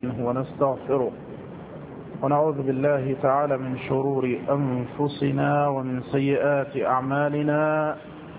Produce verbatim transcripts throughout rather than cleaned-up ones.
ونستغفره ونعوذ بالله تعالى من شرور أنفسنا ومن سيئات أعمالنا.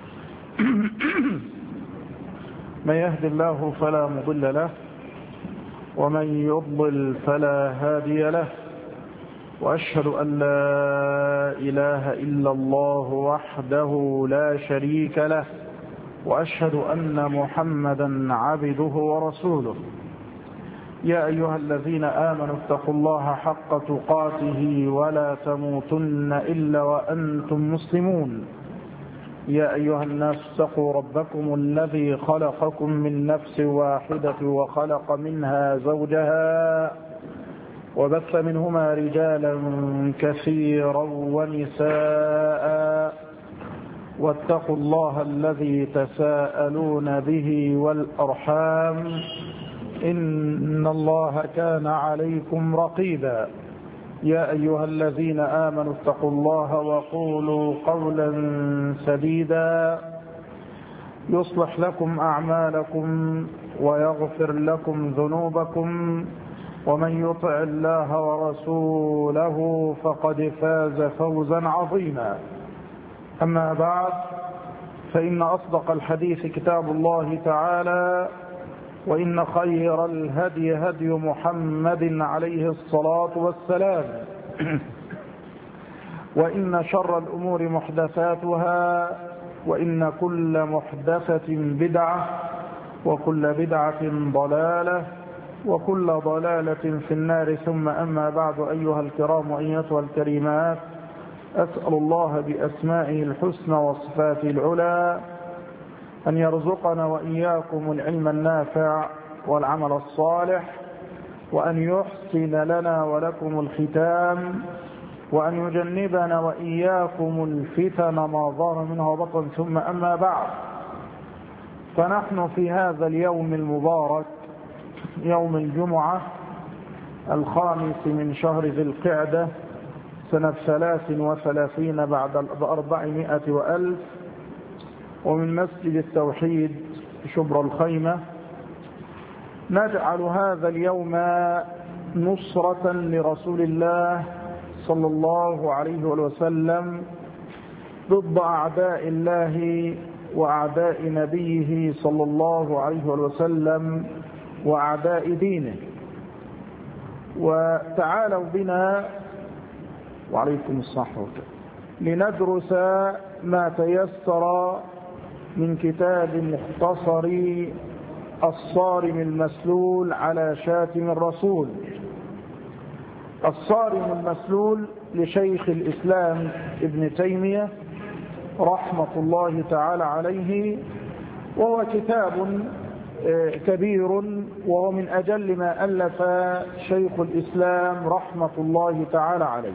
من يهد الله فلا مضل له ومن يضلل فلا هادي له، وأشهد أن لا إله إلا الله وحده لا شريك له، وأشهد أن محمدا عبده ورسوله. يا أيها الذين آمنوا اتقوا الله حق تقاته ولا تموتن إلا وأنتم مسلمون. يا أيها الناس اتقوا ربكم الذي خلقكم من نفس واحدة وخلق منها زوجها وبث منهما رجالا كثيرا ونساء، واتقوا الله الذي تساءلون به والأرحام إن الله كان عليكم رقيبا. يا أيها الذين آمنوا اتقوا الله وقولوا قولا سديدا يصلح لكم أعمالكم ويغفر لكم ذنوبكم، ومن يطع الله ورسوله فقد فاز فوزا عظيما. أما بعد، فإن أصدق الحديث كتاب الله تعالى، وإن خير الهدي هدي محمد عليه الصلاة والسلام، وإن شر الأمور محدثاتها، وإن كل محدثة بدعة، وكل بدعة ضلالة، وكل ضلالة في النار. ثم أما بعد، أيها الكرام أيتها الكريمات، أسأل الله بأسمائه الحسنى وصفاته العلى أن يرزقنا وإياكم العلم النافع والعمل الصالح، وأن يحسن لنا ولكم الختام، وأن يجنبنا وإياكم الفتن ما ظهر منها وبطن. ثم أما بعد، فنحن في هذا اليوم المبارك، يوم الجمعة الخامس من شهر ذي القعدة سنة ثلاث وثلاثين بعد أربعمائة وألف، ومن مسجد التوحيد شبر الخيمة، نجعل هذا اليوم نصرة لرسول الله صلى الله عليه وسلم ضد أعداء الله وأعداء نبيه صلى الله عليه وسلم وأعداء دينه. وتعالوا بنا وعليكم الصحة لندرس ما تيسر من كتاب مختصر الصارم المسلول على شاتم الرسول. الصارم المسلول لشيخ الإسلام ابن تيمية رحمة الله تعالى عليه، وهو كتاب كبير، وهو من أجل ما ألف شيخ الإسلام رحمة الله تعالى عليه.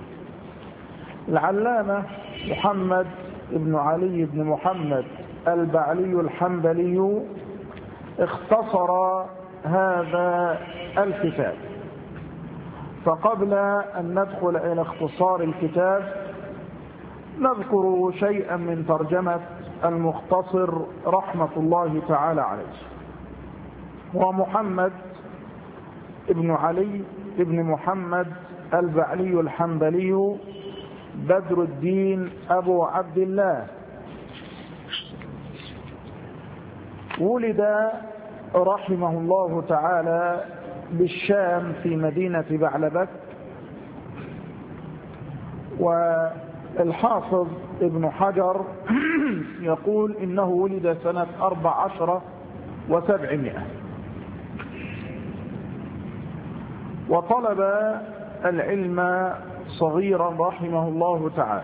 العلامة محمد ابن علي بن محمد البعلي الحنبلي اختصر هذا الكتاب. فقبل أن ندخل إلى اختصار الكتاب، نذكر شيئا من ترجمة المختصر رحمة الله تعالى عليه. ومحمد ابن علي ابن محمد البعلي الحنبلي بدر الدين أبو عبد الله، ولد رحمه الله تعالى بالشام في مدينة بعلبك. والحافظ ابن حجر يقول إنه ولد سنة أربع عشر وسبعمائة، وطلب العلم صغيرا رحمه الله تعالى،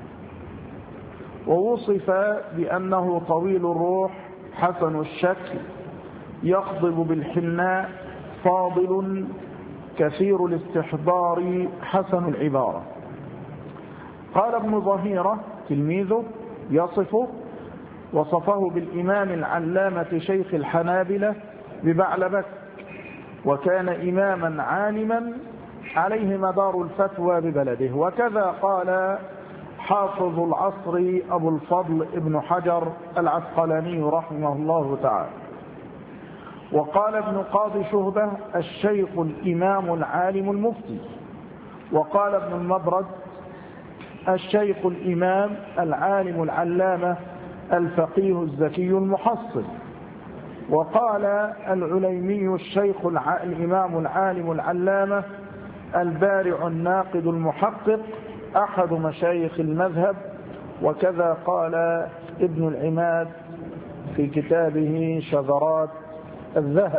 ووصف بأنه طويل الروح حسن الشكل يخضب بالحناء فاضل كثير الاستحضار حسن العبارة. قال ابن ظهيرة تلميذه يصفه، وصفه بالإمام العلامة شيخ الحنابلة ببعلبك، وكان إماما عالما عليه مدار الفتوى ببلده. وكذا قال حافظ العصر أبو الفضل ابن حجر العسقلاني رحمه الله تعالى. وقال ابن قاضي شهبة الشيخ الإمام العالم المفتي. وقال ابن المبرد الشيخ الإمام العالم العلامة الفقيه الزكي المحصل. وقال العليمي الشيخ الإمام العالم العلامة البارع الناقد المحقق أحد مشايخ المذهب. وكذا قال ابن العماد في كتابه شذرات الذهب.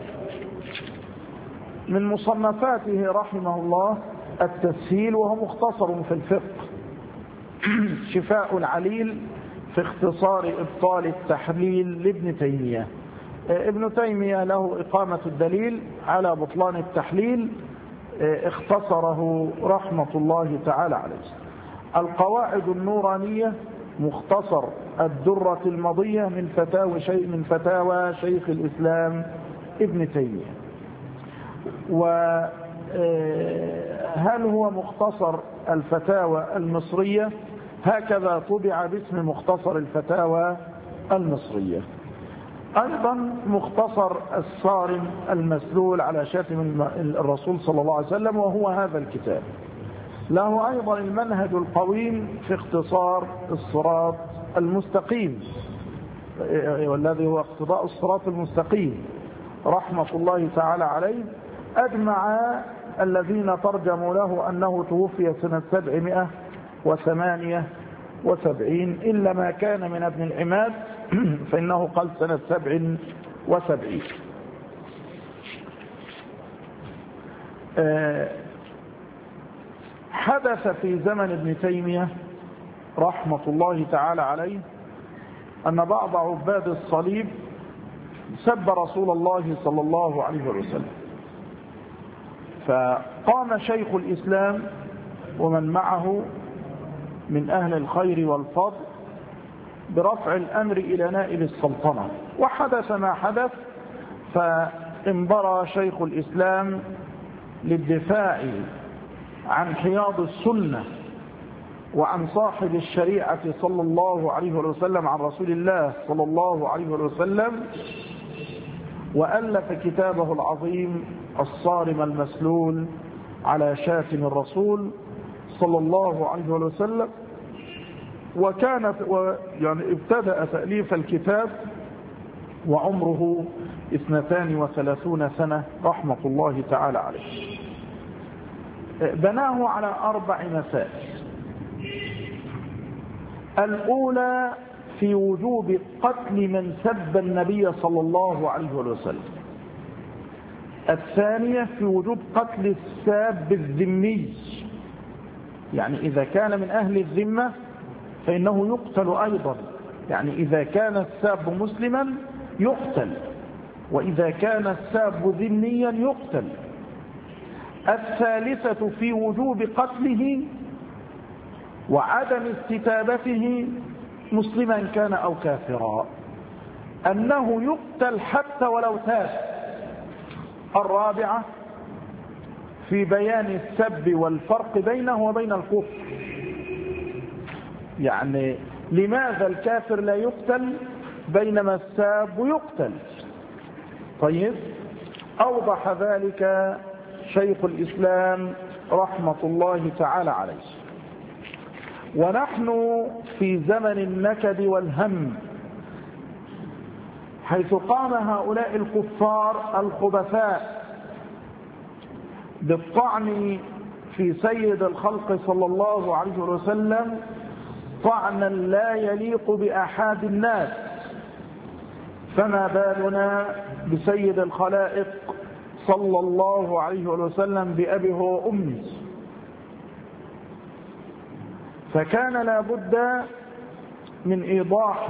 من مصنفاته رحمه الله التسهيل، وهو مختصر في الفقه، شفاء العليل في اختصار إبطال التحليل لابن تيمية. ابن تيمية له إقامة الدليل على بطلان التحليل، اختصره رحمة الله تعالى عليه. القواعد النورانية مختصر الدرة المضية من فتاوى شيء من فتاوى شيخ الإسلام ابن تيمية. وهل هو مختصر الفتاوى المصرية؟ هكذا طبع باسم مختصر الفتاوى المصرية. أيضا مختصر الصارم المسلول على شاتم الرسول صلى الله عليه وسلم، وهو هذا الكتاب. له أيضا المنهج القويم في اختصار الصراط المستقيم، والذي هو اقتضاء الصراط المستقيم رحمة الله تعالى عليه. أجمع الذين ترجموا له أنه توفي سنة سبعمائة وثمانية وسبعين، إلا ما كان من ابن العماد فإنه قال سنة سبع وسبعين. حدث في زمن ابن تيمية رحمة الله تعالى عليه أن بعض عباد الصليب سب رسول الله صلى الله عليه وسلم، فقام شيخ الإسلام ومن معه من أهل الخير والفضل برفع الأمر إلى نائب السلطنة. وحدث ما حدث، فانبرى شيخ الإسلام للدفاع عن حياض السنة وعن صاحب الشريعة صلى الله عليه وسلم، عن رسول الله صلى الله عليه وسلم، وألف كتابه العظيم الصارم المسلول على شاتم الرسول صلى الله عليه وسلم. وكانت يعني ابتدأ تأليف الكتاب وعمره اثنتان وثلاثون سنة رحمة الله تعالى عليه. بناه على أربع مسائل. الأولى في وجوب قتل من سب النبي صلى الله عليه وسلم. الثانية في وجوب قتل الساب الذمي، يعني إذا كان من أهل الذمة فإنه يقتل أيضا، يعني إذا كان الساب مسلما يقتل، وإذا كان الساب ذميا يقتل. الثالثة في وجوب قتله وعدم استتابته مسلما كان أو كافرا، أنه يقتل حتى ولو تاب. الرابعة في بيان السب والفرق بينه وبين الكفر، يعني لماذا الكافر لا يقتل بينما الساب يقتل. طيب، أوضح ذلك شيخ الإسلام رحمة الله تعالى عليه. ونحن في زمن النكد والهم، حيث قام هؤلاء الكفار الخبثاء بالطعن في سيد الخلق صلى الله عليه وسلم طعنا لا يليق بأحد الناس، فما بالنا بسيد الخلائق صلى الله عليه وسلم بأبيه وأمه. فكان لا بد من إيضاح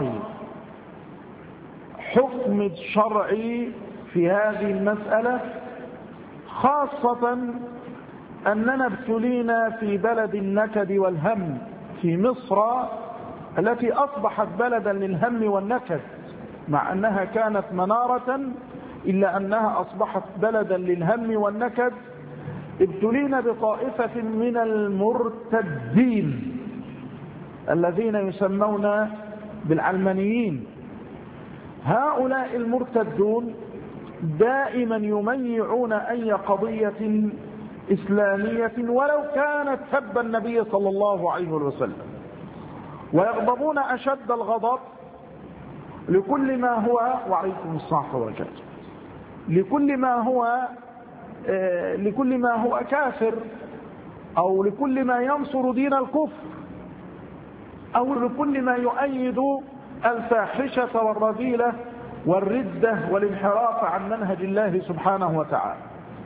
حكم الشرعي في هذه المسألة، خاصة أننا ابتلينا في بلد النكد والهم في مصر، التي أصبحت بلدا للهم والنكد، مع أنها كانت منارة إلا أنها أصبحت بلدا للهم والنكد. ابتلينا بطائفة من المرتدين الذين يسمون بالعلمانيين. هؤلاء المرتدون دائما يميعون أي قضية إسلامية ولو كانت سب النبي صلى الله عليه وسلم، ويغضبون أشد الغضب لكل ما هو وعليكم الصحة وبركاته لكل ما هو آه لكل ما هو كافر، أو لكل ما ينصر دين الكفر، أو لكل ما يؤيد الفاحشة والرذيلة والردة والانحراف عن منهج الله سبحانه وتعالى.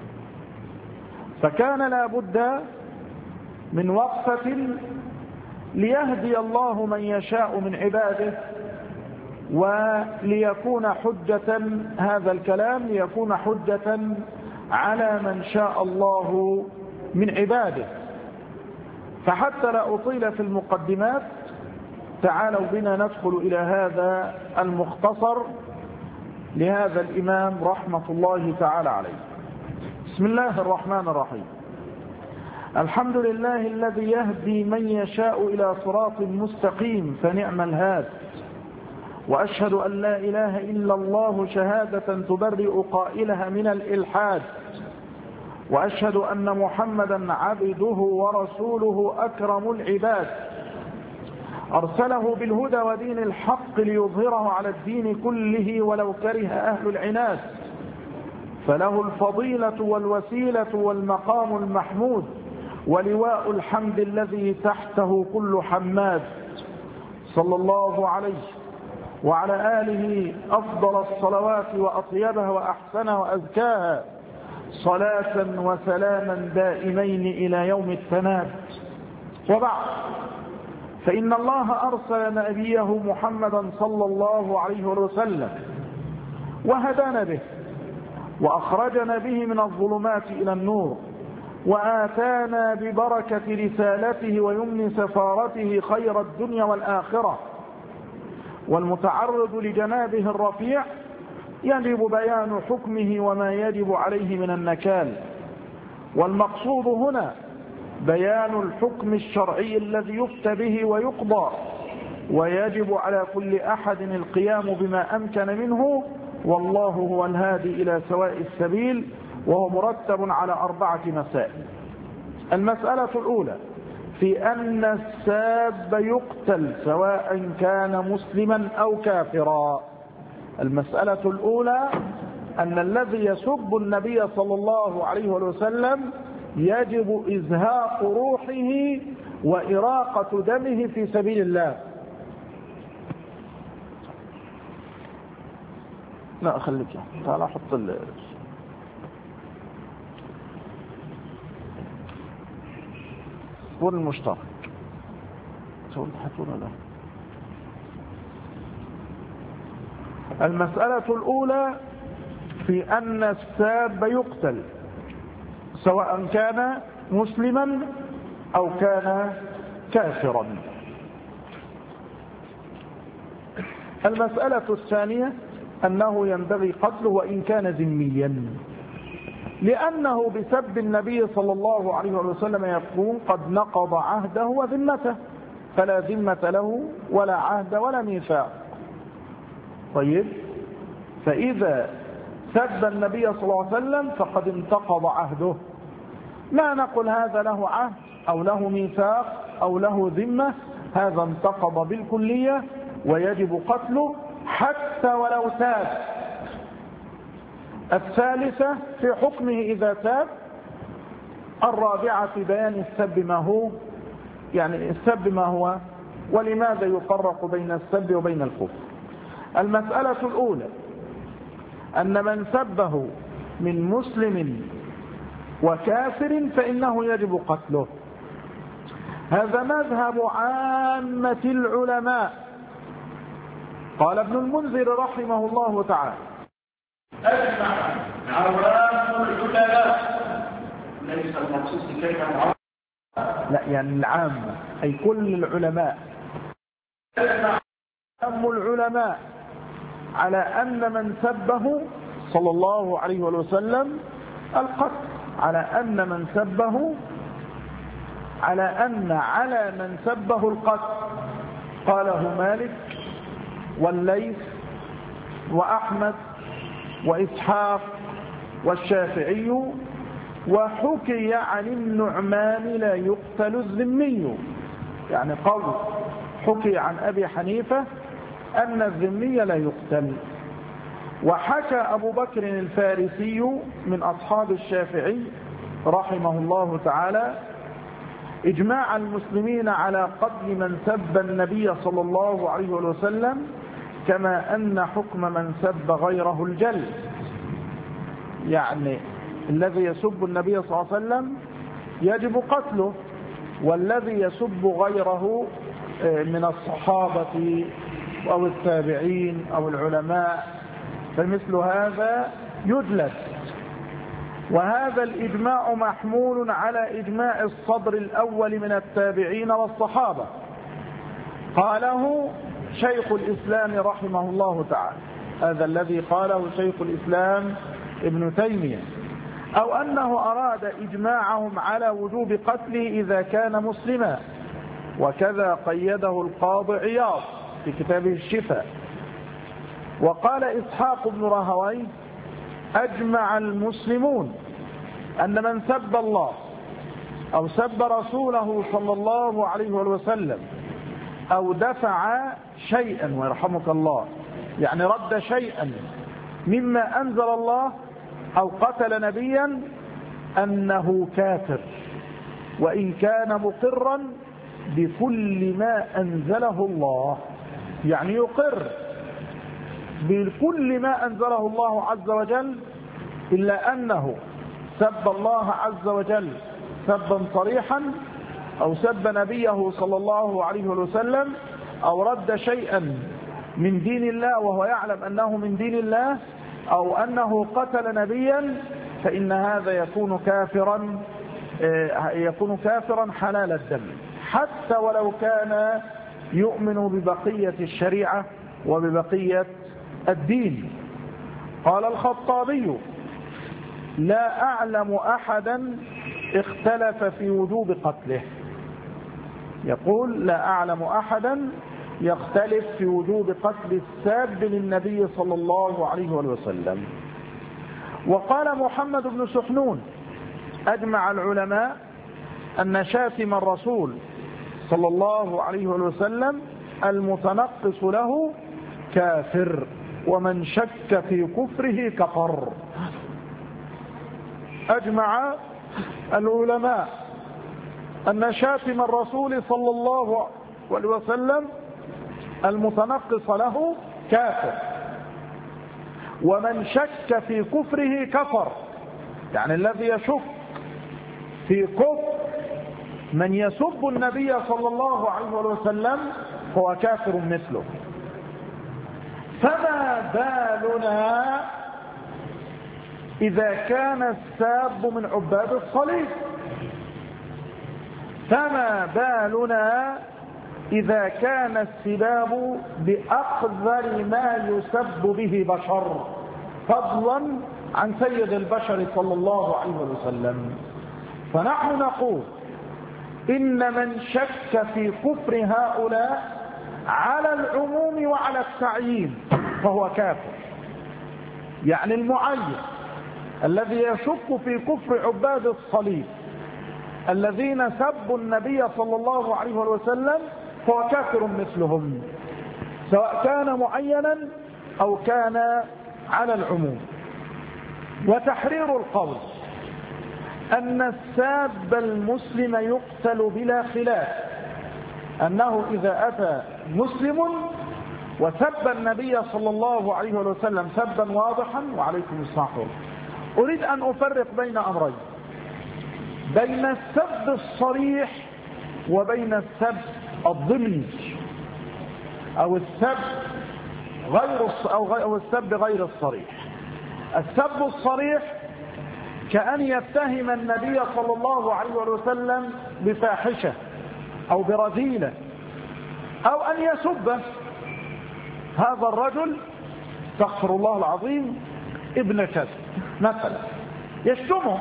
فكان لا بد من وقفة ليهدي الله من يشاء من عباده، وليكون حجة هذا الكلام ليكون حجة على من شاء الله من عباده. فحتى لا أطيل في المقدمات، تعالوا بنا ندخل إلى هذا المختصر لهذا الإمام رحمة الله تعالى عليه. بسم الله الرحمن الرحيم. الحمد لله الذي يهدي من يشاء إلى صراط مستقيم فنعم الهاد، وأشهد أن لا إله إلا الله شهادة تبرئ قائلها من الإلحاد، وأشهد أن محمدا عبده ورسوله أكرم العباد، أرسله بالهدى ودين الحق ليظهره على الدين كله ولو كره أهل العناد، فله الفضيلة والوسيلة والمقام المحمود، ولواء الحمد الذي تحته كل حماد، صلى الله عليه وعلى آله أفضل الصلوات وأطيبها وأحسنها وأزكاها، صلاة وسلاما دائمين إلى يوم التناد. وبعد، فإن الله أرسل نبيه محمدا صلى الله عليه وسلم وهدانا به، وأخرجنا به من الظلمات إلى النور، وآتانا ببركة رسالته ويمن سفارته خير الدنيا والآخرة. والمتعرض لجنابه الرفيع يجب بيان حكمه وما يجب عليه من النكال، والمقصود هنا بيان الحكم الشرعي الذي يفتى به ويقضى، ويجب على كل أحد القيام بما أمكن منه، والله هو الهادي إلى سواء السبيل، وهو مرتب على أربعة مسائل. المسألة الأولى في أن الساب يقتل سواء كان مسلما أو كافرا. المسألة الأولى أن الذي يسب النبي صلى الله عليه وسلم يجب إزهاق روحه وإراقة دمه في سبيل الله. لا خليك تعال أحط ال والمشترك تقول حطونا له. المسألة الأولى في أن الساب يقتل سواء كان مسلما أو كان كافرا. المسألة الثانية أنه ينبغي قتله وإن كان ذميا، لأنه بسب النبي صلى الله عليه وسلم يكون قد نقض عهده وذمته، فلا ذمة له ولا عهد ولا ميثاق. طيب، فإذا سب النبي صلى الله عليه وسلم فقد انتقض عهده، لا نقل هذا له عهد أو له ميثاق أو له ذمة، هذا انتقض بالكلية ويجب قتله حتى ولو تاب. الثالثة في حكمه إذا تاب. الرابعة في بيان السب ما هو، يعني السب ما هو ولماذا يفرق بين السب وبين الكفر. المسألة الأولى أن من سبه من مسلم وكافر فإنه يجب قتله. هذا مذهب عامة العلماء. قال ابن المنذر رحمه الله تعالى: أجمع عوام العلماء، ليس المقصود بكلمة لا يعني العامة أي كل العلماء، أجمع عوام العلماء على أن من سبه صلى الله عليه وسلم القتل، على أن من سبه على أن على من سبه القتل. قاله مالك والليث وأحمد وإسحاق والشافعي. وحكي عن النعمان لا يقتل الذمي، يعني قول حكي عن أبي حنيفة أن الذمي لا يقتل. وحكى أبو بكر الفارسي من أصحاب الشافعي رحمه الله تعالى إجماع المسلمين على قتل من سب النبي صلى الله عليه وسلم، كما أن حكم من سب غيره الجلد. يعني الذي يسب النبي صلى الله عليه وسلم يجب قتله، والذي يسب غيره من الصحابة أو التابعين أو العلماء فمثل هذا يجلد. وهذا الإجماع محمول على إجماع الصدر الأول من التابعين والصحابة، قاله شيخ الإسلام رحمه الله تعالى، هذا الذي قاله شيخ الإسلام ابن تيمية، أو أنه أراد إجماعهم على وجوب قتله إذا كان مسلما، وكذا قيده القاضي عياض في كتابه الشفاء. وقال إسحاق بن راهويه أجمع المسلمون أن من سب الله أو سب رسوله صلى الله عليه وسلم أو دفع شيئا، ويرحمك الله، يعني رد شيئا مما أنزل الله أو قتل نبيا، أنه كافر، وإن كان مقرا بكل ما أنزله الله، يعني يقر بكل ما أنزله الله عز وجل، إلا أنه سب الله عز وجل سبا صريحا، أو سب نبيه صلى الله عليه وسلم، أو رد شيئا من دين الله وهو يعلم أنه من دين الله، أو أنه قتل نبيا، فإن هذا يكون كافرا يكون كافرا حلال الدم، حتى ولو كان يؤمن ببقية الشريعة وببقية الدين. قال الخطابي لا أعلم أحدا اختلف في وجوب قتله، يقول لا أعلم أحدا يختلف في وجوب قتل الساب للنبي صلى الله عليه وسلم. وقال محمد بن سحنون أجمع العلماء أن شاتم الرسول صلى الله عليه وسلم المتنقص له كافر، ومن شك في كفره كفر. أجمع العلماء أن شاتم الرسول صلى الله عليه وسلم المتنقص له كافر، ومن شك في كفره كفر، يعني الذي يشك في كفر من يسب النبي صلى الله عليه وسلم هو كافر مثله. فما بالنا إذا كان الساب من عباد الصليب؟ فما بالنا إذا كان السباب بأقذر ما يسب به بشر، فضلا عن سيد البشر صلى الله عليه وسلم؟ فنحن نقول إن من شك في كفر هؤلاء على العموم وعلى التعيين فهو كافر. يعني المعين الذي يشك في كفر عباد الصليب الذين سبوا النبي صلى الله عليه وسلم فهو كافر مثلهم، سواء كان معينا أو كان على العموم. وتحرير القول أن الساب المسلم يقتل بلا خلاف، أنه إذا أتى مسلم وسب النبي صلى الله عليه وسلم سبا واضحا، وعليكم السلام، أريد أن أفرق بين أمرين، بين السب الصريح وبين السب الضمني، أو السب غير أو السب غير الصريح. السب الصريح كأن يتهم النبي صلى الله عليه وسلم بفاحشة أو برذيلة، أو أن يسب هذا الرجل استغفر الله العظيم ابن كذا مثلا، يشتمه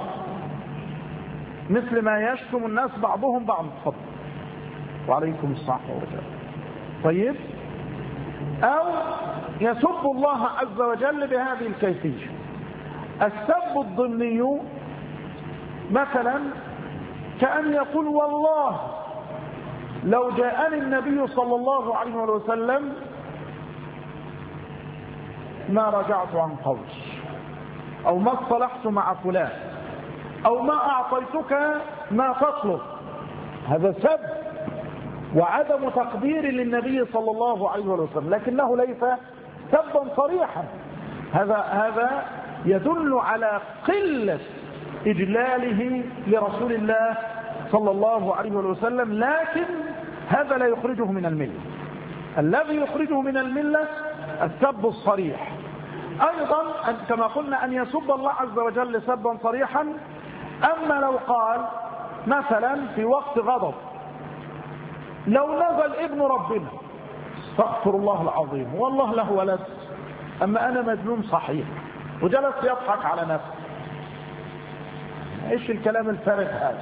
مثل ما يشتم الناس بعضهم بعض. تفضل. وعليكم السلام ورحمة الله. طيب، أو يسب الله عز وجل بهذه الكيفية. السب الضمني مثلا كأن يقول والله لو جاءني النبي صلى الله عليه وسلم ما رجعت عن قولي، أو ما اصطلحت مع فلان، أو ما أعطيتك ما تطلب. هذا سب وعدم تقدير للنبي صلى الله عليه وسلم، لكنه ليس سبا صريحا. هذا هذا يدل على قلة إجلاله لرسول الله صلى الله عليه وسلم، لكن هذا لا يخرجه من الملة. الذي يخرجه من الملة السب الصريح. أيضا كما قلنا أن يسب الله عز وجل سبا صريحا. أما لو قال مثلا في وقت غضب لو نزل ابن ربنا استغفر الله العظيم والله له ولد أما أنا مجنون صحيح، وجلس يضحك على نفسه، ايش الكلام الفارغ هذا؟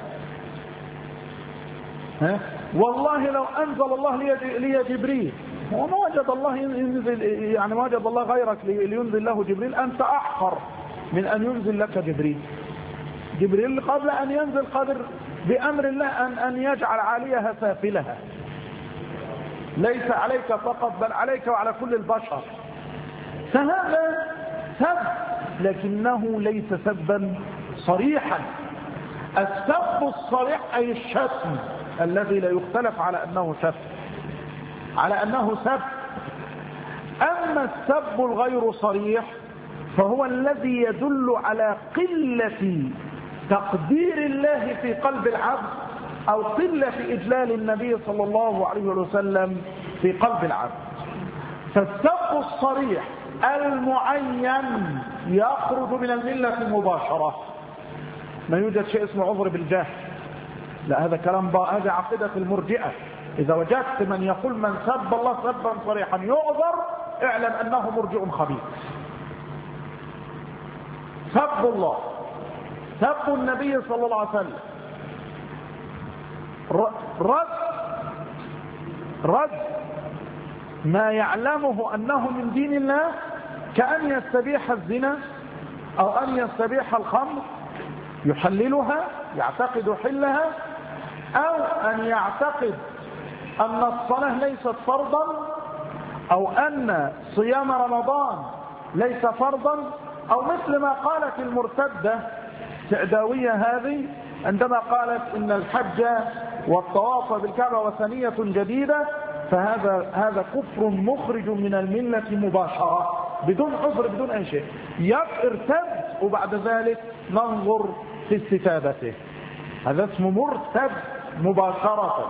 ها؟ والله لو أنزل الله لي جبريل، وما وجد الله ينزل، يعني ما وجد الله غيرك لينزل له جبريل، أنت أحقر من أن ينزل لك جبريل. جبريل قبل أن ينزل قادر بأمر الله أن أن يجعل عاليها سافلها، ليس عليك فقط بل عليك وعلى كل البشر. فهذا سب لكنه ليس سبا صريحا. السب الصريح أي الشتم الذي لا يختلف على أنه سب على أنه سب. أما السب الغير صريح فهو الذي يدل على قلة تقدير الله في قلب العبد أو قلة إجلال النبي صلى الله عليه وسلم في قلب العبد. فالسب الصريح المعين يخرج من الملة مباشرة. ما يوجد شيء اسمه عذر بالجهل، لا، هذا كلام با... هذا عقيدة المرجئة. إذا وجدت من يقول من سب الله سبا صريحا يعذر، اعلم أنه مرجئ خبيث. سب الله، سب النبي صلى الله عليه وسلم، رد رد ما يعلمه أنه من دين الله، كأن يستبيح الزنا أو أن يستبيح الخمر يحللها يعتقد حلها، أو أن يعتقد أن الصلاة ليست فرضا، أو أن صيام رمضان ليس فرضا، أو مثل ما قالت المرتدة سعداوية هذه عندما قالت إن الحج والطواف بالكعبة وثنية جديدة، فهذا هذا كفر مخرج من الملة مباشرة بدون عذر بدون أي شيء. يرتد وبعد ذلك ننظر في استتابته، هذا اسمه مرتد مباشرة.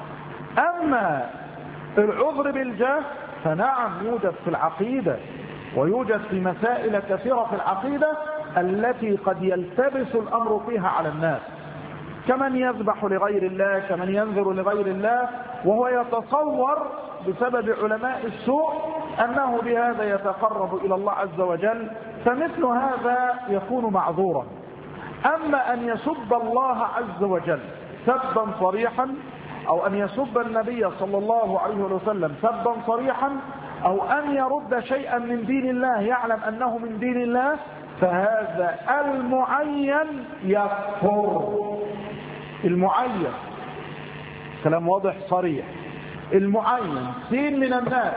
أما العذر بالجهل فنعم يوجد في العقيدة، ويوجد في مسائل كثيرة في العقيدة التي قد يلتبس الأمر فيها على الناس، كمن يذبح لغير الله، كمن ينذر لغير الله وهو يتصور بسبب علماء السوء أنه بهذا يتقرب إلى الله عز وجل، فمثل هذا يكون معذورا. أما أن يسب الله عز وجل سبا صريحا، أو أن يسب النبي صلى الله عليه وسلم سبا صريحا، أو أن يرد شيئا من دين الله يعلم أنه من دين الله، فهذا المعين يكفر. المعين كلام واضح صريح. المعين سين من الناس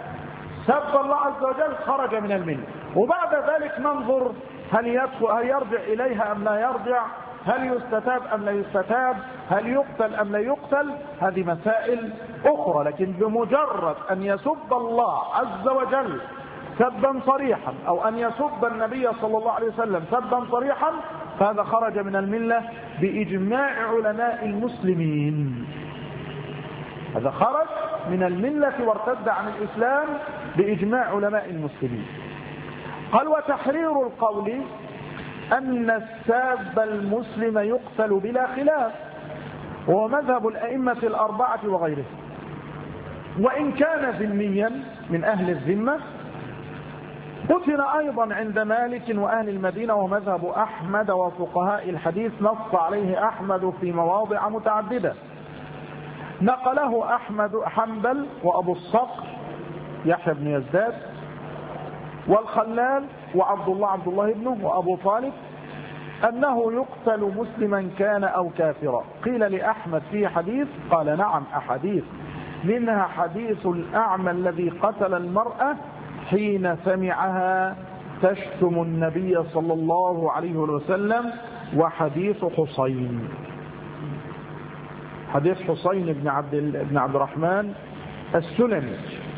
سب الله عز وجل خرج من الملة، وبعد ذلك ننظر هل يدخل هل يرجع إليها أم لا يرجع، هل يستتاب أم لا يستتاب، هل يقتل أم لا يقتل، هذه مسائل أخرى. لكن بمجرد أن يسب الله عز وجل سبا صريحا، أو أن يسب النبي صلى الله عليه وسلم سبا صريحا، فهذا خرج من الملة بإجماع علماء المسلمين. هذا خرج من الملة وارتد عن الإسلام بإجماع علماء المسلمين. قال وتحرير القول أن الساب المسلم يقتل بلا خلاف، وهو مذهب الأئمة الأربعة وغيره، وإن كان ذميا من أهل الذمة قتل أيضا عند مالك وأهل المدينة، ومذهب أحمد وفقهاء الحديث نص عليه أحمد في مواضع متعددة، نقله أحمد حنبل وأبو الصقر يحيى بن يزداد والخلال وعبد الله عبد الله ابنه وأبو طالب أنه يقتل مسلما كان أو كافرا. قيل لأحمد في حديث، قال نعم أحاديث، منها حديث الأعمى الذي قتل المرأة حين سمعها تشتم النبي صلى الله عليه وسلم، وحديث حسين، حديث حسين بن عبد بن عبد الرحمن السلمي.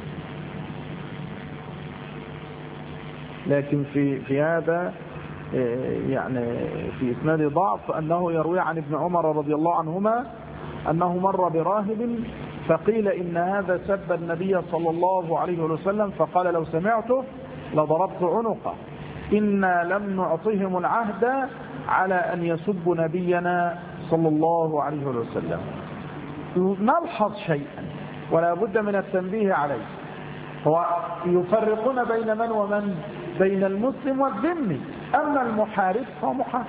لكن في في هذا يعني في إسناد ضعف، أنه يروي عن ابن عمر رضي الله عنهما أنه مر براهب فقيل إن هذا سب النبي صلى الله عليه وسلم، فقال لو سمعته لضربت عنقه، إنا لم نعطهم العهد على أن يسبوا نبينا صلى الله عليه وسلم. نلحظ شيئا ولا بد من التنبيه عليه، هو يفرقون بين من ومن، بين المسلم والذمي. أما المحارب فهو محارب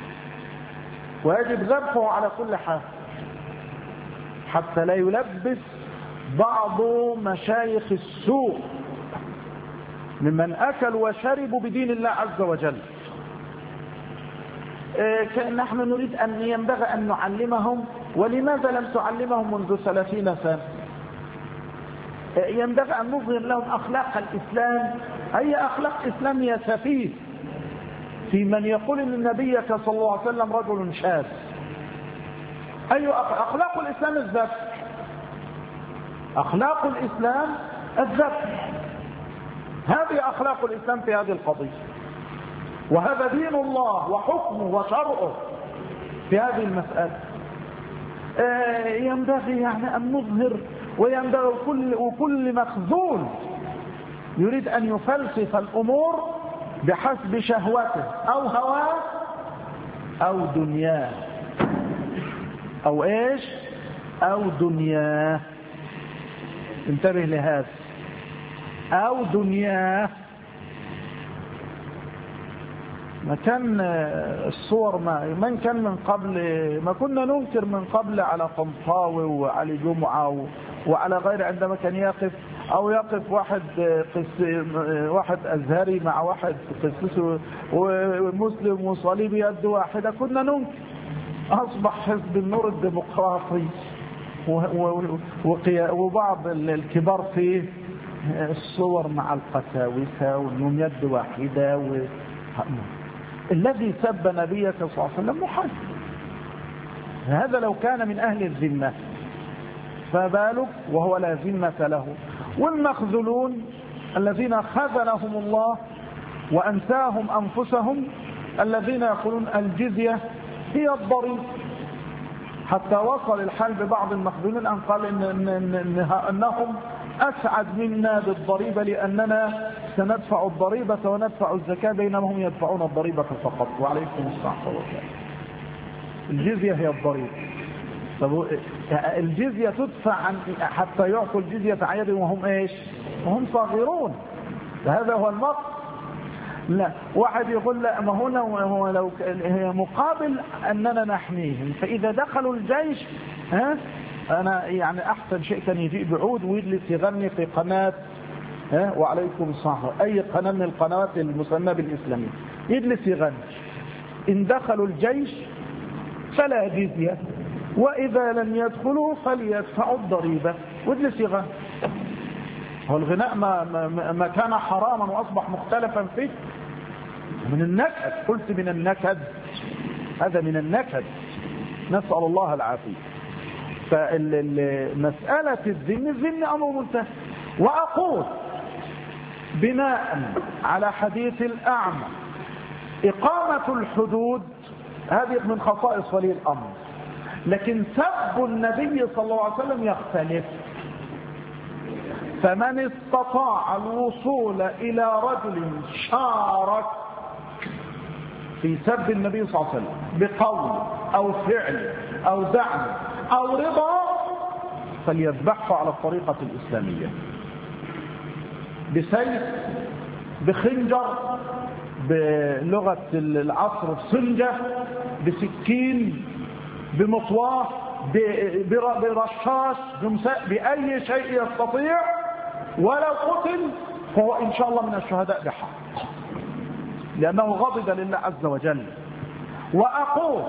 ويجب ذبحه على كل حال، حتى لا يلبس بعض مشايخ السوء ممن أكلوا وشربوا بدين الله عز وجل. إيه نحن نريد أن ينبغي أن نعلمهم، ولماذا لم تعلمهم منذ ثلاثين سنة؟ إيه ينبغي أن نظهر لهم أخلاق الإسلام. أي أخلاق إسلامية سفيه في من يقول إن نبيك صلى الله عليه وسلم رجل شاذ. أي أخلاق الإسلام؟ الذبح. أخلاق الإسلام الذبح. هذه أخلاق الإسلام في هذه القضية، وهذا دين الله وحكمه وشرعه في هذه المسألة. ينبغي يعني أن نظهر، وينبغي كل وكل مخذول يريد أن يفلسف الأمور بحسب شهوته أو هواه أو دنياه أو إيش أو دنياه، انتبه لهذا، أو دنياه. ما كان الصور ما من كان من قبل، ما كنا ننكر من قبل على طنطاوي وعلي جمعة وعلى غير، عندما كان يقف أو يقف واحد قس واحد أزهري مع واحد قسيس ومسلم وصليبي يد واحدة، كنا ننكر. أصبح حزب النور الديمقراطي وبعض الكبار فيه الصور مع القساوسة وانهم يد واحدة و... الذي سب نبيك صلى الله عليه وسلم محرم. هذا لو كان من أهل الذمة فبالك وهو لا ذمة له. والمخذلون الذين خذلهم الله وأنساهم أنفسهم، الذين يقولون الجزية هي الضريبة، حتى وصل الحال ببعض المخذولين أن قال إن إن إن أنهم أسعد منا بالضريبة لأننا سندفع الضريبة وندفع الزكاة، بينما هم يدفعون الضريبة فقط. وعليكم السلام والسلام. الجزية هي الضريبة. طب الجزية تدفع عن حتى يعطوا الجزية عن يدهم وهم ايش؟ وهم صاغرون. هذا هو المقصد. لا واحد يقول لا، ما هنا هو لو هي مقابل أننا نحميهم، فإذا دخلوا الجيش ها أنا يعني أحسن شيء كان يجيء بعود ويجلس يغني في قناة ها وعليكم السلام أي قناة من القنوات المسمى بالإسلامية، يجلس يغني إن دخلوا الجيش فلا جزية، وإذا لم يدخلوا فليدفعوا الضريبة، ويجلس يغني. هو الغناء ما, ما, ما كان حراما وأصبح مختلفا فيه؟ من النكد، قلت من النكد، هذا من النكد، نسأل الله العافية. فمسألة الذم الذم أمر منتهى. وأقول بناء على حديث الأعمى إقامة الحدود هذه من خصائص ولي الأمر، لكن سب النبي صلى الله عليه وسلم يختلف. فمن استطاع الوصول إلى رجل شارك في سب النبي صلى الله عليه وسلم بقول أو فعل أو دعم أو رضا فليذبحه على الطريقة الإسلامية، بسيف، بخنجر، بلغة العصر بسنجة، بسكين، بمطواة، برشاش، بأي شيء يستطيع، ولو قتل فهو إن شاء الله من الشهداء بحق، لأنه غضب لله عز وجل. وأقول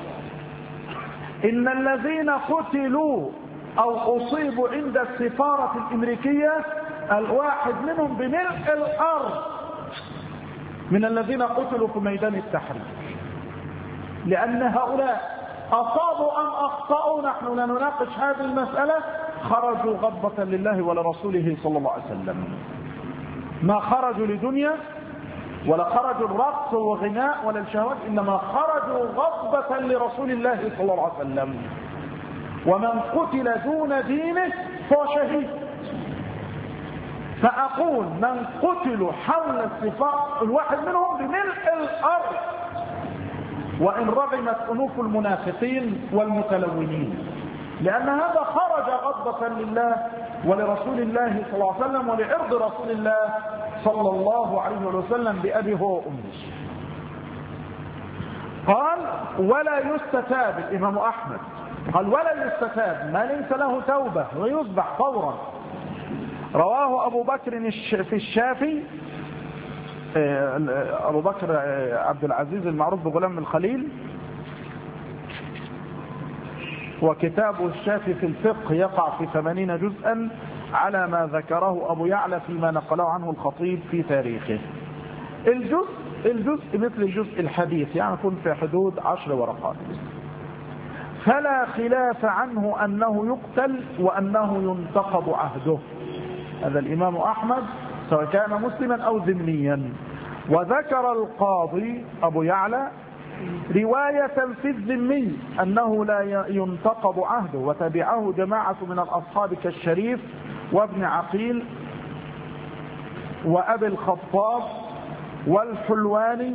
إن الذين قتلوا أو أصيبوا عند السفارة الأمريكية الواحد منهم بملء الأرض من الذين قتلوا في ميدان التحرير، لأن هؤلاء أصابوا أم أخطأوا، نحن لا نناقش هذه المسألة، خرجوا غضبة لله ولرسوله صلى الله عليه وسلم. ما خرجوا لدنيا ولا خرجوا الرقص وغناء ولا الشهوات، إنما خرجوا غضبة لرسول الله صلى الله عليه وسلم. ومن قتل دون دينه فهو شهيد. فأقول من قتلوا حول السفارة الواحد منهم بملء الأرض، وإن رغمت أنوف المنافقين والمتلونين، لأن هذا خرج غضبة لله ولرسول الله صلى الله عليه وسلم ولعرض رسول الله صلى الله عليه وسلم بأبي هو وأمه. قال ولا يستتاب، الإمام أحمد قال ولا يستتاب ما ليس له توبة ويذبح فورا. رواه أبو بكر في الشافي، أبو بكر عبد العزيز المعروف بغلام الخليل، وكتابه الشافي في الفقه يقع في ثمانين جزءا على ما ذكره أبو يعلى فيما نقله عنه الخطيب في تاريخه. الجزء الجزء مثل الجزء الحديث، يعني يكون في حدود عشر ورقات. فلا خلاف عنه أنه يقتل وأنه ينتقض عهده. هذا الإمام أحمد سواء كان مسلما أو ذميا. وذكر القاضي أبو يعلى رواية في الذمي أنه لا ينتقض عهده، وتبعه جماعة من الأصحاب كالشريف وابن عقيل وأبي الخطاب والحلواني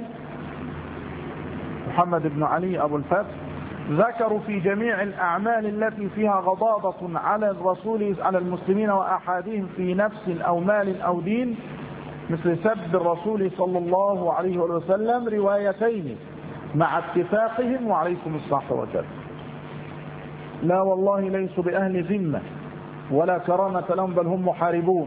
محمد بن علي أبو الفتح. ذكروا في جميع الأعمال التي فيها غضاضة على الرسول على المسلمين وأحادهم في نفس أو مال أو دين، مثل سب الرسول صلى الله عليه وسلم، روايتين مع اتفاقهم وعليكم الصح والجد. لا والله ليسوا بأهل ذمة ولا كرامة لهم، بل هم محاربون.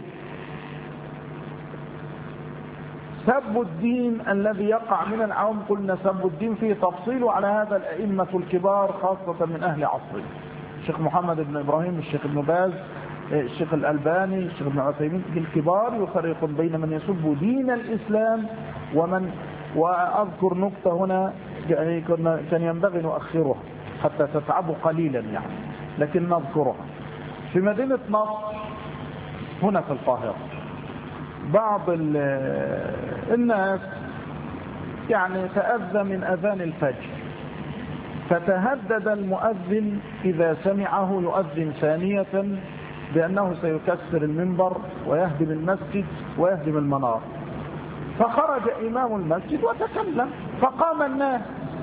سب الدين الذي يقع من العوام، قلنا سب الدين فيه تفصيل على هذا الأئمة الكبار خاصة من أهل عصره، الشيخ محمد بن إبراهيم، الشيخ ابن باز، الشيخ الألباني، الشيخ ابن عثيمين، الكبار يفرقون بين من يسب دين الإسلام ومن. وأذكر نقطة هنا يعني كان ينبغي نؤخرها حتى تتعبوا قليلا يعني، لكن نذكرها. في مدينة نصر هنا في القاهرة بعض الناس يعني تأذى من أذان الفجر، فتهدد المؤذن إذا سمعه يؤذن ثانية بأنه سيكسر المنبر ويهدم المسجد ويهدم المنار. فخرج إمام المسجد وتكلم، فقام الناس،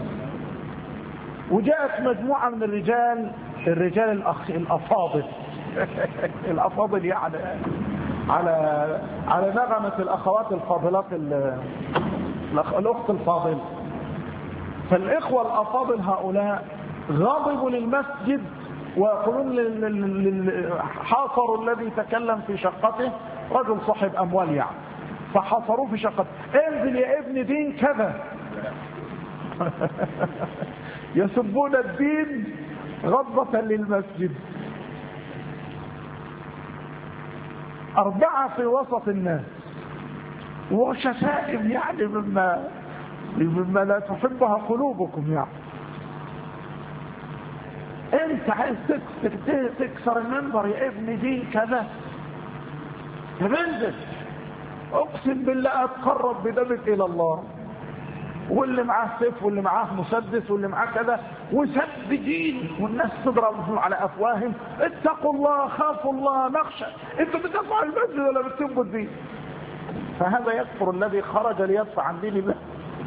وجاءت مجموعة من الرجال الرجال الأخ الأفاضل الأفاضل يعني على على نغمة الأخوات الفاضلات الأخت الفاضل. فالإخوة الأفاضل هؤلاء غضبوا للمسجد ويقولون حاصروا الذي تكلم في شقته، رجل صاحب أموال يعني، فحاصروه في شقته، انزل يا ابن دين كذا. يسبون الدين غضبة للمسجد. أربعة في وسط الناس وشتائم يعني مما مما لا تحبها قلوبكم يعني. انت عايز تكسر المنبر يا ابن دين كذا، تنزل اقسم بالله اتقرب بدمك الى الله. واللي معاه سيف واللي معاه مسدس واللي معاه كذا وسب دين، والناس تضرب على افواههم، اتقوا الله خافوا الله نخشى. انتوا بتدفعوا المسجد ولا بتسبوا الدين؟ فهذا يكفر الذي خرج ليدفع عن دين الله،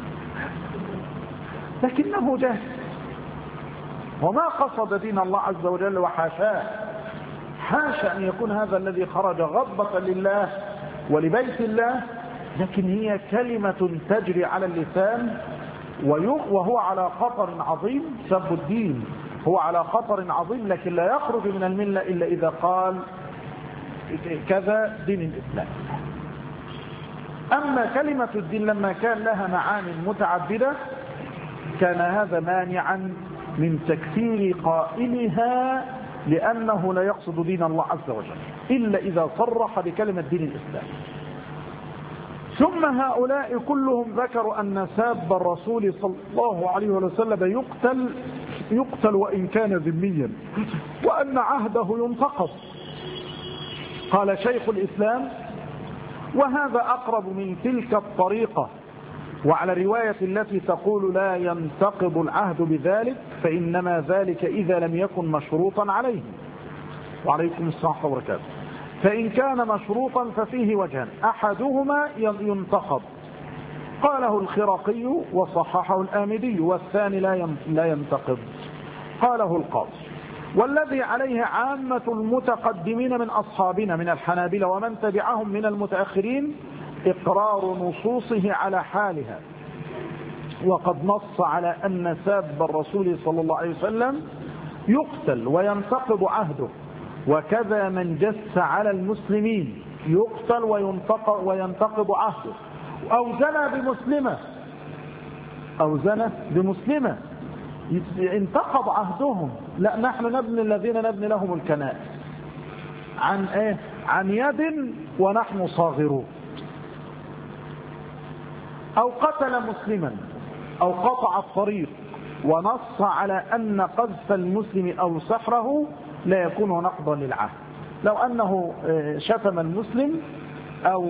لكنه جاهل وما قصد دين الله عز وجل، وحاشاه، حاشا ان يكون هذا الذي خرج غضبة لله ولبيت الله، لكن هي كلمة تجري على اللسان وهو على خطر عظيم. سب الدين هو على خطر عظيم، لكن لا يخرج من الملة إلا إذا قال كذا دين الإسلام. أما كلمة الدين لما كان لها معاني متعددة كان هذا مانعا من تكفير قائلها، لأنه لا يقصد دين الله عز وجل إلا إذا صرح بكلمة دين الإسلام. ثم هؤلاء كلهم ذكروا أن ساب الرسول صلى الله عليه وسلم يقتل يقتل وإن كان ذميا، وأن عهده ينتقض. قال شيخ الإسلام: وهذا أقرب من تلك الطريقة، وعلى رواية التي تقول لا ينتقض العهد بذلك، فإنما ذلك إذا لم يكن مشروطا عليه. وعليكم السلام وبركاته. فإن كان مشروطا ففيه وجهان، أحدهما ينتقض، قاله الخرقي وصححه الآمدي، والثاني لا ينتقض، قاله القاضي. والذي عليه عامة المتقدمين من أصحابنا من الحنابلة ومن تبعهم من المتأخرين إقرار نصوصه على حالها، وقد نص على أن ساب الرسول صلى الله عليه وسلم يقتل وينتقض عهده، وكذا من جس على المسلمين يقتل وينتقض عهده، أو زنى بمسلمة أو زنى بمسلمة انتقض عهدهم. لا، نحن نبني الذين نبني لهم الكنائس عن ايه؟ عن يد ونحن صاغرون. أو قتل مسلما أو قطع الطريق ونص على أن قذف المسلم أو سحره لا يكون نقضا للعهد. لو أنه شتم المسلم أو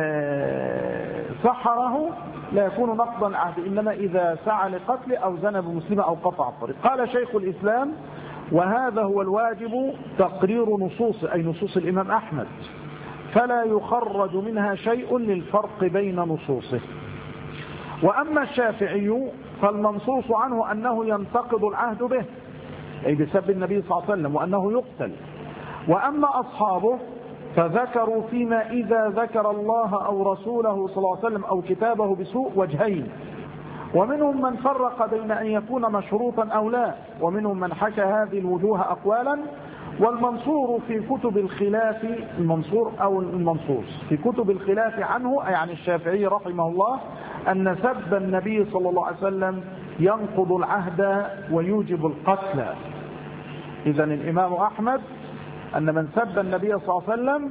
سحره لا يكون نقضا العهد، إنما إذا سعى لقتل أو زنى بمسلمة أو قطع الطريق. قال شيخ الإسلام: وهذا هو الواجب تقرير نصوص أي نصوص الإمام أحمد، فلا يخرج منها شيء للفرق بين نصوصه. وأما الشافعي فالمنصوص عنه أنه ينتقض العهد به أي بسبب النبي صلى الله عليه وسلم وأنه يقتل. وأما أصحابه فذكروا فيما إذا ذكر الله أو رسوله صلى الله عليه وسلم أو كتابه بسوء وجهين، ومنهم من فرق بين أن يكون مشروطا أو لا، ومنهم من حكى هذه الوجوه أقوالا. والمنصور في كتب الخلاف المنصور أو المنصوص في كتب الخلاف عنه أي عن الشافعي رحمه الله أن سب النبي صلى الله عليه وسلم ينقض العهد ويوجب القتل. إذن الإمام أحمد أن من سب النبي صلى الله عليه وسلم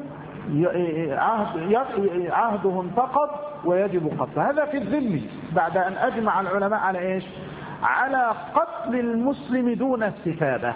عهده انتقض ويجب قتله. هذا في الذم، بعد أن أجمع العلماء على إيش؟ على قتل المسلم دون استفادة.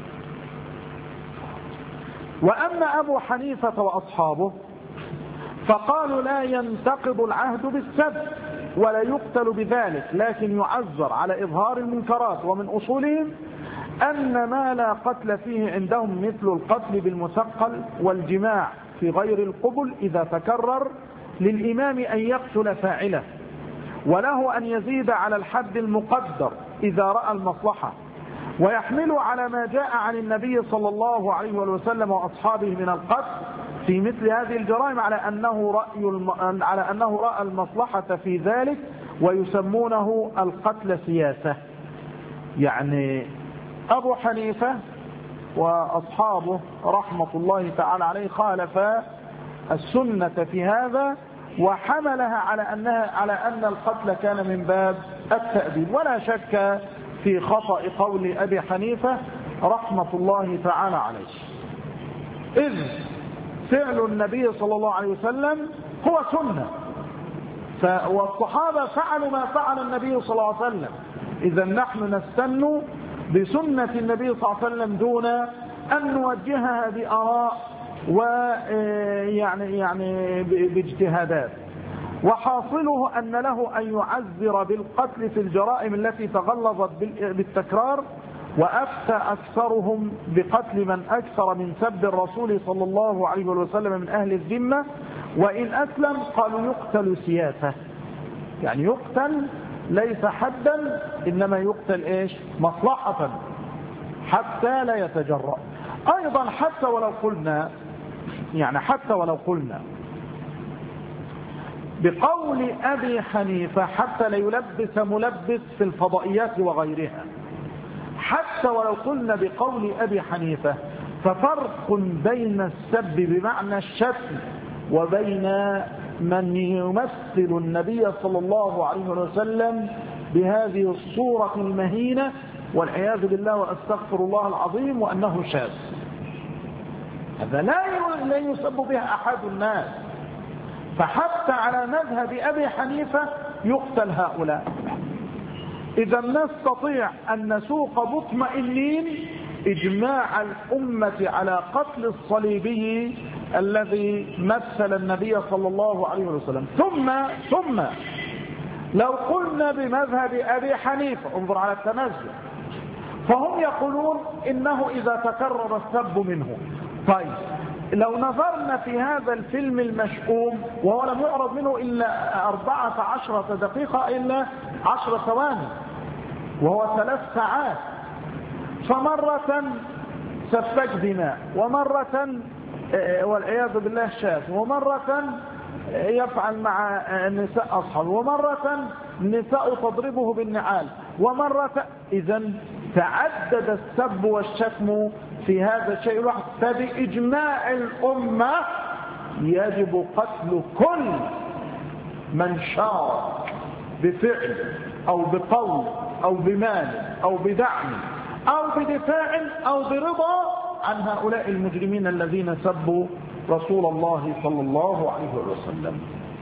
وأما أبو حنيفة وأصحابه فقالوا لا ينتقض العهد بالسب ولا يقتل بذلك، لكن يعذر على إظهار المنكرات. ومن أصولهم أن ما لا قتل فيه عندهم مثل القتل بالمثقل والجماع في غير القبل إذا تكرر للإمام أن يقتل فاعله، وله أن يزيد على الحد المقدر إذا رأى المصلحة، ويحمل على ما جاء عن النبي صلى الله عليه وسلم وأصحابه من القتل في مثل هذه الجرائم على أنه رأي الم... على أنه رأى المصلحة في ذلك، ويسمونه القتل سياسة. يعني أبو حنيفة وأصحابه رحمة الله تعالى عليه خالف السنة في هذا، وحملها على أنها على أن القتل كان من باب التأديب. ولا شك في خطأ قول أبي حنيفة رحمة الله تعالى عليه، إذ فعل النبي صلى الله عليه وسلم هو سنة، والصحابة فعلوا ما فعل النبي صلى الله عليه وسلم. إذا نحن نستن بسنة النبي صلى الله عليه وسلم دون أن نوجهها بآراء ويعني يعني باجتهادات. وحاصله أن له أن يعذر بالقتل في الجرائم التي تغلظت بالتكرار، وأفتى أكثرهم بقتل من أكثر من سب الرسول صلى الله عليه وسلم من أهل الذمة، وإن أسلم قالوا يقتل سياسة، يعني يقتل ليس حدا، إنما يقتل إيش؟ مصلحة حتى لا يتجرأ. أيضا حتى ولو قلنا يعني حتى ولو قلنا بقول أبي حنيفة حتى لا يلبس ملبس في الفضائيات وغيرها، حتى ولو قلنا بقول أبي حنيفة، ففرق بين السب بمعنى الشتم وبين من يمثل النبي صلى الله عليه وسلم بهذه الصورة المهينة والعياذ بالله وأستغفر الله العظيم، وأنه شاذ. هذا لا يسب بها أحد الناس. فحتى على مذهب أبي حنيفة يقتل هؤلاء. إذا نستطيع أن نسوق مطمئنين إجماع الأمة على قتل الصليبي الذي مثل النبي صلى الله عليه وسلم. ثم ثم لو قلنا بمذهب أبي حنيفة، انظر على التنزل، فهم يقولون إنه إذا تكرر السب منه. طيب لو نظرنا في هذا الفيلم المشؤوم وهو لم يعرض منه إلا أربعة عشرة دقيقة إلا عشر ثواني وهو ثلاث ساعات، فمرة سفك دماء، ومرة والعياذ بالله شاذ، ومرة يفعل مع النساء أصحاب، ومرة النساء تضربه بالنعال، ومرة إذن تعدد السب والشتم في هذا الشيء الواحد. فبإجماع الأمة يجب قتل كل من شارك بفعل أو بقول أو بمال أو بدعم أو بدفاع أو برضا عن هؤلاء المجرمين الذين سبوا رسول الله صلى الله عليه وسلم.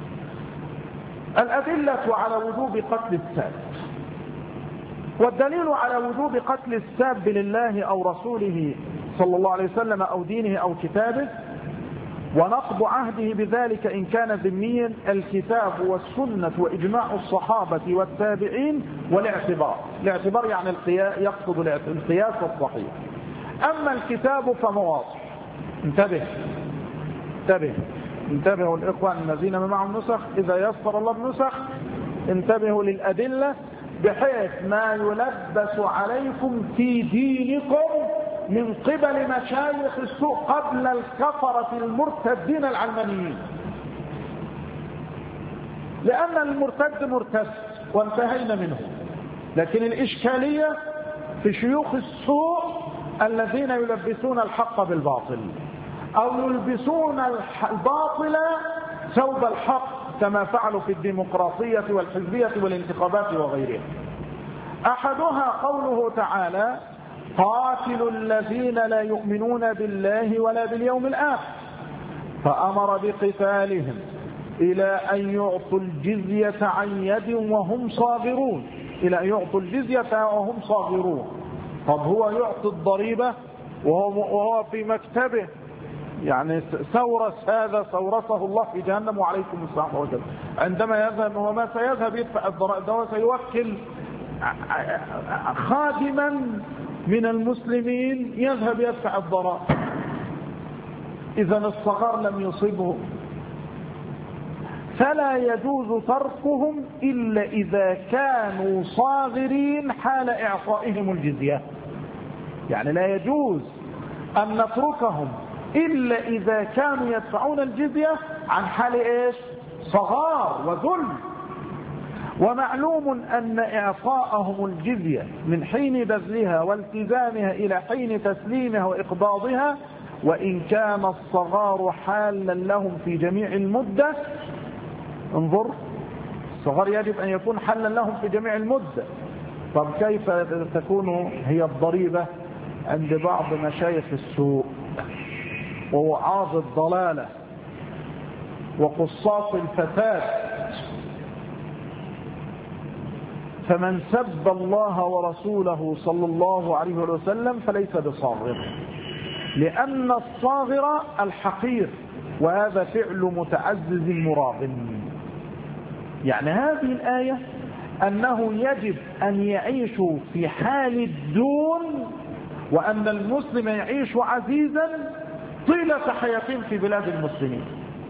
الأدلة على وجوب قتل الساب، والدليل على وجوب قتل الساب لله أو رسوله صلى الله عليه وسلم أو دينه أو كتابه ونقض عهده بذلك إن كان ذميا الكتاب والسنة وإجماع الصحابة والتابعين والاعتبار. الاعتبار يعني القياس، يقصد القياس الصحيح. أما الكتاب فمواضح. انتبه انتبه انتبهوا الإخوان الذين معهم نسخ، إذا يسر الله بنسخ انتبهوا للأدلة بحيث ما يلبس عليكم في دينكم من قبل مشايخ السوء قبل الكفرة المرتدين العلمانيين، لأن المرتد مرتد وانتهينا منه. لكن الإشكالية في شيوخ السوء الذين يلبسون الحق بالباطل أو يلبسون الباطل ثوب الحق كما فعلوا في الديمقراطية والحزبية والانتخابات وغيرها. أحدها قوله تعالى: قاتلوا الذين لا يؤمنون بالله ولا باليوم الآخر، فأمر بقتالهم إلى أن يعطوا الجزية عن يد وهم صاغرون، إلى أن يعطوا الجزية وهم صاغرون. طب هو يعطي الضريبة وهو في مكتبه، يعني سورس هذا سورسه الله في جهنم وعليكم السلام وجل. عندما يذهب هو ما سيذهب يدفع الضرائب، ده سيوكل خادما من المسلمين يذهب يدفع الضرائب. إذا الصغار لم يصيبه، فلا يجوز تركهم إلا إذا كانوا صاغرين حال إعطائهم الجزية. يعني لا يجوز أن نتركهم إلا إذا كانوا يدفعون الجزية عن حال إيش؟ صغار وذل. ومعلوم أن إعطاءهم الجزية من حين بذلها والتزامها إلى حين تسليمها وإقباضها، وإن كان الصغار حالا لهم في جميع المدة. انظر، الصغار يجب أن يكون حالا لهم في جميع المدة. طب كيف تكون هي الضريبة عند بعض مشايخ السوء ووعاظ الضلالة وقصاص الفساد؟ فمن سب الله ورسوله صلى الله عليه وسلم فليس بصاغر، لأن الصاغر الحقير، وهذا فعل متعزز مراغم. يعني هذه الآية أنه يجب أن يعيشوا في حال الدون، وأن المسلم يعيش عزيزا طيلة حياتهم في بلاد المسلمين.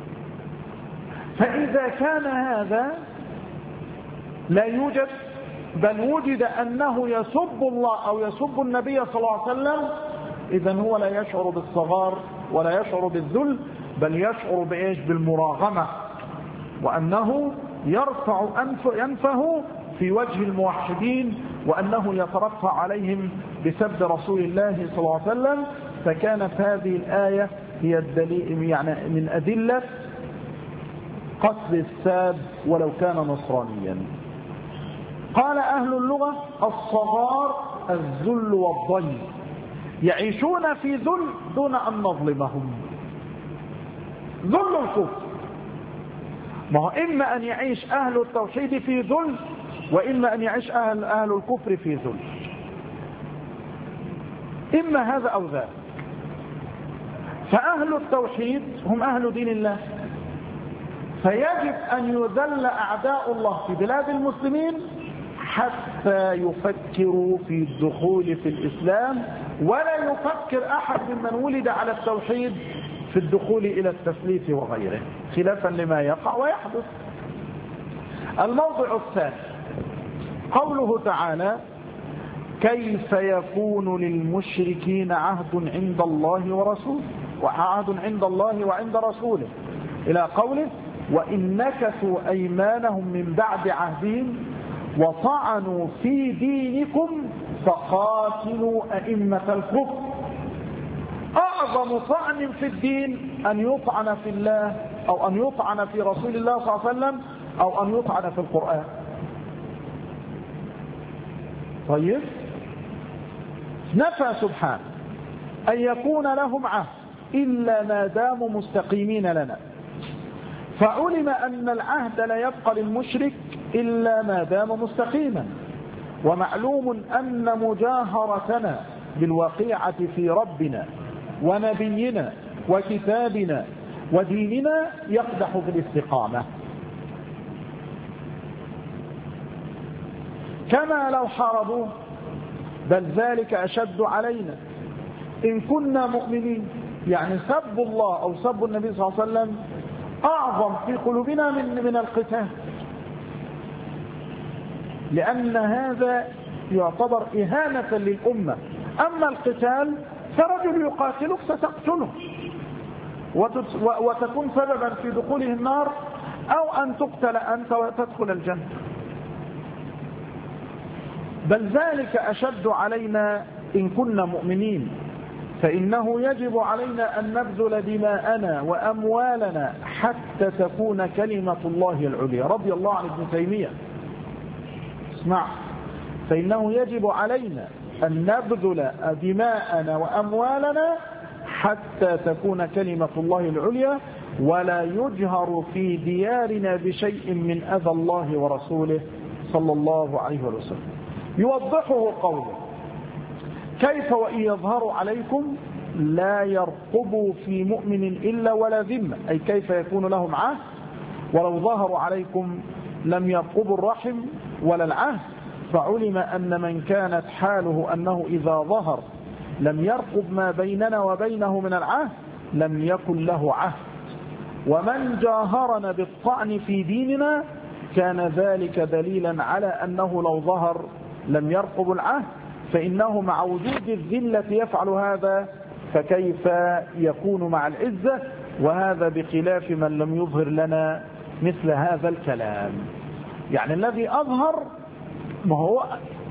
فإذا كان هذا لا يوجد، بل وجد أنه يسب الله أو يسب النبي صلى الله عليه وسلم، إذن هو لا يشعر بالصغار ولا يشعر بالذل، بل يشعر بإيش؟ بالمراغمة، وأنه يرفع أنفه في وجه الموحدين، وأنه يترفع عليهم بسب رسول الله صلى الله عليه وسلم. فكانت هذه الآية هي الدليل، يعني من أدلة قتل الساب ولو كان نصرانيا. قال أهل اللغة الصغار الذل والضنك، يعيشون في ذل دون أن نظلمهم. ذل الكفر، ما هو إما أن يعيش أهل التوحيد في ذل، وإما أن يعيش أهل, أهل الكفر في ذل، إما هذا أو ذاك. فأهل التوحيد هم أهل دين الله، فيجب أن يذل أعداء الله في بلاد المسلمين حتى يفكروا في الدخول في الإسلام، ولا يفكر أحد ممن ولد على التوحيد في الدخول إلى التثليث وغيره، خلافا لما يقع ويحدث. الموضع الثاني قوله تعالى: كيف يكون للمشركين عهد عند الله ورسوله وعهد عند الله وعند رسوله، إلى قوله: وإن نكثوا أيمانهم من بعد عهدهم وطعنوا في دينكم فقاتلوا أئمة الكفر. أعظم طعن في الدين أن يطعن في الله، أو أن يطعن في رسول الله صلى الله عليه وسلم، أو أن يطعن في القرآن. طيب، نفى سبحانه أن يكون لهم عهد إلا ما داموا مستقيمين لنا، فعلم أن العهد لا يبقى للمشرك إلا ما دام مستقيما. ومعلوم أن مجاهرتنا بالوقيعة في ربنا ونبينا وكتابنا وديننا يقدح في الاستقامة، كما لو حاربوه، بل ذلك أشد علينا إن كنا مؤمنين. يعني سب الله أو سب النبي صلى الله عليه وسلم أعظم في قلوبنا من من القتال، لأن هذا يعتبر إهانة للأمة. أما القتال فرجل يقاتلك ستقتله وتكون سببا في دخوله النار، أو أن تقتل أنت وتدخل الجنة، بل ذلك أشد علينا إن كنا مؤمنين. فإنه يجب علينا أن نبذل دماءنا وأموالنا حتى تكون كلمة الله العليا. رضي الله عن ابن تيمية. اسمع، فإنه يجب علينا أن نبذل دماءنا وأموالنا حتى تكون كلمة الله العليا، ولا يجهر في ديارنا بشيء من أذى الله ورسوله صلى الله عليه وسلم. يوضحه قوله: كيف وإن يظهروا عليكم لا يرقبوا في مؤمن إلا ولا ذمة، أي كيف يكون لهم عهد ولو ظهروا عليكم لم يرقبوا الرحم ولا العهد. فعلم أن من كانت حاله أنه إذا ظهر لم يرقب ما بيننا وبينه من العهد لم يكن له عهد، ومن جاهرنا بالطعن في ديننا كان ذلك دليلا على أنه لو ظهر لم يرقب العهد، فإنه مع وجود الذلة يفعل هذا، فكيف يكون مع العزة؟ وهذا بخلاف من لم يظهر لنا مثل هذا الكلام. يعني الذي أظهر، ما هو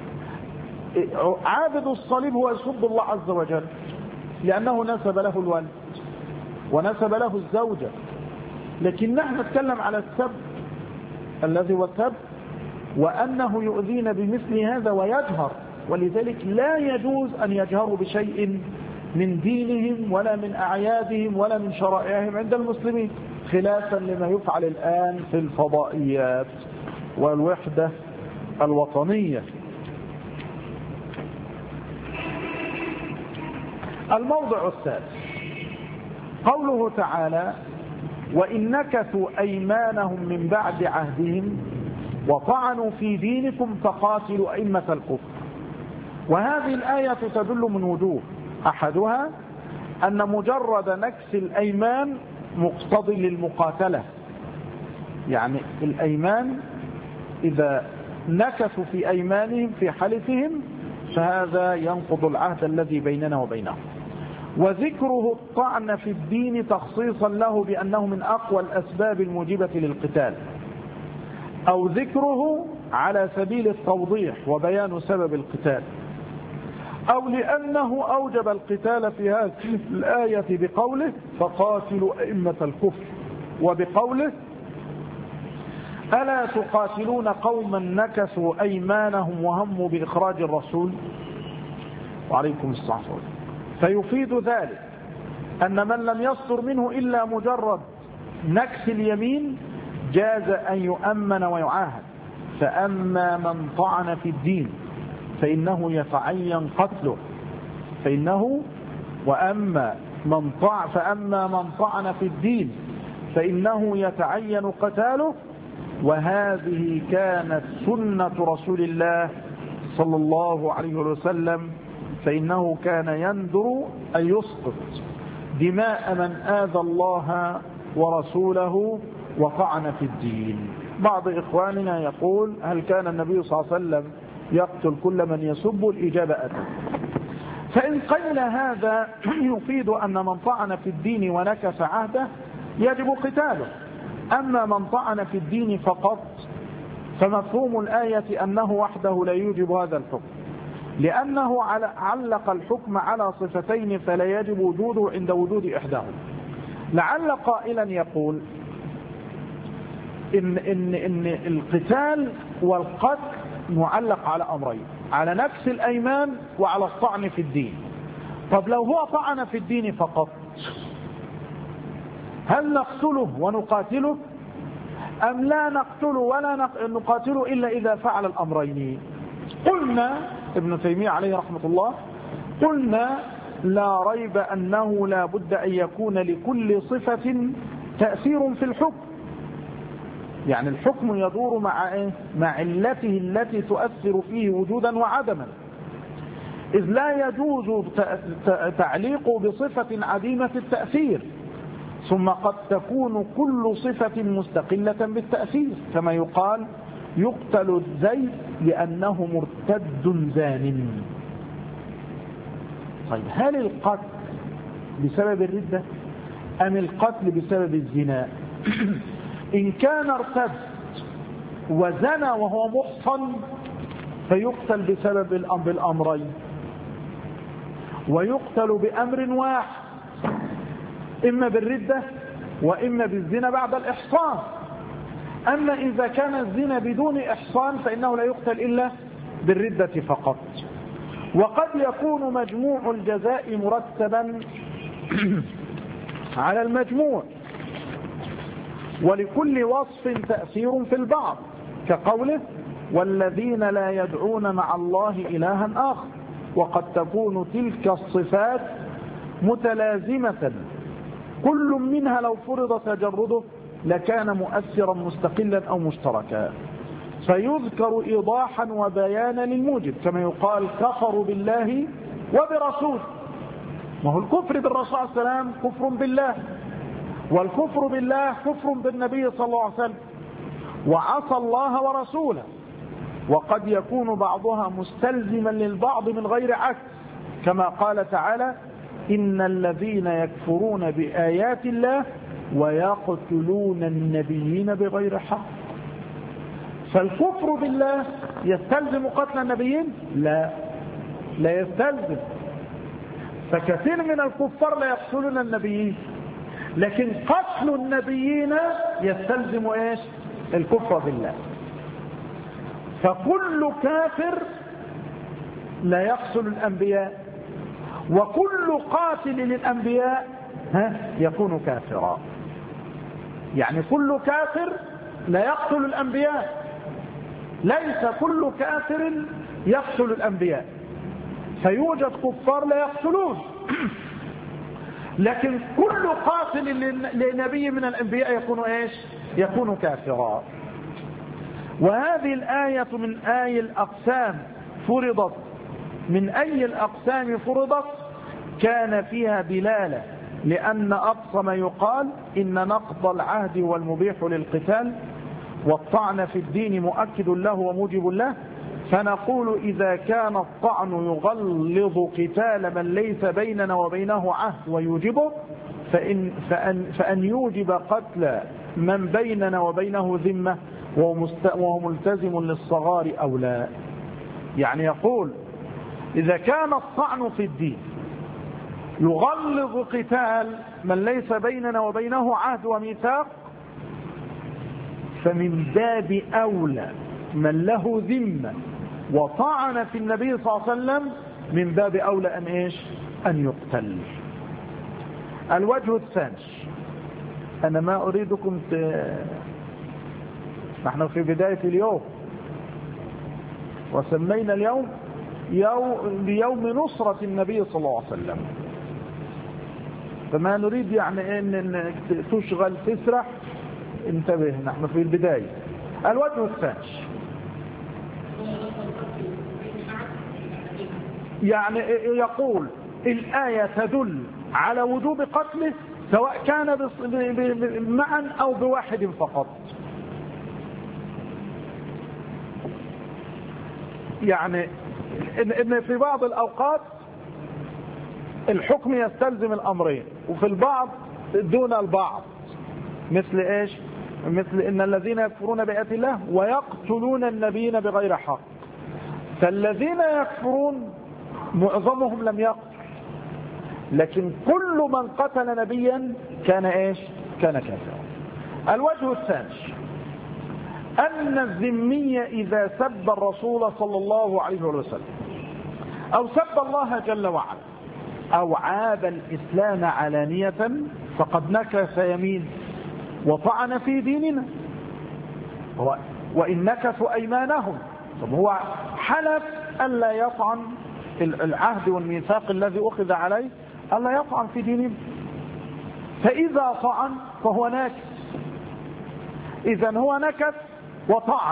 عابد الصليب هو يسب الله عز وجل لأنه نسب له الولد ونسب له الزوجة، لكن نحن نتكلم على السب الذي هو السب، وأنه يؤذين بمثل هذا ويجهر، ولذلك لا يجوز أن يجهروا بشيء من دينهم ولا من أعيادهم ولا من شرائعهم عند المسلمين، خلافا لما يفعل الآن في الفضائيات والوحدة الوطنية. الموضع الثالث قوله تعالى: وإن نكثوا أيمانهم من بعد عهدهم وطعنوا في دينكم فقاتلوا أئمة الكفر. وهذه الآية تدل من وجوه: أحدها أن مجرد نكث الأيمان مقتضي للمقاتلة، يعني الأيمان إذا نكثوا في أيمانهم في حلفهم فهذا ينقض العهد الذي بيننا وبينهم. وذكره الطعن في الدين تخصيصا له بأنه من أقوى الأسباب الموجبة للقتال، أو ذكره على سبيل التوضيح وبيان سبب القتال، أو لأنه أوجب القتال في هذه الآية بقوله: فقاتلوا أئمة الكفر، وبقوله: ألا تقاتلون قوما نكثوا أيمانهم وهموا بإخراج الرسول وعليكم الصلاة والسلام. فيفيد ذلك أن من لم يصدر منه إلا مجرد نكث اليمين جاز أن يؤمن ويعاهد. فأما من طعن في الدين فإنه يتعين قتله فإنه وأما من طع فأما من طعن في الدين فإنه يتعين قتاله. وهذه كانت سنة رسول الله صلى الله عليه وسلم، فإنه كان يندر أن يسقط دماء من آذى الله ورسوله وطعن في الدين. بعض إخواننا يقول هل كان النبي صلى الله عليه وسلم يقتل كل من يسب؟ الإجابة أتى. فإن قيل هذا يفيد أن من طعن في الدين ونكث عهده يجب قتاله. أما من طعن في الدين فقط فمفهوم الآية أنه وحده لا يوجب هذا الحكم، لأنه علق الحكم على صفتين فلا يجب وجوده عند وجود إحداهما. لعل قائلا يقول إن, إن, إن القتال والقتل معلق على أمرين، على نفس الأيمان وعلى الطعن في الدين. طب لو هو طعن في الدين فقط هل نقتله ونقاتله أم لا نقتله ولا نقاتله إلا إذا فعل الأمرين؟ قلنا ابن تيمية عليه رحمة الله قلنا لا ريب أنه لا بد أن يكون لكل صفة تأثير في الحكم. يعني الحكم يدور مع إيه؟ مع علته التي تؤثر فيه وجودا وعدما، إذ لا يجوز تعليق بصفة عديمة التأثير. ثم قد تكون كل صفة مستقلة بالتأثير، كما يقال يقتل الزيد لأنه مرتد زان. طيب هل القتل بسبب الردة أم القتل بسبب الزنا؟ إن كان ارتد وزنى وهو محصن فيقتل بسبب الأمرين، ويقتل بأمر واحد، إما بالردة وإما بالزنا بعد الإحصان. أما إذا كان الزنا بدون إحصان فإنه لا يقتل إلا بالردة فقط. وقد يكون مجموع الجزاء مرتبا على المجموع، ولكل وصف تأثير في البعض، كقوله والذين لا يدعون مع الله إلها آخر. وقد تكون تلك الصفات متلازمة، كل منها لو فرض تجرده لكان مؤثرا مستقلا أو مشتركا، فيذكر إيضاحا وبيانا للموجب، كما يقال كفروا بالله وبرسوله. ما هو الكفر بالرسول صلى الله عليه وسلم كفر بالله، والكفر بالله كفر بالنبي صلى الله عليه وسلم، وعصى الله ورسوله. وقد يكون بعضها مستلزما للبعض من غير عكس، كما قال تعالى إن الذين يكفرون بآيات الله ويقتلون النبيين بغير حق. فالكفر بالله يستلزم قتل النبيين؟ لا لا يستلزم. فكثير من الكفار لا يقتلون النبيين، لكن قتل النبيين يستلزم ايش؟ الكفر بالله. فكل كافر لا يقتل الأنبياء، وكل قاتل للأنبياء ها يكون كافرا. يعني كل كافر لا يقتل الأنبياء، ليس كل كافر يقتل الأنبياء، فيوجد كفار لا يقتلون، لكن كل قاتل لنبي من الأنبياء يكون ايش؟ يكون كافرا. وهذه الآية من آي الأقسام فرضت، من أي الأقسام فرضت كان فيها دلالة، لأن أقصى ما يقال إن نقض العهد والمبيح للقتال والطعن في الدين مؤكد له وموجب له. فنقول إذا كان الطعن يغلظ قتال من ليس بيننا وبينه عهد ويوجبه، فإن, فأن, فأن يوجب قتل من بيننا وبينه ذمة وهو ملتزم للصغار أو لا. يعني يقول إذا كان الطعن في الدين يغلظ قتال من ليس بيننا وبينه عهد وميثاق، فمن باب أولى من له ذمة وطعن في النبي صلى الله عليه وسلم من باب أولى أن إيش أن يقتل. الوجه الثاني، أنا ما أريدكم ت... نحن في بداية اليوم وسمينا اليوم يوم بيوم نصرة النبي صلى الله عليه وسلم، فما نريد يعني أن تشغل تسرح، انتبه نحن في البداية. الوجه الثاني يعني يقول الآية تدل على وجوب قتله سواء كان معا أو بواحد فقط. يعني إن في بعض الأوقات الحكم يستلزم الأمرين وفي البعض دون البعض، مثل إيش؟ مثل إن الذين يكفرون بآيات الله ويقتلون النبيين بغير حق، فالذين يكفرون معظمهم لم يقتل، لكن كل من قتل نبيا كان إيش؟ كان كافرا. الوجه الثاني أن الذمي إذا سب الرسول صلى الله عليه وسلم أو سب الله جل وعلا أو عاب الإسلام علانية فقد نكث يمين وطعن في ديننا، وإن نكثوا أيمانهم، طب هو حلف ألا يطعن العهد والميثاق الذي أخذ عليه ألا يطعن في ديننا، فإذا طعن فهو ناكث، إذن هو نكث وطعن،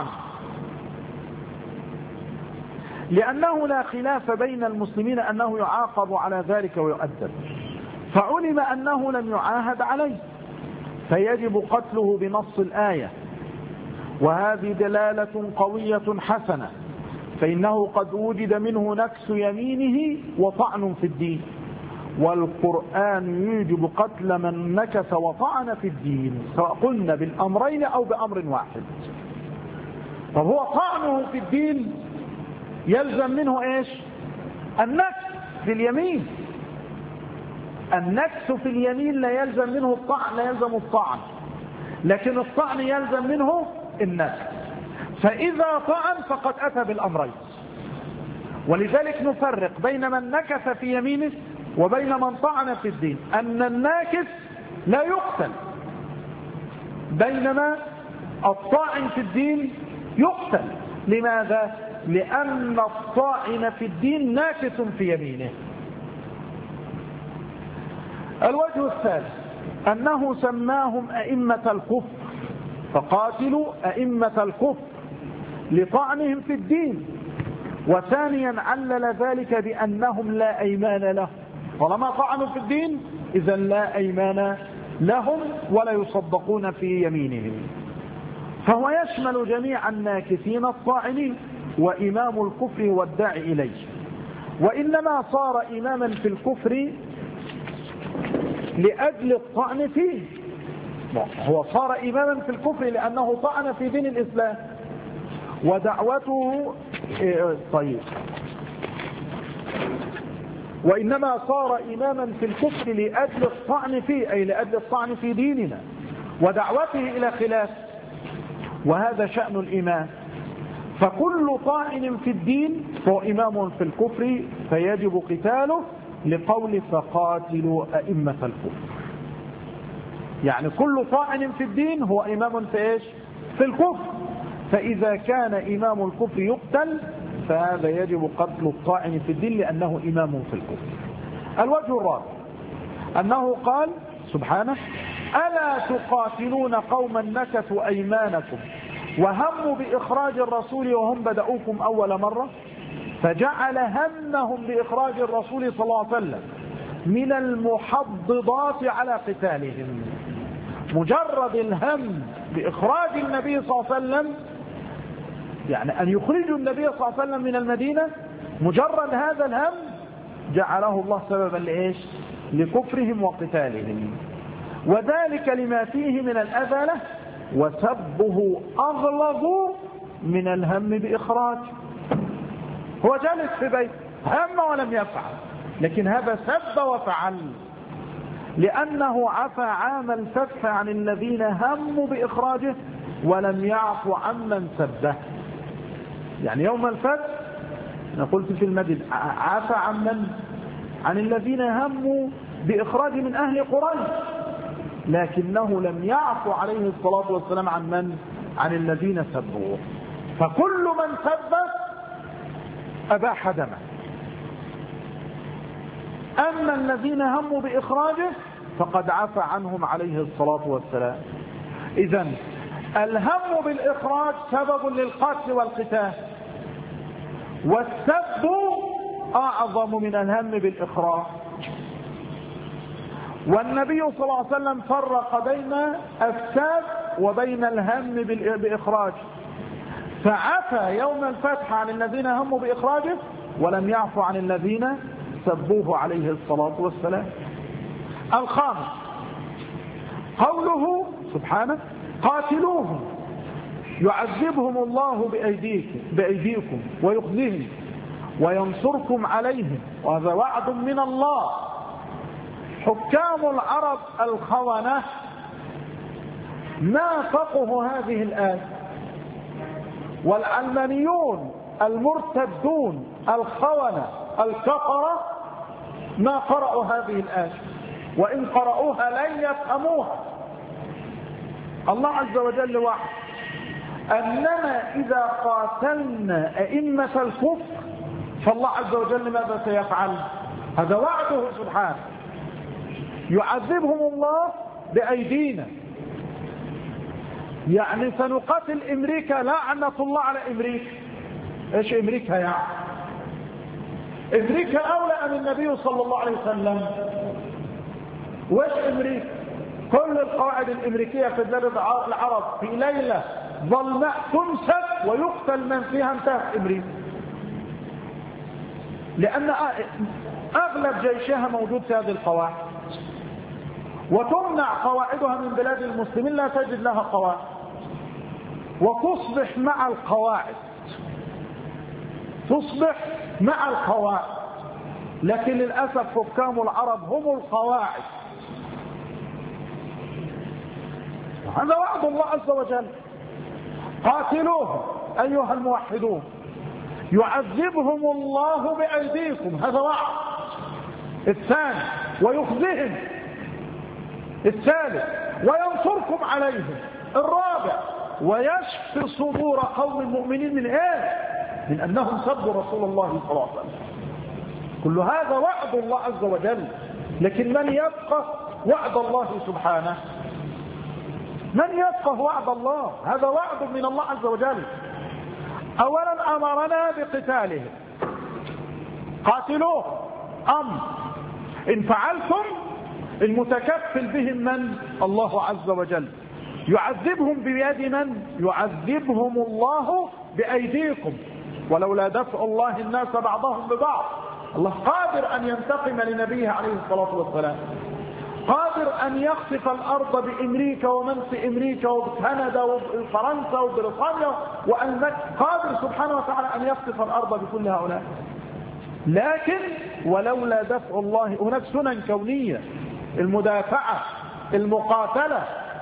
لأنه لا خلاف بين المسلمين أنه يعاقب على ذلك ويؤدب، فعلم أنه لم يعاهد عليه فيجب قتله بنص الآية، وهذه دلالة قوية حسنة، فإنه قد وجد منه نكس يمينه وطعن في الدين، والقرآن يوجب قتل من نكس وطعن في الدين سواء قلنا بالأمرين أو بأمر واحد. طب هو طعنه في الدين يلزم منه إيش؟ النكس في اليمين، النكس في اليمين لا يلزم منه الطعن، لا يلزم الطعن، لكن الطعن يلزم منه النكس، فإذا طعن فقد أتى بالأمرين. ولذلك نفرق بين من نكث في يمينه وبين من طعن في الدين، أن الناكث لا يقتل بينما الطاعن في الدين يقتل. لماذا؟ لأن الطاعن في الدين ناكث في يمينه. الوجه الثالث أنه سماهم أئمة الكفر، فقاتلوا أئمة الكفر لطعنهم في الدين، وثانيا علل ذلك بأنهم لا أيمان لهم، طالما طعنوا في الدين إذا لا أيمان لهم ولا يصدقون في يمينهم، فهو يشمل جميع الناكثين الطاعنين، وإمام الكفر هو الداعي إليه، وإنما صار إماما في الكفر لأجل الطعن فيه، هو صار إماما في الكفر لأنه طعن في دين الإسلام ودعوته طيب وإنما صار إماما في الكفر لأجل الطعن فيه، أي لأجل الطعن في ديننا ودعوته إلى خلاف، وهذا شأن الإمام، فكل طاعن في الدين فهو إمام في الكفر فيجب قتاله، لقول فقاتلوا أئمة الكفر، يعني كل طاعن في الدين هو إمام في إيش؟ في الكفر، فإذا كان إمام الكفر يقتل فهذا يجب قتل الطاعن في الدين لأنه إمام في الكفر. الوجه الرابع أنه قال سبحانه: ألا تقاتلون قوما نكثوا أيمانكم وهموا بإخراج الرسول وهم بدأوكم أول مرة، فجعل همهم بإخراج الرسول صلى الله عليه وسلم من المحضضات على قتالهم. مجرد الهم بإخراج النبي صلى الله عليه وسلم، يعني أن يخرجوا النبي صلى الله عليه وسلم من المدينة، مجرد هذا الهم جعله الله سببا لإيش؟ لكفرهم وقتالهم، وذلك لما فيه من الأذى له، وسبه أغلظ من الهم بإخراج. هو جالس في بيت هم ولم يفعل، لكن هذا سب وفعل، لأنه عفى عام الفتح عن الذين هموا بإخراجه ولم يعف عمن سبه. يعني يوم الفتح أنا قلت في المدينة عفى عمن عن الذين هموا بإخراج من أهل قريش، لكنه لم يعف عليه الصلاة والسلام عن من؟ عن الذين سبوه. فكل من سبه أباح دمه. أما الذين هموا بإخراجه فقد عفى عنهم عليه الصلاة والسلام. إذن الهم بالإخراج سبب للقتل والقتال، والسب أعظم من الهم بالإخراج. والنبي صلى الله عليه وسلم فرق بين السب وبين الهم بإخراج، فعفى يوم الفتح عن الذين هموا بإخراجه ولم يعفو عن الذين سبوه عليه الصلاة والسلام. الخامس قوله سبحانه قاتلوهم يعذبهم الله بأيديكم, بأيديكم ويخزيهم وينصركم عليهم، وهذا وعد من الله. حكام العرب الخونة نافقوا هذه الآية، والعلمانيون المرتدون الخونة الكفرة ما قرأوا هذه الآية، وإن قرأوها لن يفهموها. الله عز وجل وعد أننا إذا قاتلنا أئمة الكفر فالله عز وجل ماذا سيفعل؟ هذا وعده سبحانه، يعذبهم الله بأيدينا. يعني سنقاتل أمريكا لعنة الله على أمريكا. إيش أمريكا يعني؟ أمريكا أولى من النبي صلى الله عليه وسلم. وإيش أمريكا؟ كل القواعد الأمريكية في بلاد العرب في ليلة ظلماء تمسك ويقتل من فيها انتهت أمريكا، لأن أغلب جيشها موجود في هذه القواعد، وتمنع قواعدها من بلاد المسلمين لا تجد لها قواعد، وتصبح مع القواعد تصبح مع القواعد لكن للأسف حكام العرب هم القواعد. هذا وعد الله عز وجل. قاتلوهم أيها الموحدون يعذبهم الله بأيديكم، هذا وعد. الثاني ويخزيهم، الثالث وينصركم عليهم، الرابع ويشفي صدور قوم المؤمنين من ايه؟ من انهم سبوا رسول الله صلى الله عليه وسلم. كل هذا وعد الله عز وجل، لكن من يفقه وعد الله سبحانه؟ من يفقه وعد الله؟ هذا وعد من الله عز وجل. اولا امرنا بقتالهم، قاتلوه امر، ان فعلتم المتكفل بهم من؟ الله عز وجل. يعذبهم بيد من؟ يعذبهم الله بأيديكم، ولولا دفع الله الناس بعضهم ببعض. الله قادر أن ينتقم لنبيه عليه الصلاة والسلام، قادر أن يخسف الأرض بأمريكا ومن في أمريكا وبكندا وفرنسا وبريطانيا وألمانيا، قادر سبحانه وتعالى أن يخسف الأرض بكل هؤلاء. لكن ولولا دفع الله، هناك سنن كونية، المدافعة، المقاتلة،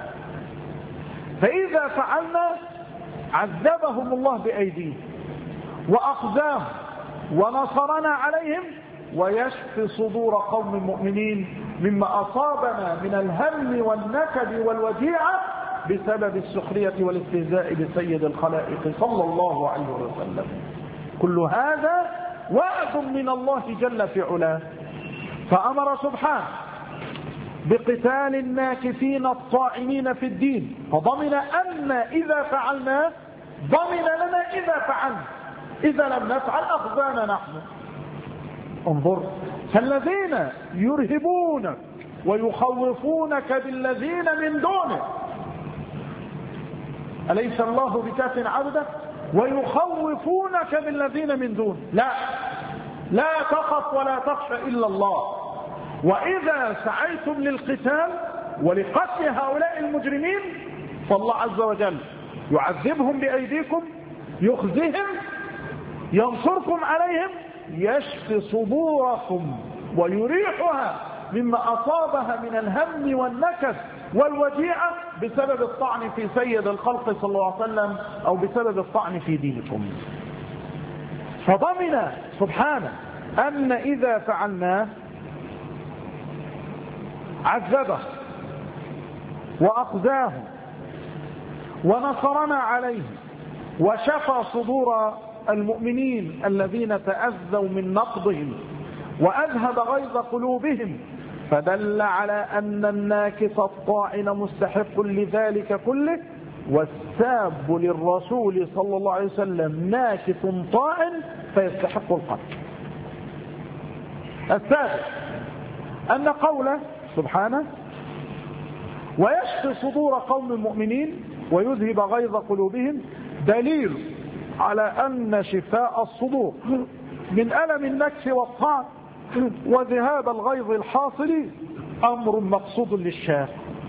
فإذا فعلنا عذبهم الله بأيديهم وأخزاهم ونصرنا عليهم ويشفي صدور قوم مؤمنين مما أصابنا من الهم والنكد والوجيعة بسبب السخرية والاستهزاء بسيد الخلائق صلى الله عليه وسلم. كل هذا وعد من الله جل في علاه. فأمر سبحانه بقتال الناكثين الطاعنين في الدين، فضمن أن إذا فعلنا ضمن لنا إذا فعلنا، إذا لم نفعل أخذانا نحن. انظر، فالذين يرهبونك ويخوفونك بالذين من دونه، أليس الله بكاف عبده؟ ويخوفونك بالذين من دونه، لا لا تخف ولا تخشى إلا الله. وإذا سعيتم للقتال ولقتل هؤلاء المجرمين فالله عز وجل يعذبهم بأيديكم، يخزيهم، ينصركم عليهم، يشفي صدوركم ويريحها مما أصابها من الهم والنكد والوجيعة بسبب الطعن في سيد الخلق صلى الله عليه وسلم أو بسبب الطعن في دينكم. فضمن سبحانه أن إذا فعلنا عذبه وأخزاه ونصرنا عليه وشفى صدور المؤمنين الذين تأذوا من نقضهم وأذهب غيظ قلوبهم، فدل على أن الناكث الطاعن مستحق لذلك كله، والساب للرسول صلى الله عليه وسلم ناكث طاعن فيستحق القتل. الثالث أن قوله سبحانه ويشفي صدور قوم المؤمنين ويذهب غيظ قلوبهم دليل على أن شفاء الصدور من ألم النكس والطعن وذهاب الغيظ الحاصل أمر مقصود للشافع.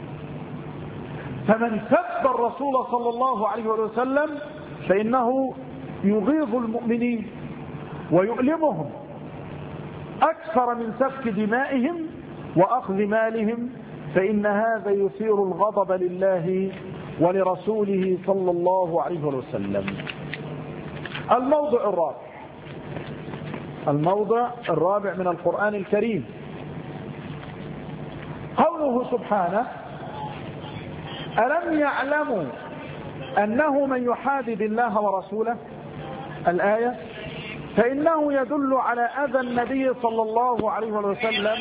فمن سب الرسول صلى الله عليه وسلم فإنه يغيظ المؤمنين ويؤلمهم أكثر من سفك دمائهم وأخذ مالهم، فإن هذا يثير الغضب لله ولرسوله صلى الله عليه وسلم. الموضع الرابع الموضع الرابع من القرآن الكريم قوله سبحانه ألم يعلموا أنه من يحادد الله ورسوله، الآية، فإنه يدل على أذى النبي صلى الله عليه وسلم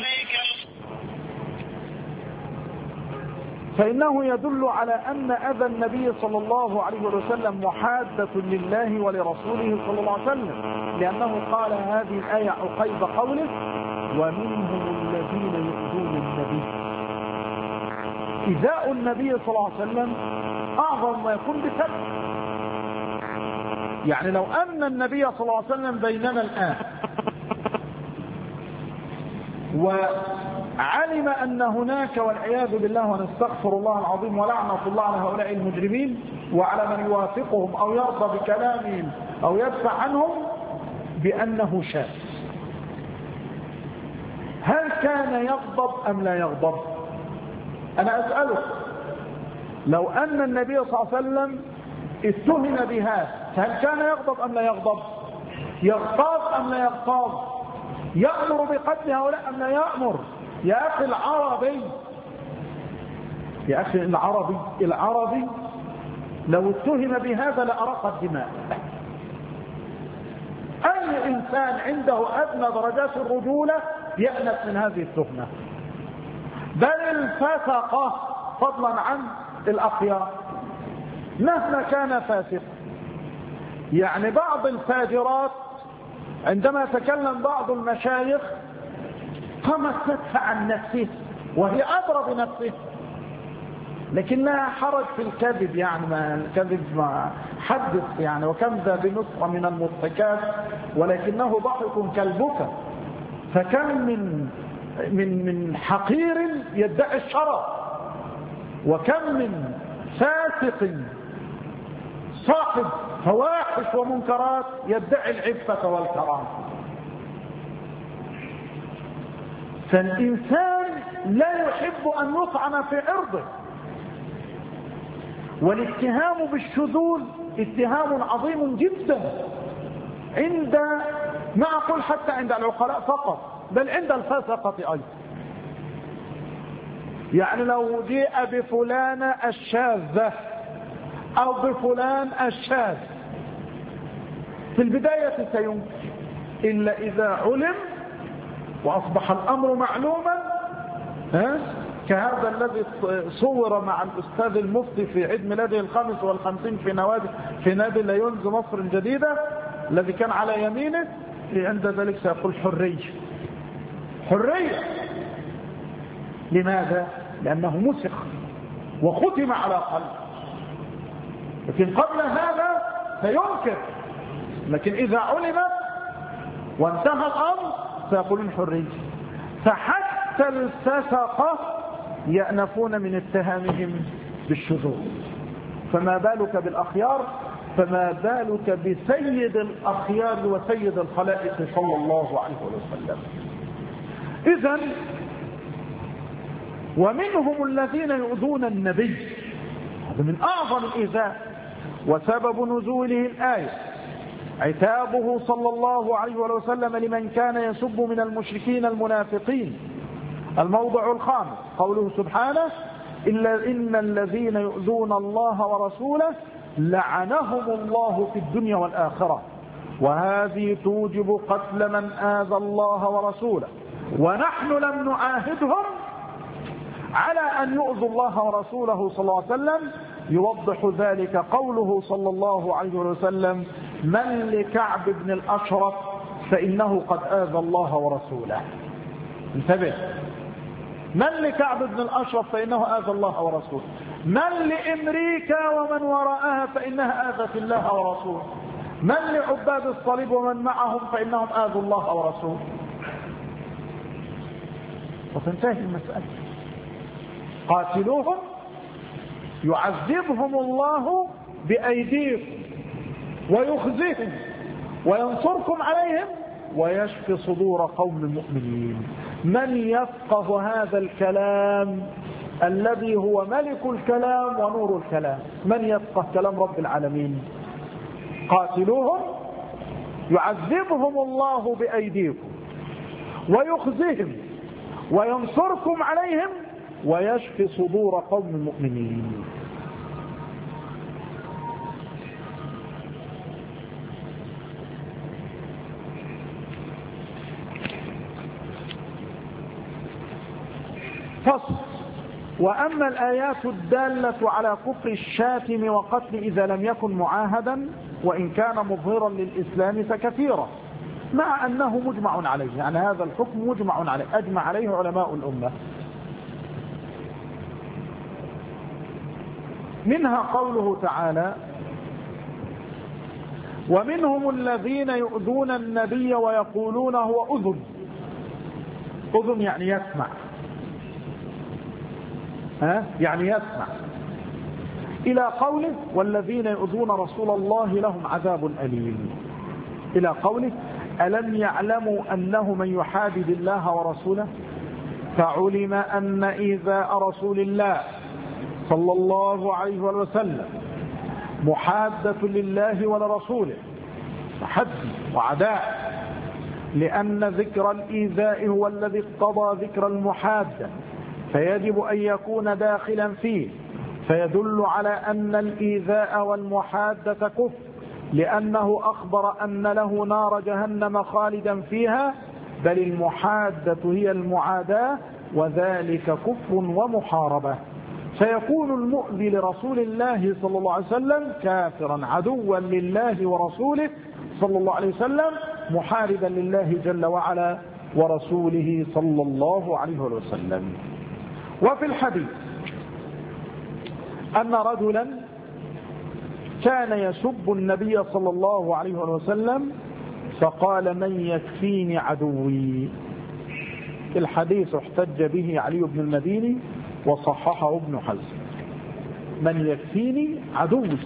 فإنه يدل على أن أذى النبي صلى الله عليه وسلم محادة لله ولرسوله صلى الله عليه وسلم، لأنه قال هذه الآية عقيب قوله ومنهم الذين يؤذون النبي. إيذاء النبي صلى الله عليه وسلم أعظم ما يكون بسبب، يعني لو أن النبي صلى الله عليه وسلم بيننا الآن وعلم أن هناك والعياذ بالله ونستغفر الله العظيم ولعنة الله على هؤلاء المجرمين وعلى من يوافقهم أو يرضى بكلامهم أو يدفع عنهم بأنه شاذ، هل كان يغضب أم لا يغضب؟ أنا أسألك، لو أن النبي صلى الله عليه وسلم اتهم بهذا هل كان يغضب أم لا يغضب؟ يغتاظ أم لا يغتاظ؟ يأمر بقتل هؤلاء أم لا يأمر؟ يا أخي العربي يا أخي العربي العربي لو اتهم بهذا لأرق الدماء. أي إنسان عنده أدنى درجات الرجولة يأنس من هذه التهمة، بل الفسقة فضلا عن الأخيار مهما كان فاسق. يعني بعض الفاجرات عندما تكلم بعض المشايخ قامت تدفع عن نفسه وهي أدرى بنفسه، لكن لا حرج في الكذب، يعني ما الكذب ما حدث يعني وكم ذا بنصر من المضحكات ولكنه ضحك كالبكا. فكم من من من حقير يدعي الشرف، وكم من فاسق صاحب فواحش ومنكرات يدعي العفة والكرامة. فالإنسان لا يحب أن يطعن في عرضه، والاتهام بالشذوذ اتهام عظيم جدا عند، ما أقول حتى عند العقلاء فقط، بل عند الفاسقة أيضا. يعني لو جاء بفلانة الشاذة أو بفلان الشاذ في البداية سينكر، إلا إذا علم وأصبح الأمر معلوما، ها كهذا الذي صور مع الأستاذ المفتي في عيد ميلاده الخامس والخمسين في نوادي في نادي ليونز مصر الجديدة الذي كان على يمينه، عند ذلك سيقول حرية حرية. لماذا؟ لأنه مسخ وختم على قلبه، لكن قبل هذا سينكر، لكن إذا علم وانتهى الأمر سيقولون حرية. فحتى الفسقة يأنفون من اتهامهم بالشذوذ، فما بالك بالأخيار، فما بالك بسيد الأخيار وسيد الخلائق صلى الله عليه وسلم. إذن ومنهم الذين يؤذون النبي، هذا من أعظم الإيذاء. وسبب نزوله الآية عتابه صلى الله عليه وسلم لمن كان يسب من المشركين المنافقين. الموضع الخامس قوله سبحانه إلا إن الذين يؤذون الله ورسوله لعنهم الله في الدنيا والآخرة، وهذه توجب قتل من آذى الله ورسوله، ونحن لم نعاهدهم على أن يؤذوا الله ورسوله صلى الله عليه وسلم. يوضح ذلك قوله صلى الله عليه وسلم من لكعب بن الأشرف فإنه قد آذى الله ورسوله. انتبه، من لكعب بن الأشرف فإنه آذى الله ورسوله، من لأمريكا ومن وراءها فإنها آذت الله ورسوله، من لعباد الصليب ومن معهم فإنهم آذوا الله ورسوله. وتنتهي المسألة. قاتلوهم يعذبهم الله بأيديكم ويخزيهم وينصركم عليهم ويشفي صدور قوم المؤمنين. من يفقه هذا الكلام الذي هو ملك الكلام ونور الكلام؟ من يفقه كلام رب العالمين؟ قاتلوهم يعذبهم الله بأيديكم ويخزيهم وينصركم عليهم ويشفي صدور قوم المؤمنين. فصل. وأما الآيات الدالة على كفر الشاتم وقتل إذا لم يكن معاهدا وإن كان مظهرا للإسلام فكثيرة، مع أنه مجمع عليه، يعني هذا الحكم مجمع عليه، أجمع عليه علماء الأمة. منها قوله تعالى ومنهم الذين يؤذون النبي ويقولون هو أذن. أذن يعني يسمع، ها يعني يسمع، إلى قوله والذين يؤذون رسول الله لهم عذاب أليم، إلى قوله ألم يعلموا أنه من يحادد الله ورسوله فعلم أن إيذاء رسول الله صلى الله عليه وسلم محادة لله ولرسوله تحدي وعداء، لأن ذكر الإيذاء هو الذي اقتضى ذكر المحادة، فيجب أن يكون داخلا فيه، فيدل على أن الإيذاء والمحادة كفر، لأنه أخبر أن له نار جهنم خالدا فيها، بل المحادة هي المعاداة، وذلك كفر ومحاربة. فيكون المؤذي لرسول الله صلى الله عليه وسلم كافرا عدوا لله ورسوله صلى الله عليه وسلم، محاربا لله جل وعلا ورسوله صلى الله عليه وسلم. وفي الحديث أن رجلا كان يسب النبي صلى الله عليه وسلم فقال من يكفيني عدوي. الحديث احتج به علي بن المديني وصححه ابن حزم. من يكفيني عدوي،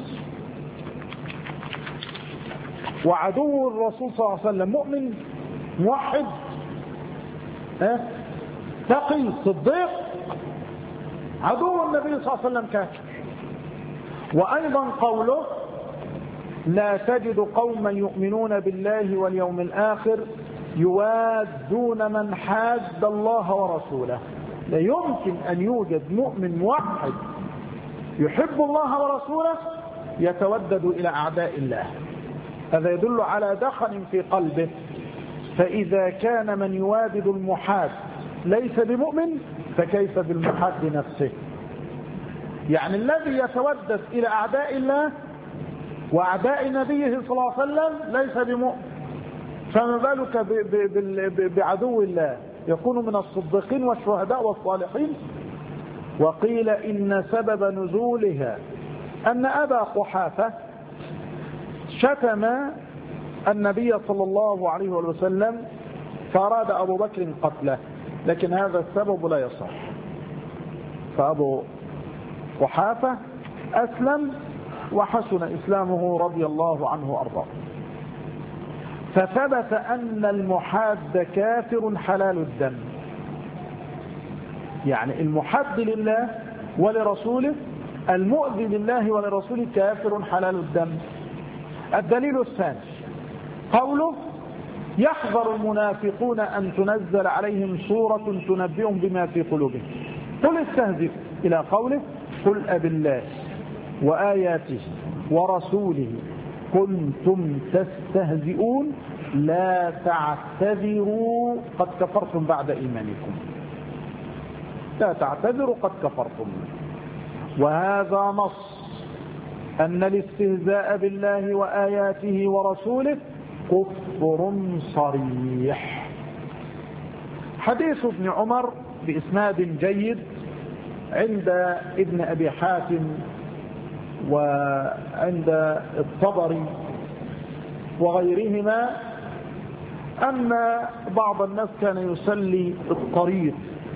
وعدو الرسول صلى الله عليه وسلم مؤمن موحد اه؟ تقي صديق، عدو النبي صلى الله عليه وسلم كافر. وأيضا قوله لا تجد قوما يؤمنون بالله واليوم الآخر يوادون من حاد الله ورسوله. لا يمكن أن يوجد مؤمن موحد يحب الله ورسوله يتودد إلى أعداء الله، هذا يدل على دخن في قلبه. فإذا كان من يوادد المحاد ليس بمؤمن فكيف بالمحاد نفسه؟ يعني الذي يتودد إلى أعداء الله وأعداء نبيه صلى الله عليه وسلم ليس بمؤمن، فما بالك بعدو الله؟ يكون من الصديقين والشهداء والصالحين. وقيل إن سبب نزولها أن أبا قحافة شتم النبي صلى الله عليه وسلم فأراد أبو بكر قتله، لكن هذا السبب لا يصح. فأبو قحافة أسلم وحسن إسلامه رضي الله عنه وأرضاه. فثبت أن المحاد كافر حلال الدم، يعني المحاد لله ولرسوله المؤذي لله ولرسوله كافر حلال الدم. الدليل الثاني قوله يحذر المنافقون أن تنزل عليهم سورة تنبئهم بما في قلوبهم قل استهزئوا إلى قوله قل أبالله وآياته ورسوله كنتم تستهزئون لا تعتذروا قد كفرتم بعد إيمانكم. لا تعتذروا قد كفرتم. وهذا نص أن الاستهزاء بالله وآياته ورسوله كفر صريح. حديث ابن عمر بإسناد جيد عند ابن أبي حاتم وعند الطبري وغيرهما أن بعض الناس كان يسلي الطريق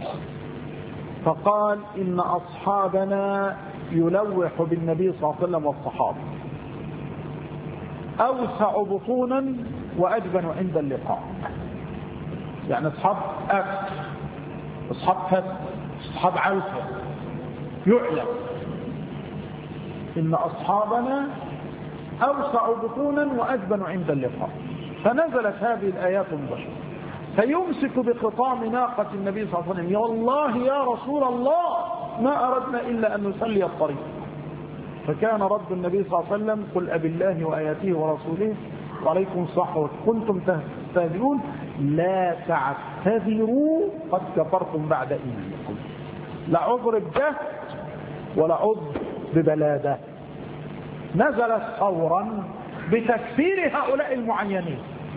فقال إن أصحابنا يلوح بالنبي صلى الله عليه وسلم والصحابة أوسع بطونا وأجبن عند اللقاء. يعني أصحاب أكل أصحاب فتح أصحاب عوفة يعلم إن أصحابنا أوسع بطونا وأجبن عند اللقاء. فنزلت هذه الآيات المبشرة فيمسك بخطام ناقة النبي صلى الله عليه وسلم يا الله يا رسول الله ما أردنا إلا أن نسلي الطريق. فكان رد النبي صلى الله عليه وسلم قل أبالله وآياته ورسوله وعليكم الصحوة كنتم تهتدون لا تعتذروا قد كفرتم بعد إيمانكم. لا عذر بجهل ولا عذر ببلادة. نزلت فورا بتكفير هؤلاء المعينين.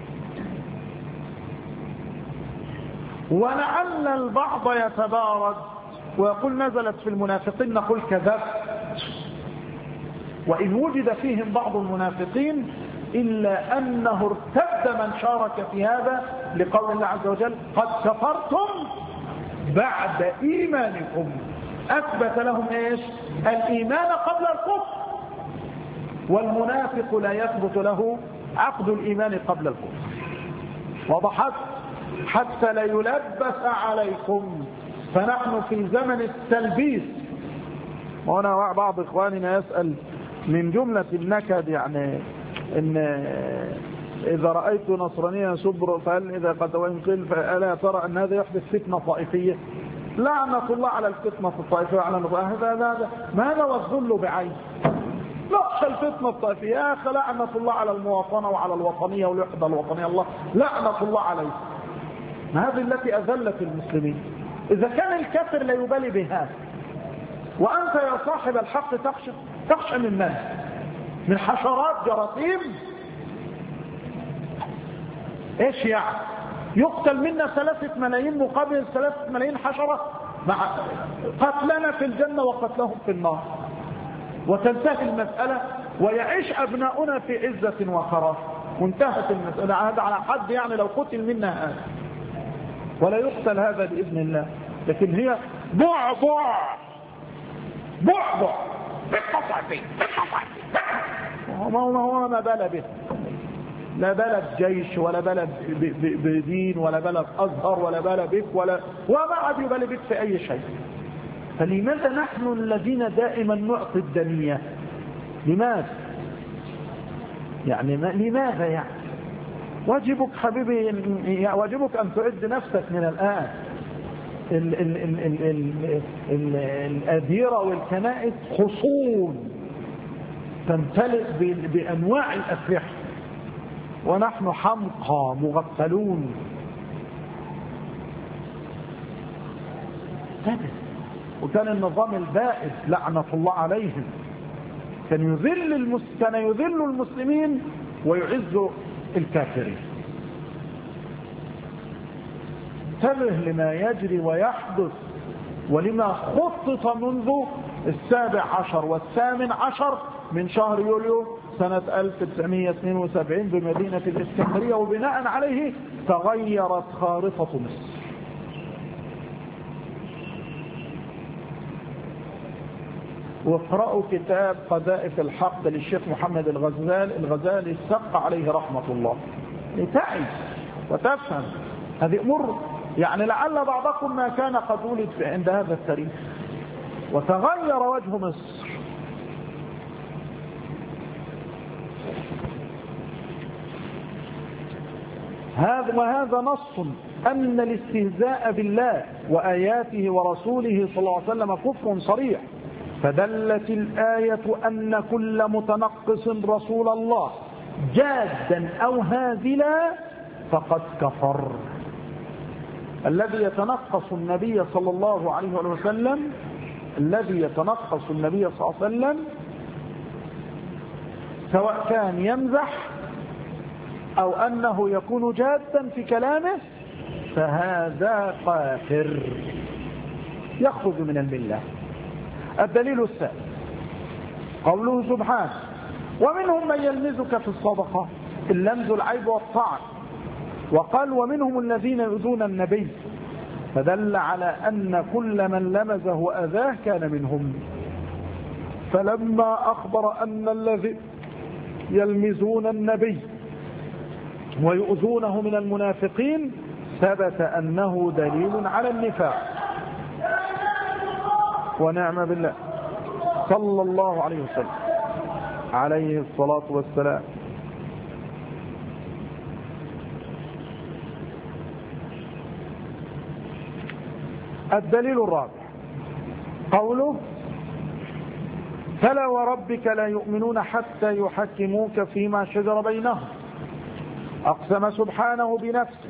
ولعل البعض يتبارد ويقول نزلت في المنافقين نقول كذب. وإن وجد فيهم بعض المنافقين إلا أنه ارتد من شارك في هذا لقول الله عز وجل قد كفرتم بعد إيمانكم. أثبت لهم إيش؟ الإيمان قبل الكفر. والمنافق لا يثبت له عقد الإيمان قبل الكفر. وضحت حتى لا يلبس عليكم. فنحن في زمن التلبيس. وهنا بعض إخواننا يسأل من جملة النكد يعني إن إذا رأيت نصرانيا سبر فهل إذا قد وإن قيل فألا ترى أن هذا يحدث فتنة طائفية؟ لعنة الله على الفتنة الطائفية وعلى هذا هذا ما هذا والذل بعين. نخشى الفتنة الطائفية يا أخي لعنة الله على المواطنة وعلى الوطنية والوحدة الوطنية الله لعنة الله عليه. هذه التي أذلت المسلمين. إذا كان الكافر لا يبالي بها وأنت يا صاحب الحق تخشى تخشى من من؟ من حشرات جراثيم؟ ايش يعني؟ يقتل منا ثلاثة ملايين مقابل ثلاثة ملايين حشرة مع قتلنا في الجنة وقتلهم في النار وتنتهي المسألة ويعيش أبناؤنا في عزة وخراف وانتهت المسألة. هذا على حد يعني لو قتل منا هذا ولا يقتل هذا بإذن الله. لكن هي بعبع بعبع بالقطع فيه بالقطع ما هو ما بال به. لا بلد جيش ولا بلد بدين ولا بلد أزهر ولا بلد بك ولا وما عاد يبالي بك في أي شيء. فلماذا نحن الذين دائما نعطي الدنيا؟ لماذا يعني ما لماذا يعني؟ واجبك حبيبي واجبك أن تعد نفسك من الآن. ال ال ال ال ال ال الأديرة والكنائس حصون تمتلئ بأنواع الأسلحة ونحن حمقى مغفلون. وكان النظام البائد لعنة الله عليهم كان يذل المس... كان يذل المسلمين ويعز الكافرين. انتبه لما يجري ويحدث ولما خطط منذ السابع عشر والثامن عشر من شهر يوليو سنة ألف وتسعمائة واثنين وسبعين بمدينة الإسكندرية وبناء عليه تغيرت خارطة مصر. واقرأوا كتاب قذائف الحق للشيخ محمد الغزال الغزالي السق عليه رحمة الله لتعي وتفهم هذه أمور. يعني لعل بعضكم ما كان قد ولد عند هذا التاريخ وتغير وجه مصر هذا وهذا نص أن الاستهزاء بالله وآياته ورسوله صلى الله عليه وسلم كفر صريح، فدلت الآية أن كل متنقص رسول الله جادا أو هازلا فقد كفر. الذي يتنقص النبي صلى الله عليه وسلم الذي يتنقص النبي صلى الله عليه وسلم سواء كان يمزح أو أنه يكون جادا في كلامه فهذا كافر يخرج من الملة. الدليل الثالث قوله سبحانه: ومنهم من يلمزك في الصدقة، اللمز العيب والطعن، وقال: ومنهم الذين يؤذون النبي، فدل على أن كل من لمزه وأذاه كان منهم. فلما أخبر أن الذين يلمزون النبي ويؤذونه من المنافقين ثبت أنه دليل على النفاق، ونعم بالله صلى الله عليه وسلم عليه الصلاة والسلام. الدليل الرابع قوله: فلا وربك لا يؤمنون حتى يحكموك فيما شجر بينهم. أقسم سبحانه بنفسه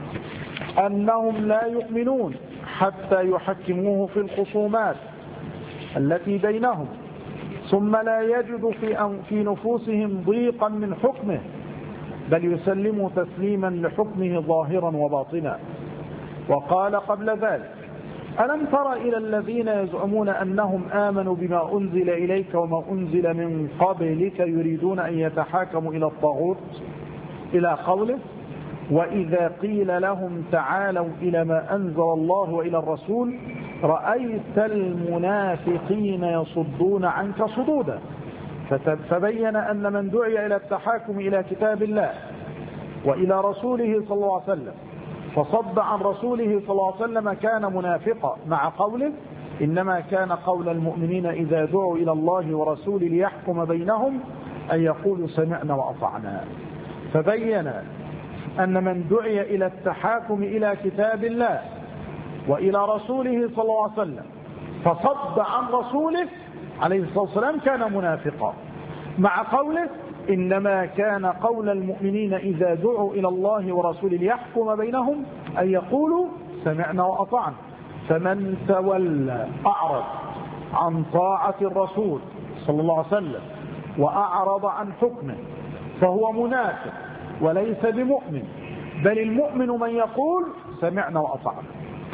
أنهم لا يؤمنون حتى يحكموه في الخصومات التي بينهم ثم لا يجد في في نفوسهم ضيقا من حكمه، بل يسلموا تسليما لحكمه ظاهرا وباطنا. وقال قبل ذلك: ألم تر إلى الذين يزعمون أنهم آمنوا بما أنزل إليك وما أنزل من قبلك يريدون أن يتحاكموا إلى الطاغوت، إلى قوله: وإذا قيل لهم تعالوا إلى ما أنزل الله وإلى الرسول رأيت المنافقين يصدون عنك صدودا. فبين أن من دعي إلى التحاكم إلى كتاب الله وإلى رسوله صلى الله عليه وسلم فصد عن رسوله صلى الله عليه وسلم كان منافقا، مع قوله: إنما كان قول المؤمنين إذا دعوا إلى الله ورسوله ليحكم بينهم أن يقولوا سمعنا وأطعنا. فبين أن من دعي إلى التحاكم إلى كتاب الله وإلى رسوله صلى الله عليه وسلم فصد عن رسوله عليه الصلاة والسلام كان منافقا، مع قوله: إنما كان قول المؤمنين إذا دعوا إلى الله ورسوله ليحكم بينهم أن يقولوا سمعنا وأطعنا. فمن تولى أعرض عن طاعة الرسول صلى الله عليه وسلم وأعرض عن حكمه فهو منافق وليس بمؤمن، بل المؤمن من يقول سمعنا وأطعنا.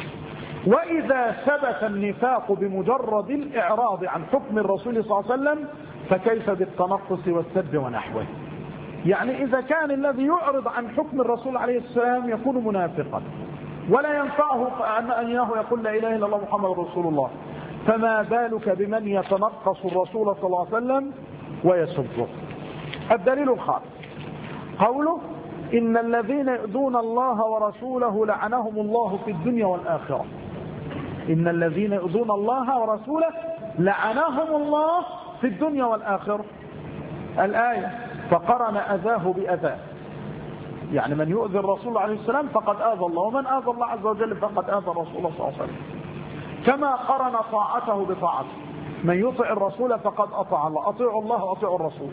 وإذا ثبت النفاق بمجرد الإعراض عن حكم الرسول صلى الله عليه وسلم فكيف بالتنقص والسب ونحوه؟ يعني إذا كان الذي يعرض عن حكم الرسول عليه السلام يكون منافقا ولا ينفعه أنه يقول لا إله إلا الله محمد رسول الله، فما بالك بمن يتنقص الرسول صلى الله عليه وسلم ويسبه؟ الدليل الخامس قوله: إن الذين يؤذون الله ورسوله لعنهم الله في الدنيا والآخرة. إن الذين يؤذون الله ورسوله لعنهم الله في الدنيا والآخرة. الآية فقرن أذاه بأذاه، يعني من يؤذي الرسول عليه السلام فقد آذى الله، ومن آذى الله عز وجل فقد آذى الرسول صلى الله عليه وسلم. كما قرن طاعته بطاعته، من يطع الرسول فقد أطاع الله، أطيعوا الله وأطيعوا الرسول.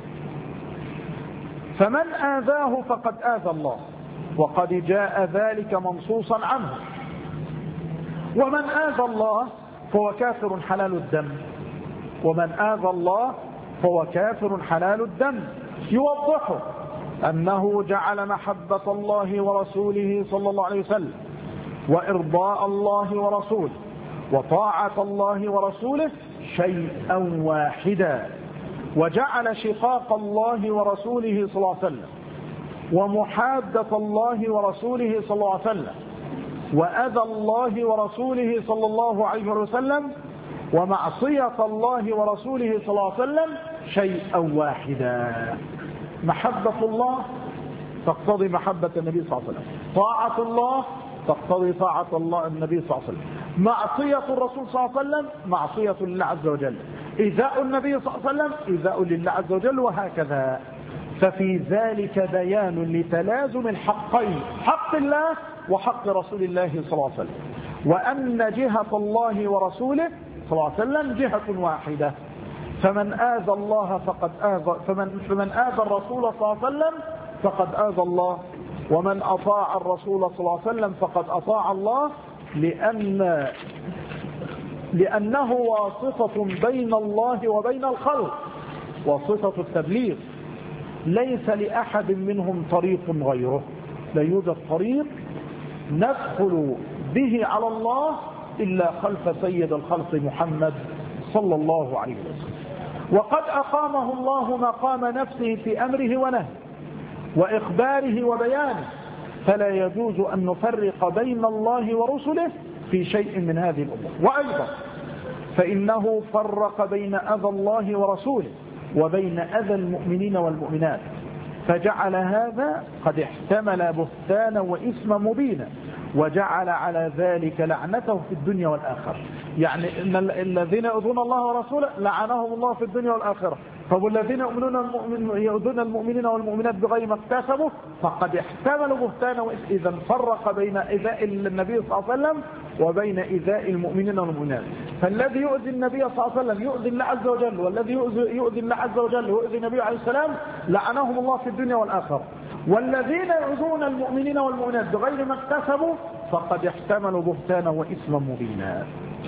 فمن آذاه فقد آذى الله، وقد جاء ذلك منصوصا عنه. ومن آذى الله فهو كافر حلال الدم، ومن آذى الله فهو كافر حلال الدم. يوضحه أنه جعل محبة الله ورسوله صلى الله عليه وسلم وإرضاء الله ورسوله وطاعة الله ورسوله شيئا واحدا، وجعل شقاق الله ورسوله صلى الله عليه وسلم ومحادة الله ورسوله صلى الله عليه وسلم وأذى الله ورسوله صلى الله عليه وسلم ومعصية الله ورسوله صلى الله عليه وسلم شيئا واحدا. محبة الله تقتضي محبة النبي صلى الله عليه وسلم، طاعة الله تقتضي طاعة الله النبي صلى الله عليه وسلم، معصية الرسول صلى الله عليه وسلم معصية لله عز وجل، إيذاء النبي صلى الله عليه وسلم إيذاء لله عز وجل، وهكذا. ففي ذلك بيان لتلازم الحقين، حق الله وحق رسول الله صلى الله عليه وسلم، وأن جهة الله ورسوله صلى الله عليه وسلم جهة واحدة. فمن آذى الله فقد آذى فمن, فمن آذى الرسول صلى الله عليه وسلم فقد آذى الله، ومن أطاع الرسول صلى الله عليه وسلم فقد أطاع الله، لأن لأنه واسطة بين الله وبين الخلق، واسطة التبليغ. ليس لأحد منهم طريق غيره، لا يوجد طريق ندخل به على الله إلا خلف سيد الخلق محمد صلى الله عليه وسلم. وقد أقامه الله مقام نفسه في أمره ونهيه وإخباره وبيانه، فلا يجوز أن نفرق بين الله ورسله في شيء من هذه الأمور. وأيضا فإنه فرق بين أذى الله ورسوله وبين أذى المؤمنين والمؤمنات، فجعل هذا قد احتمل بهتانا وإثما مبينا، وجعل على ذلك لعنته في الدنيا والآخرة. يعني إن الذين يؤذون الله ورسوله لعنهم الله في الدنيا والآخرة. فالذين يؤذون المؤمنين والمؤمنات بغير ما اكتسبوا فقد احتملوا بهتانا وإثما. إذا فرق بين إيذاء النبي صلى الله عليه وسلم وبين إيذاء المؤمنين والمؤمنات. فالذي يؤذي النبي صلى الله عليه وسلم يؤذي الله عز وجل، والذي يؤذي الله عز وجل ويؤذي النبي عليه السلام لعنهم الله في الدنيا والآخرة. والذين يؤذون المؤمنين والمؤمنات بغير ما اكتسبوا فقد احتملوا بهتانا وإثما مبينا.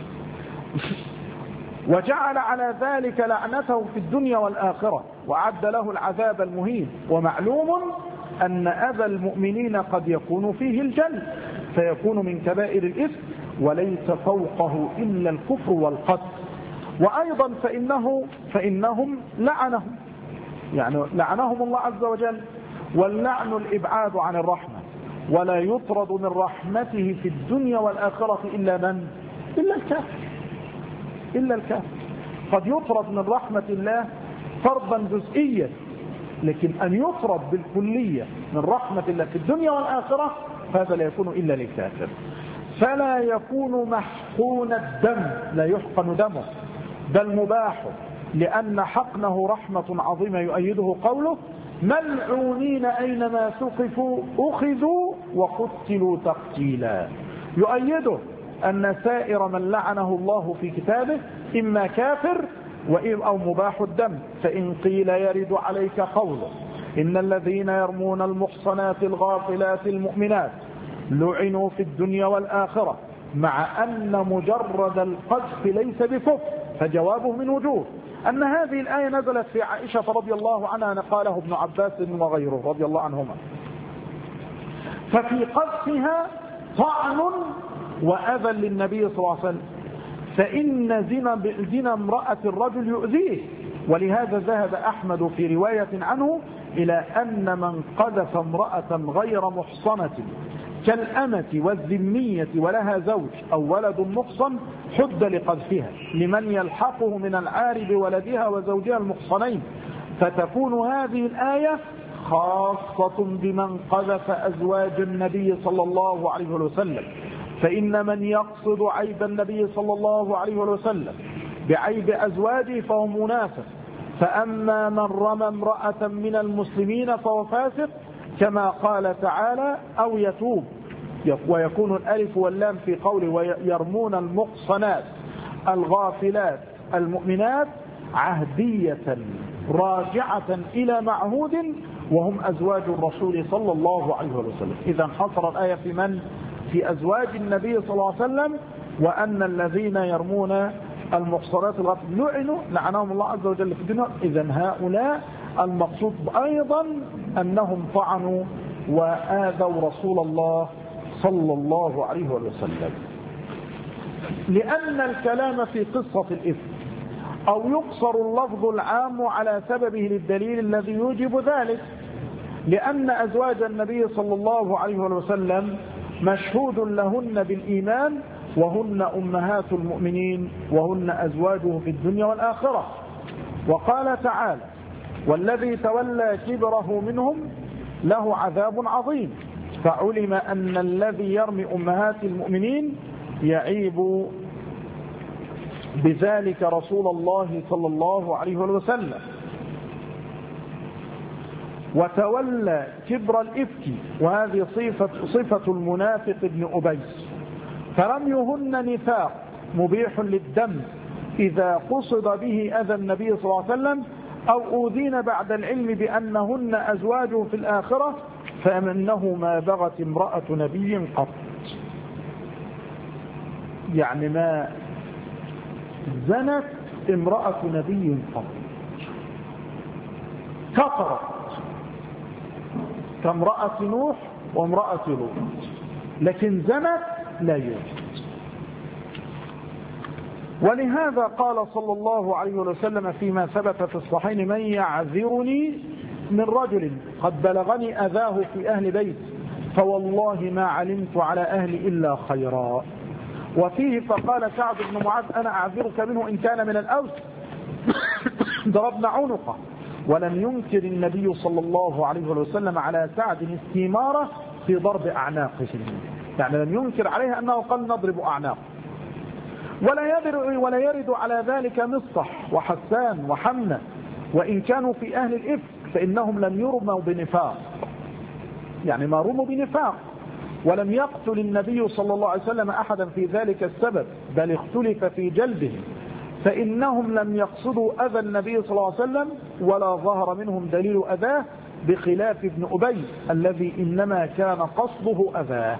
وجعل على ذلك لعنته في الدنيا والآخرة، وأعد له العذاب المهين. ومعلوم أن أذى المؤمنين قد يكون فيه الجلد، فيكون من كبائر الإثم، وليس فوقه إلا الكفر والقتل. وأيضا فإنه فإنهم لعنهم، يعني لعنهم الله عز وجل. واللعن الإبعاد عن الرحمة، ولا يطرد من رحمته في الدنيا والآخرة إلا من؟ إلا الكافر. إلا الكافر قد يطرد من رحمة الله فرضا جزئيا، لكن أن يطرد بالكلية من رحمة الله في الدنيا والآخرة هذا لا يكون إلا للكافر. فلا يكون محقون الدم، لا يحقن دمه، بل مباح، لأن حقنه رحمة عظيمة. يؤيده قوله: ملعونين أينما ثقفوا أخذوا وقتلوا تقتيلا. يؤيده أن سائر من لعنه الله في كتابه إما كافر أو مباح الدم. فإن قيل يرد عليك قوله: إن الذين يرمون المحصنات الغافلات المؤمنات لعنوا في الدنيا والآخرة، مع أن مجرد القذف ليس بكفر، فجوابه من وجوه أن هذه الآية نزلت في عائشة رضي الله عنها، قاله ابن عباس وغيره رضي الله عنهما. ففي قذفها طعن وأذى للنبي صلى الله عليه وسلم، فإن زنا زنا امرأة الرجل يؤذيه. ولهذا ذهب أحمد في رواية عنه إلى أن من قذف امرأة غير محصنة كالأمة والذمية ولها زوج أو ولد محصن حد لقذفها، لمن يلحقه من العار بولدها وزوجها المحصنين. فتكون هذه الآية خاصة بمن قذف أزواج النبي صلى الله عليه وسلم. فإن من يقصد عيب النبي صلى الله عليه وسلم بعيب أزواجه فهو منافق. فأما من رمى امرأة من المسلمين فهو فاسق، كما قال تعالى: أو يتوب. ويكون الألف واللام في قوله ويرمون المحصنات الغافلات المؤمنات عهدية راجعة إلى معهود وهم أزواج الرسول صلى الله عليه وسلم. إذا حصر الآية في من؟ في أزواج النبي صلى الله عليه وسلم. وأن الذين يرمون المحصنات الغافلات لعنوا لعنهم الله عز وجل في الدنيا. إذا هؤلاء المقصود أيضا أنهم طعنوا وآذوا رسول الله صلى الله عليه وسلم. لأن الكلام في قصة الإثم أو يقصر اللفظ العام على سببه للدليل الذي يوجب ذلك، لأن أزواج النبي صلى الله عليه وسلم مشهود لهن بالإيمان، وهن أمهات المؤمنين، وهن أزواجه في الدنيا والآخرة. وقال تعالى: والذي تولى كبره منهم له عذاب عظيم. فعلم أن الذي يرمي أمهات المؤمنين يعيب بذلك رسول الله صلى الله عليه وسلم. وتولى كبر الإفك، وهذه صفة, صفة المنافق ابن أبي. فرميهن نفاق مبيح للدم إذا قصد به أذى النبي صلى الله عليه وسلم أو أوذين بعد العلم بأنهن أزواجه في الآخرة، فإنه ما بغت امرأة نبي قط. يعني ما زنت امرأة نبي قط، كفرت كامرأة نوح وامرأة لوط، لكن زنت لا يوجد. ولهذا قال صلى الله عليه وسلم فيما ثبت في الصحيحين: من يعذرني من رجل قد بلغني أذاه في أهل بيت فوالله ما علمت على أهلي إلا خيرا. وفيه فقال سعد بن معاذ: أنا أعذرك منه إن كان من الأوس. ضربنا عنقه. ولم ينكر النبي صلى الله عليه وسلم على سعد استمارة في ضرب أعناقه، يعني لم ينكر عليه أنه قال نضرب أعناقه. ولا يرد, ولا يرد على ذلك مصطح وحسان وحمنة، وإن كانوا في أهل الإفك فإنهم لم يرموا بنفاق، يعني ما رموا بنفاق. ولم يقتل النبي صلى الله عليه وسلم أحدا في ذلك السبب، بل اختلف في جلبهم، فإنهم لم يقصدوا أذى النبي صلى الله عليه وسلم ولا ظهر منهم دليل أذاه، بخلاف ابن أبي الذي إنما كان قصده أذاه.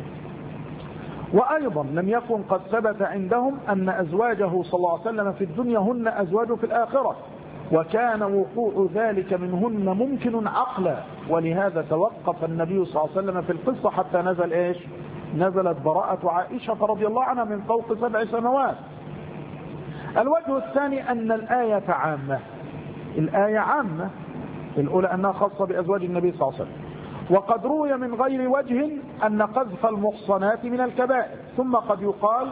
وأيضا لم يكن قد ثبت عندهم أن أزواجه صلى الله عليه وسلم في الدنيا هن أزواجه في الآخرة، وكان وقوع ذلك منهن ممكن عقلا، ولهذا توقف النبي صلى الله عليه وسلم في القصة حتى نزل إيش؟ نزلت براءة عائشة رضي الله عنها من فوق سبع سنوات. الوجه الثاني أن الآية عامة. الآية عامة، الأولى أنها خاصة بأزواج النبي صلى الله عليه وسلم، وقد روي من غير وجه أن قذف المحصنات من الكبائر. ثم قد يقال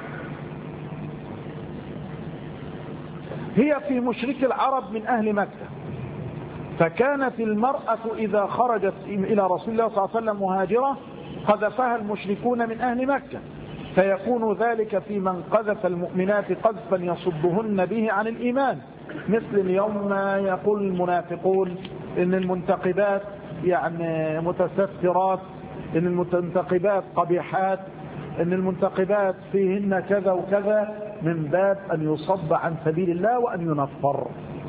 هي في مشرك العرب من أهل مكة، فكانت المرأة إذا خرجت إلى رسول الله صلى الله عليه وسلم مهاجرة قذفها المشركون من أهل مكة، فيكون ذلك في من قذف المؤمنات قذفا يصدهن به عن الإيمان، مثل اليوم ما يقول المنافقون إن المنتقبات يعني متسترات، إن المنتقبات قبيحات، إن المنتقبات فيهن كذا وكذا، من باب أن يصد عن سبيل الله وأن ينفر.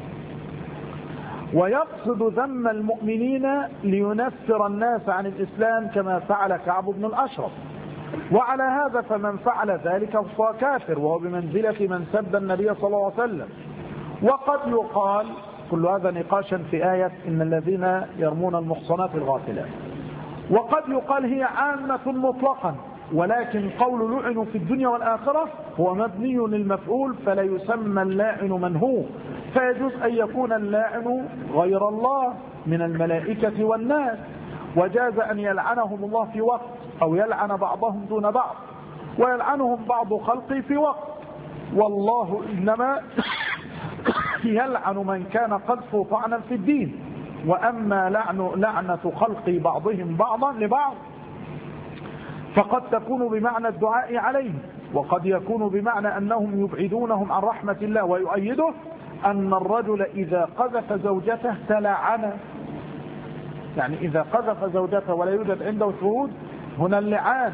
ويقصد ذم المؤمنين لينفر الناس عن الإسلام كما فعل كعب بن الأشرف. وعلى هذا فمن فعل ذلك فهو كافر، وهو بمنزلة من سب النبي صلى الله عليه وسلم. وقد يقال كل هذا نقاشا في آية إن الذين يرمون المحصنات الغافلات. وقد يقال هي عامة مطلقا، ولكن قول لعن في الدنيا والآخرة هو مبني للمفعول، فلا يسمى اللاعن من هو، فيجوز أن يكون اللاعن غير الله من الملائكة والناس، وجاز أن يلعنهم الله في وقت، أو يلعن بعضهم دون بعض، ويلعنهم بعض خلقه في وقت، والله إنما يلعن من كان قذفه طعنا في الدين. وأما لعن لعنة خلق بعضهم بعضا لبعض فقد تكون بمعنى الدعاء عليه، وقد يكون بمعنى أنهم يبعدونهم عن رحمة الله. ويؤيده أن الرجل إذا قذف زوجته تلعن، يعني إذا قذف زوجته ولا يوجد عنده شهود هنا اللعان.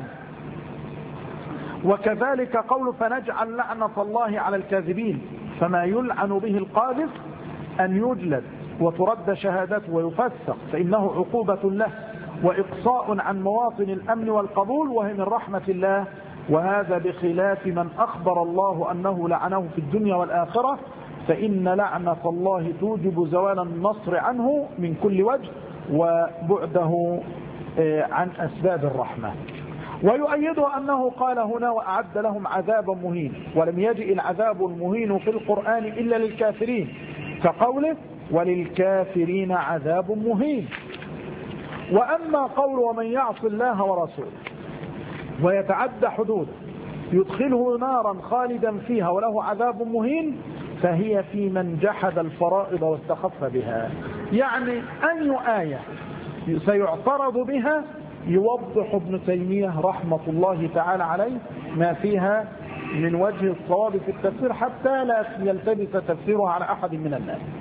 وكذلك قول فنجعل لعنة الله على الكاذبين، فما يلعن به القاذف أن يجلد وترد شهادته ويفسق، فإنه عقوبة له وإقصاء عن مواطن الأمن والقبول، وهي من رحمة الله. وهذا بخلاف من أخبر الله أنه لعنه في الدنيا والآخرة، فإن لعنة الله توجب زوال النصر عنه من كل وجه وبعده عن أسباب الرحمة. ويؤيده أنه قال هنا وأعد لهم عذابا مهين، ولم يجئ العذاب المهين في القرآن إلا للكافرين، كقوله وللكافرين عذاب مهين. وأما قول ومن يعص الله ورسوله ويتعدى حدوده يدخله نارا خالدا فيها وله عذاب مهين، فهي في من جحد الفرائض واستخف بها. يعني أي آية سيعترض بها يوضح ابن تيمية رحمة الله تعالى عليه ما فيها من وجه الصواب في التفسير، حتى لا يلتبس تفسيرها على أحد من الناس.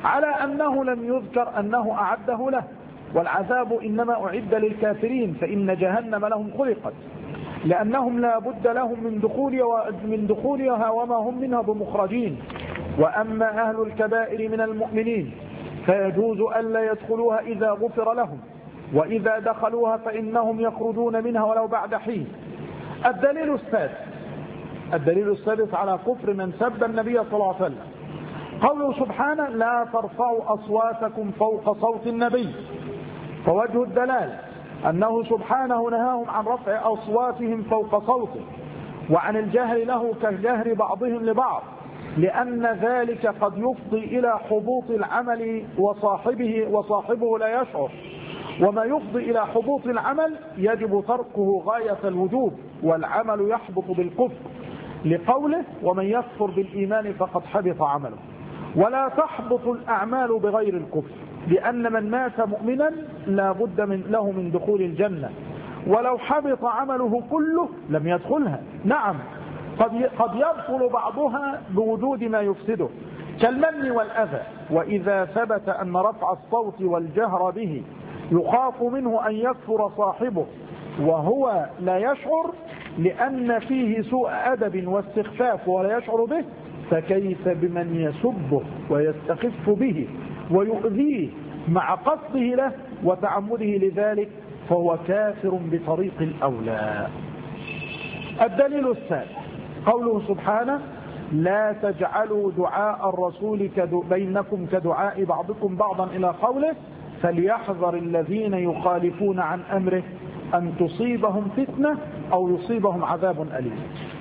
على أنه لم يذكر أنه أعده له، والعذاب إنما أعد للكافرين، فإن جهنم لهم خلقت، لأنهم لا بد لهم من دخول من دخولها وما هم منها بمخرجين. وأما أهل الكبائر من المؤمنين فيجوز ألا يدخلوها إذا غفر لهم، وإذا دخلوها فإنهم يخرجون منها ولو بعد حين. الدليل السادس الدليل السادس على كفر من سب النبي صلى الله عليه وسلم قوله سبحانه: لا ترفعوا أصواتكم فوق صوت النبي. فوجه الدلال أنه سبحانه نهاهم عن رفع أصواتهم فوق صوته، وعن الجهر له كجهر بعضهم لبعض، لأن ذلك قد يفضي إلى حبوط العمل وصاحبه وصاحبه لا يشعر، وما يفضي إلى حبوط العمل يجب تركه غاية الوجوب، والعمل يحبط بالكفر، لقوله: ومن يكفر بالإيمان فقد حبط عمله. ولا تحبط الأعمال بغير الكفر، لأن من مات مؤمنا لا بد من له من دخول الجنة، ولو حبط عمله كله لم يدخلها. نعم، قد قد يبطل بعضها بوجود ما يفسده كالمن والأذى. وإذا ثبت أن رفع الصوت والجهر به يخاف منه أن يكفر صاحبه وهو لا يشعر، لأن فيه سوء أدب واستخفاف ولا يشعر به، فكيف بمن يسبه ويستخف به ويؤذيه مع قصده له وتعمده لذلك، فهو كافر بطريق الأولى. الدليل الثالث قوله سبحانه: لا تجعلوا دعاء الرسول بينكم كدعاء بعضكم بعضا، إلى قوله: فليحذر الذين يخالفون عن أمره أن تصيبهم فتنة أو يصيبهم عذاب أليم.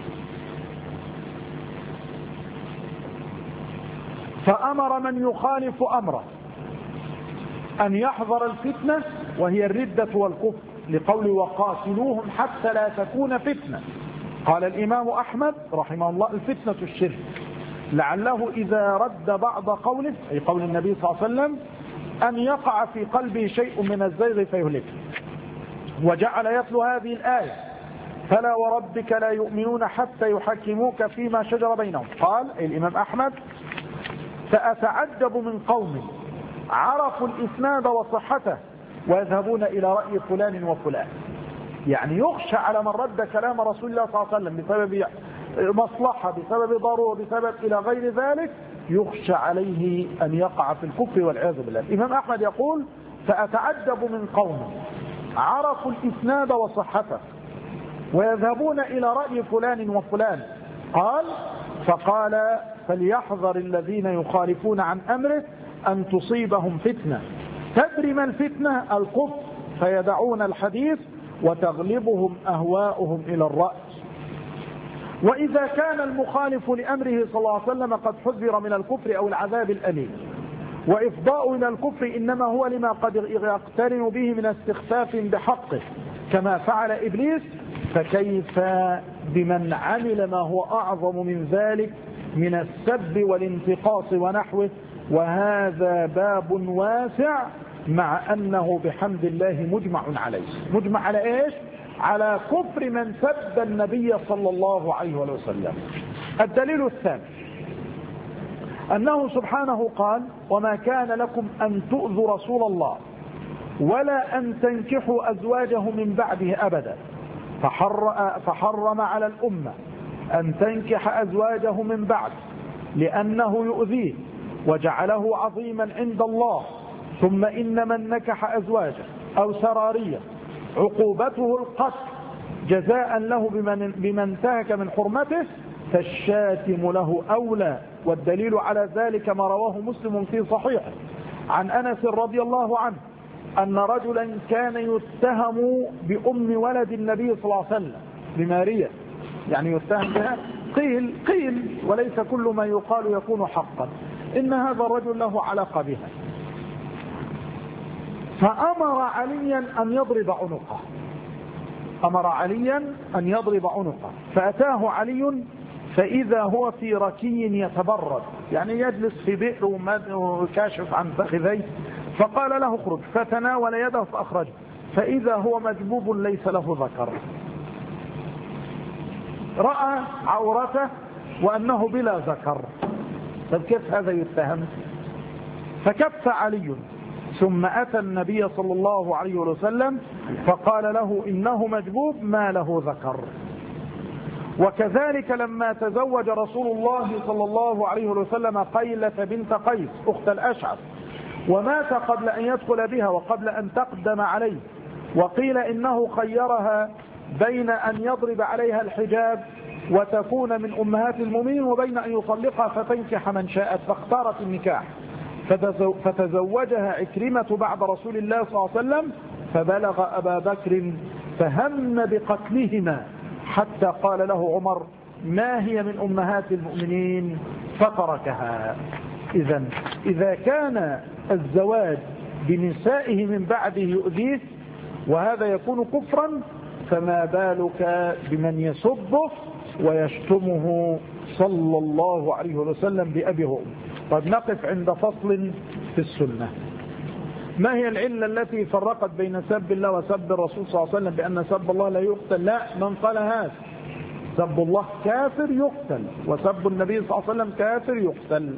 فأمر من يخالف أمره أن يحذر الفتنة، وهي الردة والكفر، لقول: وقاتلوهم حتى لا تكون فتنة. قال الإمام أحمد رحمه الله: الفتنة الشرك، لعله إذا رد بعض قوله، أي قول النبي صلى الله عليه وسلم، أن يقع في قلبه شيء من الزيغ فيهلكه. وجعل يتلو هذه الآية: فلا وربك لا يؤمنون حتى يحكموك فيما شجر بينهم. قال الإمام أحمد: فأتعجب من قوم عرفوا الإسناد وصحته ويذهبون إلى رأي فلان وفلان. يعني يخشى على من رد كلام رسول الله صلى الله عليه وسلم بسبب مصلحة، بسبب ضرورة، بسبب إلى غير ذلك، يخشى عليه أن يقع في الكفر والعياذ بالله. الإمام أحمد يقول: فأتعجب من قوم عرفوا الإسناد وصحته ويذهبون إلى رأي فلان وفلان. قال: فقال: فليحذر الذين يخالفون عن أمره أن تصيبهم فتنة. تدري ما الفتنة؟ الكفر، فيدعون الحديث وتغلبهم أهواؤهم إلى الرأي. وإذا كان المخالف لأمره صلى الله عليه وسلم قد حذر من الكفر أو العذاب الأليم، وإفضاء إلى الكفر إنما هو لما قد يقترن به من استخفاف بحقه كما فعل إبليس، فكيف بمن عمل ما هو أعظم من ذلك من السب والانتقاص ونحوه؟ وهذا باب واسع، مع أنه بحمد الله مجمع عليه. مجمع على إيش؟ على كفر من سب النبي صلى الله عليه وسلم. الدليل الثاني أنه سبحانه قال: وما كان لكم أن تؤذوا رسول الله ولا أن تنكحوا أزواجه من بعده أبدا، فحرم على الأمة أن تنكح أزواجه من بعد لأنه يؤذيه وجعله عظيما عند الله. ثم إن من نكح أزواجه أو سرارية عقوبته القتل جزاء له بمن, بمن انتهك من حرمته، فالشاتم له أولى. والدليل على ذلك ما رواه مسلم في صحيحه عن أنس رضي الله عنه أن رجلا كان يتهم بأم ولد النبي صلى الله عليه وسلم بمارية، يعني يتهم بها. قيل قيل وليس كل ما يقال يكون حقا، إن هذا الرجل له علاقة بها، فأمر عليا أن يضرب عنقه أمر عليا أن يضرب عنقه فأتاه علي فإذا هو في ركي يتبرد، يعني يجلس في بئر وكاشف عن فخذيه، فقال له: اخرج، فتناول يده فأخرجه، فإذا هو مجبوب ليس له ذكر. رأى عورته وأنه بلا ذكر، طب كيف هذا يتهم؟ فكف علي ثم أتى النبي صلى الله عليه وسلم فقال له إنه مجبوب ما له ذكر. وكذلك لما تزوج رسول الله صلى الله عليه وسلم قيلة بنت قيس أخت الأشعث ومات قبل أن يدخل بها وقبل أن تقدم عليه، وقيل إنه خيرها بين أن يضرب عليها الحجاب وتكون من أمهات المؤمنين وبين أن يطلقها فتنكح من شاءت، فاختارت النكاح فتزوجها عكرمة بعد رسول الله صلى الله عليه وسلم، فبلغ أبا بكر فهم بقتلهما حتى قال له عمر ما هي من أمهات المؤمنين فتركها. إذن إذا كان الزواج بنسائه من بعده يؤذيه وهذا يكون كفرا، فما بالك بمن يسبه ويشتمه صلى الله عليه وسلم بأبيه وأمه. قد نقف عند فصل في السنة. ما هي العلة التي فرقت بين سب الله وسب الرسول صلى الله عليه وسلم بأن سب الله لا يقتل؟ لا، من قال هذا سب الله كافر يقتل وسب النبي صلى الله عليه وسلم كافر يقتل.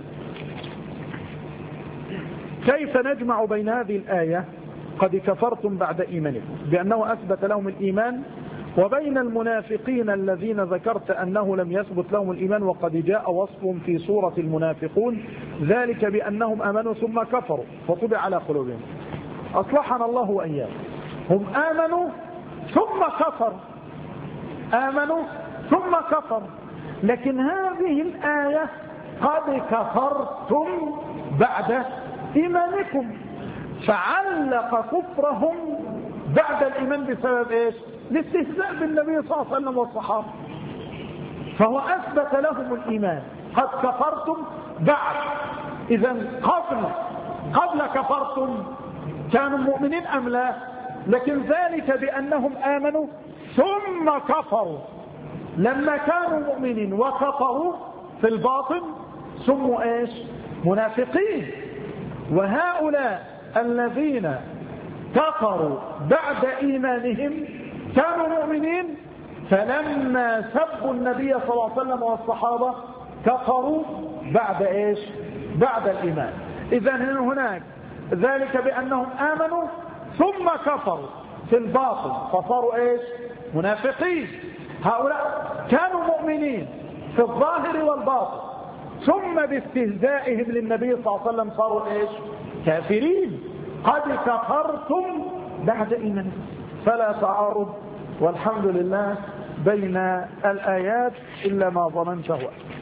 كيف نجمع بين هذه الآية قد كفرتم بعد إيمانكم بأنه أثبت لهم الإيمان وبين المنافقين الذين ذكرت أنه لم يثبت لهم الإيمان وقد جاء وصفهم في سورة المنافقون ذلك بأنهم آمنوا ثم كفروا فطبع على قلوبهم؟ أصلحنا الله وإياكم. هم آمنوا ثم كفروا، آمنوا ثم كفروا، لكن هذه الآية قد كفرتم بعد إيمانكم، فعلق كفرهم بعد الإيمان بسبب إيش؟ الاستهزاء بالنبي صلى الله عليه وسلم والصحابة، فهو أثبت لهم الإيمان. قد كفرتم بعد، إذا قبل قبل كفرتم كانوا مؤمنين أم لا؟ لكن ذلك بأنهم آمنوا ثم كفروا، لما كانوا مؤمنين وكفروا في الباطن سموا إيش؟ منافقين. وهؤلاء الذين كفروا بعد إيمانهم كانوا مؤمنين، فلما سبوا النبي صلى الله عليه وسلم والصحابة كفروا بعد إيش؟ بعد الإيمان. إذن هناك ذلك بأنهم آمنوا ثم كفروا في الباطن فصاروا إيش؟ منافقين. هؤلاء كانوا مؤمنين في الظاهر والباطن، ثم باستهزائهم للنبي صلى الله عليه وسلم صاروا إيش؟ كافرين. قد كفرتم بعد إيمانكم. فلا تعارض والحمد لله بين الآيات إلا ما ظننته.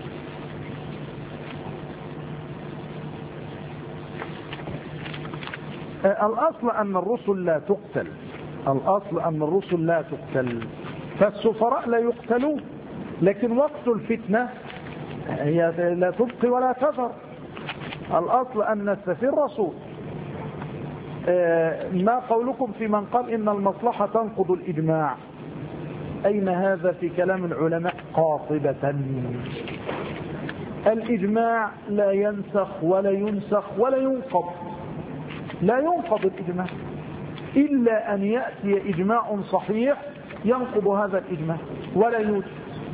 الأصل أن الرسل لا تقتل، الأصل أن الرسل لا تقتل، فالسفراء لا يقتلون، لكن وقت الفتنة هي لا تبقي ولا تذر. الأصل أن السفير رسول. ما قولكم في من قال إن المصلحة تنقض الإجماع؟ أين هذا في كلام العلماء قاطبة؟ الإجماع لا ينسخ ولا ينسخ ولا ينقض، لا ينقض الإجماع إلا أن يأتي إجماع صحيح ينقض هذا الإجماع ولا يوجد.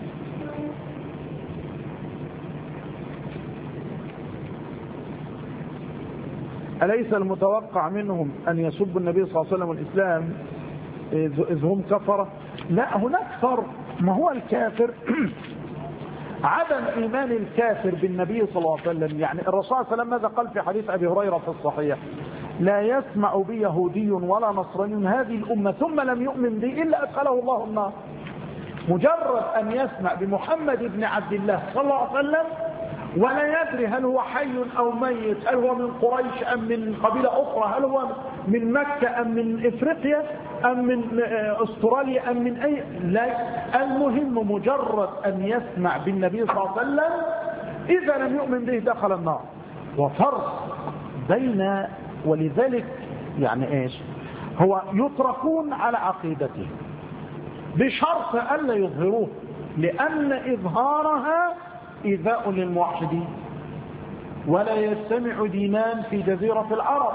أليس المتوقع منهم أن يسبوا النبي صلى الله عليه وسلم والإسلام إذ هم كفرة؟ لا، هناك فرق. ما هو الكافر عدم إيمان الكافر بالنبي صلى الله عليه وسلم. يعني الرسول صلى الله عليه وسلم ماذا قال في حديث أبي هريرة في الصحيح؟ لا يسمع بي يهودي ولا نصراني هذه الأمة ثم لم يؤمن بي إلا أدخله الله النار. مجرد أن يسمع بمحمد بن عبد الله صلى الله عليه وسلم ولا يدري هل هو حي أو ميت، هل هو من قريش أم من قبيلة أخرى، هل هو من مكة أم من إفريقيا أم من أستراليا أم من أي، لا، المهم مجرد أن يسمع بالنبي صلى الله عليه وسلم إذا لم يؤمن به دخل النار. وفرق بين، ولذلك يعني إيش هو يتركون على عقيدته بشرط ألا يظهروه، لأن إظهارها إيذاء للموحدين، ولا يجتمع دينان في جزيرة العرب،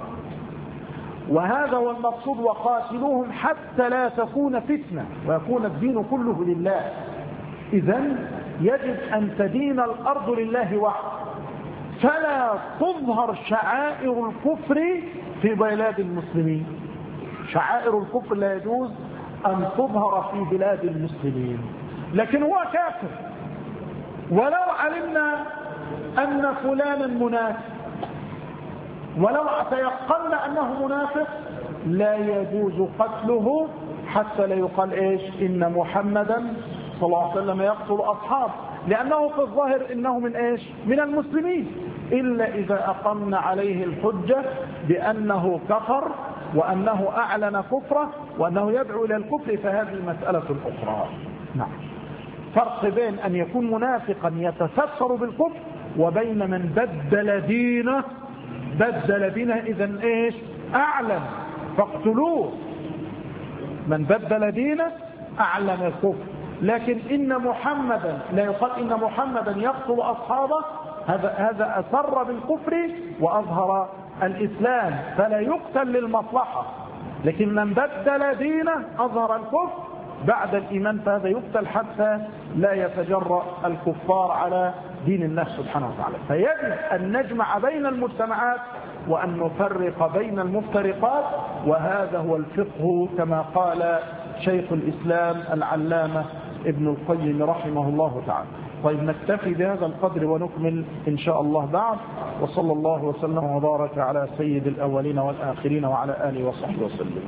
وهذا هو المقصود. وقاتلوهم حتى لا تكون فتنة ويكون الدين كله لله. إذن يجب أن تدين الأرض لله وحده، فلا تظهر شعائر الكفر في بلاد المسلمين. شعائر الكفر لا يجوز أن تظهر في بلاد المسلمين، لكن هو كافر. ولو علمنا أن فلانا منافق، ولو تيقنا أنه منافق، لا يجوز قتله حتى لا يقال إيش إن محمدا صلى الله عليه وسلم يقتل أصحابه، لأنه في الظاهر إنه من إيش من المسلمين، إلا إذا أقمنا عليه الحجة بأنه كفر وأنه أعلن كفره وأنه يدعو إلى الكفر، فهذه مسألة أخرى. نعم، فرق بين أن يكون منافقا يتستر بالكفر وبين من بدل دينه بدل دينه إذن إيش أعلن فاقتلوه. من بدل دينه أعلن الكفر. لكن إن محمدا لا يقال إن محمدا يقتل أصحابه، هذا هذا أسر بالكفر وأظهر الإسلام، فلا يقتل للمصلحة. لكن من بدل دينه أظهر الكفر بعد الإيمان، فهذا يقتل حتى لا يتجرأ الكفار على دين الله سبحانه وتعالى. فيجب أن نجمع بين المجتمعات وأن نفرق بين المفترقات، وهذا هو الفقه كما قال شيخ الإسلام العلامة ابن القيم رحمه الله تعالى. طيب، نكتفي بهذا القدر ونكمل إن شاء الله بعد. وصلى الله وسلم وبارك على سيد الأولين والآخرين وعلى آله وصحبه وسلم.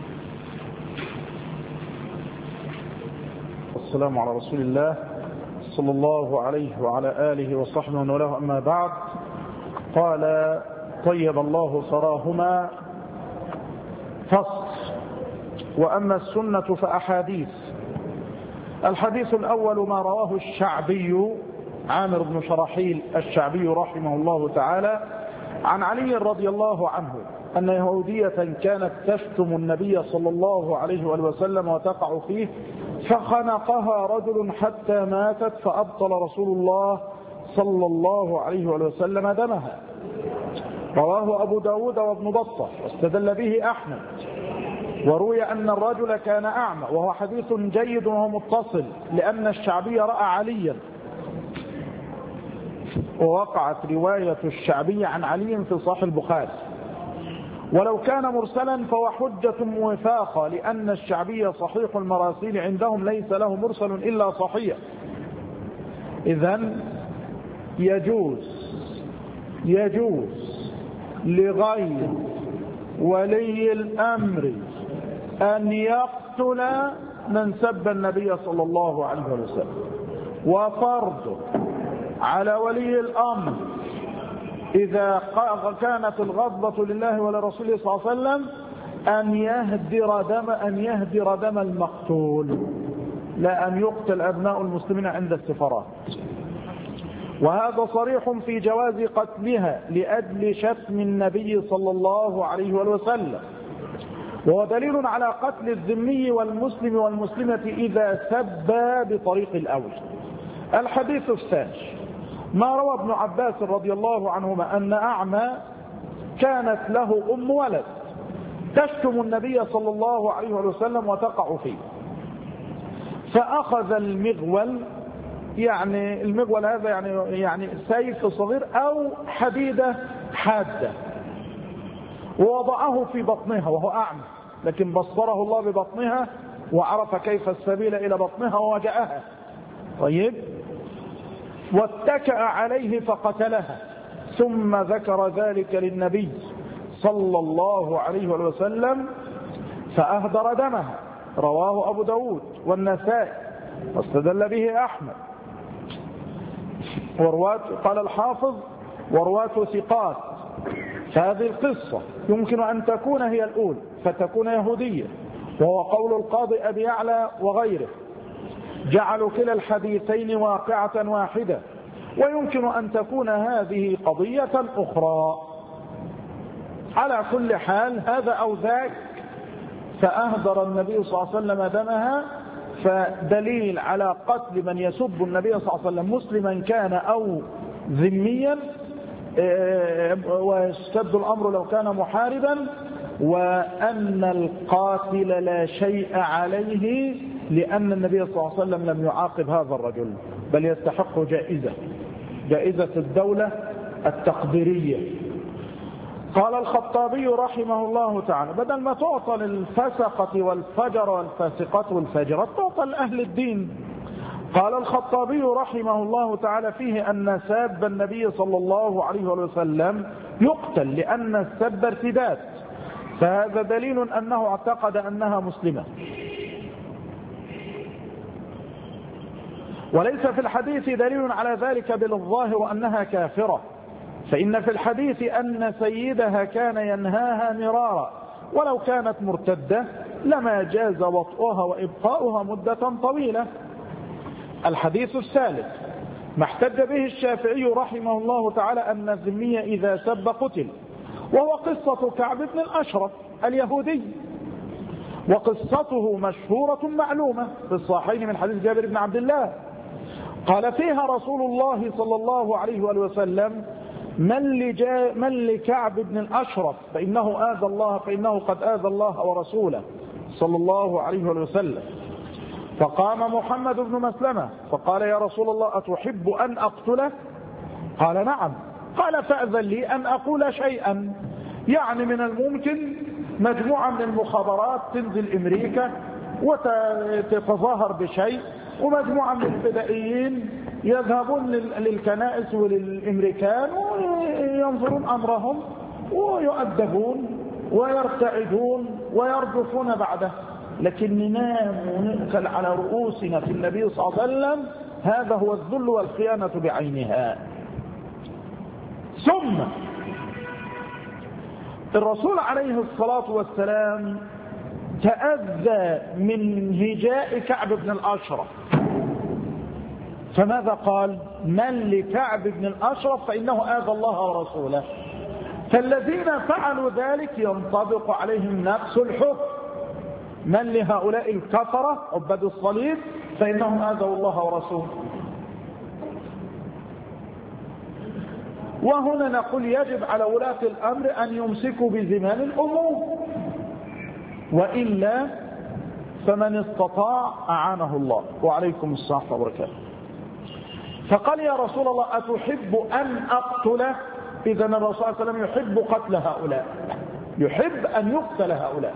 والسلام على رسول الله صلى الله عليه وعلى آله وصحبه وله. أما بعد، قال طيب الله ثراهما فصل. وأما السنة فأحاديث. الحديث الأول ما رواه الشعبي عامر بن شراحيل الشعبي رحمه الله تعالى عن علي رضي الله عنه أن يهودية كانت تشتم النبي صلى الله عليه وسلم وتقع فيه، فخنقها رجل حتى ماتت، فأبطل رسول الله صلى الله عليه وسلم دمها. رواه أبو داود وابن بطة واستدل به أحمد. وروي أن الرجل كان أعمى، وهو حديث جيد وهو متصل، لأن الشعبي رأى عليا، ووقعت رواية الشعبي عن علي في صحيح البخاري. ولو كان مرسلا فهو حجة موفاقة، لأن الشعبي صحيح المراسيل عندهم، ليس له مرسل إلا صحيح. إذن يجوز يجوز لغير ولي الأمر أن يقتل من سب النبي صلى الله عليه وسلم، وفرض على ولي الأمر إذا كانت الغضبة لله ولرسوله صلى الله عليه وسلم أن يهدر دم أن يهدر دم المقتول، لا أن يقتل أبناء المسلمين عند السفارات. وهذا صريح في جواز قتلها لأجل شتم النبي صلى الله عليه وسلم، وهو دليل على قتل الذمي والمسلم والمسلمة إذا سبا بطريق الأول. الحديث الثاني ما روى ابن عباس رضي الله عنهما أن أعمى كانت له أم ولد تشتم النبي صلى الله عليه وسلم وتقع فيه، فأخذ المغول، يعني المغول هذا يعني يعني سيف صغير أو حديدة حادة، ووضعه في بطنها وهو أعمى، لكن بصره الله ببطنها وعرف كيف السبيل إلى بطنها ووجعها. طيب، واتكأ عليه فقتلها، ثم ذكر ذلك للنبي صلى الله عليه وسلم فأهدر دمها. رواه أبو داود والنسائي واستدل به أحمد. ورواة قال الحافظ ورواة ثقات. فهذه القصة يمكن أن تكون هي الأولى فتكون يهودية، وهو قول القاضي أبي يعلى وغيره، جعلوا كلا الحديثين واقعة واحدة. ويمكن أن تكون هذه قضية أخرى. على كل حال هذا أو ذاك، فأهدر النبي صلى الله عليه وسلم دمها، فدليل على قتل من يسب النبي صلى الله عليه وسلم مسلما كان أو ذميا، ويشتد الأمر لو كان محاربا، وأن القاتل لا شيء عليه، لأن النبي صلى الله عليه وسلم لم يعاقب هذا الرجل، بل يستحق جائزة جائزة الدولة التقديرية. قال الخطابي رحمه الله تعالى بدل ما تعطى للفسقة والفجر والفاسقات والفاجرات تعطى لأهل الدين. قال الخطابي رحمه الله تعالى فيه أن ساب النبي صلى الله عليه وسلم يقتل لأن السب ارتداد، فهذا دليل أنه اعتقد أنها مسلمة. وليس في الحديث دليل على ذلك بل الظاهر أنها كافرة، فإن في الحديث أن سيدها كان ينهاها مرارا، ولو كانت مرتدة لما جاز وطئها وإبقاؤها مدة طويلة. الحديث الثالث ما احتج به الشافعي رحمه الله تعالى أن الذمي إذا سب قتل، وهو قصة كعب بن الأشرف اليهودي، وقصته مشهورة معلومة في الصحيحين من حديث جابر بن عبد الله قال فيها رسول الله صلى الله عليه وسلم من, من لكعب بن الأشرف فإنه آذى الله فإنه قد آذى الله ورسوله صلى الله عليه وسلم. فقام محمد بن مسلمة فقال يا رسول الله أتحب أن أقتله؟ قال نعم. قال فأذن لي أن أقول شيئا، يعني من الممكن مجموعة من المخابرات تنزل أمريكا وتتظاهر بشيء، ومجموعة من الفدائيين يذهبون للكنائس وللأمريكان وينظرون أمرهم ويؤدبون ويرتعدون ويرجفون بعده، لكن ننام ونأكل على رؤوسنا في النبي صلى الله عليه وسلم، هذا هو الذل والخيانة بعينها. ثم الرسول عليه الصلاة والسلام تأذى من هجاء كعب بن الأشرف، فماذا قال؟ من لكعب بن الأشرف فإنه آذى الله ورسوله. فالذين فعلوا ذلك ينطبق عليهم نفس الحكم، من لهؤلاء الكفرة عباد الصليب فإنهم آذوا الله ورسوله. وهنا نقول يجب على ولاة الأمر أن يمسكوا بزمام الأمور، وإلا فمن استطاع أعانه الله. وعليكم السلام وبركاته. فقال يا رسول الله أتحب أن أقتله؟ إذا الرسول صلى الله عليه وسلم يحب قتل هؤلاء، يحب أن يقتل هؤلاء.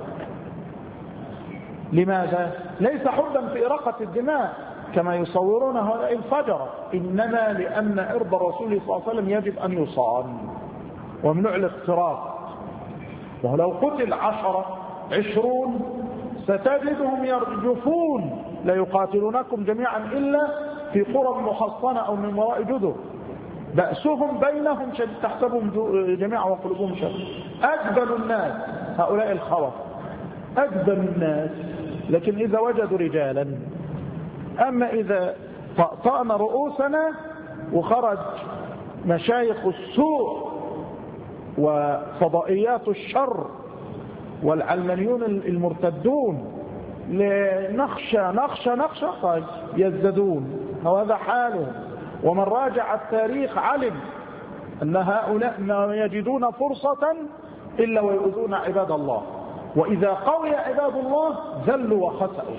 لماذا؟ ليس حبا في إراقة الدماء كما يصورون هؤلاء الفجرة، إنما لأن إرض الرسول صلى الله عليه وسلم يجب أن يصان ومنع الاختراق. ولو قتل عشرة عشرون ستجدهم يرجفون لا يقاتلونكم جميعا إلا في قرى محصنة أو من وراء جدر، بأسهم بينهم شديد تحسبهم جميعا وقلوبهم شديد. أجبل الناس هؤلاء الخوف، أجبل الناس، لكن إذا وجدوا رجالا. أما إذا طأطأنا رؤوسنا وخرج مشايخ السوء وفضائيات الشر والعلمانيون المرتدون لنخشى نخشى نخشى طيب يزدادون، وهذا حالهم. ومن راجع التاريخ علم أن هؤلاء ما يجدون فرصة إلا ويؤذون عباد الله، وإذا قوي عباد الله ذلوا وخسأوا.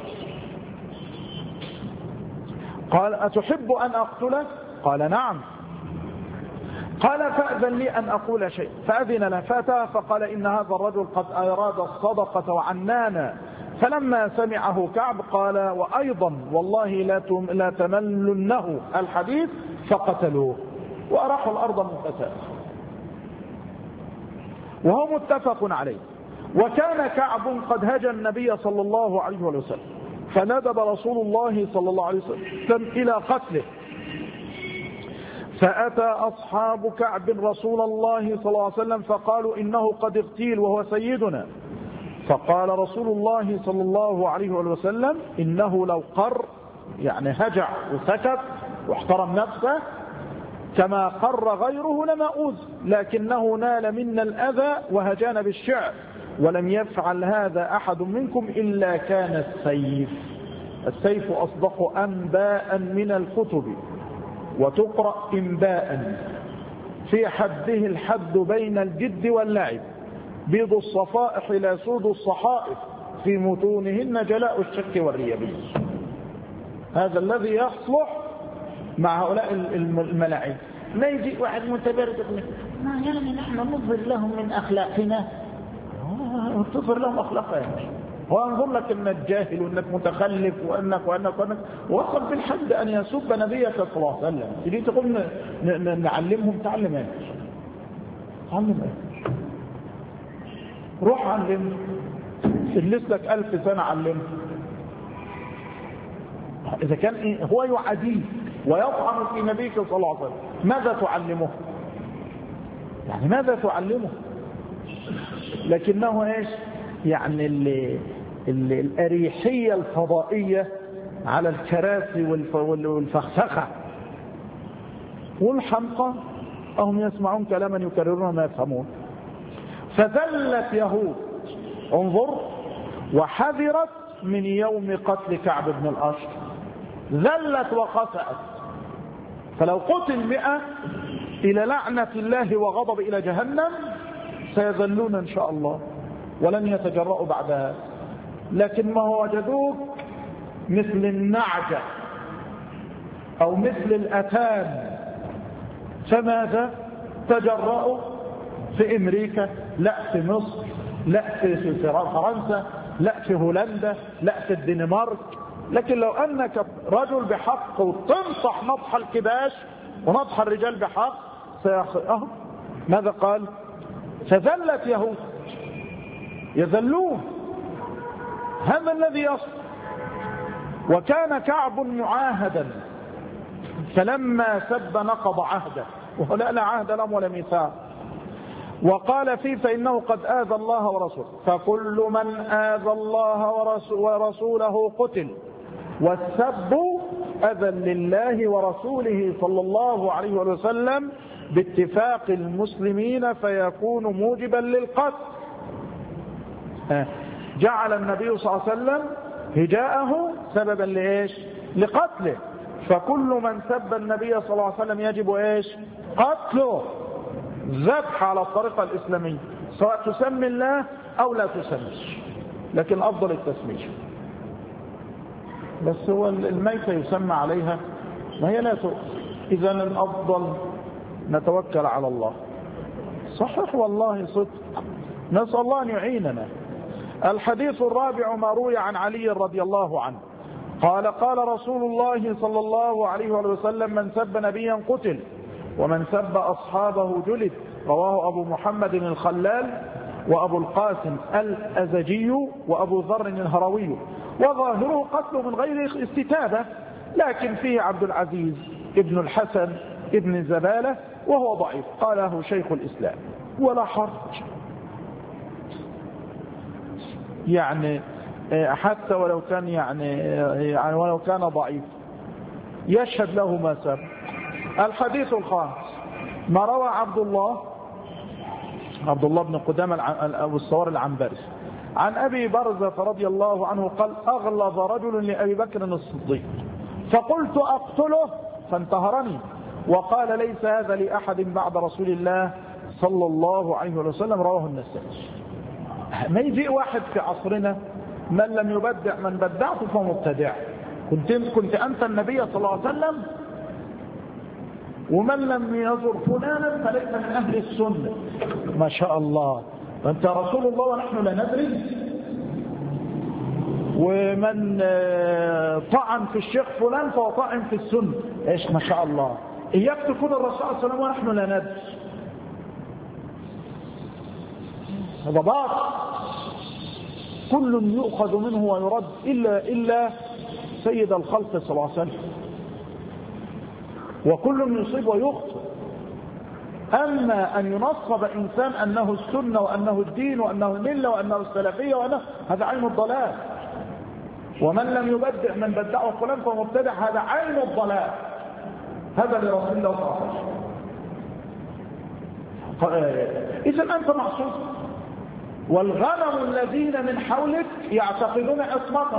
قال أتحب أن أقتله؟ قال نعم. قال فأذن لي أن أقول شيء، فأذن له فأتاه فقال إن هذا الرجل قد أراد الصدقة وعنانا. فلما سمعه كعب قال وأيضا والله لا تملنه الحديث، فقتلوه وأراحوا الأرض من فساد، وهو متفق عليه. وكان كعب قد هجى النبي صلى الله عليه وسلم، فندب رسول الله صلى الله عليه وسلم إلى قتله، فأتى أصحاب كعب رسول الله صلى الله عليه وسلم فقالوا إنه قد اغتيل وهو سيدنا. فقال رسول الله صلى الله عليه وسلم إنه لو قر، يعني هجع وسكت واحترم نفسه كما قر غيره لما أوذ، لكنه نال منا الأذى وهجانا بالشعر، ولم يفعل هذا أحد منكم إلا كان السيف. السيف أصدق أنباء من الكتب وتقرأ إنباء، في حده الحد بين الجد واللعب، بيض الصفائح لا سود الصحائف، في متونهن جلاء الشك والريب. هذا الذي يصلح مع هؤلاء الملاعين. ما يجي واحد متبرد يقول ما يعني نحن نظهر لهم من أخلاقنا، تظهر لهم أخلاقنا يعني. وأنظر لك أنك جاهل وأنك متخلف وأنك وأنك وأنك وصل بالحد أن يسب نبيك صلى الله عليه وسلم. تجي تقول نعلمهم، تعلم ايه؟ تعلم ايه؟ روح علمهم، اجلس لك ألف سنة علمهم. إذا كان إيه؟ هو يعاديه ويطعن في نبيك صلى الله عليه وسلم، ماذا تعلمه؟ يعني ماذا تعلمه؟ لكنه ايش؟ يعني اللي اللي الأريحية الفضائية على الكراسي والفخفخة والحمقى، هم يسمعون كلاما يكررون ما يفهمون. فذلت يهود، انظر، وحذرت من يوم قتل كعب بن الأشرف، ذلت وخسأت. فلو قتل مئة إلى لعنة الله وغضب إلى جهنم سيذلون إن شاء الله ولن يتجرؤوا بعدها. لكن ما وجدوك مثل النعجة أو مثل الأتان، فماذا؟ تجرؤوا في أمريكا، لا في مصر، لا في فرنسا، لا في هولندا، لا في الدنمارك. لكن لو أنك رجل بحق وتنصح نطح الكباش ونطح الرجال بحق سيأخذ. ماذا قال؟ فذلت يهود، يذلون. هذا الذي يصل. وكان كعب معاهدا، فلما سب نقض عهده، ولا لا عهد لهم ولا ميثاق. وقال فيه فإنه قد آذى الله ورسوله، فكل من آذى الله ورسوله قتل، والسب أذى لله ورسوله صلى الله عليه وسلم باتفاق المسلمين فيكون موجبا للقتل. جعل النبي صلى الله عليه وسلم هجاءه سببا لإيش؟ لقتله. فكل من سب النبي صلى الله عليه وسلم يجب إيش؟ قتله، ذبح على الطريقة الإسلامية، سواء تسمي الله أو لا تسمي، لكن أفضل التسمية. بس هو الميتة يسمى عليها ما هي لا تؤكل. إذا الأفضل نتوكل على الله. صحيح والله صدق، نسأل الله أن يعيننا. الحديث الرابع ما روي عن علي رضي الله عنه قال قال رسول الله صلى الله عليه وسلم من سب نبيا قتل ومن سب أصحابه جلد. رواه أبو محمد الخلال وأبو القاسم الأزجي وأبو ذر الهروي، وظاهره قتله من غير استتابة، لكن فيه عبد العزيز ابن الحسن ابن الزبالة وهو ضعيف، قاله شيخ الإسلام ولا حرج. يعني حتى ولو كان يعني, يعني ولو كان ضعيف يشهد له ما سبق. الحديث الخامس ما روى عبد الله عبد الله بن قدامة أبو الصوار العنبري عن أبي برزة رضي الله عنه قال أغلظ رجل لأبي بكر الصديق فقلت أقتله فانتهرني وقال ليس هذا لأحد بعد رسول الله صلى الله عليه وسلم. رواه النسائي. ما يجي واحد في عصرنا من لم يبدع من بدعته فهو مبتدع. كنت كنت أنت النبي صلى الله عليه وسلم، ومن لم يزر فلانا فليس من أهل السنة. ما شاء الله، أنت رسول الله ونحن لا ندري. ومن طعن في الشيخ فلان فهو طعن في السنة. إيش ما شاء الله، إياك تكون الرسول صلى الله عليه وسلم ونحن لا ندري. هذا باطل، كل يؤخذ منه ويرد إلا, إلا سيد الخلق صلى الله عليه وسلم، وكل يصيب ويخطئ. أما أن ينصب إنسان أنه السنة وأنه الدين وأنه الملة وأنه السلفية وأنه هذا عين الضلال. ومن لم يبدع من بدعه فلان فهو مبتدع، هذا عين الضلال. هذا لرسول الله صلى الله عليه وسلم. إذن أنت معصوم، والغنم الذين من حولك يعتقدون عصمتك،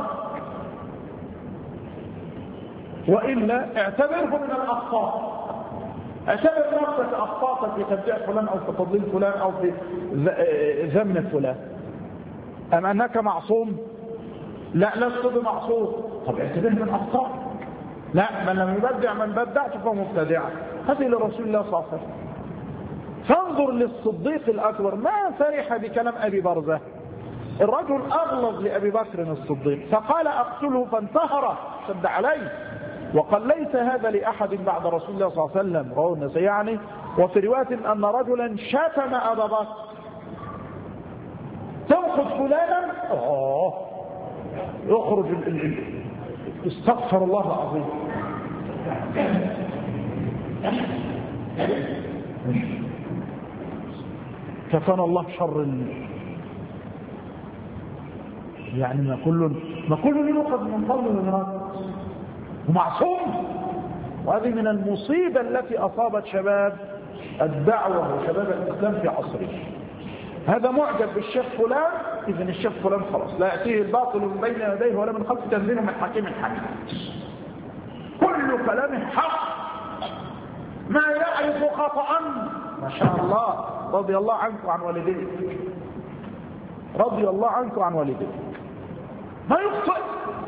وإلا اعتبره من الأخطاء. اعتبر نفسك أخطاءك في تبديع فلان أو في تضليل فلان أو في ذم فلان. أم أنك معصوم؟ لا، لست بمعصوم. طب اعتبره من أخطاء، لا، من لم يبدع من بدعت فهو مبتدع. هذه لرسول الله صلى الله عليه وسلم. فانظر للصديق الأكبر ما فرح بكلام أبي برزة. الرجل أغلظ لأبي بكر الصديق فقال أقتله فانتهر شد عليه وقال ليس هذا لأحد بعد رسول الله صلى الله عليه وسلم، رواه النسائي يعني. وفي رواية أن رجلا شتم أبا بكر، تنقض فلانا أوه يخرج استغفر الله العظيم. كفانا الله شر يعني ما كل ما كل يوقظ من قبل المراد ومعصوم. وهذه من المصيبة التي أصابت شباب الدعوة وشباب الإسلام في عصره. هذا معجب بالشيخ فلان، إذن الشيخ فلان خلاص لا يأتيه الباطل من بين يديه ولا من خلفه تنزيل من حكيم حميد. كل كلامه حق، ما يعرف خطأ. ما شاء الله، رضي الله عنك وعن والديك، رضي الله عنك وعن والديك، ما يخطئ.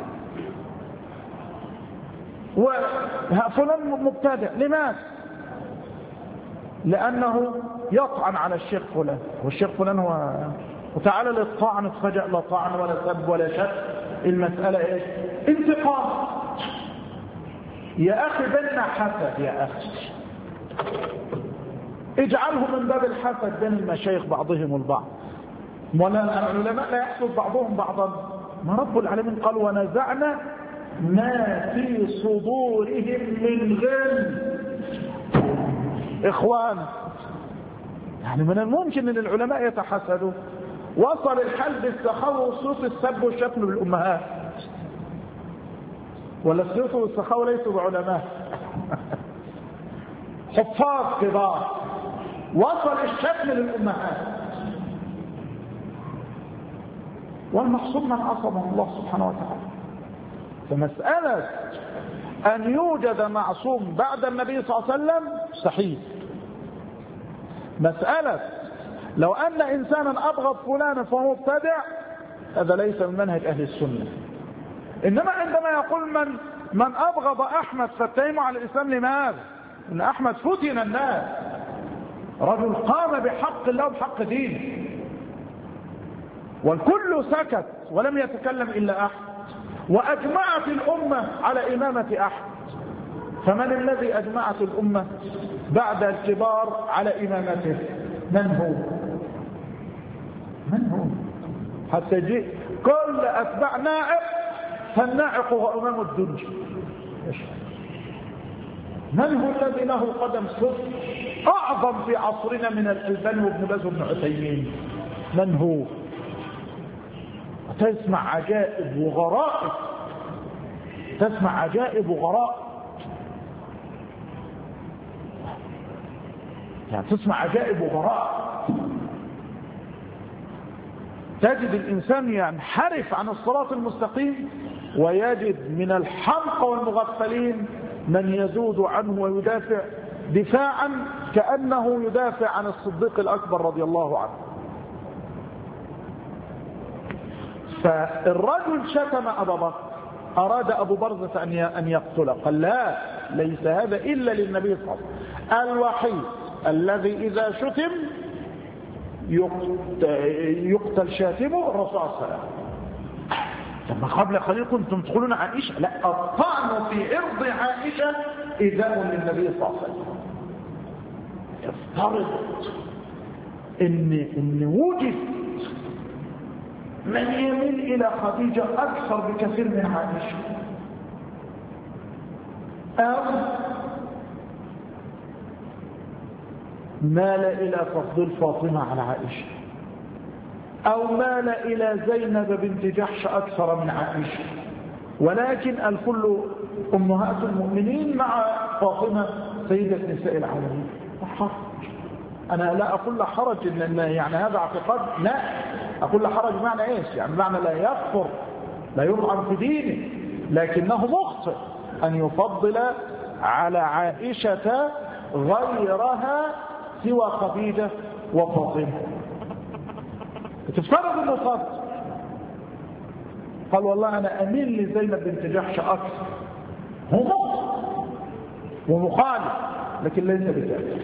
وفلان مبتدع لماذا؟ لأنه يطعن على الشيخ فلان، والشيخ فلان هو وتعالى للطعن فجأة لا طعن ولا سب ولا شك. المسألة ايش؟ انتقام. يا أخي بيننا حسد، يا أخي اجعله من باب الحسد بين المشايخ بعضهم البعض. ولا العلماء لا يحسد بعضهم بعضا. ما رب العالمين قال ونزعنا ما في صدورهم من غل. إخوان، يعني من الممكن أن العلماء يتحسدوا. وصل الحال بالسخاوة وصوت السب والشتم بالأمهات، ولا السيوف والسخاوة ليسوا بعلماء حفاظ كبار. وصل الشتم للأمهات، والمحصول من عصمه الله سبحانه وتعالى. فمسألة أن يوجد معصوم بعد النبي صلى الله عليه وسلم مستحيل. مسألة لو أن إنسانا أبغض فلانا فهو مبتدع، هذا ليس من منهج أهل السنة. إنما عندما يقول من من أبغض أحمد فاتهمه على الإسلام، لماذا؟ إن أحمد فتن الناس، رجل قام بحق الله وبحق دينه، والكل سكت ولم يتكلم إلا أحمد، وأجمعت الأمة على إمامة أحمد. فمن الذي أجمعت الأمة بعد الكبار على إمامته؟ من هو؟ من هو؟ حتى يجي كل أتباع نائق، فالنائق هو أمام الدنج. من هو الذي له قدم صدق أعظم في عصرنا من الألباني وابن باز وابن عثيمين؟ من هو؟ تسمع عجائب وغرائب، تسمع عجائب وغرائب، يعني تسمع عجائب وغرائب. تجد الإنسان ينحرف عن الصراط المستقيم، ويجد من الحمقى والمغفلين من يزود عنه ويدافع دفاعا كأنه يدافع عن الصديق الأكبر رضي الله عنه. فالرجل شتم أبا بكر، أراد أبو برزة أن يقتله، قال لا، ليس هذا إلا للنبي صلى الله عليه وسلم، الوحيد الذي إذا شتم يقتل شاتمه الرسول صلى الله عليه وسلم. ثم قبل قليل كنتم تقولون عائشة، لا، الطعن في عرض عائشة إذاء للنبي صلى الله عليه وسلم. افترض إن, إن وجد من يميل إلى خديجة أكثر بكثير من عائشة، أو مال إلى تفضيل فاطمة على عائشة، أو مال إلى زينب بنت جحش أكثر من عائشة، ولكن الكل أمهات المؤمنين مع فاطمة سيدة نساء العالمين. أنا لا أقول حرج إن يعني هذا اعتقاد، لا أقول حرج معنى إيش؟ يعني معنى لا يكفر، لا يطعن في دينه، لكنه مخطئ أن يفضل على عائشة غيرها سوى خديجة وفاطمة. تفترض أنه فاطمة قال والله أنا أميل لزينب بنت جحش أكثر، هو مخطئ. ومخالف لكن ليس بكافر.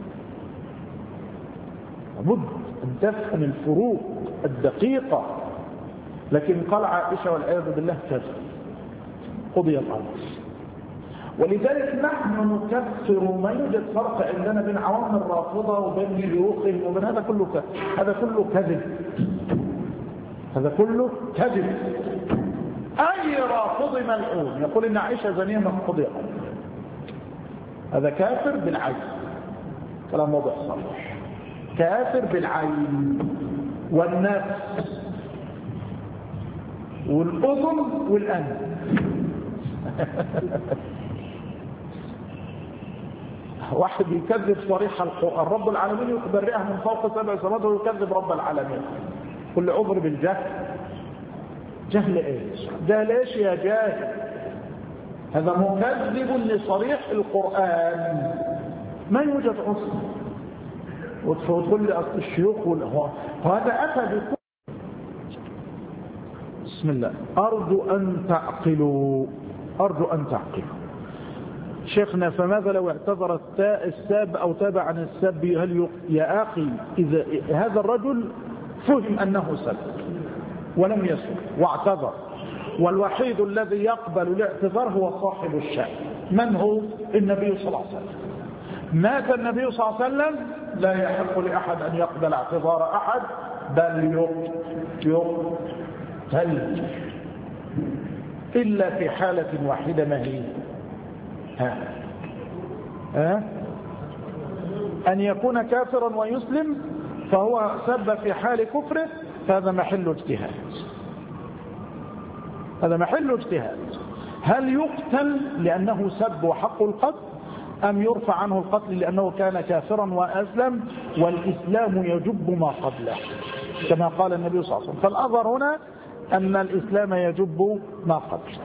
لابد أن تفهم الفروق الدقيقة. لكن قال عائشة والعياذ بالله كذب، قضي الأمر. ولذلك نحن نكفر ما يوجد فرق عندنا بين عوام الرافضة وبين شيوخهم وبين هذا كله كذب. هذا كله كذب، هذا كله كذب. أي رافض ملعون يقول إن عائشة زانية من قضي الأمر، هذا كافر بالعين، كلام واضح صريح، كافر بالعين والنفس والأذن والأنف. واحد يكذب صريح القرآن، رب العالمين يخبرها من فوق سبع سماوات ويكذب رب العالمين. كل عذر بالجهل. جهل ايش؟ جهل ايش يا جاهل؟ هذا مكذب لصريح القرآن، ما يوجد عذر. وتقول لي اصل الشيوخ وهذا اتى بكل. بسم الله. ارجو ان تعقلوا، ارجو ان تعقلوا. شيخنا فماذا لو اعتذر الساب أو تاب عن السب؟ هل يا أخي إذا هذا الرجل فهم أنه سب ولم يسب واعتذر، والوحيد الذي يقبل الاعتذار هو صاحب الشأن. من هو؟ النبي صلى الله عليه وسلم. مات النبي صلى الله عليه وسلم، لا يحق لأحد أن يقبل اعتذار أحد، بل يقتل إلا في حالة واحدة. ما هي؟ ها. ها؟ أن يكون كافرا ويسلم فهو سب في حال كفره، فهذا محل اجتهاد، هذا محل اجتهاد. هل يقتل لأنه سب وحق القتل، أم يرفع عنه القتل لأنه كان كافرا وأسلم والإسلام يجب ما قبله كما قال النبي صلى الله عليه وسلم؟ فالأظهر هنا أن الإسلام يجب ما قبله.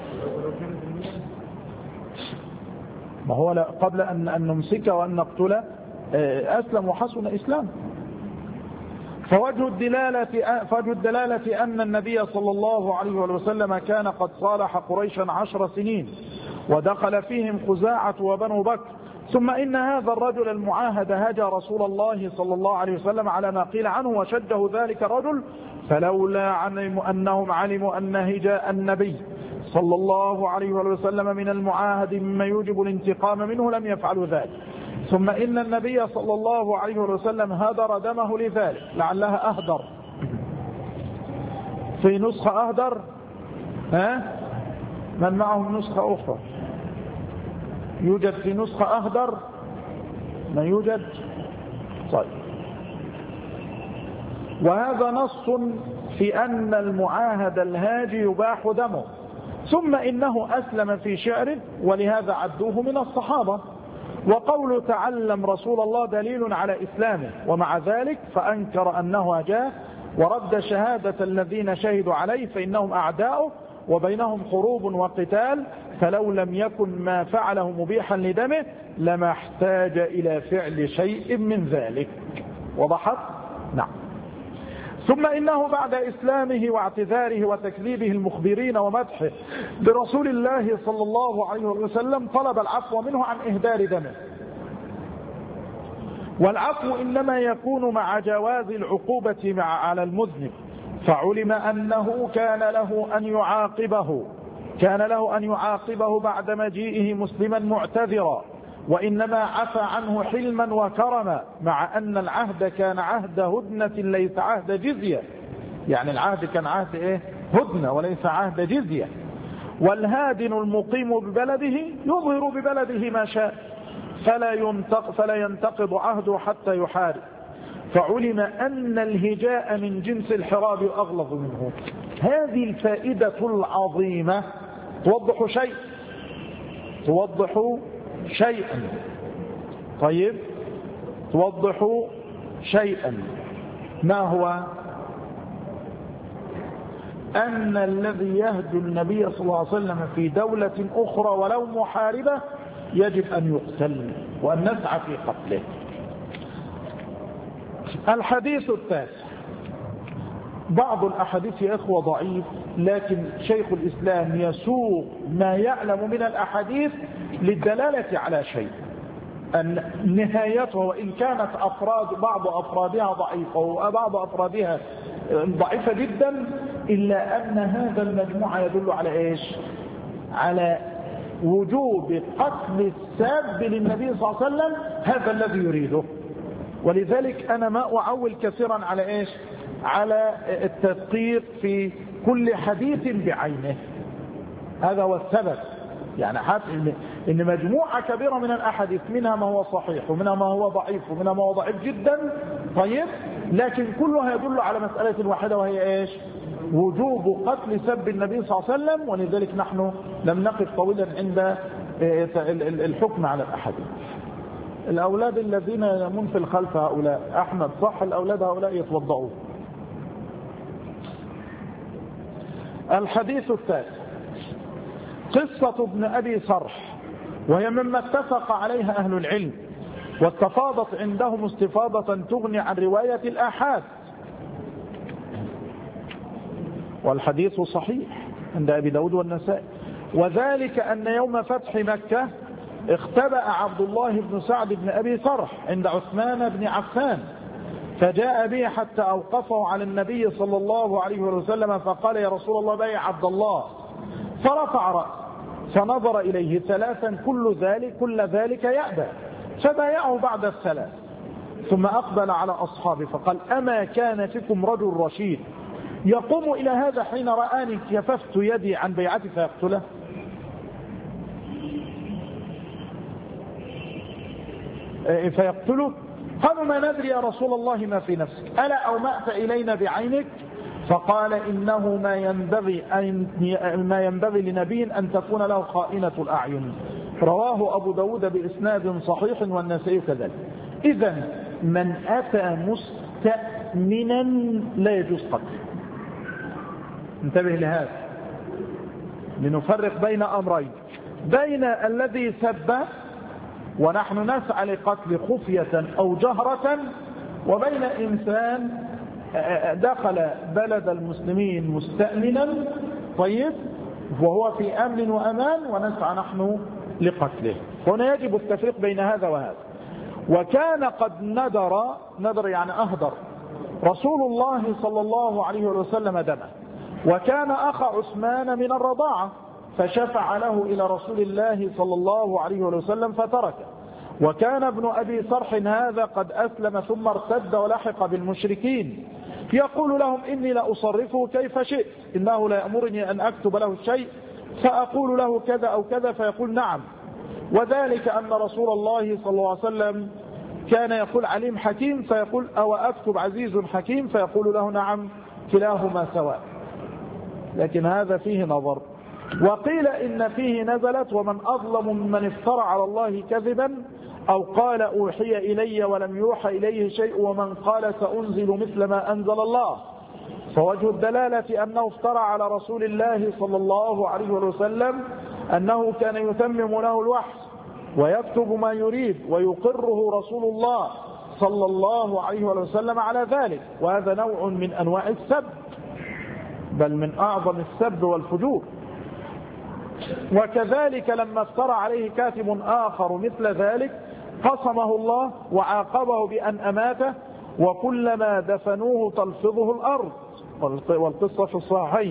ما هو قبل أن أن نمسك وأن نقتله أسلم وحسن إسلام. فوجه الدلالة فوجه الدلالة أن النبي صلى الله عليه وسلم كان قد صالح قريشا عشر سنين ودخل فيهم خزاعة وبنو بكر، ثم إن هذا الرجل المعاهد هجى رسول الله صلى الله عليه وسلم على ما قيل عنه وشده ذلك الرجل، فلولا علموا أنهم علموا أن هجاء النبي صلى الله عليه وسلم من المعاهد مما يوجب الانتقام منه لم يفعلوا ذلك. ثم إن النبي صلى الله عليه وسلم هدر دمه لذلك، لعلها أهدر في نسخة أهدر. ها؟ من معهم نسخة أخرى؟ يوجد في نسخة أهدر؟ ما يوجد؟ طيب. وهذا نص في أن المعاهد الهاجي يباح دمه. ثم إنه أسلم في شعره ولهذا عدوه من الصحابة، وقول تعلم رسول الله دليل على إسلامه، ومع ذلك فأنكر أنه جاء ورد شهادة الذين شهدوا عليه فإنهم أعداؤه وبينهم حروب وقتال، فلو لم يكن ما فعله مبيحا لدمه لما احتاج إلى فعل شيء من ذلك. وضحت؟ نعم. ثم إنه بعد إسلامه واعتذاره وتكذيبه المخبرين ومدحه برسول الله صلى الله عليه وسلم طلب العفو منه عن إهدار دمه، والعفو إنما يكون مع جواز العقوبة مع على المذنب، فعلم أنه كان له أن يعاقبه كان له أن يعاقبه بعد مجيئه مسلما معتذرا، وإنما عفى عنه حلما وكرما، مع أن العهد كان عهد هدنة ليس عهد جزية. يعني العهد كان عهد إيه؟ هدنة وليس عهد جزية. والهادن المقيم ببلده يظهر ببلده ما شاء، فلا ينتق فلا ينتقض عهده حتى يحارب، فعلم أن الهجاء من جنس الحراب أغلظ منه. هذه الفائدة العظيمة توضح شيء توضح شيئا طيب توضح شيئا ما هو؟ أن الذي يهجو النبي صلى الله عليه وسلم في دولة أخرى ولو محاربة يجب أن يقتل وأن نسعى في قتله. الحديث التاسع. بعض الأحاديث يا إخوة ضعيف، لكن شيخ الإسلام يسوق ما يعلم من الأحاديث للدلالة على شيء، أن نهايته وإن كانت أفراد بعض أفرادها ضعيفة وبعض أفرادها ضعيفة جدا، إلا أن هذا المجموعة يدل على إيش؟ على وجوب قتل الساب للنبي صلى الله عليه وسلم، هذا الذي يريده. ولذلك أنا ما أعول كثيرا على إيش؟ على التدقيق في كل حديث بعينه، هذا هو السبب. يعني حتى إن مجموعة كبيرة من الأحاديث منها ما هو صحيح ومنها ما هو ضعيف ومنها ما هو ضعيف جدا، طيب، لكن كلها يدل على مسألة واحدة، وهي إيش؟ وجوب قتل سب النبي صلى الله عليه وسلم. ولذلك نحن لم نقف طويلا عند الحكم على الأحاديث. الأولاد الذين ينامون في الخلف هؤلاء، أحمد صح، الأولاد هؤلاء يتوضعون. الحديث الثالث قصة ابن أبي صرح، وهي مما اتفق عليها أهل العلم واستفاضت عندهم استفاضة تغني عن رواية الآحاد، والحديث صحيح عند أبي داود والنسائي. وذلك أن يوم فتح مكة اختبأ عبد الله بن سعد بن أبي صرح عند عثمان بن عفان، فجاء به حتى أوقفه على النبي صلى الله عليه وسلم فقال: يا رسول الله بيع عبد الله. فرفع رأسه فنظر إليه ثلاثا كل ذلك كل ذلك يأبى، فبايعه بعد الثلاث، ثم أقبل على أصحابه فقال: أما كان فيكم رجل رشيد يقوم إلى هذا حين رآني كففت يدي عن بيعتي فيقتله؟ فيقتله قالوا: ما ندري يا رسول الله ما في نفسك، ألا أومأت إلينا بعينك؟ فقال: إنه ما ينبغي أن ما ينبغي لنبي أن تكون له خائنة الأعين. رواه أبو داود بإسناد صحيح والنسائي كذلك. إذن من أتى مستأمنا لا يجوز قتله. انتبه لهذا، لنفرق بين أمرين: بين الذي سب ونحن نسعى لقتل خفية أو جهرة، وبين إنسان دخل بلد المسلمين مستأمنا، طيب، وهو في أمن وأمان ونسعى نحن لقتله. هنا يجب التفريق بين هذا وهذا. وكان قد ندر ندر يعني أهدر رسول الله صلى الله عليه وسلم دمه، وكان أخ عثمان من الرضاعة، فشفع له إلى رسول الله صلى الله عليه وسلم فتركه. وكان ابن أبي صرح هذا قد أسلم ثم ارتد ولحق بالمشركين، يقول لهم: إني لأصرفه كيف شئت، إنه لا يأمرني أن أكتب له الشيء فأقول له كذا أو كذا فيقول نعم. وذلك أن رسول الله صلى الله عليه وسلم كان يقول عليم حكيم فيقول: أو أكتب عزيز حكيم، فيقول له نعم، كلاهما سواء. لكن هذا فيه نظر. وقيل إن فيه نزلت: ومن أظلم ممن افترى على الله كذبا أو قال أوحي إلي ولم يوحى إليه شيء ومن قال سأنزل مثل ما أنزل الله. فوجه الدلالة أنه افترى على رسول الله صلى الله عليه وسلم أنه كان يتمم له الوحي ويكتب ما يريد ويقره رسول الله صلى الله عليه وسلم على ذلك، وهذا نوع من أنواع السب، بل من أعظم السب والفجور. وكذلك لما افترى عليه كاتب آخر مثل ذلك قصمه الله وعاقبه بأن أماته، وكلما دفنوه تلفظه الأرض، والقصة في الصحيحين.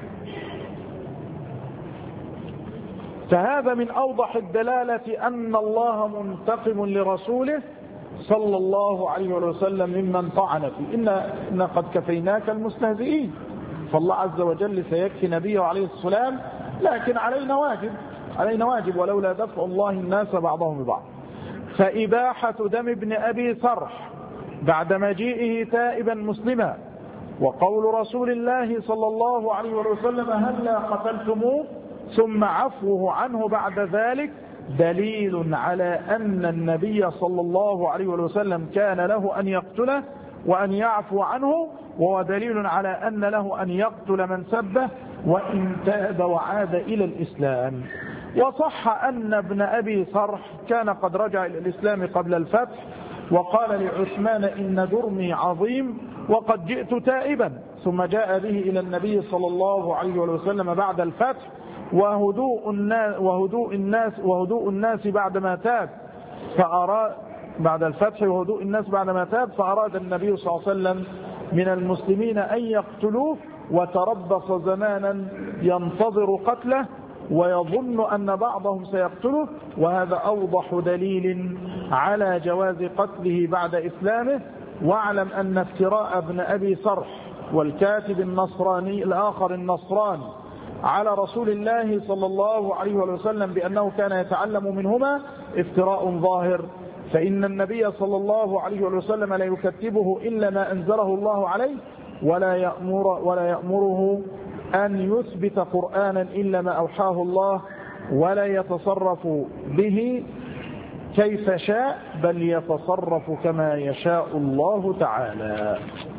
فهذا من أوضح الدلالة أن الله منتقم لرسوله صلى الله عليه وسلم ممن طعن فيه. إن قد كفيناك المستهزئين، فالله عز وجل سيكفي نبيه عليه السلام، لكن علينا واجب علينا واجب ولولا دفع الله الناس بعضهم ببعض. فإباحة دم ابن أبي صرح بعد مجيئه تائبا مسلما، وقول رسول الله صلى الله عليه وسلم: هلا قتلتموه، ثم عفوه عنه بعد ذلك، دليل على أن النبي صلى الله عليه وسلم كان له أن يقتله وأن يعفو عنه، وهو دليل على أن له أن يقتل من سبه وإن تاب وعاد إلى الإسلام. وصح أن ابن أبي صرح كان قد رجع إلى الإسلام قبل الفتح، وقال لعثمان: إن جرمي عظيم وقد جئت تائبا، ثم جاء به إلى النبي صلى الله عليه وسلم بعد الفتح وهدوء الناس وهدوء الناس وهدوء الناس بعدما تاب فأراد بعد الفتح وهدوء الناس بعدما تاب فأراد النبي صلى الله عليه وسلم من المسلمين أن يقتلوه، وتربص زمانا ينتظر قتله ويظن أن بعضهم سيقتله، وهذا أوضح دليل على جواز قتله بعد إسلامه. واعلم أن افتراء ابن أبي صرح والكاتب النصراني الآخر النصراني على رسول الله صلى الله عليه وسلم بأنه كان يتعلم منهما افتراء ظاهر، فإن النبي صلى الله عليه وسلم لا يكتبه إلا ما أنزله الله عليه، ولا يأمر ولا يأمره أن يثبت قرآنا إلا ما أوحاه الله، ولا يتصرف به كيف شاء بل يتصرف كما يشاء الله تعالى.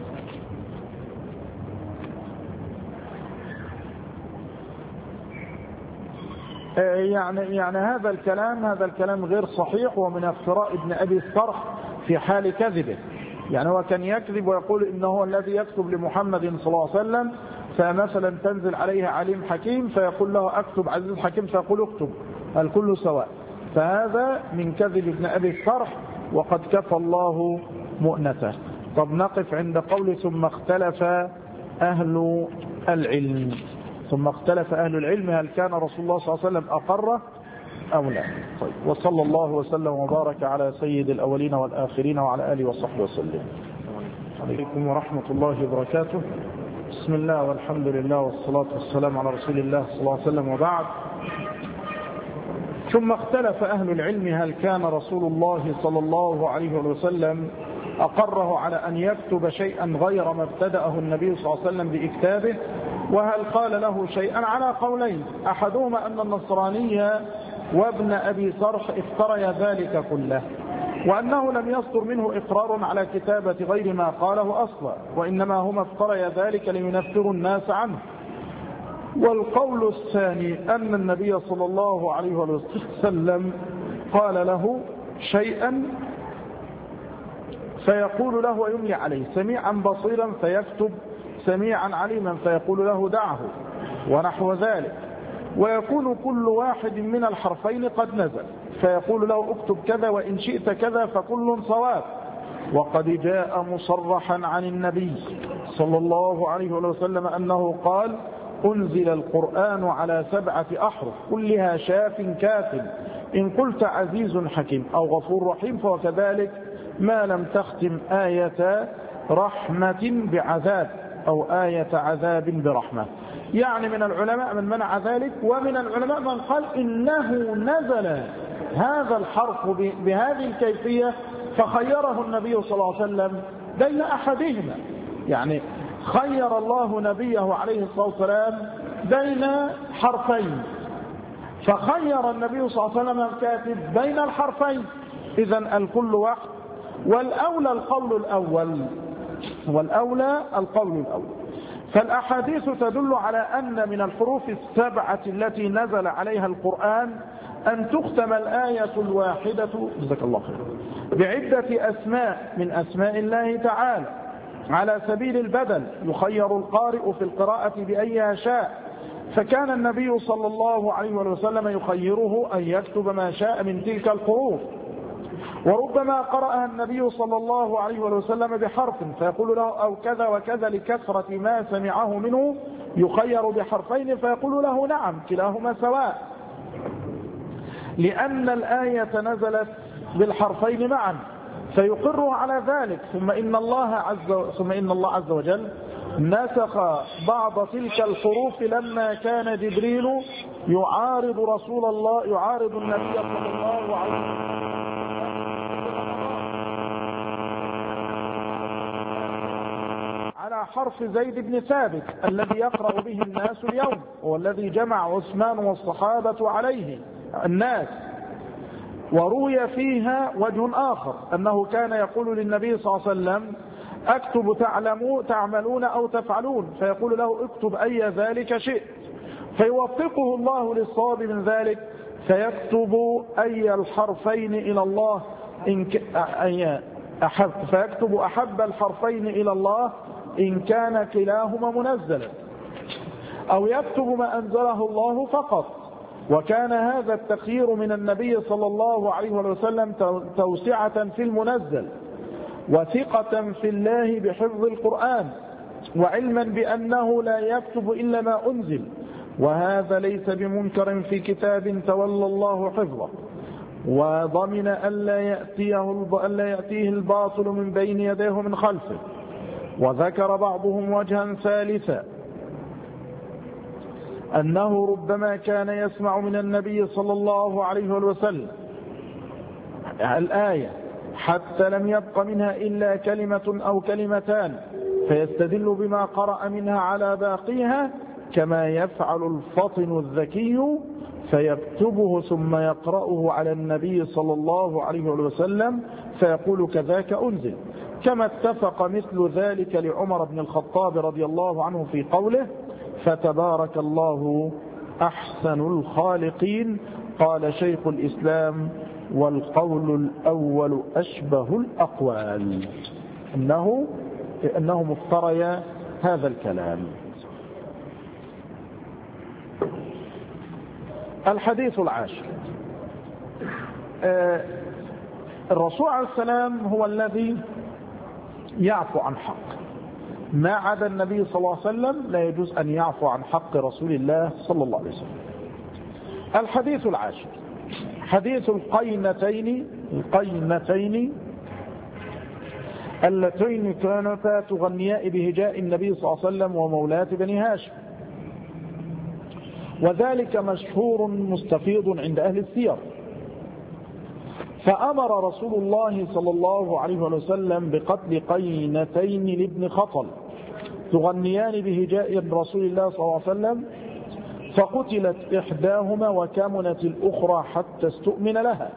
يعني يعني هذا الكلام هذا الكلام غير صحيح، ومن افتراء ابن أبي الصرح في حال كذبه. يعني هو كان يكذب ويقول إنه هو الذي يكتب لمحمد صلى الله عليه وسلم، فمثلا تنزل عليه عليم حكيم فيقول له أكتب عزيز حكيم فيقول اكتب، الكل سواء. فهذا من كذب ابن أبي الصرح، وقد كفى الله مؤنته. طب نقف عند قول ثم اختلف أهل العلم. ثم اختلف أهل العلم هل كان رسول الله صلى الله عليه وسلم أقره أو لا. طيب، وصلى الله وسلم وبارك على سيد الأولين والآخرين وعلى آله وصحبه وسلم. عليكم ورحمة الله وبركاته. بسم الله والحمد لله والصلاة والسلام على رسول الله صلى الله عليه وسلم، وبعد. ثم اختلف أهل العلم هل كان رسول الله صلى الله عليه وسلم أقره على أن يكتب شيئا غير ما ابتدأه النبي صلى الله عليه وسلم بإكتابه، وهل قال له شيئا على قولين. أحدهما أن النصراني وابن أبي صرح افتريا ذلك كله، وأنه لم يصدر منه إقرار على كتابة غير ما قاله أصلا، وإنما هما افتريا ذلك لينفروا الناس عنه. والقول الثاني أن النبي صلى الله عليه وسلم قال له شيئا فيقول له ويملي عليه، سميعا بصيرا فيكتب، سميعا عليما فيقول له دعه، ونحو ذلك. ويكون كل واحد من الحرفين قد نزل فيقول له اكتب كذا وإن شئت كذا فكل صواب. وقد جاء مصرحا عن النبي صلى الله عليه وسلم أنه قال أنزل القرآن على سبعة أحرف كلها شاف كاتب، إن قلت عزيز حكيم أو غفور رحيم فوكذلك ما لم تختم آية رحمة بعذاب أو آية عذاب برحمة. يعني من العلماء من منع ذلك، ومن العلماء من قال إنه نزل هذا الحرف بهذه الكيفية فخيره النبي صلى الله عليه وسلم بين أحدهما. يعني خير الله نبيه عليه الصلاة والسلام بين حرفين، فخير النبي صلى الله عليه وسلم الكاتب بين الحرفين، إذن الكل واحد. والأولى القول الأول والأولى القول الأول فالأحاديث تدل على أن من الحروف السبعة التي نزل عليها القرآن أن تختم الآية الواحدة جزاك الله خير بعدة أسماء من أسماء الله تعالى على سبيل البدل، يخير القارئ في القراءة بأيها شاء. فكان النبي صلى الله عليه وسلم يخيره أن يكتب ما شاء من تلك الحروف، وربما قرأها النبي صلى الله عليه وسلم بحرف فيقول له أو كذا وكذا لكثرة ما سمعه منه، يخير بحرفين فيقول له نعم كلاهما سواء، لأن الآية نزلت بالحرفين معا فيقر على ذلك. ثم إن الله عز ثم إن الله عز وجل نسخ بعض تلك الحروف لما كان جبريل يعارض رسول الله يعارض النبي صلى الله عليه وسلم على حرف زيد بن ثابت الذي يقرأ به الناس اليوم، والذي جمع عثمان والصحابة عليه الناس. وروي فيها وجه آخر أنه كان يقول للنبي صلى الله عليه وسلم أكتب تعلمون تعملون أو تفعلون، فيقول له اكتب أي ذلك شئت، فيوفقه الله للصواب من ذلك فيكتب أي الحرفين إلى الله إن ك... أي أحب فيكتب أحب الحرفين إلى الله إن كان كلاهما منزلا. أو يكتب ما أنزله الله فقط. وكان هذا التخيير من النبي صلى الله عليه وسلم توسعة في المنزل، وثقة في الله بحفظ القرآن، وعلما بأنه لا يكتب إلا ما أنزل، وهذا ليس بمنكر في كتاب تولى الله حفظه، وضمن ألا يأتيه, ألا يأتيه الباطل من بين يديه من خلفه. وذكر بعضهم وجها ثالثا أنه ربما كان يسمع من النبي صلى الله عليه وسلم الآية حتى لم يبق منها إلا كلمة أو كلمتان، فيستدل بما قرأ منها على باقيها، كما يفعل الفطن الذكي فيكتبه ثم يقرأه على النبي صلى الله عليه وسلم فيقول كذاك أنزل، كما اتفق مثل ذلك لعمر بن الخطاب رضي الله عنه في قوله فتبارك الله أحسن الخالقين. قال شيخ الإسلام والقول الأول أشبه الأقوال، إنه إنه مفتري هذا الكلام. الحديث العاشر، الرسول عليه السلام هو الذي يعفو عن حق، ما عدا النبي صلى الله عليه وسلم لا يجوز أن يعفو عن حق رسول الله صلى الله عليه وسلم. الحديث العاشر حديث القينتين القينتين اللتين كانتا تغنياء بهجاء النبي صلى الله عليه وسلم ومولاة بني هاشم، وذلك مشهور مستفيض عند أهل السير. فأمر رسول الله صلى الله عليه وسلم بقتل قينتين لابن خطل تغنيان بهجاء رسول الله صلى الله عليه وسلم، فقتلت إحداهما وكمنت الأخرى حتى استؤمن لها.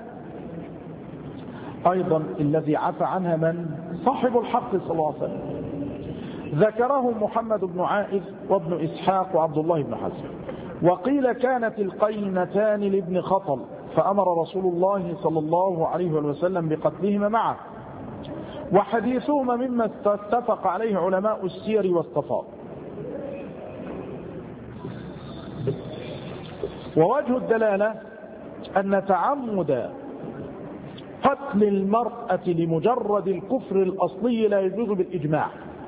أيضا الذي عفى عنها من؟ صاحب الحق صلى الله عليه وسلم. ذكره محمد بن عائذ وابن إسحاق وعبد الله بن حزم. وقيل كانت القينتان لابن خطل، فأمر رسول الله صلى الله عليه وسلم بقتلهما معه، وحديثهما مما اتفق عليه علماء السير والصفاء. ووجه الدلالة أن تعمد قتل المرأة لمجرد الكفر الأصلي لا يجوز بالإجماع،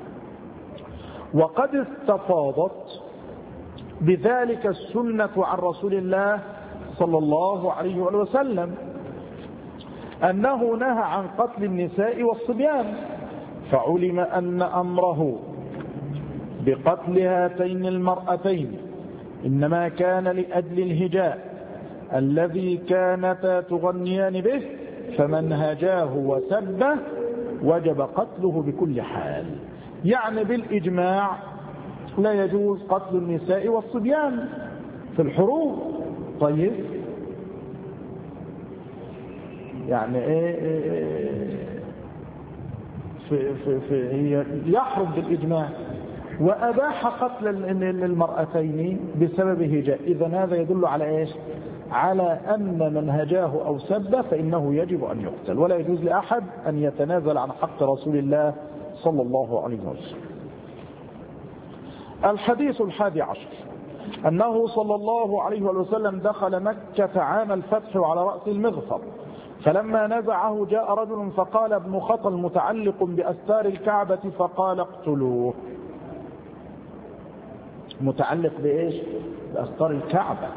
وقد استفاضت بذلك السنة عن رسول الله صلى الله عليه وسلم أنه نهى عن قتل النساء والصبيان، فعلم أن أمره بقتل هاتين المرأتين إنما كان لأجل الهجاء الذي كانتا تغنيان به، فمن هجاه وسبه وجب قتله بكل حال. يعني بالإجماع لا يجوز قتل النساء والصبيان في الحروب. طيب يعني ايه, إيه في في في هي يحرم بالإجماع، وأباح قتل المرأتين بسبب هجاء. إذن هذا يدل على إيش؟ على أن من هجاه أو سب فإنه يجب أن يقتل، ولا يجوز لأحد أن يتنازل عن حق رسول الله صلى الله عليه وسلم. الحديث الحادي عشر أنه صلى الله عليه وسلم دخل مكة عام الفتح على رأس المغفر، فلما نزعه جاء رجل فقال ابن خطل متعلق بأستار الكعبة فقال اقتلوه. متعلق بإيش؟ بأستار الكعبة.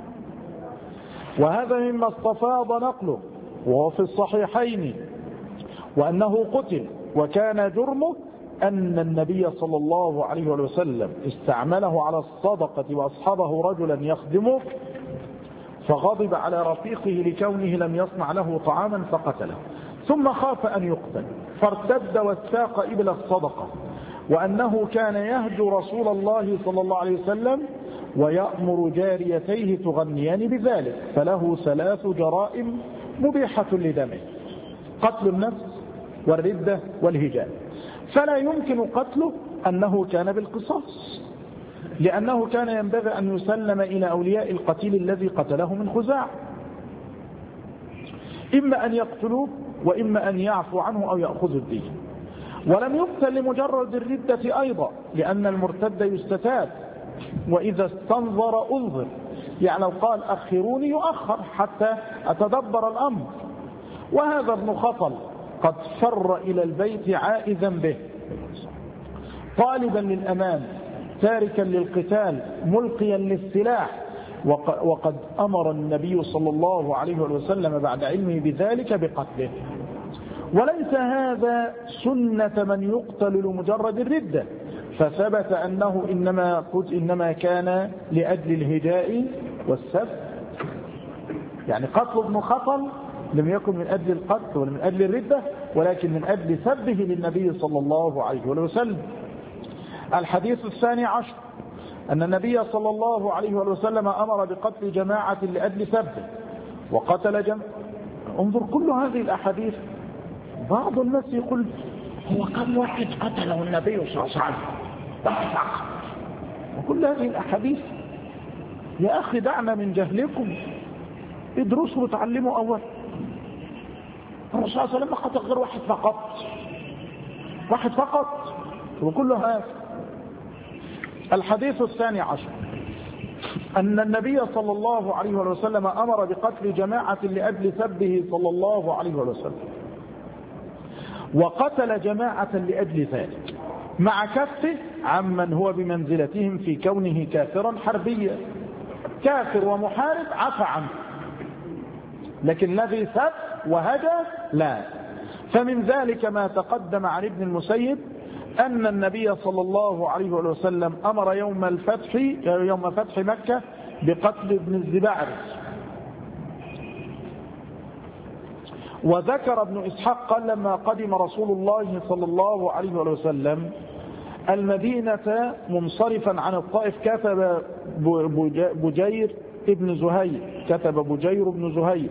وهذا مما استفاض نقله وهو في الصحيحين، وأنه قتل، وكان جرمه أن النبي صلى الله عليه وسلم استعمله على الصدقة وأصحابه رجلا يخدمه، فغضب على رفيقه لكونه لم يصنع له طعاما فقتله، ثم خاف أن يقتل فارتد واستاق إبل الصدقة، وأنه كان يهجو رسول الله صلى الله عليه وسلم ويأمر جاريتيه تغنيان بذلك، فله ثلاث جرائم مبيحة لدمه: قتل النفس والردة والهجاء. فلا يمكن قتله أنه كان بالقصاص، لأنه كان ينبغي أن يسلم إلى أولياء القتيل الذي قتله من خزاع، إما أن يقتلوه وإما أن يعفو عنه أو يأخذ الدين. ولم يقتل لمجرد الردة أيضا، لأن المرتد يستتاب وإذا استنظر أنظر، يعني لو قال أخروني يؤخر حتى أتدبر الأمر. وهذا ابن خطل قد فر إلى البيت عائذا به طالبا للأمان تاركا للقتال ملقيا للسلاح، وقد أمر النبي صلى الله عليه وسلم بعد علمه بذلك بقتله. وليس هذا سنة من يقتل لمجرد الردة، فثبت أنه إنما, إنما كان لأجل الهجاء والسب. يعني قتل ابن خطل لم يكن من أجل القتل ولا من أجل الردة، ولكن من أجل سبه للنبي صلى الله عليه وسلم. الحديث الثاني عشر أن النبي صلى الله عليه وسلم أمر بقتل جماعة لأجل سبه وقتل جماعة. انظر كل هذه الأحاديث. بعض الناس يقول هو كم واحد قتله النبي صلى الله عليه وسلم فقط، وكل هذه الأحاديث يا أخي دعنا من جهلكم، ادرسوا وتعلموا أول. الرسول صلى الله عليه وسلم قتل غير واحد فقط، واحد فقط، وكل هذا. الحديث الثاني عشر أن النبي صلى الله عليه وسلم أمر بقتل جماعة لأجل سبه صلى الله عليه وسلم، وقتل جماعة لأجل ذلك مع كفه عمن هو بمنزلتهم في كونه كافرا حربيا. كافر ومحارب عفى عنه، لكن الذي سب وهدى لا. فمن ذلك ما تقدم عن ابن المسيب أن النبي صلى الله عليه وسلم أمر يوم الفتح يوم فتح مكة بقتل ابن الزبعري. وذكر ابن إسحاق قال لما قدم رسول الله صلى الله عليه وسلم المدينة منصرفا عن الطائف كتب بجير ابن زهير كتب بجير بن زهير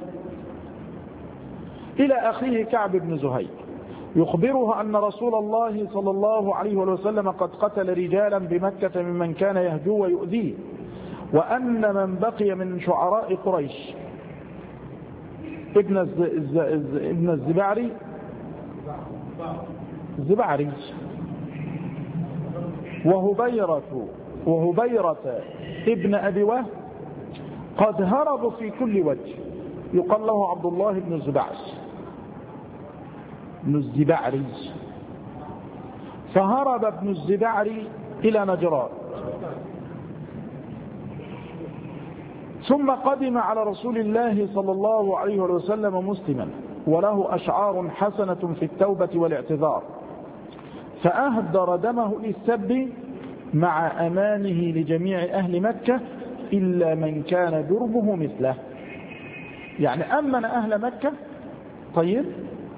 إلى أخيه كعب بن زهير يخبره أن رسول الله صلى الله عليه وسلم قد قتل رجالا بمكة ممن كان يهجو ويؤذيه، وأن من بقي من شعراء قريش ابن ابن الزبعري الزبعري وهبيرة وهبيرة ابن أبي وهب قد هربوا في كل وجه. يقال له عبد الله بن الزبعري بن الزبعري فهرب ابن الزبعري إلى نجران، ثم قدم على رسول الله صلى الله عليه وسلم مسلما وله أشعار حسنة في التوبة والاعتذار، فأهدر دمه للسب مع أمانه لجميع أهل مكة إلا من كان دربه مثله. يعني أمن أهل مكة طيب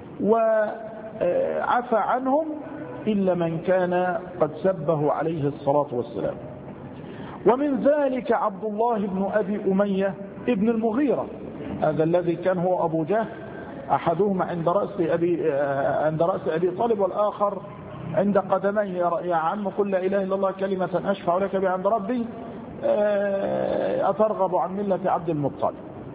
وعفى عنهم إلا من كان قد سبه عليه الصلاة والسلام. ومن ذلك عبد الله بن أبي أمية ابن المغيرة، هذا الذي كان هو أبو جهل، أحدهما عند رأس أبي, عند رأس أبي طالب والآخر عند قدميه. يا عم قل لا إله إلا الله كلمة أشفع لك بها عند ربي أترغب عن ملة عبد المطلب.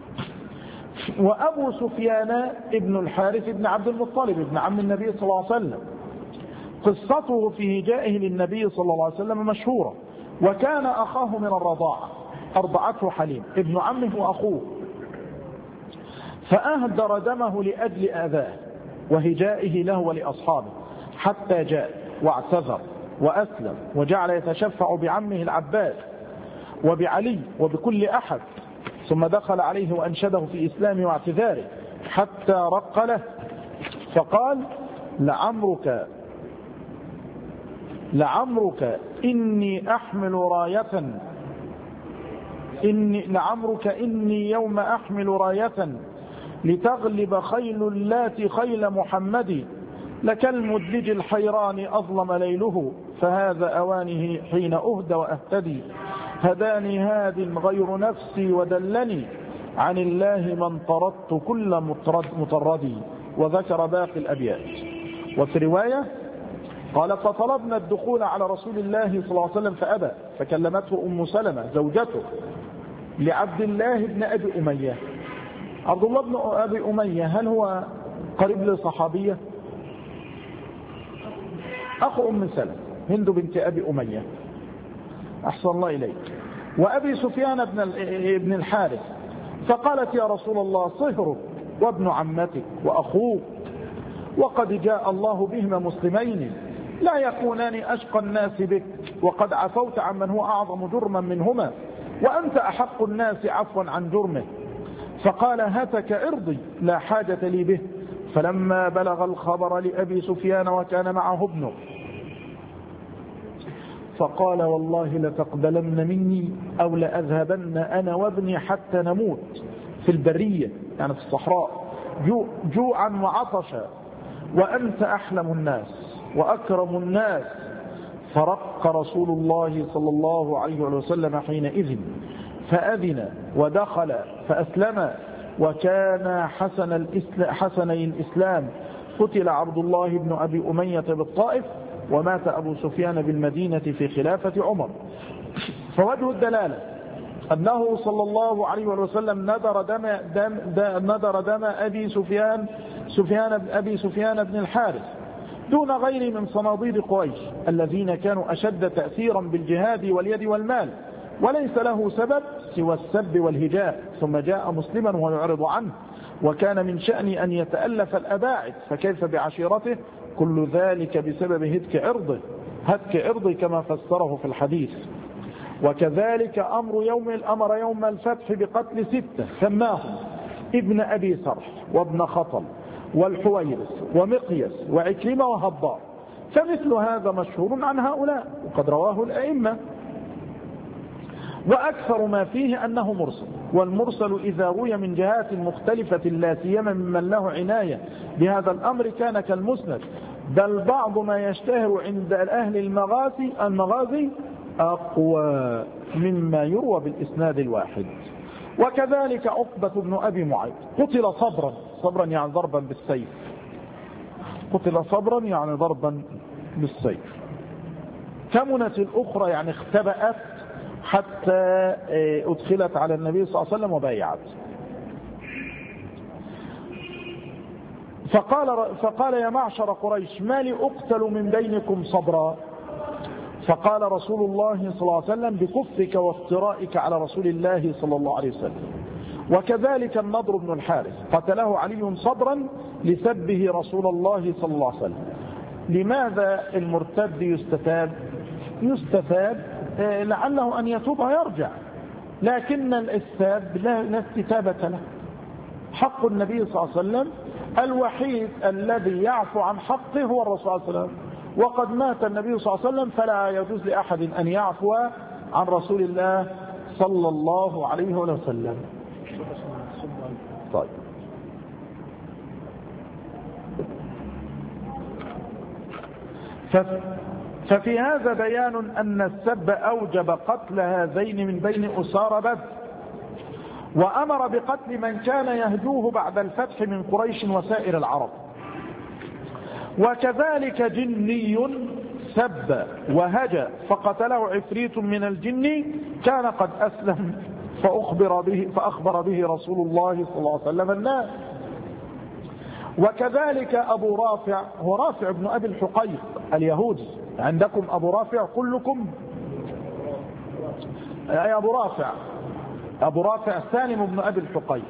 وأبو سفيان ابن الحارث ابن عبد المطلب ابن عم النبي صلى الله عليه وسلم، قصته في هجائه للنبي صلى الله عليه وسلم مشهورة، وكان أخاه من الرضاعة أرضعته حليم ابن عمه وأخوه، فأهدر دمه لأجل آذاه وهجائه له ولأصحابه حتى جاء واعتذر وأسلم وجعل يتشفع بعمه العباس وبعلي وبكل أحد، ثم دخل عليه وأنشده في إسلامه واعتذاره حتى رق له، فقال لعمرك لعمرك إني أحمل راية إني لعمرك إني يوم أحمل راية لتغلب خيل اللات خيل محمد، لكالمدلج الحيران أظلم ليله، فهذا أوانه حين أهدى وأهتدي، هداني هاد غير نفسي ودلني عن الله من طردت كل مطرد مطردي. وذكر باقي الأبيات. وفي رواية قال فطلبنا الدخول على رسول الله صلى الله عليه وسلم فأبى، فكلمته أم سلمة زوجته لعبد الله بن أبي أمية. عبد الله بن أبي أمية هل هو قريب لصحابية؟ أخو أم سلمة هند بنت أبي أمية، أحسن الله إليك، وأبي سفيان بن الحارث، فقالت يا رسول الله صهرك وابن عمتك وأخوك، وقد جاء الله بهما مسلمين لا يكونان أشقى الناس بك، وقد عفوت عمن هو أعظم جرما منهما، وأنت أحق الناس عفوا عن جرمه. فقال هتك ارضي لا حاجة لي به. فلما بلغ الخبر لأبي سفيان وكان معه ابنه فقال والله لتقبلن مني أو لأذهبن أنا وابني حتى نموت في البرية، يعني في الصحراء، جو جوعا وعطشا، وأنت أحلم الناس وأكرم الناس. فرق رسول الله صلى الله عليه وسلم حينئذ فأذن ودخل فأسلم، وكان حسن الإسلام حسني الإسلام. قتل عبد الله بن أبي أمية بالطائف، ومات أبو سفيان بالمدينة في خلافة عمر. فوجه الدلالة أنه صلى الله عليه وسلم ندر دم, دم, دم, ندر دم أبي سفيان سفيان أبي سفيان بن الحارث دون غير من صناديد قريش الذين كانوا أشد تأثيرا بالجهاد واليد والمال، وليس له سبب سوى السب والهجاء، ثم جاء مسلما ويعرض عنه، وكان من شأن أن يتألف الأباعد، فكيف بعشيرته؟ كل ذلك بسبب هتك عرضه هتك عرضه كما فسره في الحديث. وكذلك أمر يوم الأمر يوم الفتح بقتل ستة سماهم ابن أبي سرح وابن خطل والحويرث ومقيس وعكرمة وهبار، فمثل هذا مشهور عن هؤلاء وقد رواه الأئمة، وأكثر ما فيه أنه مرسل. والمرسل إذا روي من جهات مختلفة لا سيما ممن له عناية بهذا الأمر كان كالمسند، بل بعض ما يشتهر عند أهل المغازي المغازي أقوى مما يروى بالإسناد الواحد. وكذلك عقبة بن أبي معيط قتل صبرا صبرا يعني ضربا بالسيف قتل صبرا يعني ضربا بالسيف. كمنت الأخرى يعني اختبأت حتى أدخلت على النبي صلى الله عليه وسلم وبايعت. فقال, فقال يا معشر قريش ما لي أقتل من بينكم صبرا؟ فقال رسول الله صلى الله عليه وسلم بكفرك وافترائك على رسول الله صلى الله عليه وسلم. وكذلك النضر بن الحارث قتله علي صبرا لسبه رسول الله صلى الله عليه وسلم. لماذا المرتد يستتاب؟ يستتاب لعله أن يتوب ويرجع، لكن الإستتاب لا استتابة له. حق النبي صلى الله عليه وسلم الوحيد الذي يعفو عن حقه هو الرسول صلى الله عليه وسلم، وقد مات النبي صلى الله عليه وسلم، فلا يجوز لأحد أن يعفو عن رسول الله صلى الله عليه وسلم. طيب ففي هذا بيان أن السب أوجب قتل هذين من بين أسار بدر، وأمر بقتل من كان يهجوه بعد الفتح من قريش وسائر العرب. وكذلك جني سب وهجى فقتله عفريت من الجن كان قد أسلم فأخبر به, فأخبر به رسول الله صلى الله عليه وسلم الناس. وكذلك أبو رافع هو رافع بن أبي الحقيق اليهودي، عندكم أبو رافع كلكم أي أبو رافع أبو رافع سالم بن أبي الحقيق،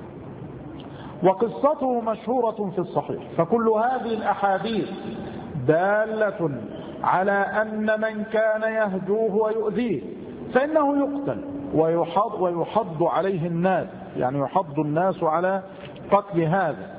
وقصته مشهورة في الصحيح. فكل هذه الأحاديث دالة على أن من كان يهجوه ويؤذيه فإنه يقتل ويحض, ويحض عليه الناس، يعني يحض الناس على قتل هذا.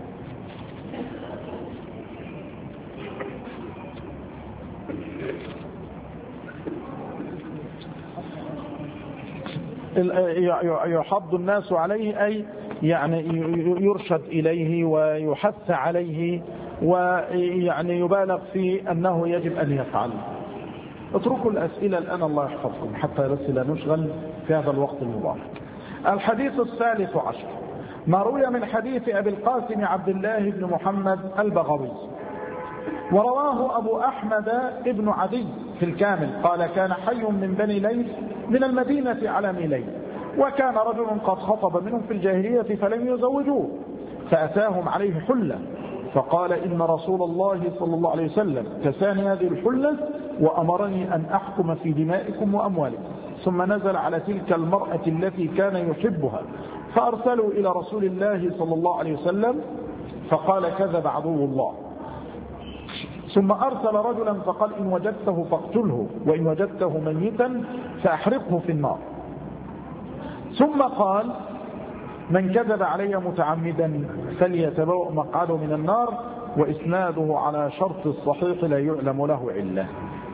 يحض الناس عليه أي يعني يرشد إليه ويحث عليه، ويعني يبالغ في أنه يجب أن يفعل. اتركوا الأسئلة الآن الله يحفظكم حتى بس لا نشغل في هذا الوقت المبارك. الحديث الثالث عشر ما روي من حديث أبي القاسم عبد الله بن محمد البغوي، ورواه أبو أحمد ابن عدي في الكامل قال كان حي من بني ليث من المدينة على ميلين، وكان رجل قد خطب منهم في الجاهلية فلم يزوجوه، فأتاهم عليه حلة فقال إن رسول الله صلى الله عليه وسلم كساني هذه الحلة وأمرني أن أحكم في دمائكم وأموالكم. ثم نزل على تلك المرأة التي كان يحبها فأرسلوا إلى رسول الله صلى الله عليه وسلم فقال كذب عدو الله. ثم أرسل رجلا فقال إن وجدته فاقتله وإن وجدته ميتا فأحرقه في النار. ثم قال من كذب علي متعمدا فليتبوأ مقعده من النار، وإسناده على شرط الصحيح لا يعلم له علة.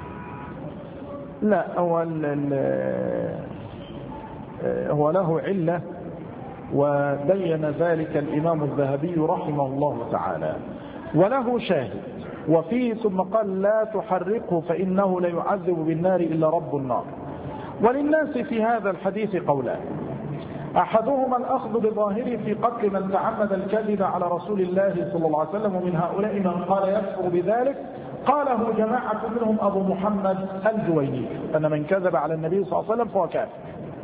لا هو, هو له علة وبين ذلك الإمام الذهبي رحمه الله تعالى، وله شاهد وفيه ثم قال لا تحرقه فإنه لا يعذب بالنار إلا رب النار. وللناس في هذا الحديث قولان، أحدهما الأخذ بظاهره في قتل من تعمد الكذب على رسول الله صلى الله عليه وسلم، ومن هؤلاء من قال يكفر بذلك قاله جماعة منهم أبو محمد الجويني أن من كذب على النبي صلى الله عليه وسلم فهو كافر.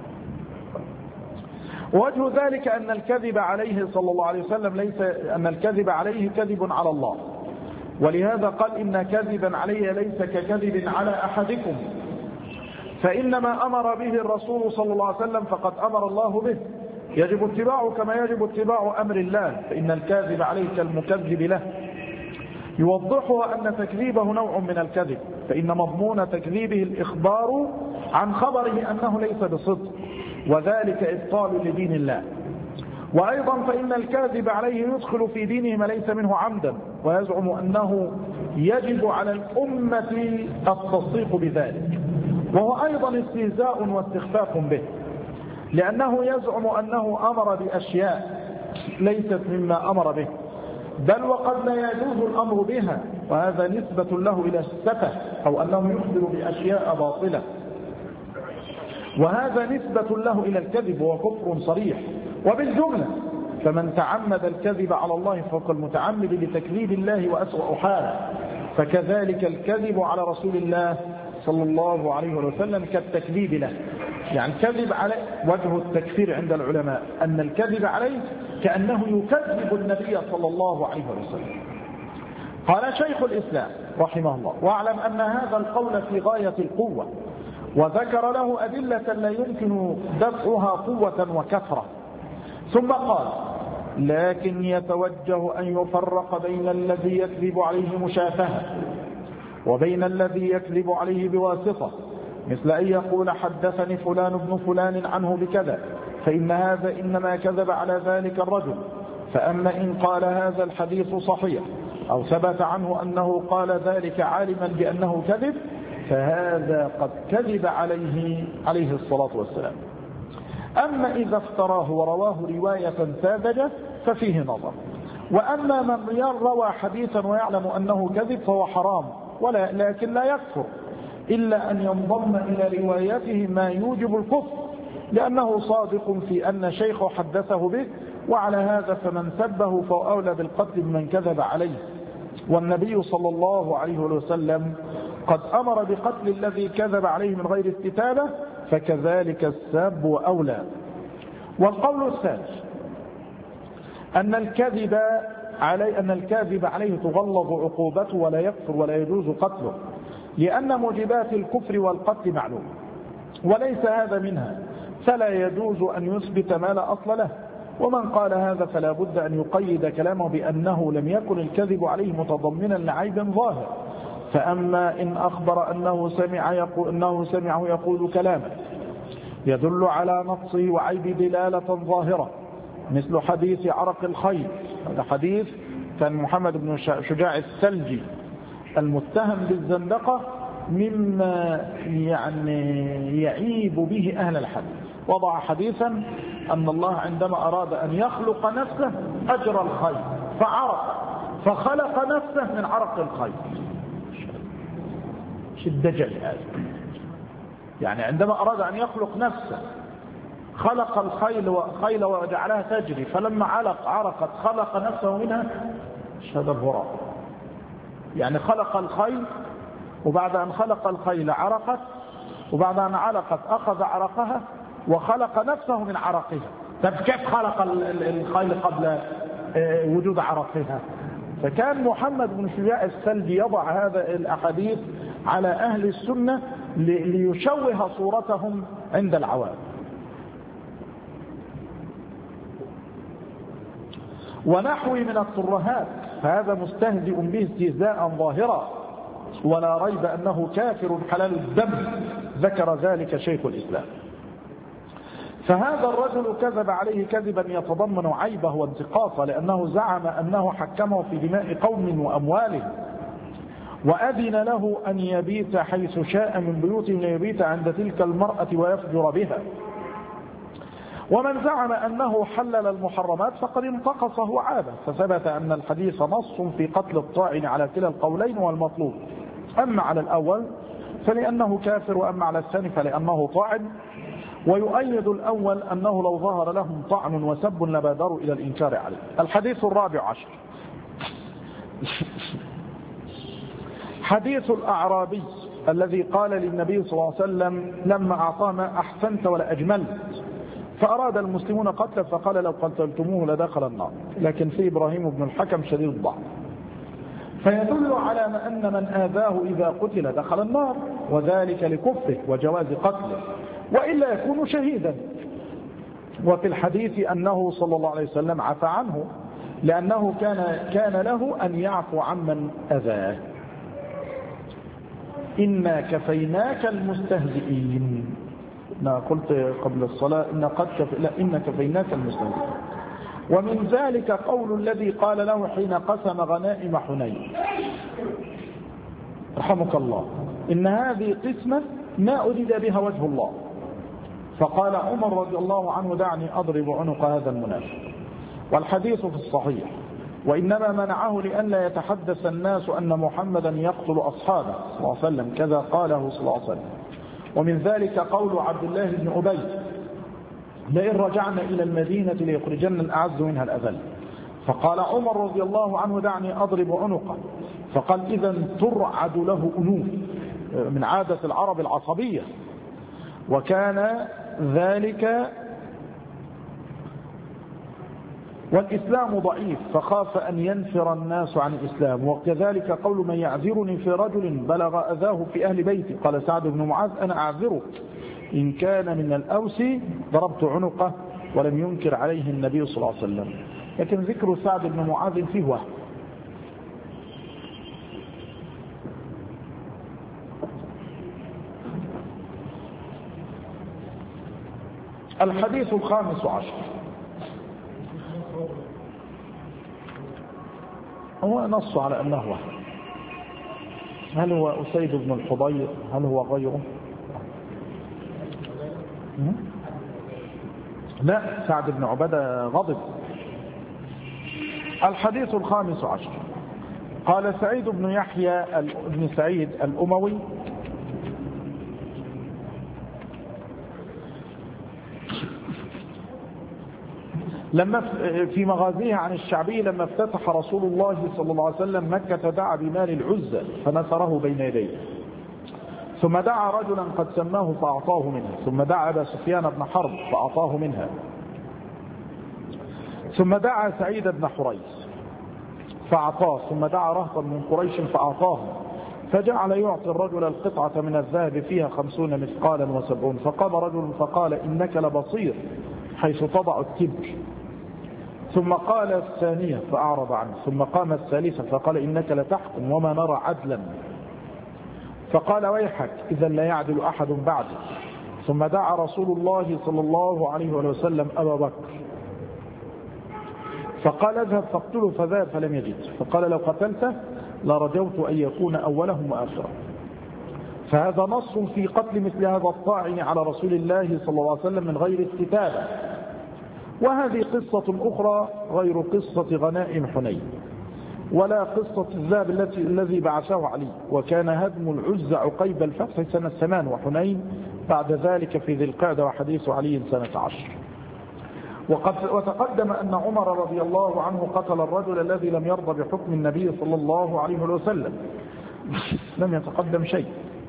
ووجه ذلك أن الكذب عليه صلى الله عليه وسلم ليس أن الكذب عليه كذب على الله، ولهذا قال إن كذبا علي ليس ككذب على أحدكم، فإنما أمر به الرسول صلى الله عليه وسلم فقد أمر الله به، يجب اتباعه كما يجب اتباع أمر الله، فإن الكاذب عليه كالمكذب له. يوضحها أن تكذيبه نوع من الكذب، فإن مضمون تكذيبه الإخبار عن خبره أنه ليس بصدق، وذلك إبطال لدين الله. وأيضا فإن الكاذب عليه يدخل في دينه ما ليس منه عمدا، ويزعم أنه يجب على الأمة التصديق بذلك، وهو أيضا استهزاء واستخفاف به، لأنه يزعم أنه أمر بأشياء ليست مما أمر به، بل وقد لا يجوز الأمر بها، وهذا نسبة له إلى السفه أو أنه يخبر بأشياء باطلة، وهذا نسبة له إلى الكذب وهو كفر صريح. وبالجملة فمن تعمد الكذب على الله فوق المتعمد لتكذيب الله وأسوأ حاله، فكذلك الكذب على رسول الله صلى الله عليه وسلم كالتكذيب له. يعني الكذب عليه وجه التكفير عند العلماء أن الكذب عليه كأنه يكذب النبي صلى الله عليه وسلم. قال شيخ الإسلام رحمه الله واعلم أن هذا القول في غاية القوة، وذكر له أدلة لا يمكن دفعها قوة وكثرة، ثم قال لكن يتوجه أن يفرق بين الذي يكذب عليه مشافهة وبين الذي يكذب عليه بواسطة، مثل أن يقول حدثني فلان ابن فلان عنه بكذا، فإن هذا إنما كذب على ذلك الرجل. فأما إن قال هذا الحديث صحيح أو ثبت عنه أنه قال ذلك عالما بأنه كذب، فهذا قد كذب عليه عليه الصلاة والسلام. أما إذا افتراه ورواه رواية ساذجة ففيه نظر. وأما من روى حديثا ويعلم أنه كذب فهو حرام، ولا لكن لا يكفر إلا أن ينضم إلى روايته ما يوجب الكفر، لأنه صادق في أن شيخه حدثه به، وعلى هذا فمن سبه فهو أولى بالقتل من كذب عليه. والنبي صلى الله عليه وسلم قد أمر بقتل الذي كذب عليه من غير استتابة، فكذلك الساب أولى. والقول الثالث أن الكذب عليه أن الكاذب عليه تغلظ عقوبته ولا يكفر ولا يجوز قتله، لأن موجبات الكفر والقتل معلوم وليس هذا منها، فلا يجوز أن يثبت ما لا أصل له. ومن قال هذا فلا بد أن يقيد كلامه بأنه لم يكن الكذب عليه متضمنا لعيب ظاهر. فأما إن أخبر أنه سمع يقول أنه سمعه يقول كلاما يدل على نقصه وعيب دلالة ظاهرة، مثل حديث عرق الخيل، هذا حديث كان محمد بن شجاع السلجي المتهم بالزندقة مما يعني يعيب به أهل الحديث. وضع حديثا أن الله عندما أراد أن يخلق نفسه أجرى الخيل فعرق، فخلق نفسه من عرق الخيل. الدجل هذا يعني عندما أراد أن يخلق نفسه خلق الخيل وخيل وجعلها تجري، فلما علق عرقت خلق نفسه منها. هذا الهراء، يعني خلق الخيل وبعد أن خلق الخيل عرقت، وبعد أن علقت أخذ عرقها وخلق نفسه من عرقها. طب كيف خلق الخيل قبل وجود عرقها؟ فكان محمد بن شجاع السلبي يضع هذا الأحاديث على أهل السنة ليشوه صورتهم عند العوام. ونحوي من الترهات، فهذا مستهزئ به استهزاء ظاهرا، ولا ريب أنه كافر حلال الدم، ذكر ذلك شيخ الإسلام. فهذا الرجل كذب عليه كذبا يتضمن عيبه وانتقاصه، لأنه زعم أنه حكمه في دماء قوم وأموالهم، وأذن له أن يبيت حيث شاء من بيوتهم ليبيت عند تلك المرأة ويفجر بها. ومن زعم أنه حلل المحرمات فقد انتقصه وعابه، فثبت أن الحديث نص في قتل الطاعن على كلا القولين والمطلوب. أما على الأول فلأنه كافر، وأما على الثاني فلأنه طاعن. ويؤيد الأول أنه لو ظهر لهم طعن وسب لبادروا إلى الإنكار عليه. الحديث الرابع عشر، حديث الأعرابي الذي قال للنبي صلى الله عليه وسلم لما أعطاه ما أحسنت ولا أجملت، فأراد المسلمون قتله فقال لو قتلتموه لدخل النار، لكن في إبراهيم بن الحكم شديد الضعف، فيدل على أن من آذاه إذا قتل دخل النار، وذلك لكفه وجواز قتله، وإلا يكون شهيدا. وفي الحديث أنه صلى الله عليه وسلم عفى عنه، لأنه كان, كان له أن يعفو عمن أذاه. إنا كفيناك المستهزئين، أنا قلت قبل الصلاة إن قد كف... لا إن كفيناك المستهزئين. ومن ذلك قول الذي قال له حين قسم غنائم حنين رحمك الله إن هذه قسمة ما أريد بها وجه الله، فقال عمر رضي الله عنه دعني أضرب عنق هذا المنافق. والحديث في الصحيح، وإنما منعه لئلا يتحدث الناس أن محمدا يقتل أصحابه صلى الله عليه وسلم، كذا قاله صلى الله عليه وسلم. ومن ذلك قول عبد الله بن أبي لئن رجعنا إلى المدينة ليخرجن الأعز منها الأذل، فقال عمر رضي الله عنه دعني أضرب عنقه، فقال إذن ترعد له أنوف، من عادة العرب العصبية، وكان ذلك والإسلام ضعيف فخاف أن ينفر الناس عن الإسلام. وكذلك قول من يعذرني في رجل بلغ أذاه في أهل بيتي، قال سعد بن معاذ أنا أعذرك إن كان من الأوس ضربت عنقه، ولم ينكر عليه النبي صلى الله عليه وسلم. لكن ذكر سعد بن معاذ فيه وهم. الحديث الخامس عشر، هو نص على أنه وهم. هل هو أسيد بن الحضير؟ هل هو غيره؟ لا، سعد بن عبادة غضب. الحديث الخامس عشر، قال سعيد بن يحيى بن سعيد الأموي لما في مغازيه عن الشعبي لما افتتح رسول الله صلى الله عليه وسلم مكة دعا بمال العزة فنثره بين يديه، ثم دعا رجلا قد سماه فأعطاه منها، ثم دعا أبا سفيان بن حرب فأعطاه منها، ثم دعا سعيد بن حريث فأعطاه، ثم دعا رهطا من قريش فأعطاه، فجعل يعطي الرجل القطعة من الذهب فيها خمسون مثقالا وسبعون، فقام رجل فقال إنك لبصير حيث تضع التبر، ثم قال الثانية فأعرض عنه، ثم قام الثالثة فقال إنك لتحكم وما نرى عدلا، فقال ويحك إذا لا يعدل أحد بعدك، ثم دعا رسول الله صلى الله عليه وسلم أبا بكر فقال اذهب فاقتله، فذهب فلم يجد، فقال لو قتلته لرجوت أن يكون أولهم وآخرهم. فهذا نص في قتل مثل هذا الطاعن على رسول الله صلى الله عليه وسلم من غير استتابة. وهذه قصة أخرى غير قصة غنائم حنين ولا قصة الذهب التي الذي بعثه علي، وكان هدم العزة عقيب الفتح سنة ثمان، وحنين بعد ذلك في ذي القعدة، وحديث علي سنة عشر. وقد وتقدم أن عمر رضي الله عنه قتل الرجل الذي لم يرضى بحكم النبي صلى الله عليه وسلم، لم يتقدم شيء،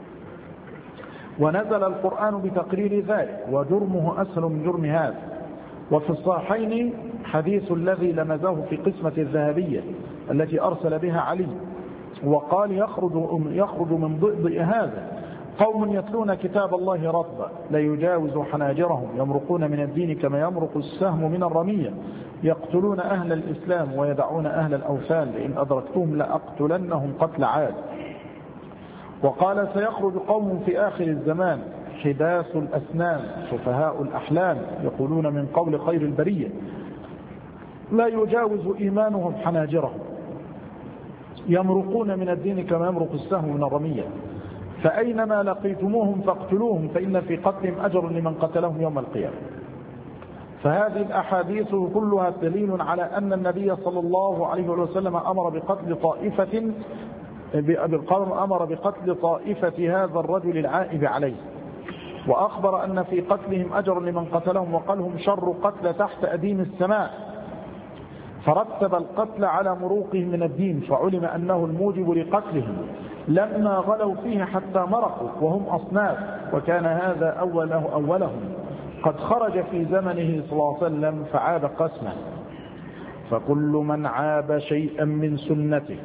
ونزل القرآن بتقرير ذلك، وجرمه أسهل من جرم هذا. وفي الصحيحين حديث الذي لمزه في قسمة الذهبية التي أرسل بها علي، وقال يخرج, يخرج من ضئضئ هذا قوم يتلون كتاب الله رطبا لا يجاوز حناجرهم يمرقون من الدين كما يمرق السهم من الرمية يقتلون أهل الإسلام ويدعون أهل الأوثان لئن أدركتهم لأقتلنهم قتل عاد. وقال سيخرج قوم في آخر الزمان حداث الأسنان سفهاء الأحلام يقولون من قول خير البرية لا يجاوز إيمانهم حناجرهم يمرقون من الدين كما يمرق السهم من الرمية فأينما لقيتموهم فاقتلوهم فإن في قتلهم أجر لمن قتلهم يوم القيامة. فهذه الأحاديث كلها دليل على أن النبي صلى الله عليه وسلم أمر بقتل طائفة أمر بقتل طائفة هذا الرجل العائب عليه، وأخبر أن في قتلهم أجر لمن قتلهم وقالهم شر قتل تحت أديم السماء، فرتب القتل على مروقهم من الدين فعلم أنه الموجب لقتلهم لما غلوا فيه حتى مرقوا وهم أصناف، وكان هذا أوله أولهم قد خرج في زمنه صلى الله عليه وسلم فعاب قسمه. فكل من عاب شيئا من سنته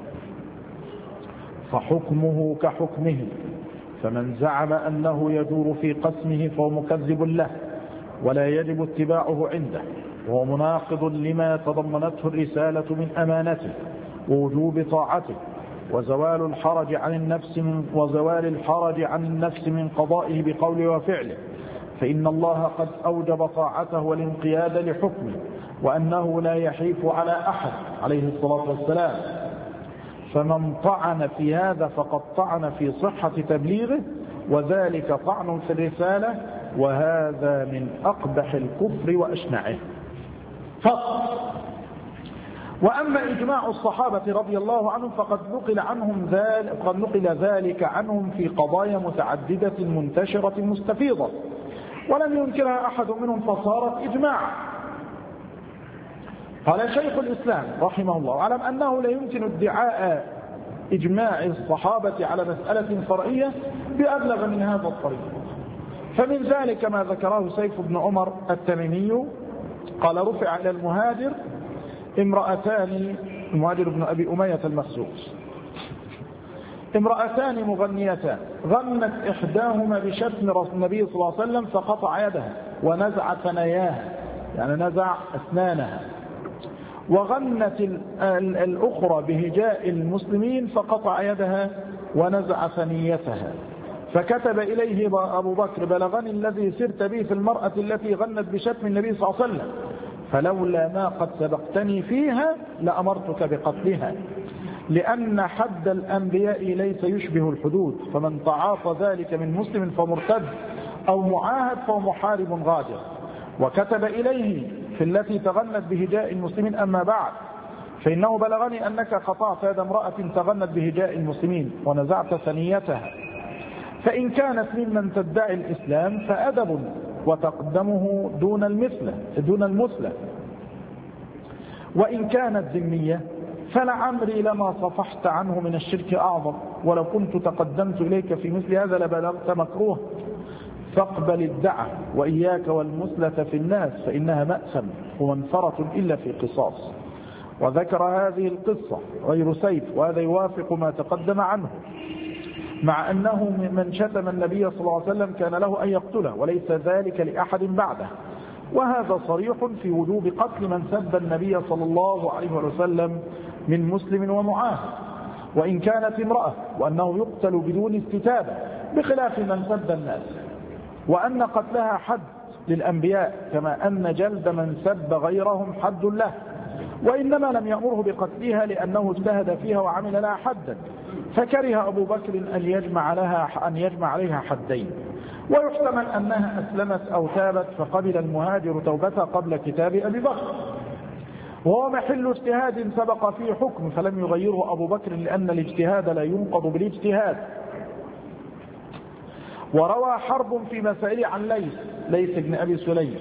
فحكمه كحكمه، فمن زعم أنه يدور في قسمه فهو مكذب له ولا يجب اتباعه عنده، وهو مناقض لما تضمنته الرسالة من أمانته ووجوب طاعته وزوال الحرج عن النفس من وزوال الحرج عن النفس من قضائه بقوله وفعله، فإن الله قد أوجب طاعته والانقياد لحكمه وأنه لا يحيف على أحد عليه الصلاة والسلام. فمن طعن في هذا فقد طعن في صحة تبليغه وذلك طعن في الرسالة، وهذا من أقبح الكفر وأشنعه فقط. وأما إجماع الصحابة رضي الله عنهم فقد نقل عنهم ذلك قد نقل ذلك عنهم في قضايا متعددة منتشرة مستفيضة ولم ينكرها أحد منهم فصارت إجماعا. قال شيخ الإسلام رحمه الله واعلم أنه لا يمكن ادعاء إجماع الصحابة على مسألة فرعية بأبلغ من هذا الطريق، فمن ذلك ما ذكره سيف بن عمر التميمي قال رفع إلى المهاجر امرأتان، المهاجر بن أبي أمية المخزومي، امرأتان مغنيتان غنت إحداهما بشتم رسول النبي صلى الله عليه وسلم فقطع يدها ونزع ثناياها يعني نزع أسنانها، وغنت الأخرى بهجاء المسلمين فقطع يدها ونزع ثنيتها، فكتب إليه أبو بكر بلغني الذي سرت به في المرأة التي غنت بشتم النبي صلى الله عليه وسلم فلولا ما قد سبقتني فيها لأمرتك بقتلها، لأن حد الأنبياء ليس يشبه الحدود، فمن تعاطى ذلك من مسلم فمرتد أو معاهد فهو محارب غادر. وكتب إليه في التي تغنت بهجاء المسلمين أما بعد فإنه بلغني أنك قطعت يد امرأة تغنت بهجاء المسلمين ونزعت ثنيتها، فإن كانت ممن تدعي الإسلام فأدب وتقدمه دون المثلة دون المثلة، وإن كانت ذمية فلعمري لما صفحت عنه من الشرك أعظم، ولو كنت تقدمت إليك في مثل هذا لبلغت مكروه، فاقبل الدعة وإياك والمثلة في الناس فإنها مأثم ومنفرة إلا في قصاص. وذكر هذه القصة غير سيف، وهذا يوافق ما تقدم عنه، مع أنه من شتم النبي صلى الله عليه وسلم كان له أن يقتله وليس ذلك لأحد بعده، وهذا صريح في وجوب قتل من سب النبي صلى الله عليه وسلم من مسلم ومعاهد وإن كانت امرأة، وأنه يقتل بدون استتابة بخلاف من سب الناس، وأن قتلها حد للأنبياء كما أن جلد من سب غيرهم حد له، وإنما لم يأمره بقتلها لأنه اجتهد فيها وعمل لها حدا، فكره أبو بكر أن يجمع لها أن يجمع عليها حدين. ويحتمل أنها أسلمت أو تابت فقبل المهاجر توبتها قبل كتاب أبي بكر، وهو محل اجتهاد سبق فيه حكم فلم يغيره أبو بكر لأن الاجتهاد لا ينقض بالاجتهاد. وروى حرب في مسائل عن ليث ليث بن أبي سليم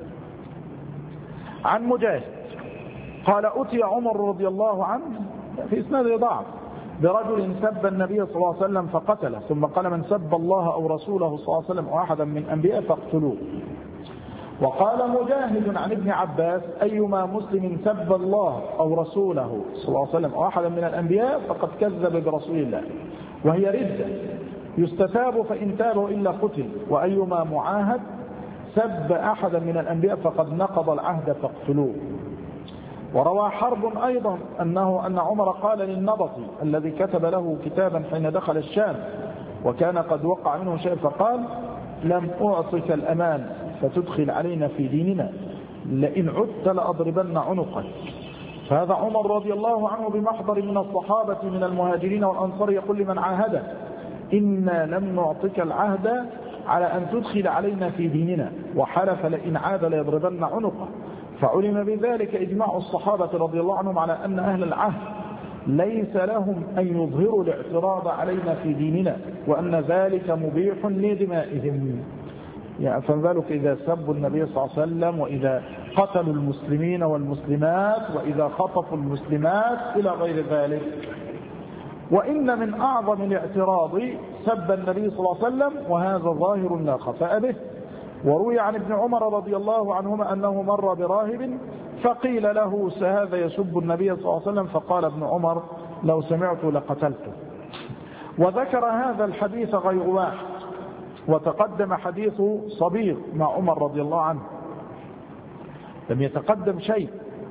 عن مجاهد قال أتي عمر رضي الله عنه في إسناد ضعف برجل سب النبي صلى الله عليه وسلم فقتله، ثم قال من سب الله أو رسوله صلى الله عليه وسلم أو أحدا من أنبياء فاقتلوه. وقال مجاهد عن ابن عباس أيما مسلم سب الله أو رسوله صلى الله عليه وسلم أو أحدا من الأنبياء فقد كذب برسول الله، وهي ردة يستتاب فإن تابوا إلا قتل، وأيما معاهد سب أحدا من الأنبياء فقد نقض العهد فاقتلوه. وروى حرب أيضا أنه أن عمر قال للنبطي الذي كتب له كتابا حين دخل الشام وكان قد وقع منه شيء فقال لم أعطك الأمان فتدخل علينا في ديننا، لئن عدت لأضربن عنقك. فهذا عمر رضي الله عنه بمحضر من الصحابة من المهاجرين والأنصار يقول لمن عاهده إنا لم نعطك العهد على أن تدخل علينا في ديننا، وحلف لئن عاد ليضربن عنقه. فعلم بذلك إجماع الصحابة رضي الله عنهم على أن أهل العهد ليس لهم أن يظهروا الاعتراض علينا في ديننا، وأن ذلك مبيح لدمائهم. يعني فذلك إذا سبوا النبي صلى الله عليه وسلم، وإذا قتلوا المسلمين والمسلمات، وإذا خطفوا المسلمات إلى غير ذلك. وإن من أعظم الاعتراض سب النبي صلى الله عليه وسلم، وهذا ظاهر لا خفاء به. وروي عن ابن عمر رضي الله عنهما أنه مر براهب فقيل له هذا يسب النبي صلى الله عليه وسلم، فقال ابن عمر لو سمعت لقتلته. وذكر هذا الحديث غير واحد، وتقدم حديث صبيغ مع عمر رضي الله عنه، لم يتقدم شيء.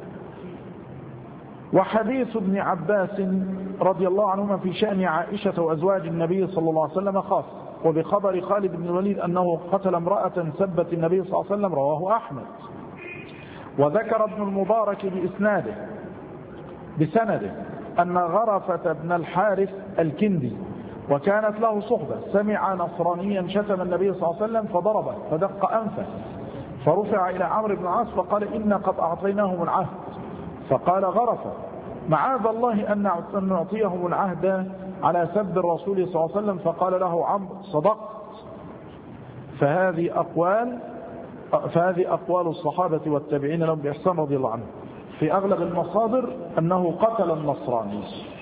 وحديث ابن عباس رضي الله عنهما في شأن عائشة وأزواج النبي صلى الله عليه وسلم خاص. وبخبر خالد بن الوليد أنه قتل امرأة سبت النبي صلى الله عليه وسلم رواه أحمد. وذكر ابن المبارك بإسناده بسنده أن غرفة بن الحارث الكندي وكانت له صحبة سمع نصرانيا شتم النبي صلى الله عليه وسلم فضربه فدق أنفه، فرفع إلى عمرو بن العاص فقال إنا قد أعطيناهم العهد. فقال غرفة معاذ الله أن نعطيهم العهد على سب الرسول صلى الله عليه وسلم. فقال له عمرو صدقت. فهذه أقوال فهذه أقوال الصحابة والتابعين لهم بإحسان رضي الله عنهم. في أغلب المصادر أنه قتل النصراني.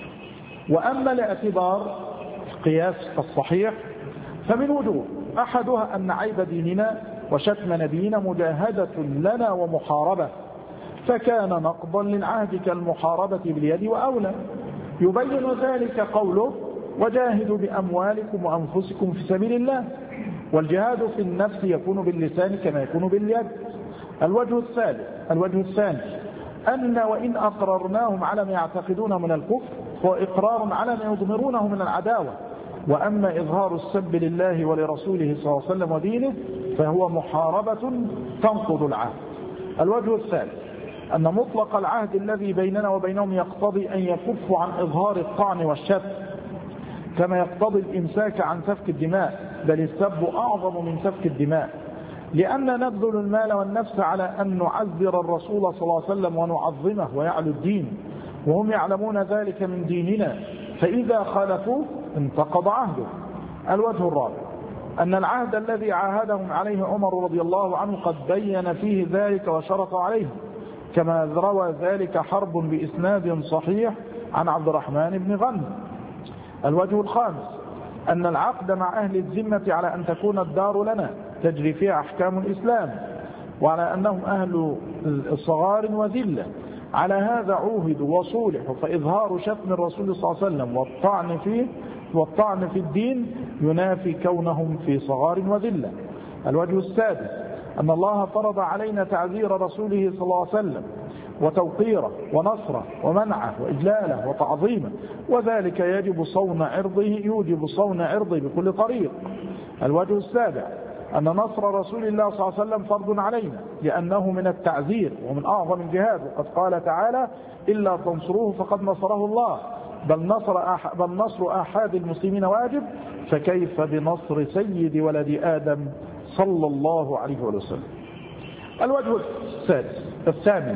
وأما الاعتبار قياس الصحيح فمن وجوه، أحدها أن عيب ديننا وشتم نبينا مجاهدة لنا ومحاربة، فكان نقضا للعهد كالمحاربة باليد وأولى. يبين ذلك قوله وجاهدوا بأموالكم وأنفسكم في سبيل الله، والجهاد في النفس يكون باللسان كما يكون باليد. الوجه الثالث الوجه الثاني أن وإن أقررناهم على ما يعتقدون من الكفر هو إقرار على ما يضمرونه من العداوة، وأما إظهار السب لله ولرسوله صلى الله عليه وسلم ودينه فهو محاربة تنقض العهد. الوجه الثالث أن مطلق العهد الذي بيننا وبينهم يقتضي أن يكف عن إظهار الطعن والشتم، كما يقتضي الإمساك عن سفك الدماء، بل السب أعظم من سفك الدماء، لأن نبذل المال والنفس على أن نعذر الرسول صلى الله عليه وسلم ونعظمه ويعلو الدين، وهم يعلمون ذلك من ديننا، فإذا خالفوه انتقض عهده. الوجه الرابع أن العهد الذي عاهدهم عليه عمر رضي الله عنه قد بين فيه ذلك وشرط عليه، كما روى ذلك حرب بإسناد صحيح عن عبد الرحمن بن غنم. الوجه الخامس أن العقد مع أهل الذمة على أن تكون الدار لنا تجري فيها أحكام الإسلام، وعلى أنهم أهل صغار وذلة، على هذا عوهدوا وصولحوا، فإظهار شتم الرسول صلى الله عليه وسلم والطعن فيه والطعن في الدين ينافي كونهم في صغار وذلة. الوجه السادس أن الله فرض علينا تعذير رسوله صلى الله عليه وسلم وتوقيره ونصره ومنعه وإجلاله وتعظيمه، وذلك يجب صون عرضه يوجب صون عرضه بكل طريق. الوجه السابع أن نصر رسول الله صلى الله عليه وسلم فرض علينا، لأنه من التعذير ومن أعظم الجهاد، وقد قال تعالى إلا تنصروه فقد نصره الله، بل نصر, أح بل نصر أحد المسلمين واجب، فكيف بنصر سيد ولد آدم صلى الله عليه وسلم. الوجه السادس الثامن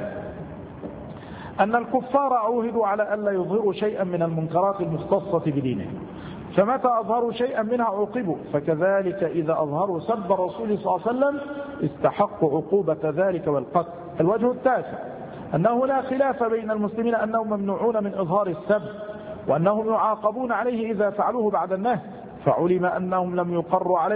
أن الكفار عوهدوا على ألا يظهروا شيئا من المنكرات المختصة بدينهم، فمتى أظهروا شيئا منها عوقبوا، فكذلك إذا أظهروا سب الرسول صلى الله عليه وسلم استحقوا عقوبة ذلك والقتل. الوجه التاسع أنه لا خلاف بين المسلمين أنهم ممنوعون من إظهار السب، وأنهم يعاقبون عليه إذا فعلوه بعد النهي، فعلم أنهم لم يقروا عليه،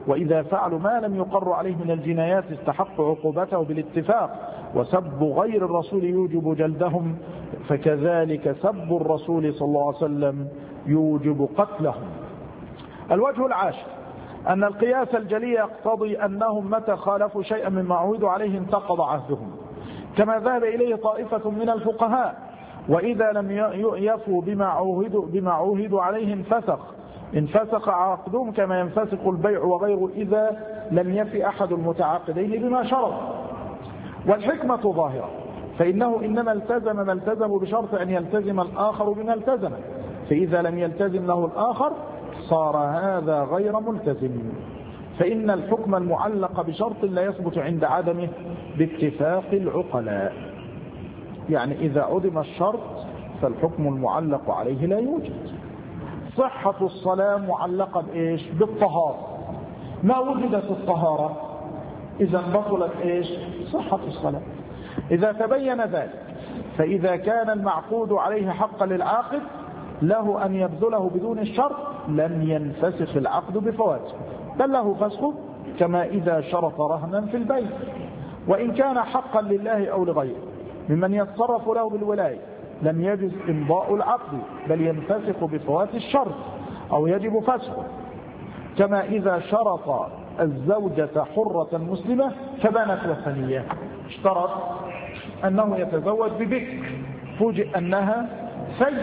وإذا فعلوا ما لم يقر عليه من الجنايات استحقوا عقوبته بالاتفاق، وسب غير الرسول يوجب جلدهم، فكذلك سب الرسول صلى الله عليه وسلم يوجب قتلهم. الوجه العاشر أن القياس الجلي يقتضي أنهم متى خالفوا شيئا مما عهدوا عليه انتقض عهدهم، كما ذهب إليه طائفة من الفقهاء، وإذا لم يفوا بما عوهدوا, بما عوهدوا عليه انفسخ انفسخ عقدهم كما ينفسخ البيع وغيره إذا لم يفي أحد المتعاقدين بما شرط. والحكمة ظاهرة، فإنه إنما التزم ما التزم بشرط أن يلتزم الآخر بما التزم، فإذا لم يلتزم له الآخر صار هذا غير ملتزم، فإن الحكم المعلق بشرط لا يثبت عند عدمه باتفاق العقلاء. يعني إذا عدم الشرط فالحكم المعلق عليه لا يوجد. صحة الصلاة معلقة بإيش؟ بالطهارة، ما وجدت الطهارة إذا بطلت إيش؟ صحة الصلاة. إذا تبين ذلك فإذا كان المعقود عليه حقا للعاقد له أن يبذله بدون الشرط لم ينفسخ العقد بفواته، بل له فسخه كما إذا شرط رهنا في البيت، وإن كان حقا لله أو لغيره ممن يتصرف له بالولاية لم يجز إمضاء العقد بل ينفسخ بفوات الشرط أو يجب فسخه، كما إذا شرط الزوجة حرة مسلمة فبنت وثنية، اشترط أنه يتزوج ببكر فوجئ أنها سيد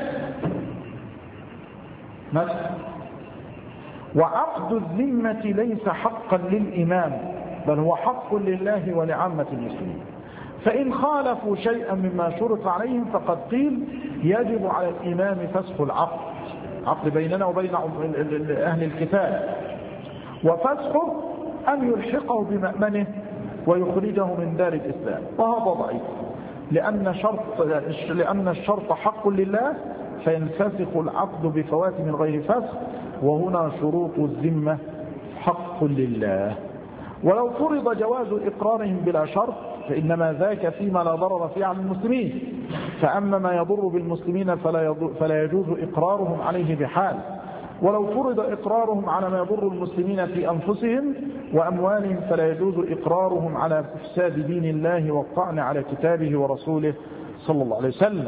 مثلا. وعقد الذمة ليس حقا للإمام بل هو حق لله ولعامة المسلمين، فإن خالفوا شيئا مما شرط عليهم فقد قيل يجب على الإمام فسخ العقد، عقد بيننا وبين أهل الكتاب، وفسخه أن يلحقه بمأمنه ويخرجه من دار الإسلام، وهذا ضعيف لأن, شرط لأن الشرط حق لله فينفسخ العقد بفوات من غير فسخ، وهنا شروط الذمة حق لله. ولو فرض جواز إقرارهم بلا شرط فإنما ذاك فيما لا ضرر فيه على المسلمين، فأما ما يضر بالمسلمين فلا, فلا يجوز إقرارهم عليه بحال. ولو فرض إقرارهم على ما يضر المسلمين في أنفسهم وأموالهم فلا يجوز إقرارهم على إفساد دين الله والطعن على كتابه ورسوله صلى الله عليه وسلم.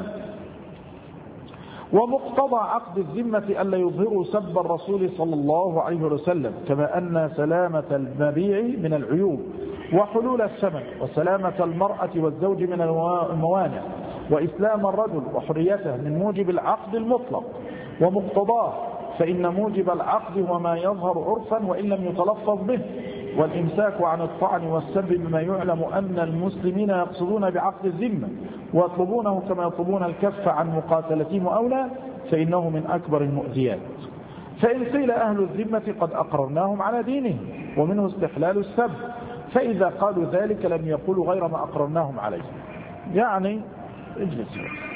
ومقتضى عقد الذمة ألا يظهروا سب الرسول صلى الله عليه وسلم، كما أن سلامة المبيع من العيوب وحلول الثمن وسلامة المرأة والزوج من الموانع وإسلام الرجل وحريته من موجب العقد المطلق ومقتضاه، فإن موجب العقد هو ما يظهر عرفا وإن لم يتلفظ به، والإمساك عن الطعن والسب بما يعلم أن المسلمين يقصدون بعقد الذمة ويطلبونه كما يطلبون الكف عن مقاتلتهم أولى، فإنه من أكبر المؤذيات. فإن قيل أهل الذمة قد أقررناهم على دينهم ومنه استحلال السب، فإذا قالوا ذلك لم يقولوا غير ما أقررناهم عليه. يعني اجلس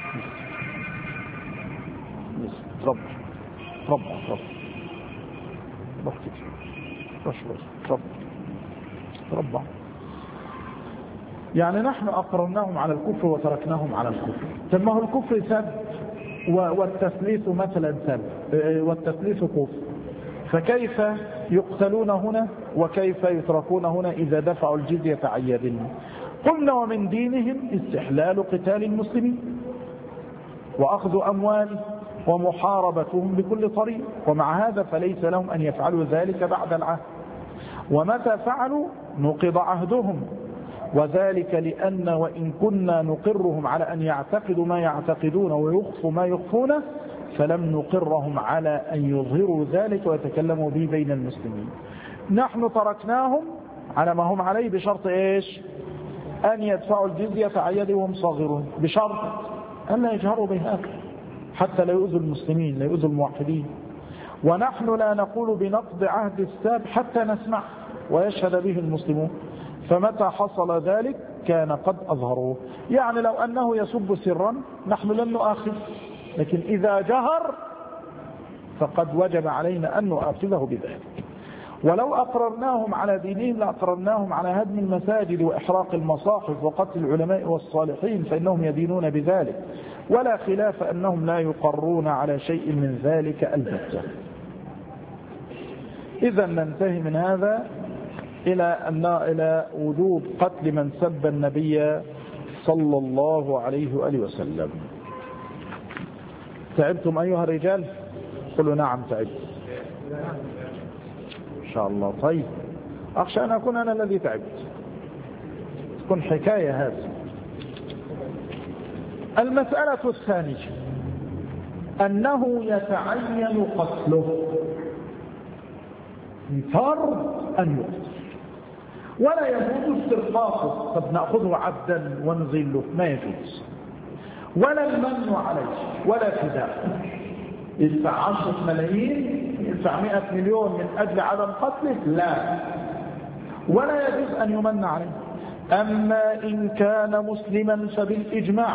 رب رب رب رب رب رب يعني نحن أقررناهم على الكفر وتركناهم على الكفر. ثم هو الكفر سب والتثليث مثلا سب والتثليث كفر، فكيف يقتلون هنا وكيف يتركون هنا إذا دفعوا الجزية عن يد؟ قلنا ومن دينهم استحلال قتال المسلمين وأخذ أموالهم ومحاربتهم بكل طريق، ومع هذا فليس لهم أن يفعلوا ذلك بعد العهد، ومتى فعلوا نقض عهدهم، وذلك لأن وإن كنا نقرهم على أن يعتقدوا ما يعتقدون ويخفوا ما يخفونه فلم نقرهم على أن يظهروا ذلك ويتكلموا به بين المسلمين. نحن تركناهم على ما هم عليه بشرط إيش؟ أن يدفعوا الجزية عن يدهم صاغرون، بشرط أن لا يجهروا بهذا حتى لا يؤذوا المسلمين لا يؤذوا الموحدين. ونحن لا نقول بنقض عهد الساب حتى نسمع ويشهد به المسلمون، فمتى حصل ذلك كان قد أظهروه. يعني لو أنه يسب سرا نحن لن نؤاخذ، لكن إذا جهر فقد وجب علينا أن نؤاخذه بذلك. ولو أقررناهم على دينهم لأقررناهم على هدم المساجد وإحراق المصاحف وقتل العلماء والصالحين، فإنهم يدينون بذلك، ولا خلاف أنهم لا يقرون على شيء من ذلك البتة. إذا ننتهي من هذا إلى أن إلى وجوب قتل من سب النبي صلى الله عليه وآله وسلم. تعبتم أيها الرجال؟ قلوا نعم تعبت إن شاء الله. طيب أخشى أن أكون أنا الذي تعبت، تكون حكاية هذه. المسألة الثانية أنه يتعين قتله، فرض أن يقتل، ولا يجوز استرقاقه، طب نأخذه عبدا ونذله، ما يجوز، ولا المن عليه ولا فداء، يدفع عشرة ملايين، يدفع مئة مليون من أجل عدم قتله، لا، ولا يجوز أن يمن عليه. أما إن كان مسلما فبالإجماع،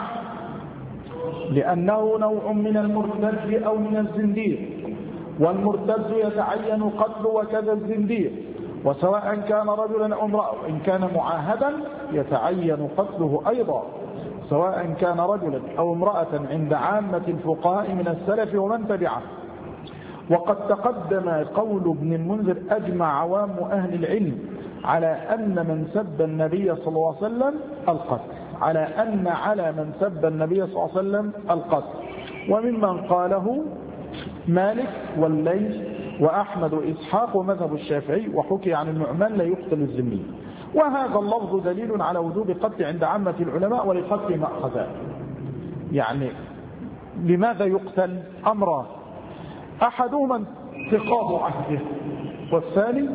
لأنه نوع من المرتد أو من الزنديق، والمرتد يتعين قتله وكذا الزنديق، وسواء كان رجلا أو امرأة، إن كان معاهدا يتعين قتله أيضا، سواء كان رجلا أو امرأة، عند عامة الفقهاء من السلف ومن تبعه. وقد تقدم قول ابن المنذر: أجمع عوام أهل العلم على أن من سب النبي صلى الله عليه وسلم القتل، على أن على من سب النبي صلى الله عليه وسلم القتل. وممن قاله مالك والليث وأحمد وإسحاق ومذهب الشافعي، وحكي عن النعمان لا يقتل الذمي. وهذا اللفظ دليل على وجوب قتل عند عامة العلماء ولقتل مأخذان. يعني لماذا يقتل؟ أمران: أحدهما انتقاض عهده، والثاني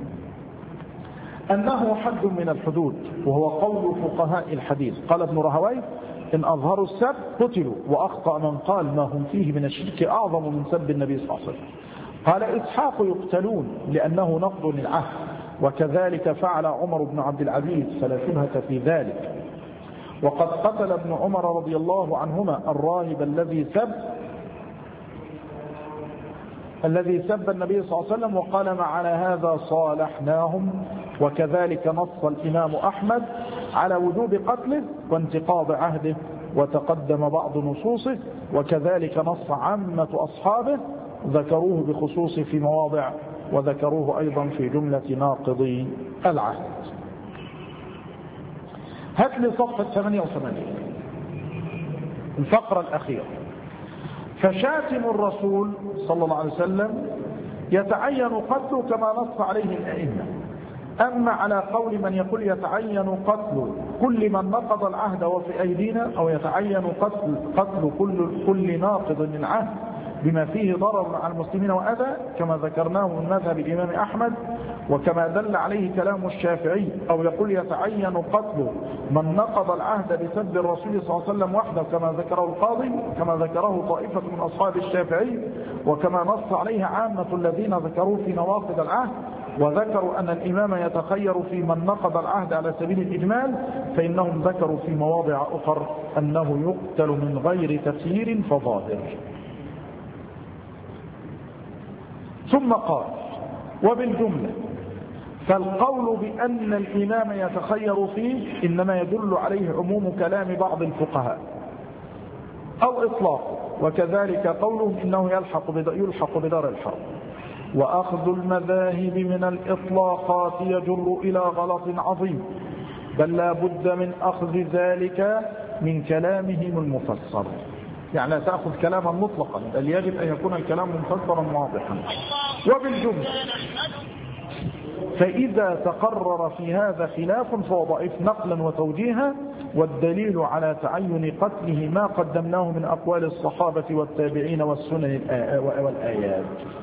أنه حد من الحدود، وهو قول فقهاء الحديث. قال ابن رهويه: إن أظهروا السب قتلوا، وأخطأ من قال ما هم فيه من الشرك أعظم من سب النبي صلى الله عليه وسلم. قال إسحاق: يقتلون لأنه نقض للعهد، وكذلك فعل عمر بن عبد العزيز، فلا شبهة في ذلك. وقد قتل ابن عمر رضي الله عنهما الراهب الذي سب الذي سب النبي صلى الله عليه وسلم، وقال: ما على هذا صالحناهم. وكذلك نص الإمام أحمد على وجوب قتله وانتقاض عهده، وتقدم بعض نصوصه، وكذلك نص عامة أصحابه، ذكروه بخصوص في مواضع، وذكروه أيضا في جملة ناقضي العهد. هات لي صفحة ثمانية وثمانين الفقرة الأخيرة. فشاتم الرسول صلى الله عليه وسلم يتعين قتله كما نص عليه الأئمة. أما على قول من يقول يتعين قتل كل من نقض العهد وفي أيدينا، أو يتعين قتل قتل كل كل ناقض للعهد بما فيه ضرر على المسلمين وأذى، كما ذكرناه من مذهب الإمام أحمد، وكما دل عليه كلام الشافعي. أو يقول يتعين قتل من نقض العهد بسب الرسول صلى الله عليه وسلم وحده، كما ذكره القاضي، كما ذكره طائفة من أصحاب الشافعي، وكما نص عليه عامة الذين ذكروا في نواقض العهد، وذكروا أن الإمام يتخير في من نقض العهد على سبيل الإجمال، فإنهم ذكروا في مواضع أخر أنه يقتل من غير تفسير فظاهر. ثم قال: وبالجملة فالقول بأن الإمام يتخير فيه إنما يدل عليه عموم كلام بعض الفقهاء أو إطلاقه، وكذلك قولهم إنه يلحق يلحق بدار الحرب. وأخذ المذاهب من الإطلاقات يجر إلى غلط عظيم، بل لا بد من أخذ ذلك من كلامهم المفسر. يعني لا تأخذ كلاما مطلقا، بل يجب أن يكون الكلام مفسرا واضحا. وبالجملة فإذا تقرر في هذا خلاف فهو ضعيف نقلا وتوجيها، والدليل على تعين قتله ما قدمناه من أقوال الصحابة والتابعين والسنن والآيات.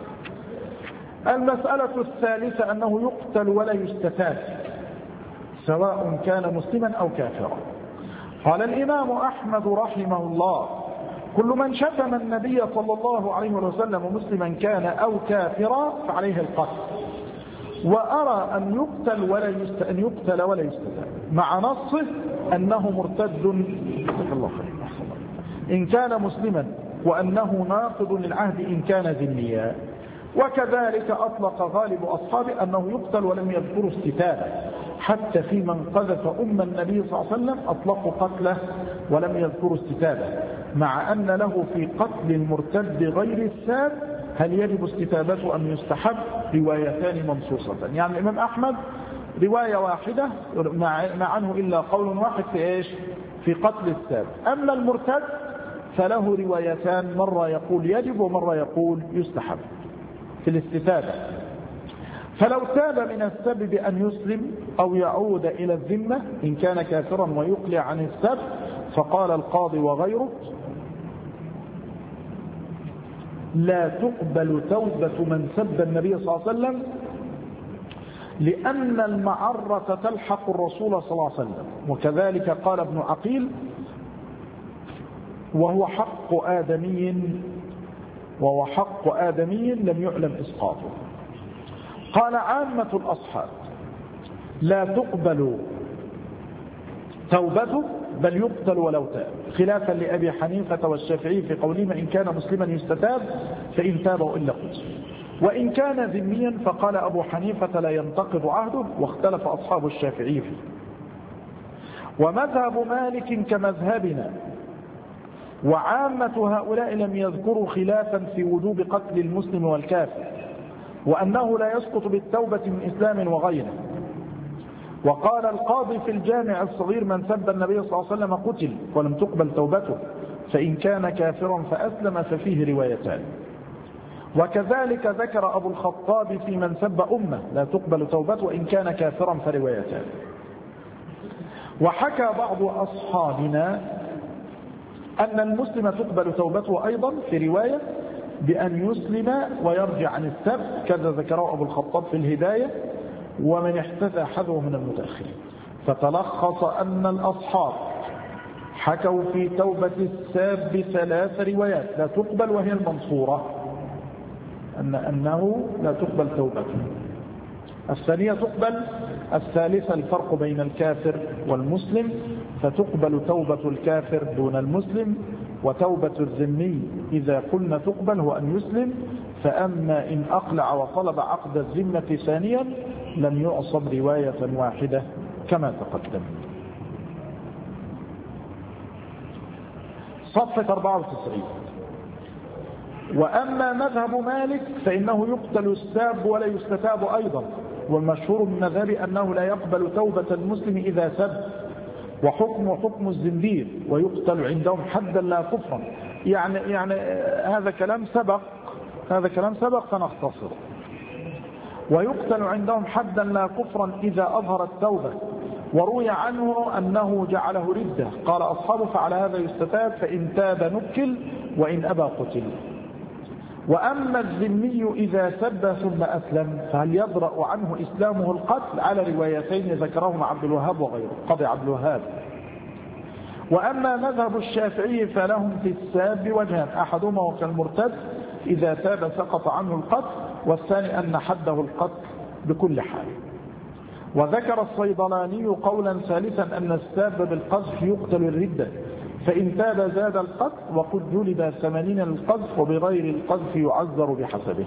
المسألة الثالثة أنه يقتل ولا يستتاب، سواء كان مسلما أو كافرا. قال الإمام أحمد رحمه الله: كل من شتم النبي صلى الله عليه وسلم مسلما كان أو كافرا فعليه القتل. وأرى أن يقتل ولا يست... أن يقتل ولا يستتاب، مع نصه أنه مرتد الله إن كان مسلما، وأنه ناقض للعهد إن كان ذميا. وكذلك أطلق غالب أصحابه أنه يقتل ولم يذكروا استتابه، حتى في من قذف أم النبي صلى الله عليه وسلم أطلقوا قتله ولم يذكروا استتابه، مع أن له في قتل المرتد غير الساب هل يجب استتابته أم يستحب؟ روايتان منصوصتان. يعني الإمام أحمد رواية واحدة ما عنه إلا قول واحد في إيش؟ في قتل الساب. أما المرتد فله روايتان، مرة يقول يجب ومرة يقول يستحب في الاستتابة. فلو تاب من السب بأن يسلم أو يعود إلى الذمة إن كان كافرا ويقلع عن السب، فقال القاضي وغيره لا تقبل توبة من سب النبي صلى الله عليه وسلم، لأن المعرة تلحق الرسول صلى الله عليه وسلم. وكذلك قال ابن عقيل وهو حق آدمي وهو حق آدمي لم يعلم إسقاطه. قال عامة الأصحاب لا تقبل توبته بل يقتل ولو تاب، خلافا لأبي حنيفة والشافعي في قولهم إن كان مسلما يستتاب فإن تاب وإلا قتل، وإن كان ذميا فقال أبو حنيفة لا ينتقض عهده، واختلف أصحاب الشافعي فيه. ومذهب مالك كمذهبنا وعامة هؤلاء لم يذكروا خلافا في وجوب قتل المسلم والكافر، وأنه لا يسقط بالتوبة من إسلام وغيره. وقال القاضي في الجامع الصغير من سب النبي صلى الله عليه وسلم قتل ولم تقبل توبته، فإن كان كافرا فأسلم ففيه روايتان. وكذلك ذكر أبو الخطاب في من سب أمه لا تقبل توبته وإن كان كافرا فروايتان. وحكى بعض أصحابنا أن المسلم تقبل توبته أيضا في رواية بأن يسلم ويرجع عن السب، كذا ذكره أبو الخطاب في الهداية ومن احتذى حذوه من المتأخرين. فتلخص أن الأصحاب حكوا في توبة الساب ثلاث روايات لا تقبل وهي المنصورة، أن أنه لا تقبل توبته. الثانية تقبل، الثالثة الفرق بين الكافر والمسلم، فتقبل توبة الكافر دون المسلم، وتوبة الذمي إذا قلنا تقبل هو أن يسلم، فأما إن أقلع وطلب عقد الذمة ثانيا لم يعصب رواية واحدة كما تقدم. صفحة أربعة وتسعين. وأما مذهب مالك فإنه يقتل الساب ولا يستتاب أيضا، والمشهور من مذهبه أنه لا يقبل توبة المسلم إذا سب، وحكم حكم الزنديق ويقتل عندهم حدا لا كفرا. يعني يعني هذا كلام سبق هذا كلام سبق فنختصره. ويقتل عندهم حدا لا كفرا إذا أظهر التوبة، وروي عنه أنه جعله ردة، قال أصحابه فعلى هذا يستتاب، فإن تاب نكل وإن أبى قتل. وأما الذمي إذا سب ثم أسلم فهل يضرأ عنه إسلامه القتل؟ على روايتين ذكرهما عبد الوهاب وغيره، قضي عبد الوهاب. وأما مذهب الشافعي فلهم في الساب وجهان، أحدهما وكالمرتد إذا تاب سقط عنه القتل، والثاني أن حده القتل بكل حال. وذكر الصيدلاني قولا ثالثا أن الساب بالقذف يقتل الردة، فإن تاب زاد القذف، وقد جلد ثمانين للقذف، وبغير القذف يعذر بحسبه.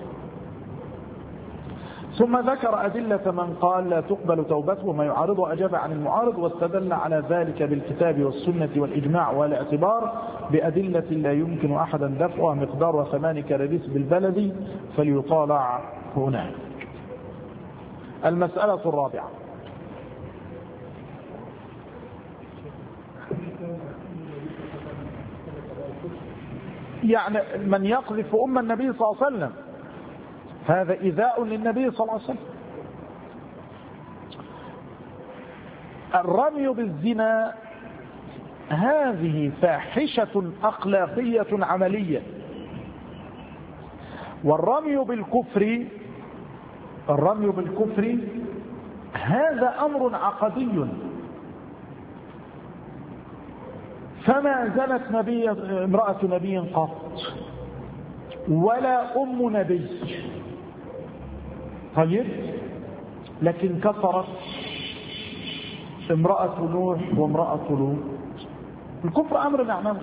ثم ذكر أدلة من قال لا تقبل توبته وما يعارضه، أجاب عن المعارض، واستدل على ذلك بالكتاب والسنة والإجماع والاعتبار بأدلة لا يمكن أحدا دفعها، مقدار ثمان كراريس بالبلد، فليطالع هنا. المسألة الرابعة. يعني من يقذف أم النبي صلى الله عليه وسلم هذا إيذاء للنبي صلى الله عليه وسلم. الرمي بالزنا هذه فاحشة أخلاقية عملية، والرمي بالكفر الرمي بالكفر هذا أمر عقدي. فما زنت نبي امرأة نبي قط ولا أم نبي، طيب، لكن كفرت امرأة نوح وامرأة لوط. الكفر أمر معنوي،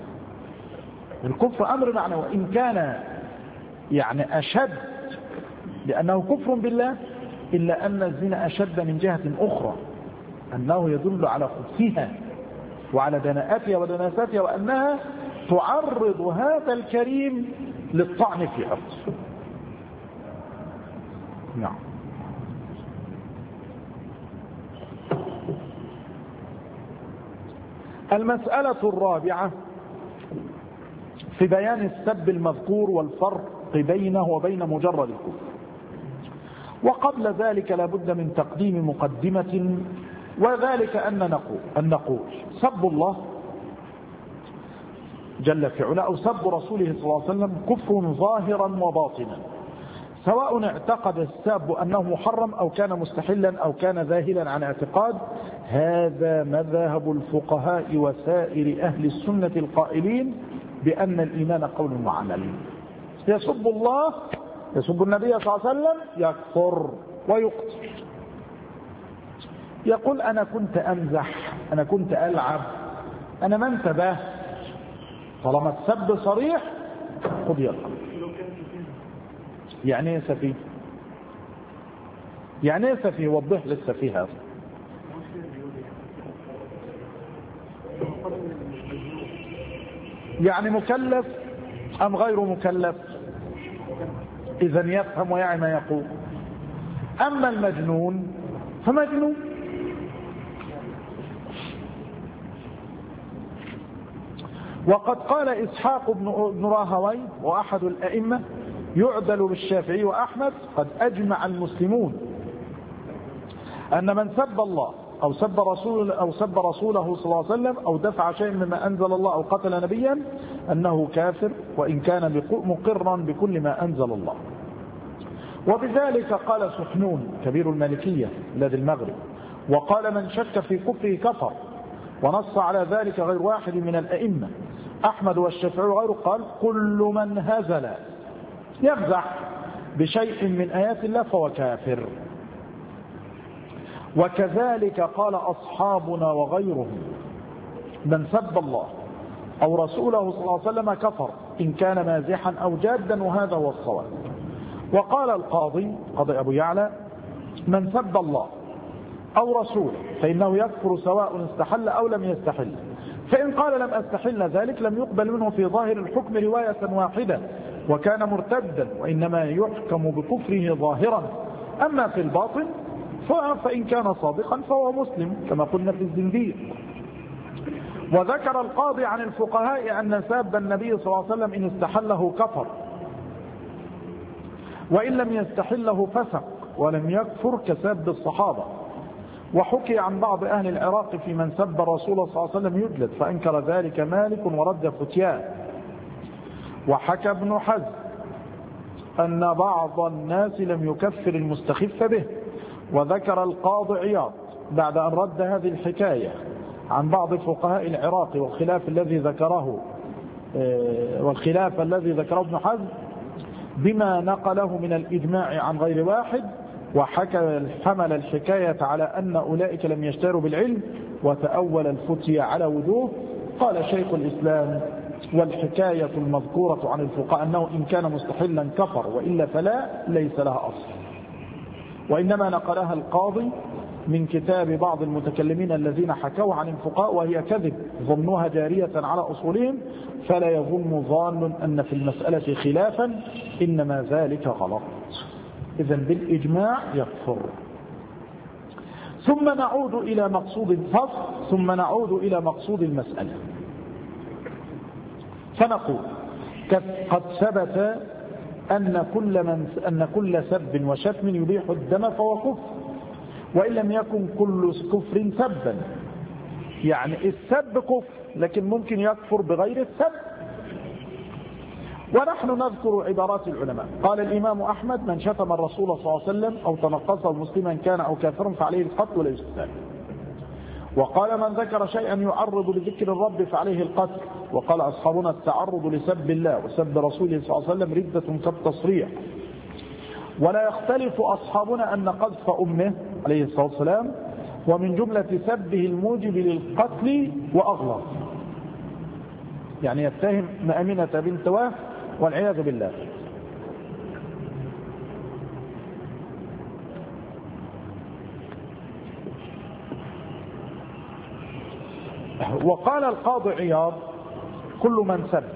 الكفر أمر معنوي، وإن كان يعني أشد لأنه كفر بالله، إلا أن الزنا أشد من جهة أخرى، أنه يدل على خبثها وعلى دناءتها ودناستها، وأنها تعرض هذا الكريم للطعن في عرضه. نعم. المسألة الرابعة في بيان السب المذكور والفرق بينه وبين مجرد الكفر. وقبل ذلك لابد من تقديم مقدمة، وذلك أن نقول, أن نقول سب الله جل في علا أو سب رسوله صلى الله عليه وسلم كفر ظاهرا وباطنا، سواء اعتقد الساب أنه محرم أو كان مستحلا أو كان ذاهلا عن اعتقاد. هذا مذهب الفقهاء وسائر أهل السنة القائلين بأن الإيمان قول وعمل. يسب الله، يسب النبي صلى الله عليه وسلم، يكفر ويقتل. يقول أنا كنت أمزح، أنا كنت ألعب، أنا ما انتبه. طالما السب صريح قضي الأمر. يعني ايه سفيه؟ يعني ايه سفيه؟ وضح للسفيه هذا. يعني مكلف أم غير مكلف؟ إذن يفهم ويعي ما يقول. أما المجنون فمجنون. وقد قال إسحاق بن راهويه وأحد الأئمة يعدل بالشافعي وأحمد: قد أجمع المسلمون أن من سب الله أو سب رسول أو سب رسوله صلى الله عليه وسلم أو دفع شيء مما أنزل الله أو قتل نبيا أنه كافر، وإن كان مقرا بكل ما أنزل الله. وبذلك قال سحنون كبير المالكية الذي المغرب، وقال من شك في كفره كفر، ونص على ذلك غير واحد من الأئمة أحمد والشافعي وغيره. قال كل من هزل يمزح بشيء من آيات الله فهو كافر. وكذلك قال أصحابنا وغيرهم: من سب الله أو رسوله صلى الله عليه وسلم كفر إن كان مازحا أو جادا، وهذا هو الصواب. وقال القاضي قاضي أبو يعلى: من سب الله أو رسوله فإنه يكفر سواء استحل أو لم يستحل، فإن قال لم أستحل ذلك لم يقبل منه في ظاهر الحكم رواية واحدة وكان مرتدا، وإنما يحكم بكفره ظاهرا. أما في الباطن فإن كان صادقا فهو مسلم كما قلنا في الزنديق. وذكر القاضي عن الفقهاء أن ساب النبي صلى الله عليه وسلم إن استحله كفر، وإن لم يستحله فسق، ولم يكفر كساب الصحابة. وحكي عن بعض أهل العراق في من سب الرسول صلى الله عليه وسلم يجلد، فأنكر ذلك مالك ورد فتياه. وحكى ابن حزم أن بعض الناس لم يكفر المستخف به. وذكر القاضي عياض بعد أن رد هذه الحكاية عن بعض فقهاء العراق والخلاف الذي ذكره والخلاف الذي ذكره ابن حزم بما نقله من الإجماع عن غير واحد، وحكى حمل الحكاية على أن أولئك لم يشتروا بالعلم وتأول الفتية على وجوه. قال شيخ الإسلام: والحكاية المذكورة عن الفقهاء أنه إن كان مستحلا كفر وإلا فلا ليس لها أصل، وإنما نقلها القاضي من كتاب بعض المتكلمين الذين حكوا عن الفقهاء، وهي كذب ظنوها جارية على أصولهم، فلا يظن ظان أن في المسألة خلافا، إنما ذلك غلط. إذن بالإجماع يكفر. ثم نعود إلى مقصود الفصل، ثم نعود إلى مقصود المسألة، فنقول: قد ثبت أن كل, من أن كل سب وشتم يبيح الدم فهو كفر، وإن لم يكن كل كفر سبا. يعني السب كفر، لكن ممكن يكفر بغير السب. ونحن نذكر عبارات العلماء. قال الإمام أحمد: من شتم الرسول صلى الله عليه وسلم أو تنقصه مسلما كان أو كافرا فعليه القتل ولا يستتاب. وقال: من ذكر شيئا يعرض لذكر الرب فعليه القتل. وقال أصحابنا: التعرض لسب الله وسب رسوله صلى الله عليه وسلم ردة كالتصريح. ولا يختلف أصحابنا أن قذف أمه عليه الصلاة والسلام ومن جملة سبه الموجب للقتل وأغلظ، يعني يتهم مأمنة بنت وهب والعياذ بالله. وقال القاضي عياض: كل من سب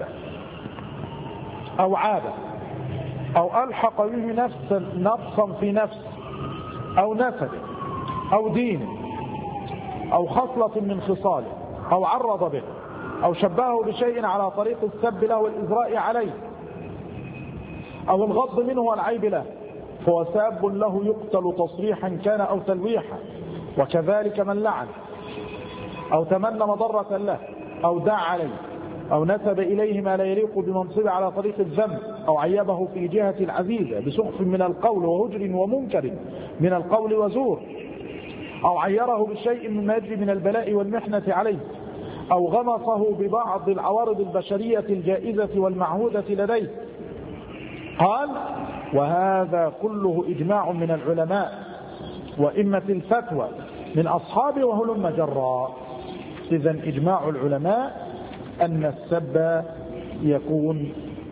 أو عاب أو ألحق به نفسا نقصا في نفس أو نسب أو دين أو خصلة من خصاله أو عرض به أو شبهه بشيء على طريق السب له والإزراء عليه أو الغض منه والعيب له، فهو ساب له يقتل تصريحا كان أو تلويحا. وكذلك من لعن أو تمنى مضرة له أو دعا عليه أو نسب إليه ما لا يليق بمنصبه على طريق الذنب أو عيبه في جهة العزيزة بسخف من القول وهجر ومنكر من القول وزور، أو عيره بشيء مما يجري من البلاء والمحنة عليه، أو غمصه ببعض العوارض البشرية الجائزة والمعهودة لديه. قال: وهذا كله إجماع من العلماء وإمة الفتوى من أصحابه وهلم جرا. إذن إجماع العلماء أن السب يكون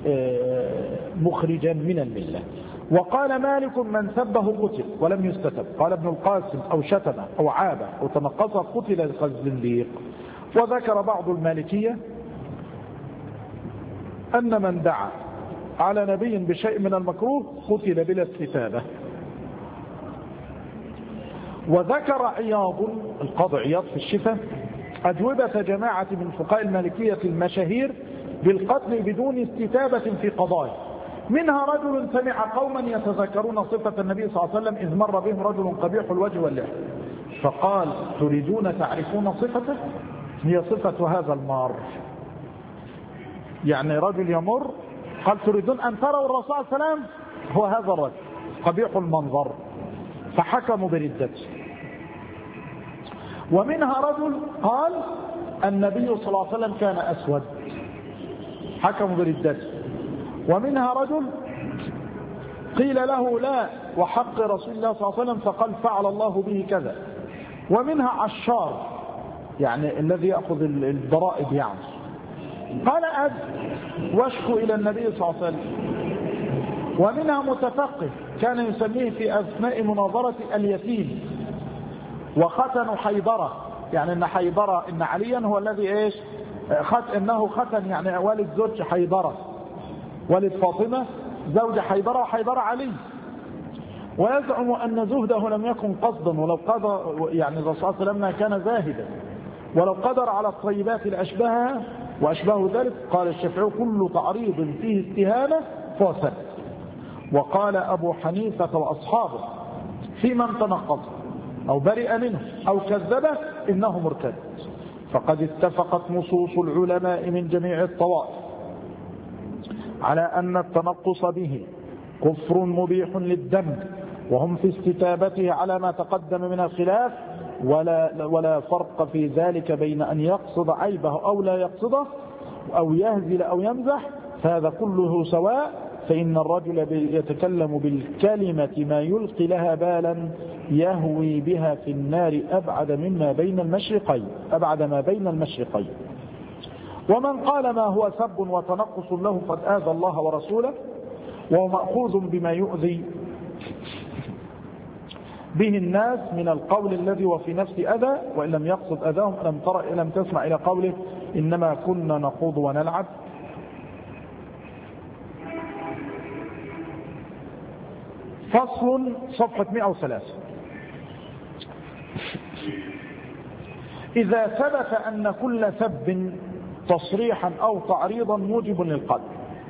مخرجا من الملة. وقال مالك: من سبه قتل ولم يستتب. قال ابن القاسم: أو شتمه أو عابه أو تنقص قتل الزنديق. وذكر بعض المالكية أن من دعا على نبي بشيء من المكروه قتل بلا استتابة. وذكر عياض القاضي عياض في الشفاء أجوبة جماعة من فقهاء المالكية المشاهير بالقتل بدون استتابة في قضايا، منها رجل سمع قوما يتذكرون صفة النبي صلى الله عليه وسلم إذ مر بهم رجل قبيح الوجه واللحية فقال: تريدون تعرفون صفته؟ هي صفة هذا المار. يعني رجل يمر قال: تريدون أن تروا الرسول صلى الله عليه وسلم؟ هو هذا الرجل قبيح المنظر، فحكموا بردته. ومنها رجل قال: النبي صلى الله عليه وسلم كان أسود، حكموا بردته. ومنها رجل قيل له: لا وحق رسول الله صلى الله عليه وسلم، فقال: فعل الله به كذا. ومنها عشار، يعني الذي يأخذ الضرائب، يعني قال: أد واشكو إلى النبي صلى الله عليه وسلم. ومنها متفقه كان يسميه في أثناء مناظرة اليتيم وختن حيدرة، يعني إن حيدرة إن عليا هو الذي إيش خت إنه ختن، يعني والد زوج حيدرة، والد فاطمة زوج حيدرة، وحيدرة علي. ويزعم أن زهده لم يكن قصدا، ولو قدر، يعني الرسول صلى الله عليه وسلم كان زاهدا، ولو قدر على الطيبات الأشبهها وأشبه ذلك. قال الشافعي: كل تعريض فيه استهانة فهو سب. وقال أبو حنيفة وأصحابه: في من تنقض أو برئ منه أو كذبه إنه مرتد. فقد اتفقت نصوص العلماء من جميع الطوائف على أن التنقص به كفر مبيح للدم، وهم في استتابته على ما تقدم من الخلاف، ولا, ولا فرق في ذلك بين أن يقصد عيبه أو لا يقصده، أو يهزل أو يمزح، فهذا كله سواء. فإن الرجل يتكلم بالكلمة ما يلقي لها بالا يهوي بها في النار أبعد مما بين المشرقين أبعد ما بين المشرقين. ومن قال ما هو سب وتنقص له قد آذى الله ورسوله، وهو مأخوذ بما يؤذي به الناس من القول الذي وفي نفس أذى، وإن لم يقصد أذاهم. لم ترى لم تسمع إلى قوله: إنما كنا نخوض ونلعب. فصل، صفحة مئة وثلاثة. إذا ثبت أن كل سب تصريحا أو تعريضا موجب للقتل،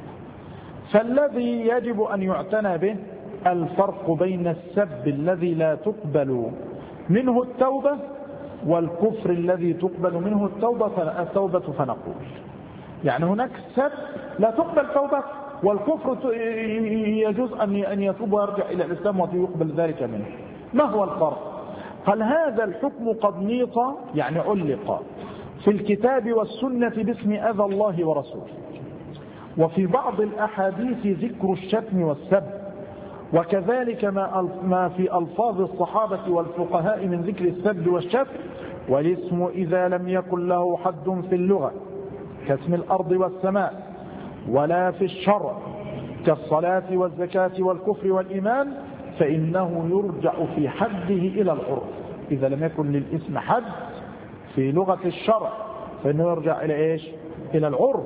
فالذي يجب أن يعتنى به الفرق بين السب الذي لا تقبل منه التوبة والكفر الذي تقبل منه التوبة التوبة فنقول يعني هناك سب لا تقبل توبة، والكفر يجوز أن يتوب ويرجع إلى الإسلام ويقبل ذلك منه. ما هو الفرق؟ هل هذا الحكم قد نيط، يعني علق في الكتاب والسنة باسم أذى الله ورسوله، وفي بعض الأحاديث ذكر الشتم والسب، وكذلك ما في ألفاظ الصحابة والفقهاء من ذكر السب والشتم. والاسم إذا لم يكن له حد في اللغة كاسم الأرض والسماء، ولا في الشرع كالصلاة والزكاة والكفر والإيمان، فإنه يرجع في حده إلى العرف. إذا لم يكن للاسم حد في لغة الشرع فإنه يرجع إلى إيش؟ إلى العرف،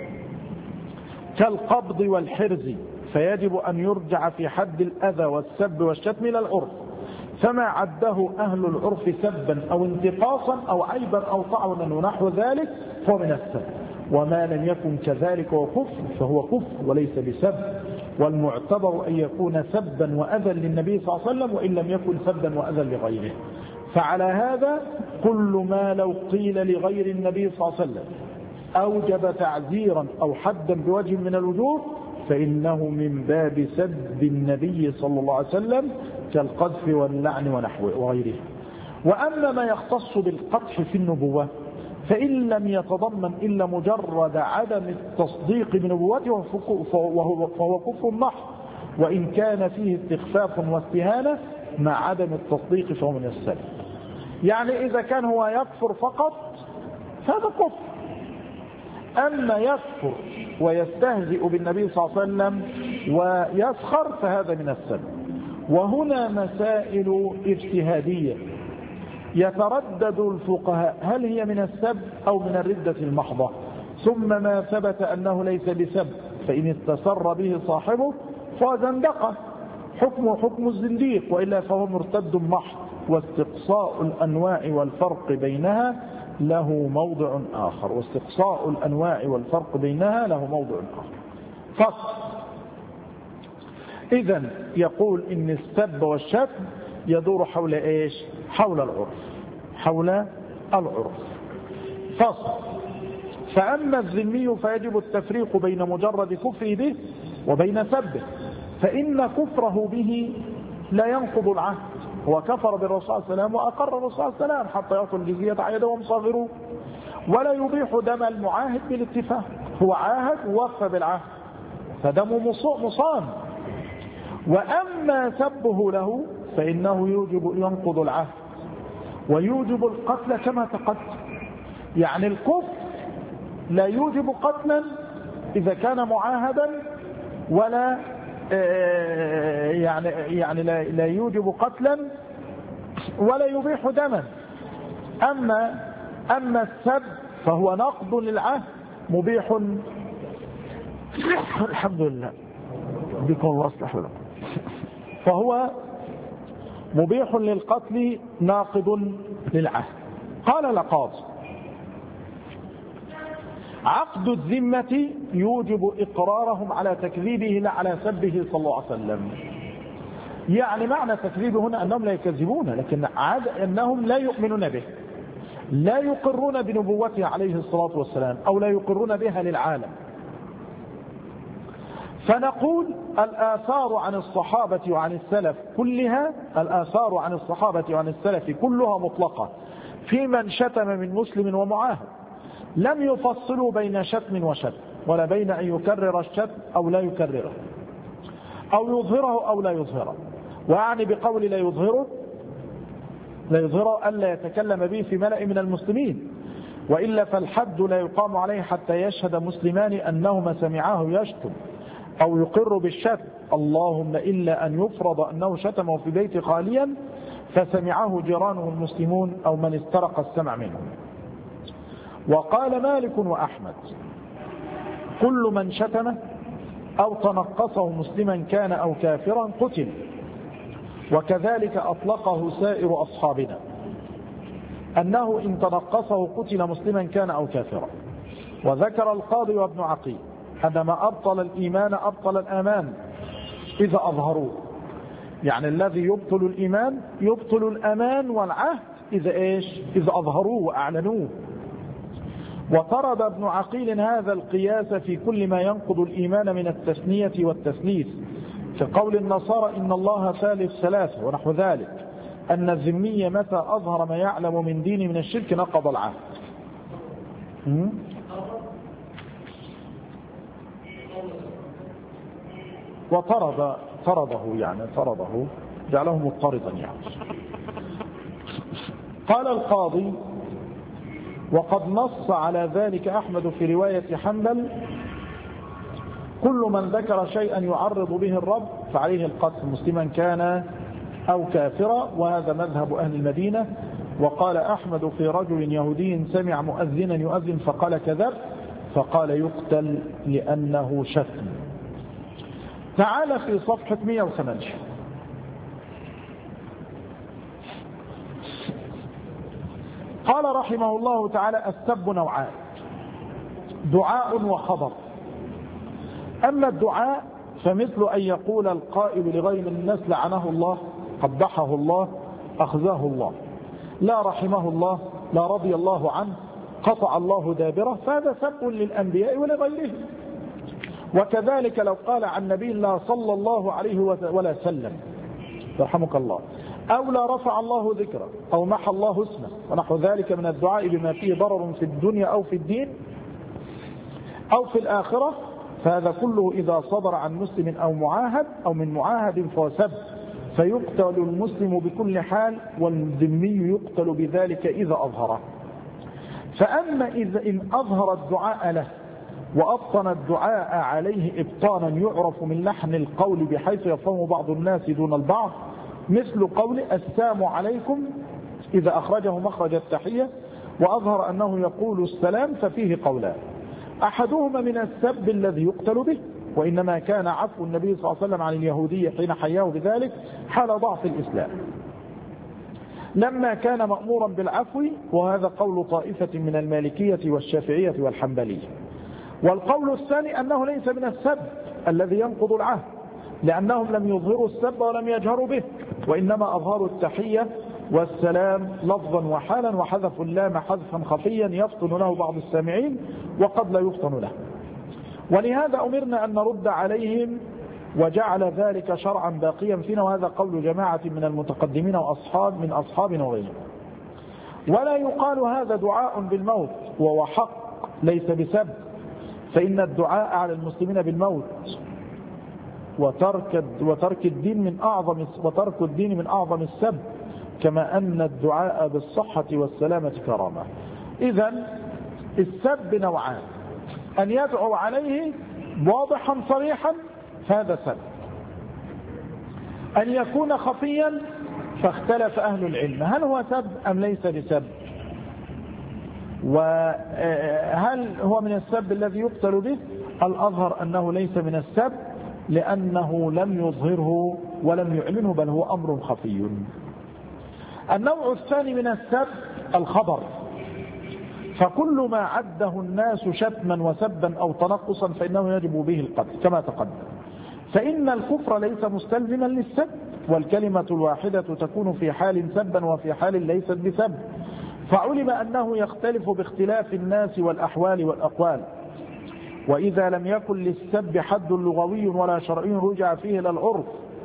كالقبض والحرز، فيجب أن يرجع في حد الأذى والسب والشتم إلى العرف، فما عده أهل العرف سبا أو انتقاصا أو عيبا أو طعنا ونحو ذلك فهو من السب، وما لم يكن كذلك وكفر فهو كفر وليس بسب، والمعتبر أن يكون سبا وأذى للنبي صلى الله عليه وسلم وإن لم يكن سبا وأذى لغيره. فعلى هذا كل ما لو قيل لغير النبي صلى الله عليه وسلم أوجب تعزيرا أو حدا بوجه من الوجوه فإنه من باب سب النبي صلى الله عليه وسلم كالقذف واللعن ونحوه وغيره. وأما ما يختص بالقدح في النبوة فإن لم يتضمن إلا مجرد عدم التصديق بنبوته فهو كفر محض، وإن كان فيه استخفاف واستهانة مع عدم التصديق فهو من السب. يعني إذا كان هو يكفر فقط فهذا كفر، أما يكفر ويستهزئ بالنبي صلى الله عليه وسلم ويسخر فهذا من السب. وهنا مسائل اجتهادية يتردد الفقهاء هل هي من السب أو من الردة المحضة، ثم ما ثبت أنه ليس بسب فإن استسر به صاحبه فهو زندقة حكمه حكم الزنديق، وإلا فهو مرتد محض. واستقصاء الأنواع والفرق بينها له موضع آخر واستقصاء الأنواع والفرق بينها له موضع آخر فصل. إذن يقول إن السب والشتم يدور حول إيش؟ حول العرف، حول العرف. فصل. فأما الذمي فيجب التفريق بين مجرد كفره به وبين سبه، فإن كفره به لا ينقض العهد، هو كفر بالرسول صلى الله عليه وسلم وأقر الرسول صلى الله عليه وسلم حتى يعطوا الجزية عن يد وهم صاغرون، ولا يبيح دم المعاهد بالاتفاق، هو عاهد ووفى بالعهد فدمه مصان. وأما سبه له فإنه يوجب ينقض العهد ويوجب القتل كما تقدم. يعني الكفر لا يوجب قتلا إذا كان معاهدا، ولا يعني يعني لا يوجب قتلا ولا يبيح دما. أما أما السب فهو نقض للعهد مبيح. الحمد لله بكم الله أصلح لكم. فهو مبيح للقتل ناقض للعهد. قال القاضي عقد الذمة يوجب إقرارهم على تكذيبه لا على سبه صلى الله عليه وسلم. يعني معنى تكذيبه هنا أنهم لا يكذبون، لكن عاد أنهم لا يؤمنون به، لا يقرون بنبوته عليه الصلاة والسلام أو لا يقرون بها للعالم. فنقول الآثار عن الصحابة وعن السلف كلها الآثار عن الصحابة وعن السلف كلها مطلقة في من شتم من مسلم ومعاهد، لم يفصلوا بين شتم وشتم ولا بين أن يكرر الشتم أو لا يكرره أو يظهره أو لا يظهره. وأعني بقول لا يظهره لا يظهره ألا يتكلم به في ملأ من المسلمين، وإلا فالحد لا يقام عليه حتى يشهد مسلمان أنهما سمعاه يشتم أو يقر بالشتم، اللهم إلا أن يفرض أنه شتمه في بيت خاليا فسمعه جيرانه المسلمون أو من استرق السمع منهم. وقال مالك وأحمد كل من شتم أو تنقصه مسلما كان أو كافرا قتل، وكذلك أطلقه سائر أصحابنا أنه إن تنقصه قتل مسلما كان أو كافرا. وذكر القاضي وابن عقيل أن ما أبطل الإيمان أبطل الأمان إذا أظهروه، يعني الذي يبطل الإيمان يبطل الأمان والعهد إذا إيش؟ إذا أظهروه وأعلنوه. وطرد ابن عقيل هذا القياس في كل ما ينقض الإيمان من التثنية والتثليث، كقول النصارى إن الله ثالث ثلاثة ونحو ذلك، أن الذمي متى أظهر ما يعلم من دين من الشرك نقض العهد. وطرد طرده يعني طرده جعله مضطردا يعني. قال القاضي وقد نص على ذلك أحمد في رواية حنبل كل من ذكر شيئا يعرض به الرب فعليه القتل مسلما كان أو كافرا، وهذا مذهب أهل المدينة وقال أحمد في رجل يهودي سمع مؤذنا يؤذن فقال كذب، فقال يقتل لأنه شتم. تعال في صفحة مئة وثمانية. قال رحمه الله تعالى: السب نوعان: دعاء وخبر. أما الدعاء فمثل أن يقول القائل لغير الناس لعنه الله، قبحه الله، أخزاه الله، لا رحمه الله، لا رضي الله عنه، قطع الله دابره، فهذا سب للأنبياء ولغيرهم. وكذلك لو قال عن نبي الله صلى الله عليه ولا سلم رحمك الله، أو لا رفع الله ذكره، أو محى الله اسمه، ونحو ذلك من الدعاء بما فيه ضرر في الدنيا أو في الدين أو في الآخرة، فهذا كله إذا صدر عن مسلم أو معاهد أو من معاهد فهو سب، فيقتل المسلم بكل حال، والذمي يقتل بذلك إذا أظهره. فأما إذا إن أظهر الدعاء له وأبطن الدعاء عليه إبطانا يعرف من لحن القول بحيث يفهم بعض الناس دون البعض، مثل قول السلام عليكم إذا أخرجه مخرج التحية وأظهر أنه يقول السلام، ففيه قولان: أحدهما من السب الذي يقتل به، وإنما كان عفو النبي صلى الله عليه وسلم عن اليهودية حين حياه بذلك حال ضعف الإسلام لما كان مأمورا بالعفو، وهذا قول طائفة من المالكية والشافعية والحنبلية. والقول الثاني أنه ليس من السب الذي ينقض العهد، لأنهم لم يظهروا السب ولم يجهروا به، وإنما أظهروا التحية والسلام لفظا وحالا، وحذفوا اللام حذفا خفيا يفطن له بعض السامعين وقد لا يفطن له. ولهذا أمرنا أن نرد عليهم، وجعل ذلك شرعا باقيا فينا، وهذا قول جماعة من المتقدمين وأصحاب من أصحابنا وغيرهم. ولا يقال هذا دعاء بالموت، وهو حق ليس بسب، فإن الدعاء على المسلمين بالموت وترك وترك الدين من أعظم وترك الدين من أعظم السب، كما أن الدعاء بالصحة والسلامة كرامة. إذن السب نوعان: أن يدعو عليه واضحا صريحا فهذا سب، أن يكون خفيا فاختلف أهل العلم هل هو سب أم ليس بسب، وهل هو من السب الذي يقتل به. الأظهر أنه ليس من السب، لأنه لم يظهره ولم يعلنه، بل هو أمر خفي. النوع الثاني من السب الخبر، فكل ما عده الناس شتما وسبا أو تنقصا فإنه يجب به القتل كما تقدم. فإن الكفر ليس مستلزما للسب، والكلمة الواحدة تكون في حال سبا وفي حال ليست بسب، فعلم أنه يختلف باختلاف الناس والأحوال والأقوال. وإذا لم يكن للسب حد لغوي ولا شرعي رجع فيه إلى العرف،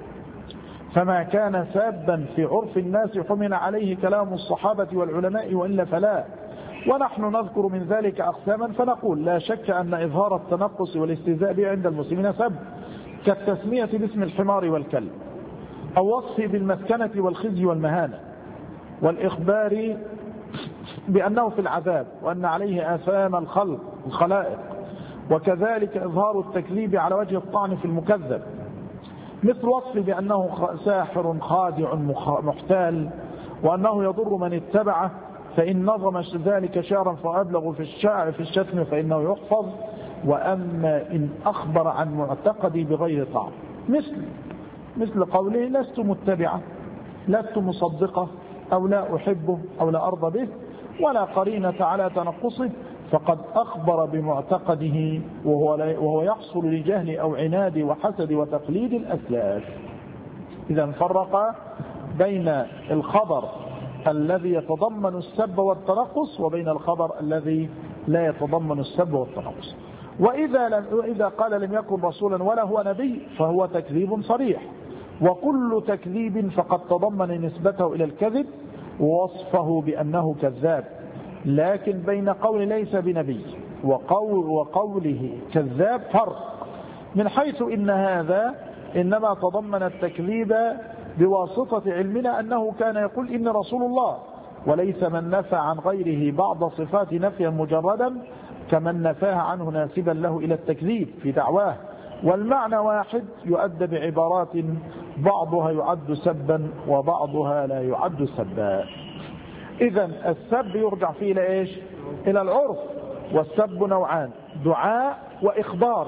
فما كان سابا في عرف الناس حمل عليه كلام الصحابة والعلماء، وإلا فلا. ونحن نذكر من ذلك أقساما فنقول: لا شك أن إظهار التنقص والاستهزاء به عند المسلمين سب، كالتسمية باسم الحمار والكلب، أو وصفه بالمسكنة والخزي والمهانة، والإخبار بأنه في العذاب وأن عليه آثام الخلق الخلائق، وكذلك إظهار التكذيب على وجه الطعن في المكذب، مثل وصفه بأنه ساحر خادع محتال، وأنه يضر من اتبعه، فإن نظم ذلك شعرا فأبلغ في الشعر في الشتم فإنه يحفظ. وأما إن أخبر عن معتقدي بغير طعن، مثل مثل قوله: لست متبعة، لست مصدقة، أو لا أحبه، أو لا أرضى به، ولا قرينة على تنقصه، فقد أخبر بمعتقده وهو, وهو يحصل لجهل أو عناد وحسد وتقليد الأسلاف. إذا فرق بين الخبر الذي يتضمن السب والتنقص وبين الخبر الذي لا يتضمن السب والتنقص. وإذا, لم وإذا قال لم يكن رسولا ولا هو نبي فهو تكذيب صريح، وكل تكذيب فقد تضمن نسبته إلى الكذب ووصفه بأنه كذاب. لكن بين قول ليس بنبي وقول وقوله كذاب فرق، من حيث إن هذا إنما تضمن التكذيب بواسطة علمنا أنه كان يقول إن رسول الله، وليس من نفى عن غيره بعض صفات نفيا مجردا كمن نفاها عنه ناسبا له إلى التكذيب في دعواه، والمعنى واحد يؤدى بعبارات بعضها يعد سبا وبعضها لا يعد سبا. إذن السب يرجع فيه إلى إيش؟ إلى العرف. والسب نوعان: دعاء وإخبار.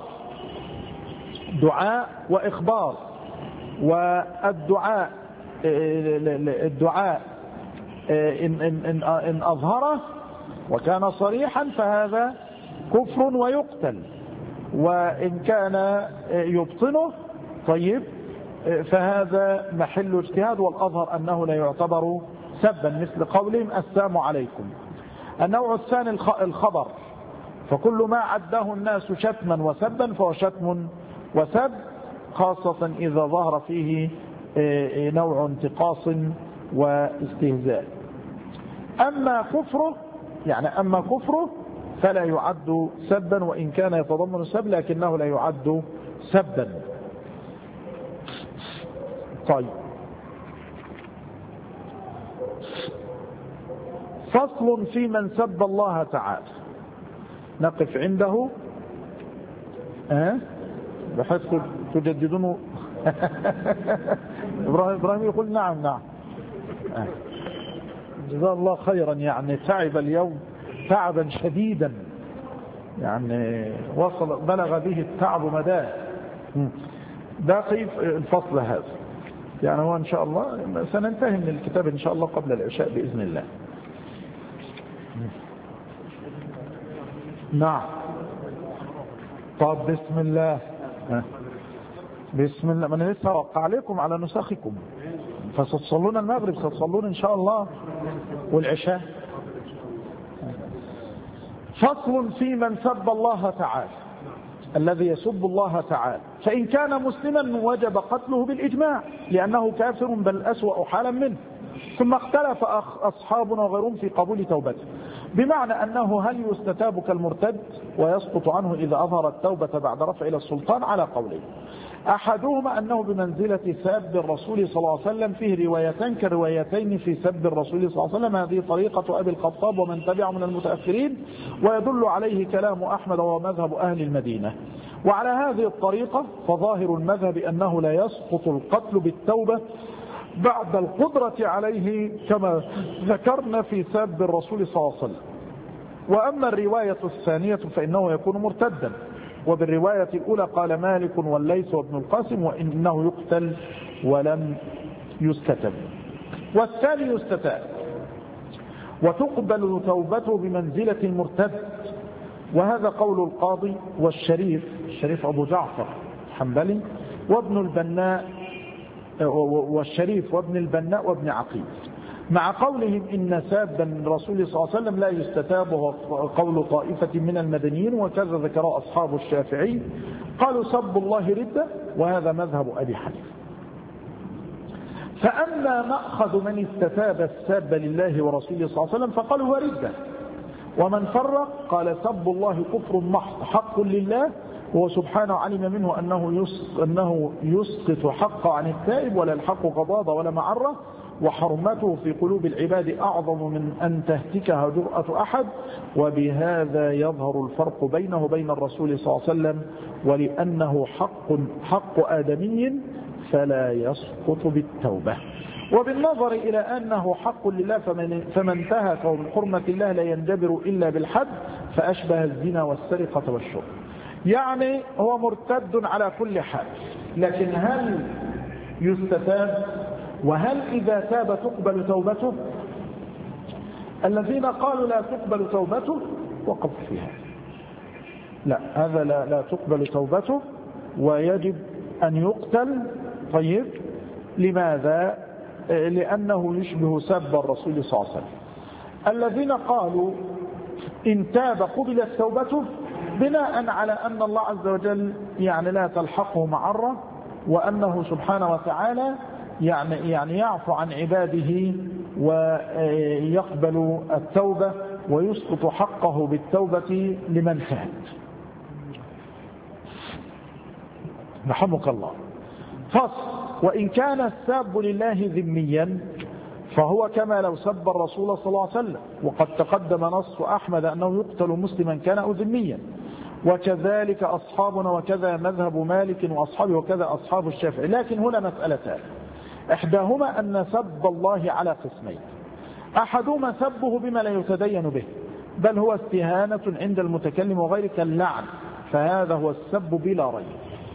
دعاء وإخبار. والدعاء الدعاء إن, إن, إن أظهره وكان صريحا فهذا كفر ويقتل، وإن كان يبطنه طيب فهذا محل اجتهاد، والأظهر أنه لا يعتبر سبا، مثل قولهم السلام عليكم. النوع الثاني الخبر، فكل ما عده الناس شتما وسبا فهو شتم وسب، خاصة إذا ظهر فيه نوع انتقاص واستهزاء. أما كفره يعني أما كفره فلا يعد سبا، وإن كان يتضمن السب لكنه لا يعد سبا. طيب، فصل في من سب الله تعالى، نقف عنده أه؟ بحيث تجددونه. إبراهيم يقول نعم نعم. أه. جزاه الله خيرا، يعني تعب اليوم تعبا شديدا، يعني وصل بلغ به التعب مداه. باقي الفصل هذا، يعني هو إن شاء الله سننتهي من الكتاب إن شاء الله قبل العشاء بإذن الله. نعم. طب بسم الله بسم الله. من لسه أوقع عليكم على نسخكم، فستصلون المغرب، ستصلون إن شاء الله والعشاء. فصل في من سب الله تعالى، الذي يسب الله تعالى، فإن كان مسلما وجب قتله بالإجماع لأنه كافر بل أسوأ حالا منه. ثم اختلف أصحابنا وغيرهم في قبول توبته، بمعنى أنه هل يستتاب كالمرتد ويسقط عنه إذا أظهر التوبة بعد رفع إلى السلطان، على قولين: أحدهما أنه بمنزلة سب الرسول صلى الله عليه وسلم، فيه روايتان كروايتين في سب الرسول صلى الله عليه وسلم، هذه طريقة أبي الخطاب ومن تبعه من المتأخرين، ويدل عليه كلام أحمد ومذهب أهل المدينة. وعلى هذه الطريقة فظاهر المذهب أنه لا يسقط القتل بالتوبة بعد القدرة عليه كما ذكرنا في سب الرسول صلى الله عليه وسلم. وأما الرواية الثانية فإنه يكون مرتدا، وبالرواية الأولى قال مالك والليث وابن القاسم وإنه يقتل ولم يستتب. والثاني يستتاب وتقبل توبته بمنزلة المرتد، وهذا قول القاضي والشريف الشريف أبو جعفر الحنبلي وابن البناء والشريف وابن البناء وابن عقيل، مع قولهم إن ساب الرسول صلى الله عليه وسلم لا يستتاب، وهو قول طائفة من المدنيين، وكذا ذكر أصحاب الشافعي، قالوا سب الله ردة، وهذا مذهب أبي حنيفة. فأما مأخذ من استتاب الساب لله ورسوله صلى الله عليه وسلم فقالوا هو ردة، ومن فرق قال سب الله كفر محض حق لله، وهو سبحانه علم منه أنه أنه يسقط حق عن التائب، ولا الحق غضاضة ولا معرة، وحرمته في قلوب العباد أعظم من أن تهتكها جرأة أحد، وبهذا يظهر الفرق بينه وبين الرسول صلى الله عليه وسلم، ولأنه حق حق آدمي فلا يسقط بالتوبة. وبالنظر إلى أنه حق لله فمن, فمن انتهك من حرمة الله لا ينجبر إلا بالحد، فأشبه الزنا والسرقة والشرب. يعني هو مرتد على كل حال، لكن هل يستتاب؟ وهل إذا تاب تقبل توبته؟ الذين قالوا لا تقبل توبته وقف فيها، لا هذا لا, لا تقبل توبته ويجب أن يقتل. طيب، لماذا؟ لأنه يشبه سب الرسول صلى الله عليه وسلم. الذين قالوا إن تاب قبلت توبته بناء على أن الله عز وجل يعني لا تلحقه معرة، وأنه سبحانه وتعالى يعني يعني يعفو عن عباده ويقبل التوبة ويسقط حقه بالتوبة لمن تاب. رحمك الله. فصل: وإن كان الساب لله ذميا فهو كما لو سب الرسول صلى الله عليه وسلم، وقد تقدم نص أحمد أنه يقتل مسلما كان أو ذميا، وكذلك أصحابنا، وكذا مذهب مالك وأصحابه، وكذا أصحاب الشافعي. لكن هنا مسألتان: إحداهما أن سب الله على قسمين: أحدهما سبه بما لا يتدين به، بل هو استهانة عند المتكلم وغيره كاللعن، فهذا هو السب بلا ريب.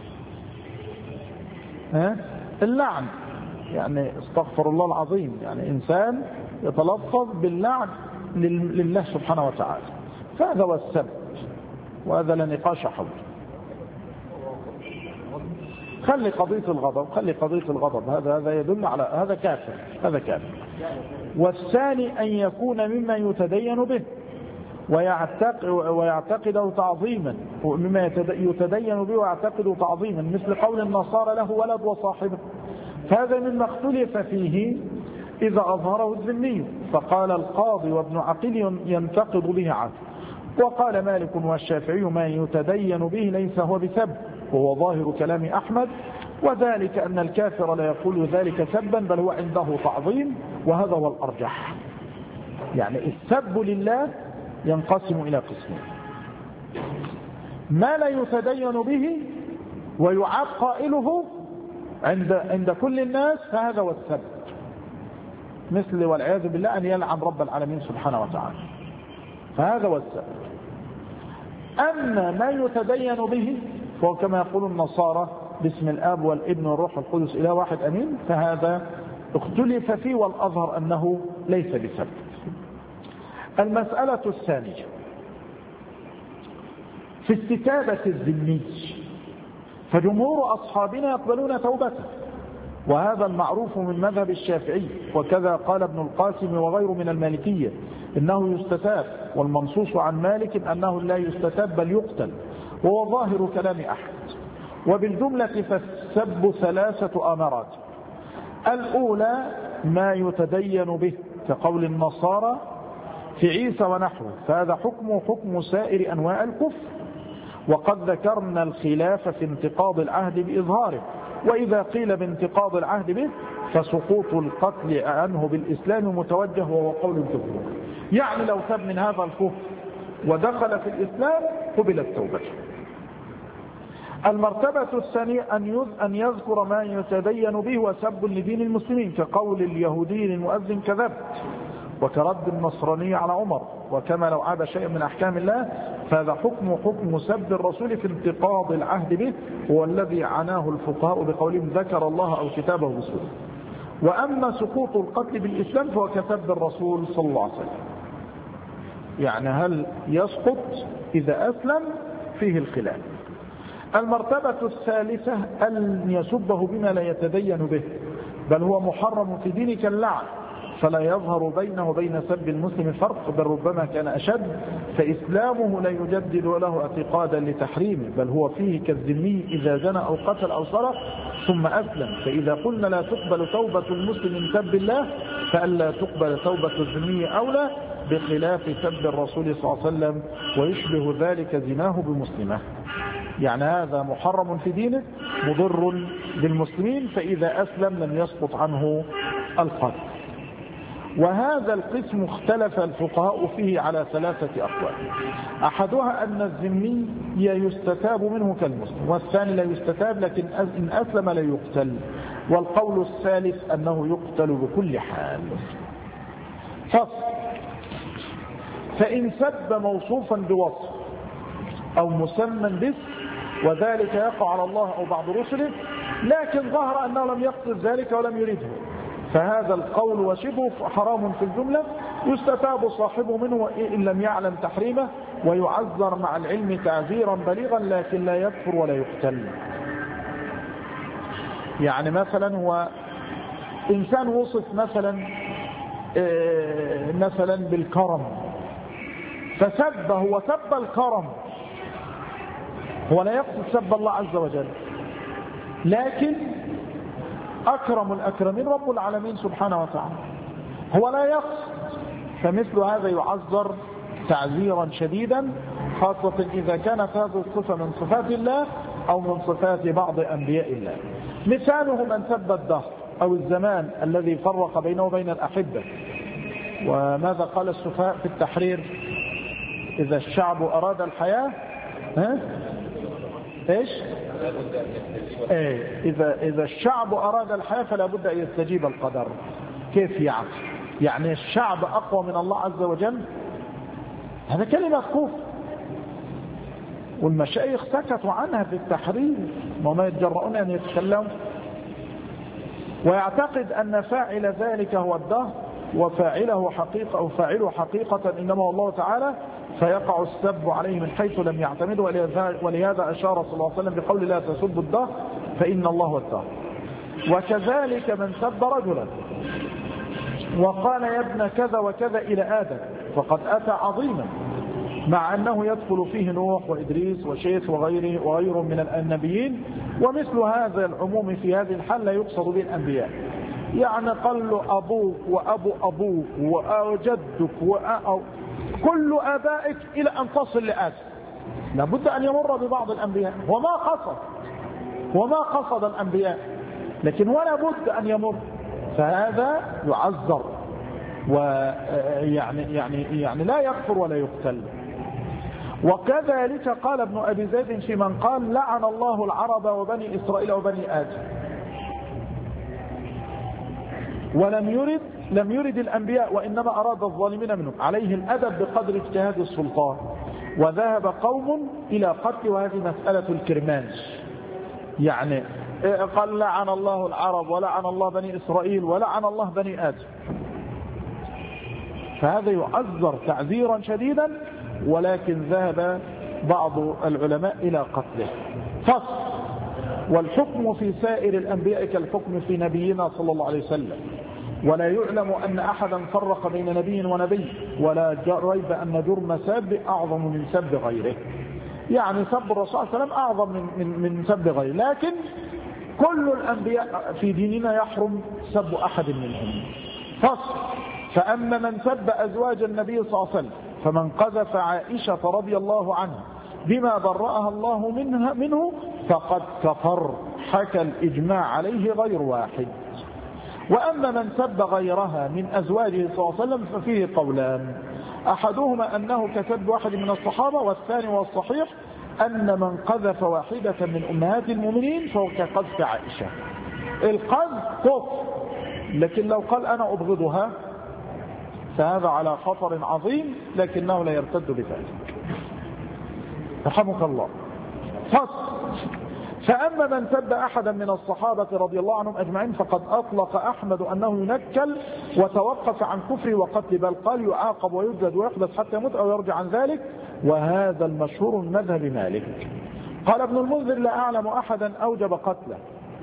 ها؟ اللعن يعني استغفر الله العظيم، يعني إنسان يتلفظ باللعن لله سبحانه وتعالى، فهذا هو السب، وهذا لا نقاش حوله. خلي قضية الغضب، خلي قضية الغضب، هذا هذا يدل على هذا كافر، هذا كافر. والثاني أن يكون مما يتدين به ويعتقد ويعتقده تعظيما، مما يتدين به ويعتقده تعظيما، مثل قول النصارى له ولد وصاحبه، فهذا مما اختلف فيه إذا أظهره الذمي، فقال القاضي وابن عقيل ينتقد به عنه، وقال مالك والشافعي ما يتدين به ليس هو بسب، وهو ظاهر كلام أحمد، وذلك أن الكافر لا يقول ذلك سبا بل هو عنده تعظيم، وهذا هو الأرجح. يعني السب لله ينقسم إلى قسمين: ما لا يتدين به ويعاب قائله عند عند كل الناس، فهذا هو السب، مثل والعياذ بالله أن يلعن رب العالمين سبحانه وتعالى، فهذا هو السب. أما ما يتدين به فهو كما يقول النصارى باسم الآب والابن والروح القدس إله واحد أمين، فهذا اختلف فيه، والأظهر أنه ليس بسب. المسألة الثانية في استتابة الذمي، فجمهور أصحابنا يقبلون توبته، وهذا المعروف من مذهب الشافعي، وكذا قال ابن القاسم وغيره من المالكية إنه يستتاب، والمنصوص عن مالك أنه لا يستتاب بل يقتل، وهو ظاهر كلام أحمد. وبالجملة فالسب ثلاثة أمرات: الأولى ما يتدين به كقول النصارى في عيسى ونحوه، فهذا حكمه حكم سائر أنواع الكفر، وقد ذكرنا الخلاف في انتقاض العهد بإظهاره، وإذا قيل بانتقاض العهد به فسقوط القتل عنه بالإسلام متوجه، وهو قول الجمهور. يعني لو تاب من هذا الكفر ودخل في الإسلام قبلت توبته. المرتبة الثانية أن يذكر ما يتدين به وسب لدين المسلمين، كقول اليهودي للمؤذن كذبت، وكرد النصراني على عمر، وكما لو عاب شيء من أحكام الله، فهذا حكم حكم سب الرسول في انتقاض العهد به، هو الذي عناه الفقهاء بقولهم ذكر الله أو كتابه بسوء. وأما سقوط القتل بالإسلام فهو كسب الرسول صلى الله عليه وسلم، يعني هل يسقط إذا أسلم؟ فيه الخلاف. المرتبة الثالثة أن يسبه بما لا يتدين به، بل هو محرم في دين كاللعن، فلا يظهر بينه وبين سب المسلم فرق، بل ربما كان أشد، فإسلامه لا يجدد له اعتقادا لتحريمه، بل هو فيه كالذمي إذا زنى أو قتل أو سرق ثم أسلم. فإذا قلنا لا تقبل توبة المسلم من سب الله، فألا تقبل توبة الذمي أولى، بخلاف سب الرسول صلى الله عليه وسلم، ويشبه ذلك زناه بمسلمه. يعني هذا محرم في دينه مضر بالمسلمين، فإذا أسلم لم يسقط عنه القتل. وهذا القسم اختلف الفقهاء فيه على ثلاثة أقوال: أحدها أن الذمي يستتاب منه كالمسلم، والثاني لا يستتاب لكن إن أسلم لا يقتل، والقول الثالث أنه يقتل بكل حال. فصل: فإن سب موصوفا بوصف أو مسمى باسم، وذلك يقع على الله أو بعض رسله، لكن ظهر أنه لم يقصد ذلك ولم يريده، فهذا القول وشبه حرام في الجملة، يستتاب صاحبه منه إن لم يعلم تحريمه، ويعذر مع العلم تعذيرا بليغا، لكن لا يكفر ولا يقتل. يعني مثلا هو إنسان وصف مثلا مثلا بالكرم، فسبه وسب الكرم، هو لا يقصد سب الله عز وجل، لكن أكرم الأكرمين رب العالمين سبحانه وتعالى، هو لا يقصد، فمثل هذا يعذر تعذيرا شديدا، خاصة إذا كانت هذه الصفة من صفات الله أو من صفات بعض أنبياء الله. مثاله من سب الدهر أو الزمان الذي فرق بينه وبين الأحبة. وماذا قال السفهاء في التحرير؟ إذا الشعب أراد الحياة ها؟ إيش؟ إيه؟ إذا, إذا الشعب أراد الحياة فلا بد أن يستجيب القدر. كيف يعني؟ يعني الشعب أقوى من الله عز وجل، هذا كلمة كفر. والمشايخ سكتوا عنها في التحرير وما يتجرؤون أن يتكلموا، ويعتقد أن فاعل ذلك هو الدهر وفاعله حقيقة أو فاعله حقيقة إنما هو الله تعالى، فيقع السب عليه من حيث لم يعتمده. ولهذا أشار صلى الله عليه وسلم بقول لا تسبوا الدهر فإن الله هو الدهر. وكذلك من سب رجلا وقال يا ابن كذا وكذا إلى آدم فقد أتى عظيما، مع أنه يدخل فيه نوح وإدريس وشيث وغيره وغيرهم من النبيين. ومثل هذا العموم في هذه الحال لا يقصد به الأنبياء، يعني قال له أبوك وأبو أبوك وجدك وكل آبائك إلى أن تصل لآدم، لابد أن يمر ببعض الأنبياء، وما قصد وما قصد الأنبياء، لكن ولا بد أن يمر، فهذا يعذر ويعني يعني يعني لا يكفر ولا يقتل. وكذلك قال ابن أبي زيد في من قال لعن الله العرب وبني إسرائيل وبني آدم، ولم يرد لم يرد الأنبياء وإنما أراد الظالمين منهم، عليه الأدب بقدر اجتهاد السلطان. وذهب قوم إلى قتل، وهذه مسألة الكرمانش، يعني قال لعن الله العرب ولعن الله بني إسرائيل ولعن الله بني آدم، فهذا يعذر تعذيرا شديدا، ولكن ذهب بعض العلماء إلى قتله. فصل: والحكم في سائر الأنبياء كالحكم في نبينا صلى الله عليه وسلم، ولا يعلم أن أحدا فرق بين نبي ونبي، ولا ريب أن جرم سب أعظم من سب غيره، يعني سب الرسول صلى الله عليه وسلم أعظم من, من, من سب غيره، لكن كل الأنبياء في ديننا يحرم سب أحد منهم. فصل: فأما من سب أزواج النبي صلى الله عليه وسلم فمن قذف عائشة رضي الله عنها بما برأها الله منها منه فقد كفر، حكى الإجماع عليه غير واحد. وأما من سب غيرها من أزواجه صلى الله عليه وسلم ففيه قولان، أحدهما أنه كسب واحد من الصحابة، والثاني والصحيح أن من قذف واحدة من أمهات المؤمنين فهو كقذف عائشة. القذف كفر، لكن لو قال أنا أبغضها فهذا على خطر عظيم، لكنه لا يرتد بذلك. رحمك الله. فصل: فأما من سب أحدا من الصحابة رضي الله عنهم أجمعين فقد أطلق أحمد أنه ينكل وتوقف عن كفره وقتل، بل قال يعاقب ويجلد ويحبس حتى يموت أو يرجع عن ذلك، وهذا المشهور من مذهب مالك. قال ابن المنذر: لا أعلم أحدا أوجب قتله.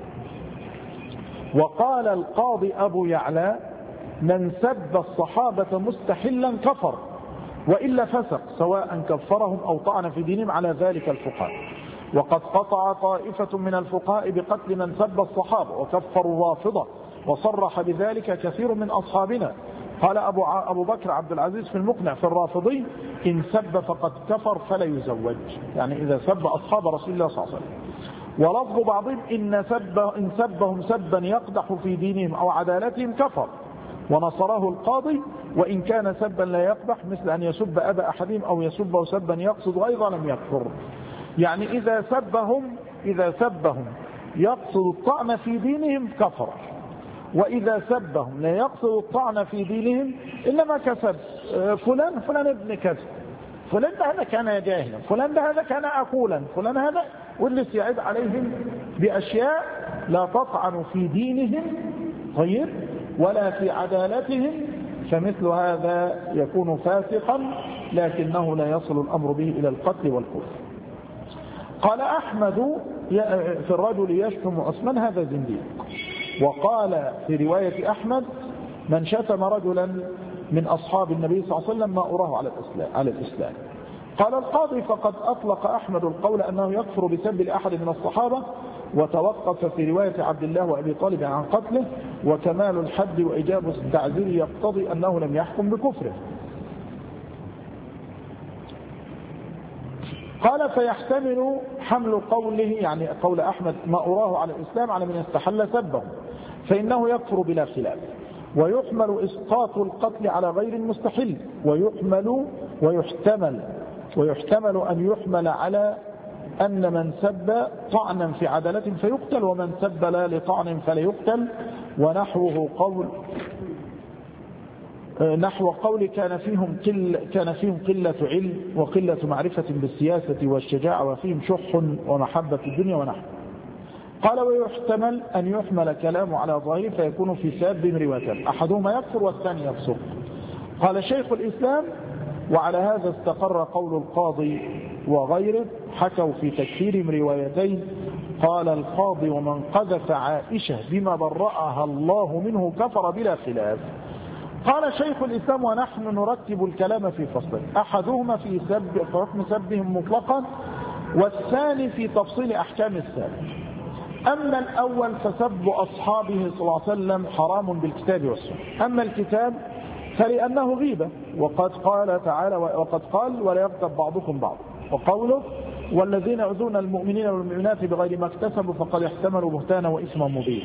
وقال القاضي أبو يعلى: من سب الصحابة مستحلا كفر، وإلا فسق، سواء كفرهم أو طعن في دينهم، على ذلك الفقهاء. وقد قطع طائفة من الفقهاء بقتل من سب الصحابة وكفروا الرافضة، وصرح بذلك كثير من أصحابنا. قال أبو, أبو بكر عبد العزيز في المقنع في الرافضي: إن سب فقد كفر فلا يزوج، يعني إذا سب أصحاب رسول الله صلى الله عليه وسلم. ولفظ بعضهم إن, سب إن سبهم سبا يقدح في دينهم أو عدالتهم كفر، ونصره القاضي: وإن كان سبا لا يقبح مثل أن يسب أبا أحدهم أو يسبه سبا يقصد أيضا لم يكفر. يعني إذا سبهم إذا سبهم يقصد الطعن في دينهم كفر، وإذا سبهم لا يقصد الطعن في دينهم إنما كسب فلان فلان ابن كذا، فلان ده هذا كان جاهلا، فلان ده هذا كان أقولا، فلان هذا، واللي سيعد عليهم بأشياء لا تطعن في دينهم طيب ولا في عدالتهم، فمثل هذا يكون فاسقا، لكنه لا يصل الأمر به إلى القتل والكفر. قال أحمد في الرجل يشتم عثمان هذا زنديق. وقال في رواية أحمد: من شتم رجلا من أصحاب النبي صلى الله عليه وسلم ما أراه على الإسلام, على الإسلام. قال القاضي: فقد أطلق أحمد القول أنه يكفر بسب لأحد من الصحابة، وتوقف في رواية عبد الله وأبي طالب عن قتله، وكمال الحد وإجابة التعزير يقتضي أنه لم يحكم بكفره. قال: فيحتمل حمل قوله، يعني قول أحمد ما أراه على الإسلام، على من استحل سبه، فإنه يكفر بلا خلاف. ويحمل إسقاط القتل على غير المستحل، ويحمل ويحتمل ويحتمل أن يحمل على أن من سب طعنا في عدالة فيقتل، ومن سب لا لطعن فلا يقتل، ونحوه قول نحو قول كان فيهم قل كان فيهم قلة علم وقلة معرفة بالسياسة والشجاعة وفيهم شح ومحبة الدنيا ونحو. قال ويحتمل أن يحمل كلامه على ظاهره فيكون في ساب روايتان أحدهما يكفر والثاني يفسق. قال شيخ الإسلام وعلى هذا استقر قول القاضي وغيره حكوا في تكفير روايتين. قال القاضي ومن قذف عائشة بما برأها الله منه كفر بلا خلاف. قال شيخ الإسلام ونحن نرتب الكلام في فصل أحدهما في سب حكم سبهم مطلقا والثاني في تفصيل أحكام السب. أما الأول فسب أصحابه صلى الله عليه وسلم حرام بالكتاب والسنة. أما الكتاب فلأنه غيبة وقد قال تعالى وقد قال ولا يغتب بعضكم بعض وقوله والذين يؤذون المؤمنين والمؤمنات بغير ما اكتسبوا فقد احتملوا بهتانا وإثما مبينا.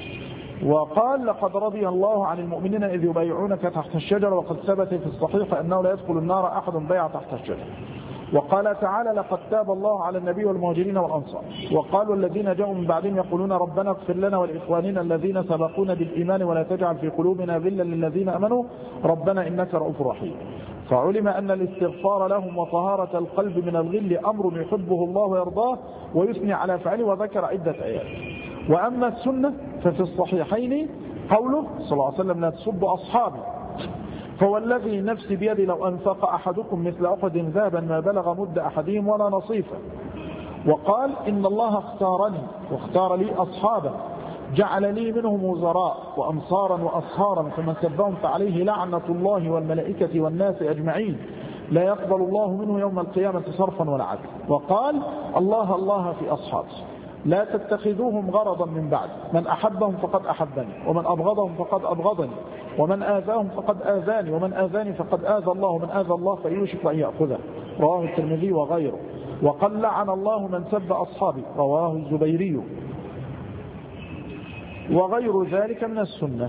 وقال لقد رضي الله عن المؤمنين إذ يبايعونك تحت الشجرة وقد ثبت في الصحيح أنه لا يدخل النار أحد بايع تحت الشجرة. وقال تعالى لقد تاب الله على النبي والمهاجرين والأنصار. وقالوا الذين جاءوا من بعدهم يقولون ربنا اغفر لنا ولإخواننا الذين سبقونا بالإيمان ولا تجعل في قلوبنا غلا للذين أمنوا ربنا إنك رؤوف رحيم. فعلم أن الاستغفار لهم وطهارة القلب من الغل أمر يحبه الله ويرضاه ويثني على فعله وذكر عدة آيات. وأما السنة ففي الصحيحين قوله صلى الله عليه وسلم لا تسبوا أصحابي فوالذي نفسي بيدي لو أنفق أحدكم مثل أحد ذهبا ما بلغ مد أحدهم ولا نصيفا. وقال إن الله اختارني واختار لي أصحابا جعل لي منهم وزراء وأنصارا وأصهارا فمن سبهم فعليه لعنة الله والملائكة والناس أجمعين لا يقبل الله منه يوم القيامة صرفا ولا عدل. وقال الله الله في أصحابه لا تتخذوهم غرضا من بعد من أحبهم فقد أحبني ومن أبغضهم فقد أبغضني ومن آذاهم فقد آذاني ومن آذاني فقد آذى الله ومن آذى الله فيوشك أن يأخذه. رواه الترمذي وغيره. وقال لعن الله من سب أصحابي رواه الزبيري وغير ذلك من السنة.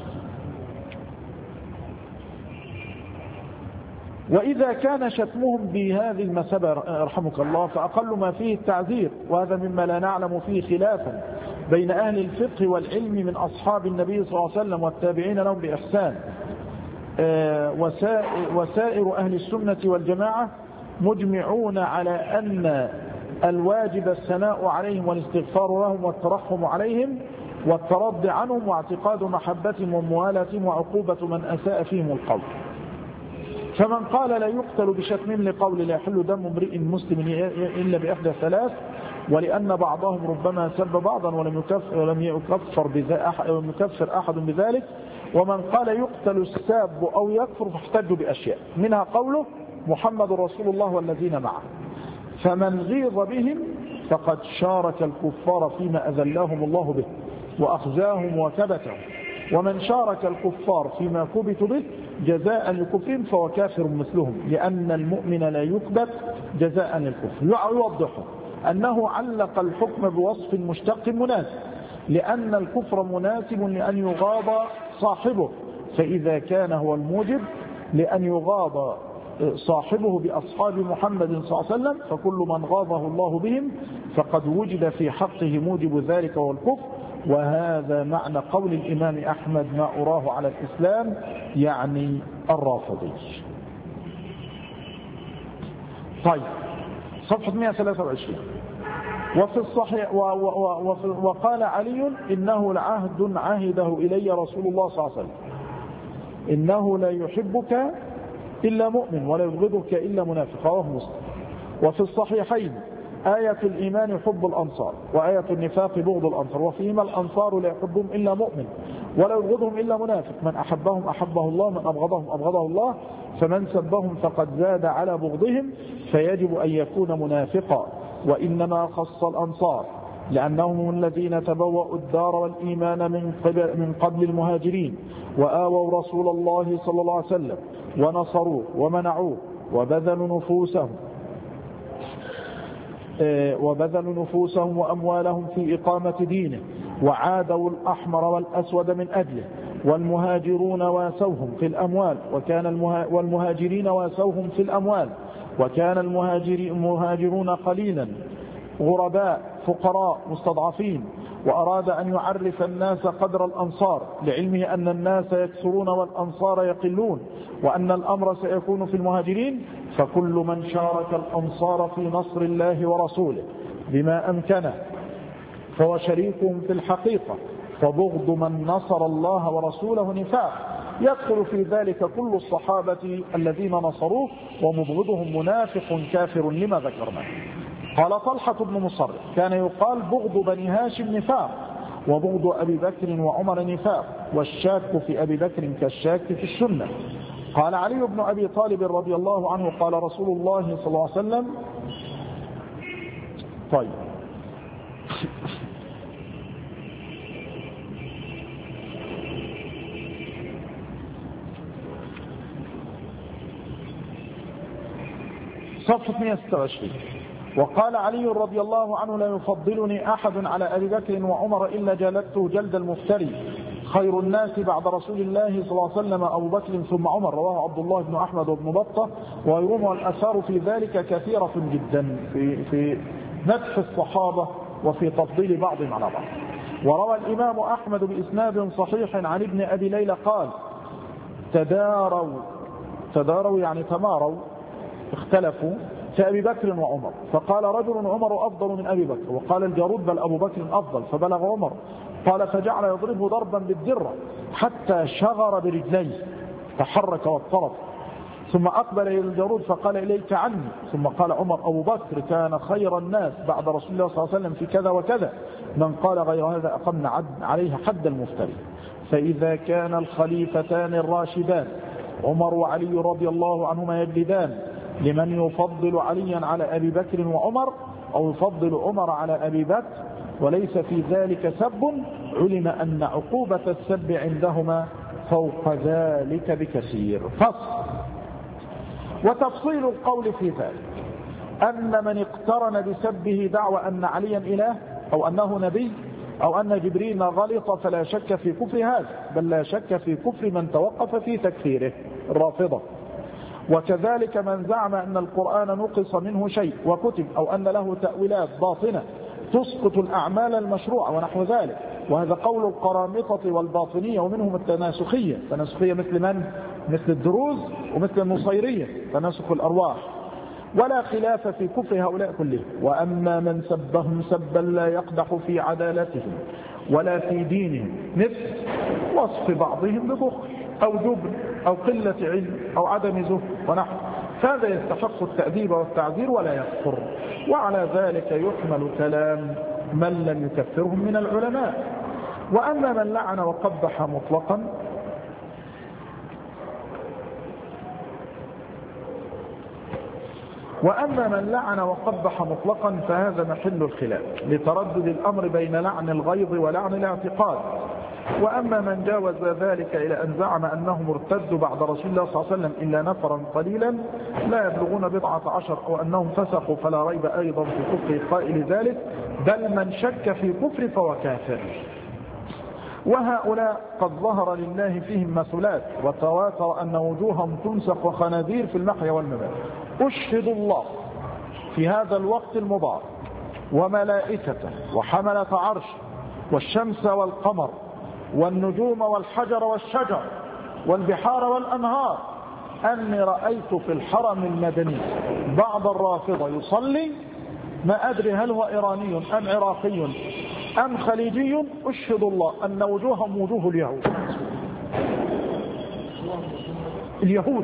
وإذا كان شتمهم بهذه المثابة رحمك الله فأقل ما فيه التعذير وهذا مما لا نعلم فيه خلافا بين أهل الفقه والعلم من أصحاب النبي صلى الله عليه وسلم والتابعين لهم بإحسان. وسائر أهل السنة والجماعة مجمعون على أن الواجب الثناء عليهم والاستغفار لهم والترحم عليهم والترضي عنهم واعتقاد محبتهم وموالاتهم وعقوبة من أساء فيهم القول. فمن قال لا يقتل بشتمهم لقول لا يحل دم امرئ مسلم إلا بإحدى ثلاث ولأن بعضهم ربما سب بعضا ولم يكفر, ولم يكفر, يكفر أحد بذلك. ومن قال يقتل الساب أو يكفر فاحتجوا بأشياء منها قوله محمد رسول الله والذين معه فمن غيظ بهم فقد شارك الكفار فيما أذلهم الله به وأخزاهم وكبتهم ومن شارك الكفار فيما كبتوا به جزاء لكفرهم فهو كافر مثلهم لأن المؤمن لا يكبت جزاء الكفر. يوضحه أنه علق الحكم بوصف مشتق مناسب لأن الكفر مناسب لأن يغاض صاحبه فإذا كان هو الموجب لأن يغاض صاحبه بأصحاب محمد صلى الله عليه وسلم فكل من غاضه الله بهم فقد وجد في حقه موجب ذلك والكفر. وهذا معنى قول الإمام أحمد ما أراه على الإسلام يعني الرافضي. طيب صفحة مئة وثلاثة وعشرين. وفي الصحيح و و و وقال علي إنه لعهد عهده إلي رسول الله صلى الله عليه وسلم إنه لا يحبك إلا مؤمن ولا يبغضك إلا منافق رواه مسلم. وفي الصحيحين آية الإيمان حب الأنصار وآية النفاق بغض الأنصار وفيهما الأنصار لا يحبهم إلا مؤمن ولا يبغضهم إلا منافق من أحبهم أحبه الله من أبغضهم أبغضه الله فمن سبهم فقد زاد على بغضهم فيجب أن يكون منافقا. وإنما خص الأنصار لأنهم الذين تبوأوا الدار والإيمان من قبل, من قبل المهاجرين وآووا رسول الله صلى الله عليه وسلم ونصروه ومنعوه وبذلوا نفوسهم وبذلوا نفوسهم وأموالهم في إقامة دينه وعادوا الأحمر والأسود من أجله والمهاجرون واسوهم في الأموال وكان المها والمهاجرين واسوهم في الأموال وكان المهاجرون قليلا غرباء فقراء مستضعفين وأراد أن يعرف الناس قدر الأنصار لعلمه أن الناس يكثرون والأنصار يقلون، وأن الأمر سيكون في المهاجرين، فكل من شارك الأنصار في نصر الله ورسوله بما أمكنه فهو شريكهم في الحقيقة، فبغض من نصر الله ورسوله نفاق، يدخل في ذلك كل الصحابة الذين نصروه، ومبغضهم منافق كافر لما ذكرنا. قال طلحة بن مصرف كان يقال بغض بني هاشم نفاق، وبغض أبي بكر وعمر نفاق، والشاك في أبي بكر كالشاك في السنة. قال علي بن أبي طالب رضي الله عنه قال رسول الله صلى الله عليه وسلم. طيب صفحة مئة وستة وعشرين. وقال علي رضي الله عنه لا يفضلني أحد على أبي بكر وعمر إلا جلدته جلد المفتري، خير الناس بعد رسول الله صلى الله عليه وسلم أبو بكر ثم عمر، رواه عبد الله بن أحمد وابن بطة وغيرهم، والآثار في ذلك كثيرة جدا في, في مدح الصحابة وفي تفضيل بعضهم على بعض. وروى الإمام أحمد بإسناد صحيح عن ابن أبي ليلى قال تداروا تداروا يعني تماروا اختلفوا في أبي بكر وعمر، فقال رجل عمر أفضل من أبي بكر، وقال الجارود بل أبو بكر أفضل، فبلغ عمر قال فجعل يضربه ضربا بالدرة حتى شغر برجليه تحرك واضطرب، ثم أقبل إلى الجارود فقال إليك عني، ثم قال عمر أبو بكر كان خير الناس بعد رسول الله صلى الله عليه وسلم في كذا وكذا، من قال غير هذا أقمنا عليه حد المفتري. فإذا كان الخليفتان الراشدان عمر وعلي رضي الله عنهما يجلدان لمن يفضل عليا على أبي بكر وعمر، أو يفضل عمر على أبي بكر، وليس في ذلك سب، علم أن عقوبة السب عندهما فوق ذلك بكثير. فصل. وتفصيل القول في ذلك أن من اقترن بسبه دعوى أن عليا إله أو أنه نبي أو أن جبريل غلط فلا شك في كفر هذا، بل لا شك في كفر من توقف في تكفيره الرافضة. وكذلك من زعم أن القرآن نقص منه شيء وكتب، أو أن له تأويلات باطنة تسقط الأعمال المشروعة ونحو ذلك، وهذا قول القرامطة والباطنية، ومنهم التناسخية. التناسخية مثل من؟ مثل الدروز ومثل النصيرية تناسخ الأرواح، ولا خلاف في كفر هؤلاء كلهم. وأما من سبهم سبا لا يقدح في عدالتهم ولا في دينهم، مثل وصف بعضهم ببخل أو جبن أو قلة علم أو عدم زهد ونحو، فهذا يستحق التأديب والتعذير ولا يكفر. وعلى ذلك يحمل كلام من لم يكفرهم من العلماء. وأما من لعن وقبح مطلقا وأما من لعن وقبح مطلقا فهذا محل الخلاف لتردد الأمر بين لعن الغيظ ولعن الاعتقاد. وأما من جاوز ذلك إلى أن زعم أنهم ارتدوا بعد رسول الله صلى الله عليه وسلم إلا نفرا قليلا لا يبلغون بضعة عشر، أو أنهم فسقوا، فلا ريب أيضا في كفر قائل ذلك، بل من شك في كفر فهو كافر. وهؤلاء قد ظهر لله فيهم مثلات، وتواتر أن وجوههم تنسخ وخنازير في المحيا والممات. أشهد الله في هذا الوقت المبارك وملائكته وحملة عرش والشمس والقمر والنجوم والحجر والشجر والبحار والأنهار أني رأيت في الحرم المدني بعض الرافضة يصلي، ما أدري هل هو إيراني أم عراقي أم خليجي، أشهد الله أن وجوههم وجوه اليهود اليهود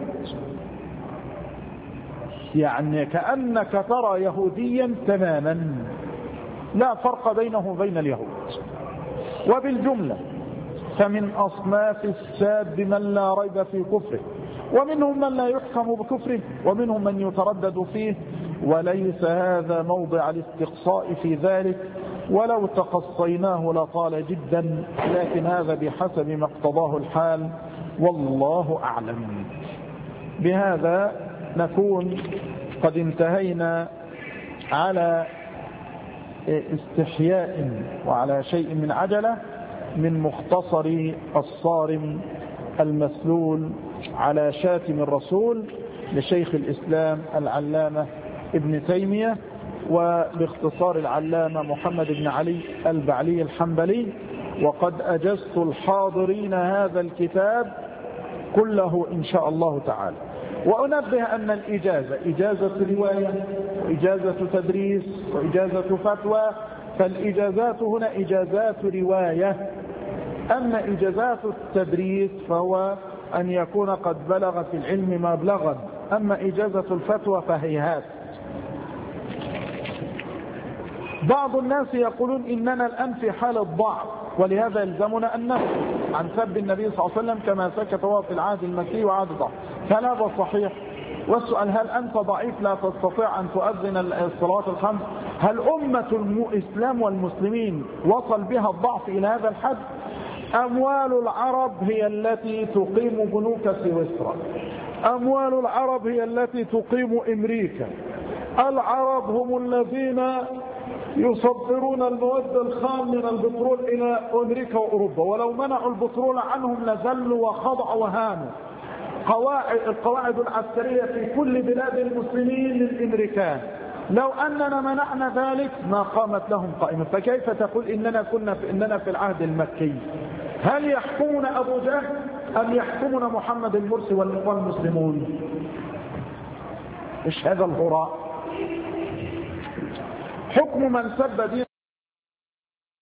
يعني كأنك ترى يهوديا تماما، لا فرق بينه وبين اليهود. وبالجملة فمن أصناف الساب من لا ريب في كفره، ومنهم من لا يحكم بكفره، ومنهم من يتردد فيه، وليس هذا موضع الاستقصاء في ذلك، ولو تقصيناه لطال جدا، لكن هذا بحسب ما اقتضاه الحال، والله أعلم. بهذا نكون قد انتهينا على استحياء وعلى شيء من عجلة من مختصر الصارم المسلول على شاتم الرسول لشيخ الإسلام العلامة ابن تيمية وباختصار العلامة محمد بن علي البعلي الحنبلي. وقد أجزت الحاضرين هذا الكتاب كله إن شاء الله تعالى. وأنبه أن الإجازة إجازة رواية وإجازة تدريس وإجازة فتوى، فالإجازات هنا إجازات رواية. أما إجازات التدريس فهو أن يكون قد بلغ في العلم ما بلغ، أما إجازة الفتوى فهيهات. بعض الناس يقولون إننا الآن في حالة ضعف، ولهذا يلزمنا أن نسكت عن سب النبي صلى الله عليه وسلم كما سكت هو في العهد المكي وعهد ضعف، فهذا صحيح. والسؤال: هل أنت ضعيف لا تستطيع أن تؤذن الصلوات الخمس؟ هل أمة الإسلام والمسلمين وصل بها الضعف إلى هذا الحد؟ أموال العرب هي التي تقيم بنوك سويسرا، أموال العرب هي التي تقيم أمريكا، العرب هم الذين يصدرون المواد الخام من البترول إلى أمريكا وأوروبا، ولو منعوا البترول عنهم لذلوا وخضعوا وهانوا. قواعد القواعد العسكرية في كل بلاد المسلمين للأمريكان، لو أننا منعنا ذلك ما قامت لهم قائمة. فكيف تقول إننا كنا في إننا في العهد المكي؟ هل يحكمنا أبو جهل أم يحكمنا محمد المرسي والإخوان المسلمون؟ إيش هذا الهراء؟ حكم من سب دين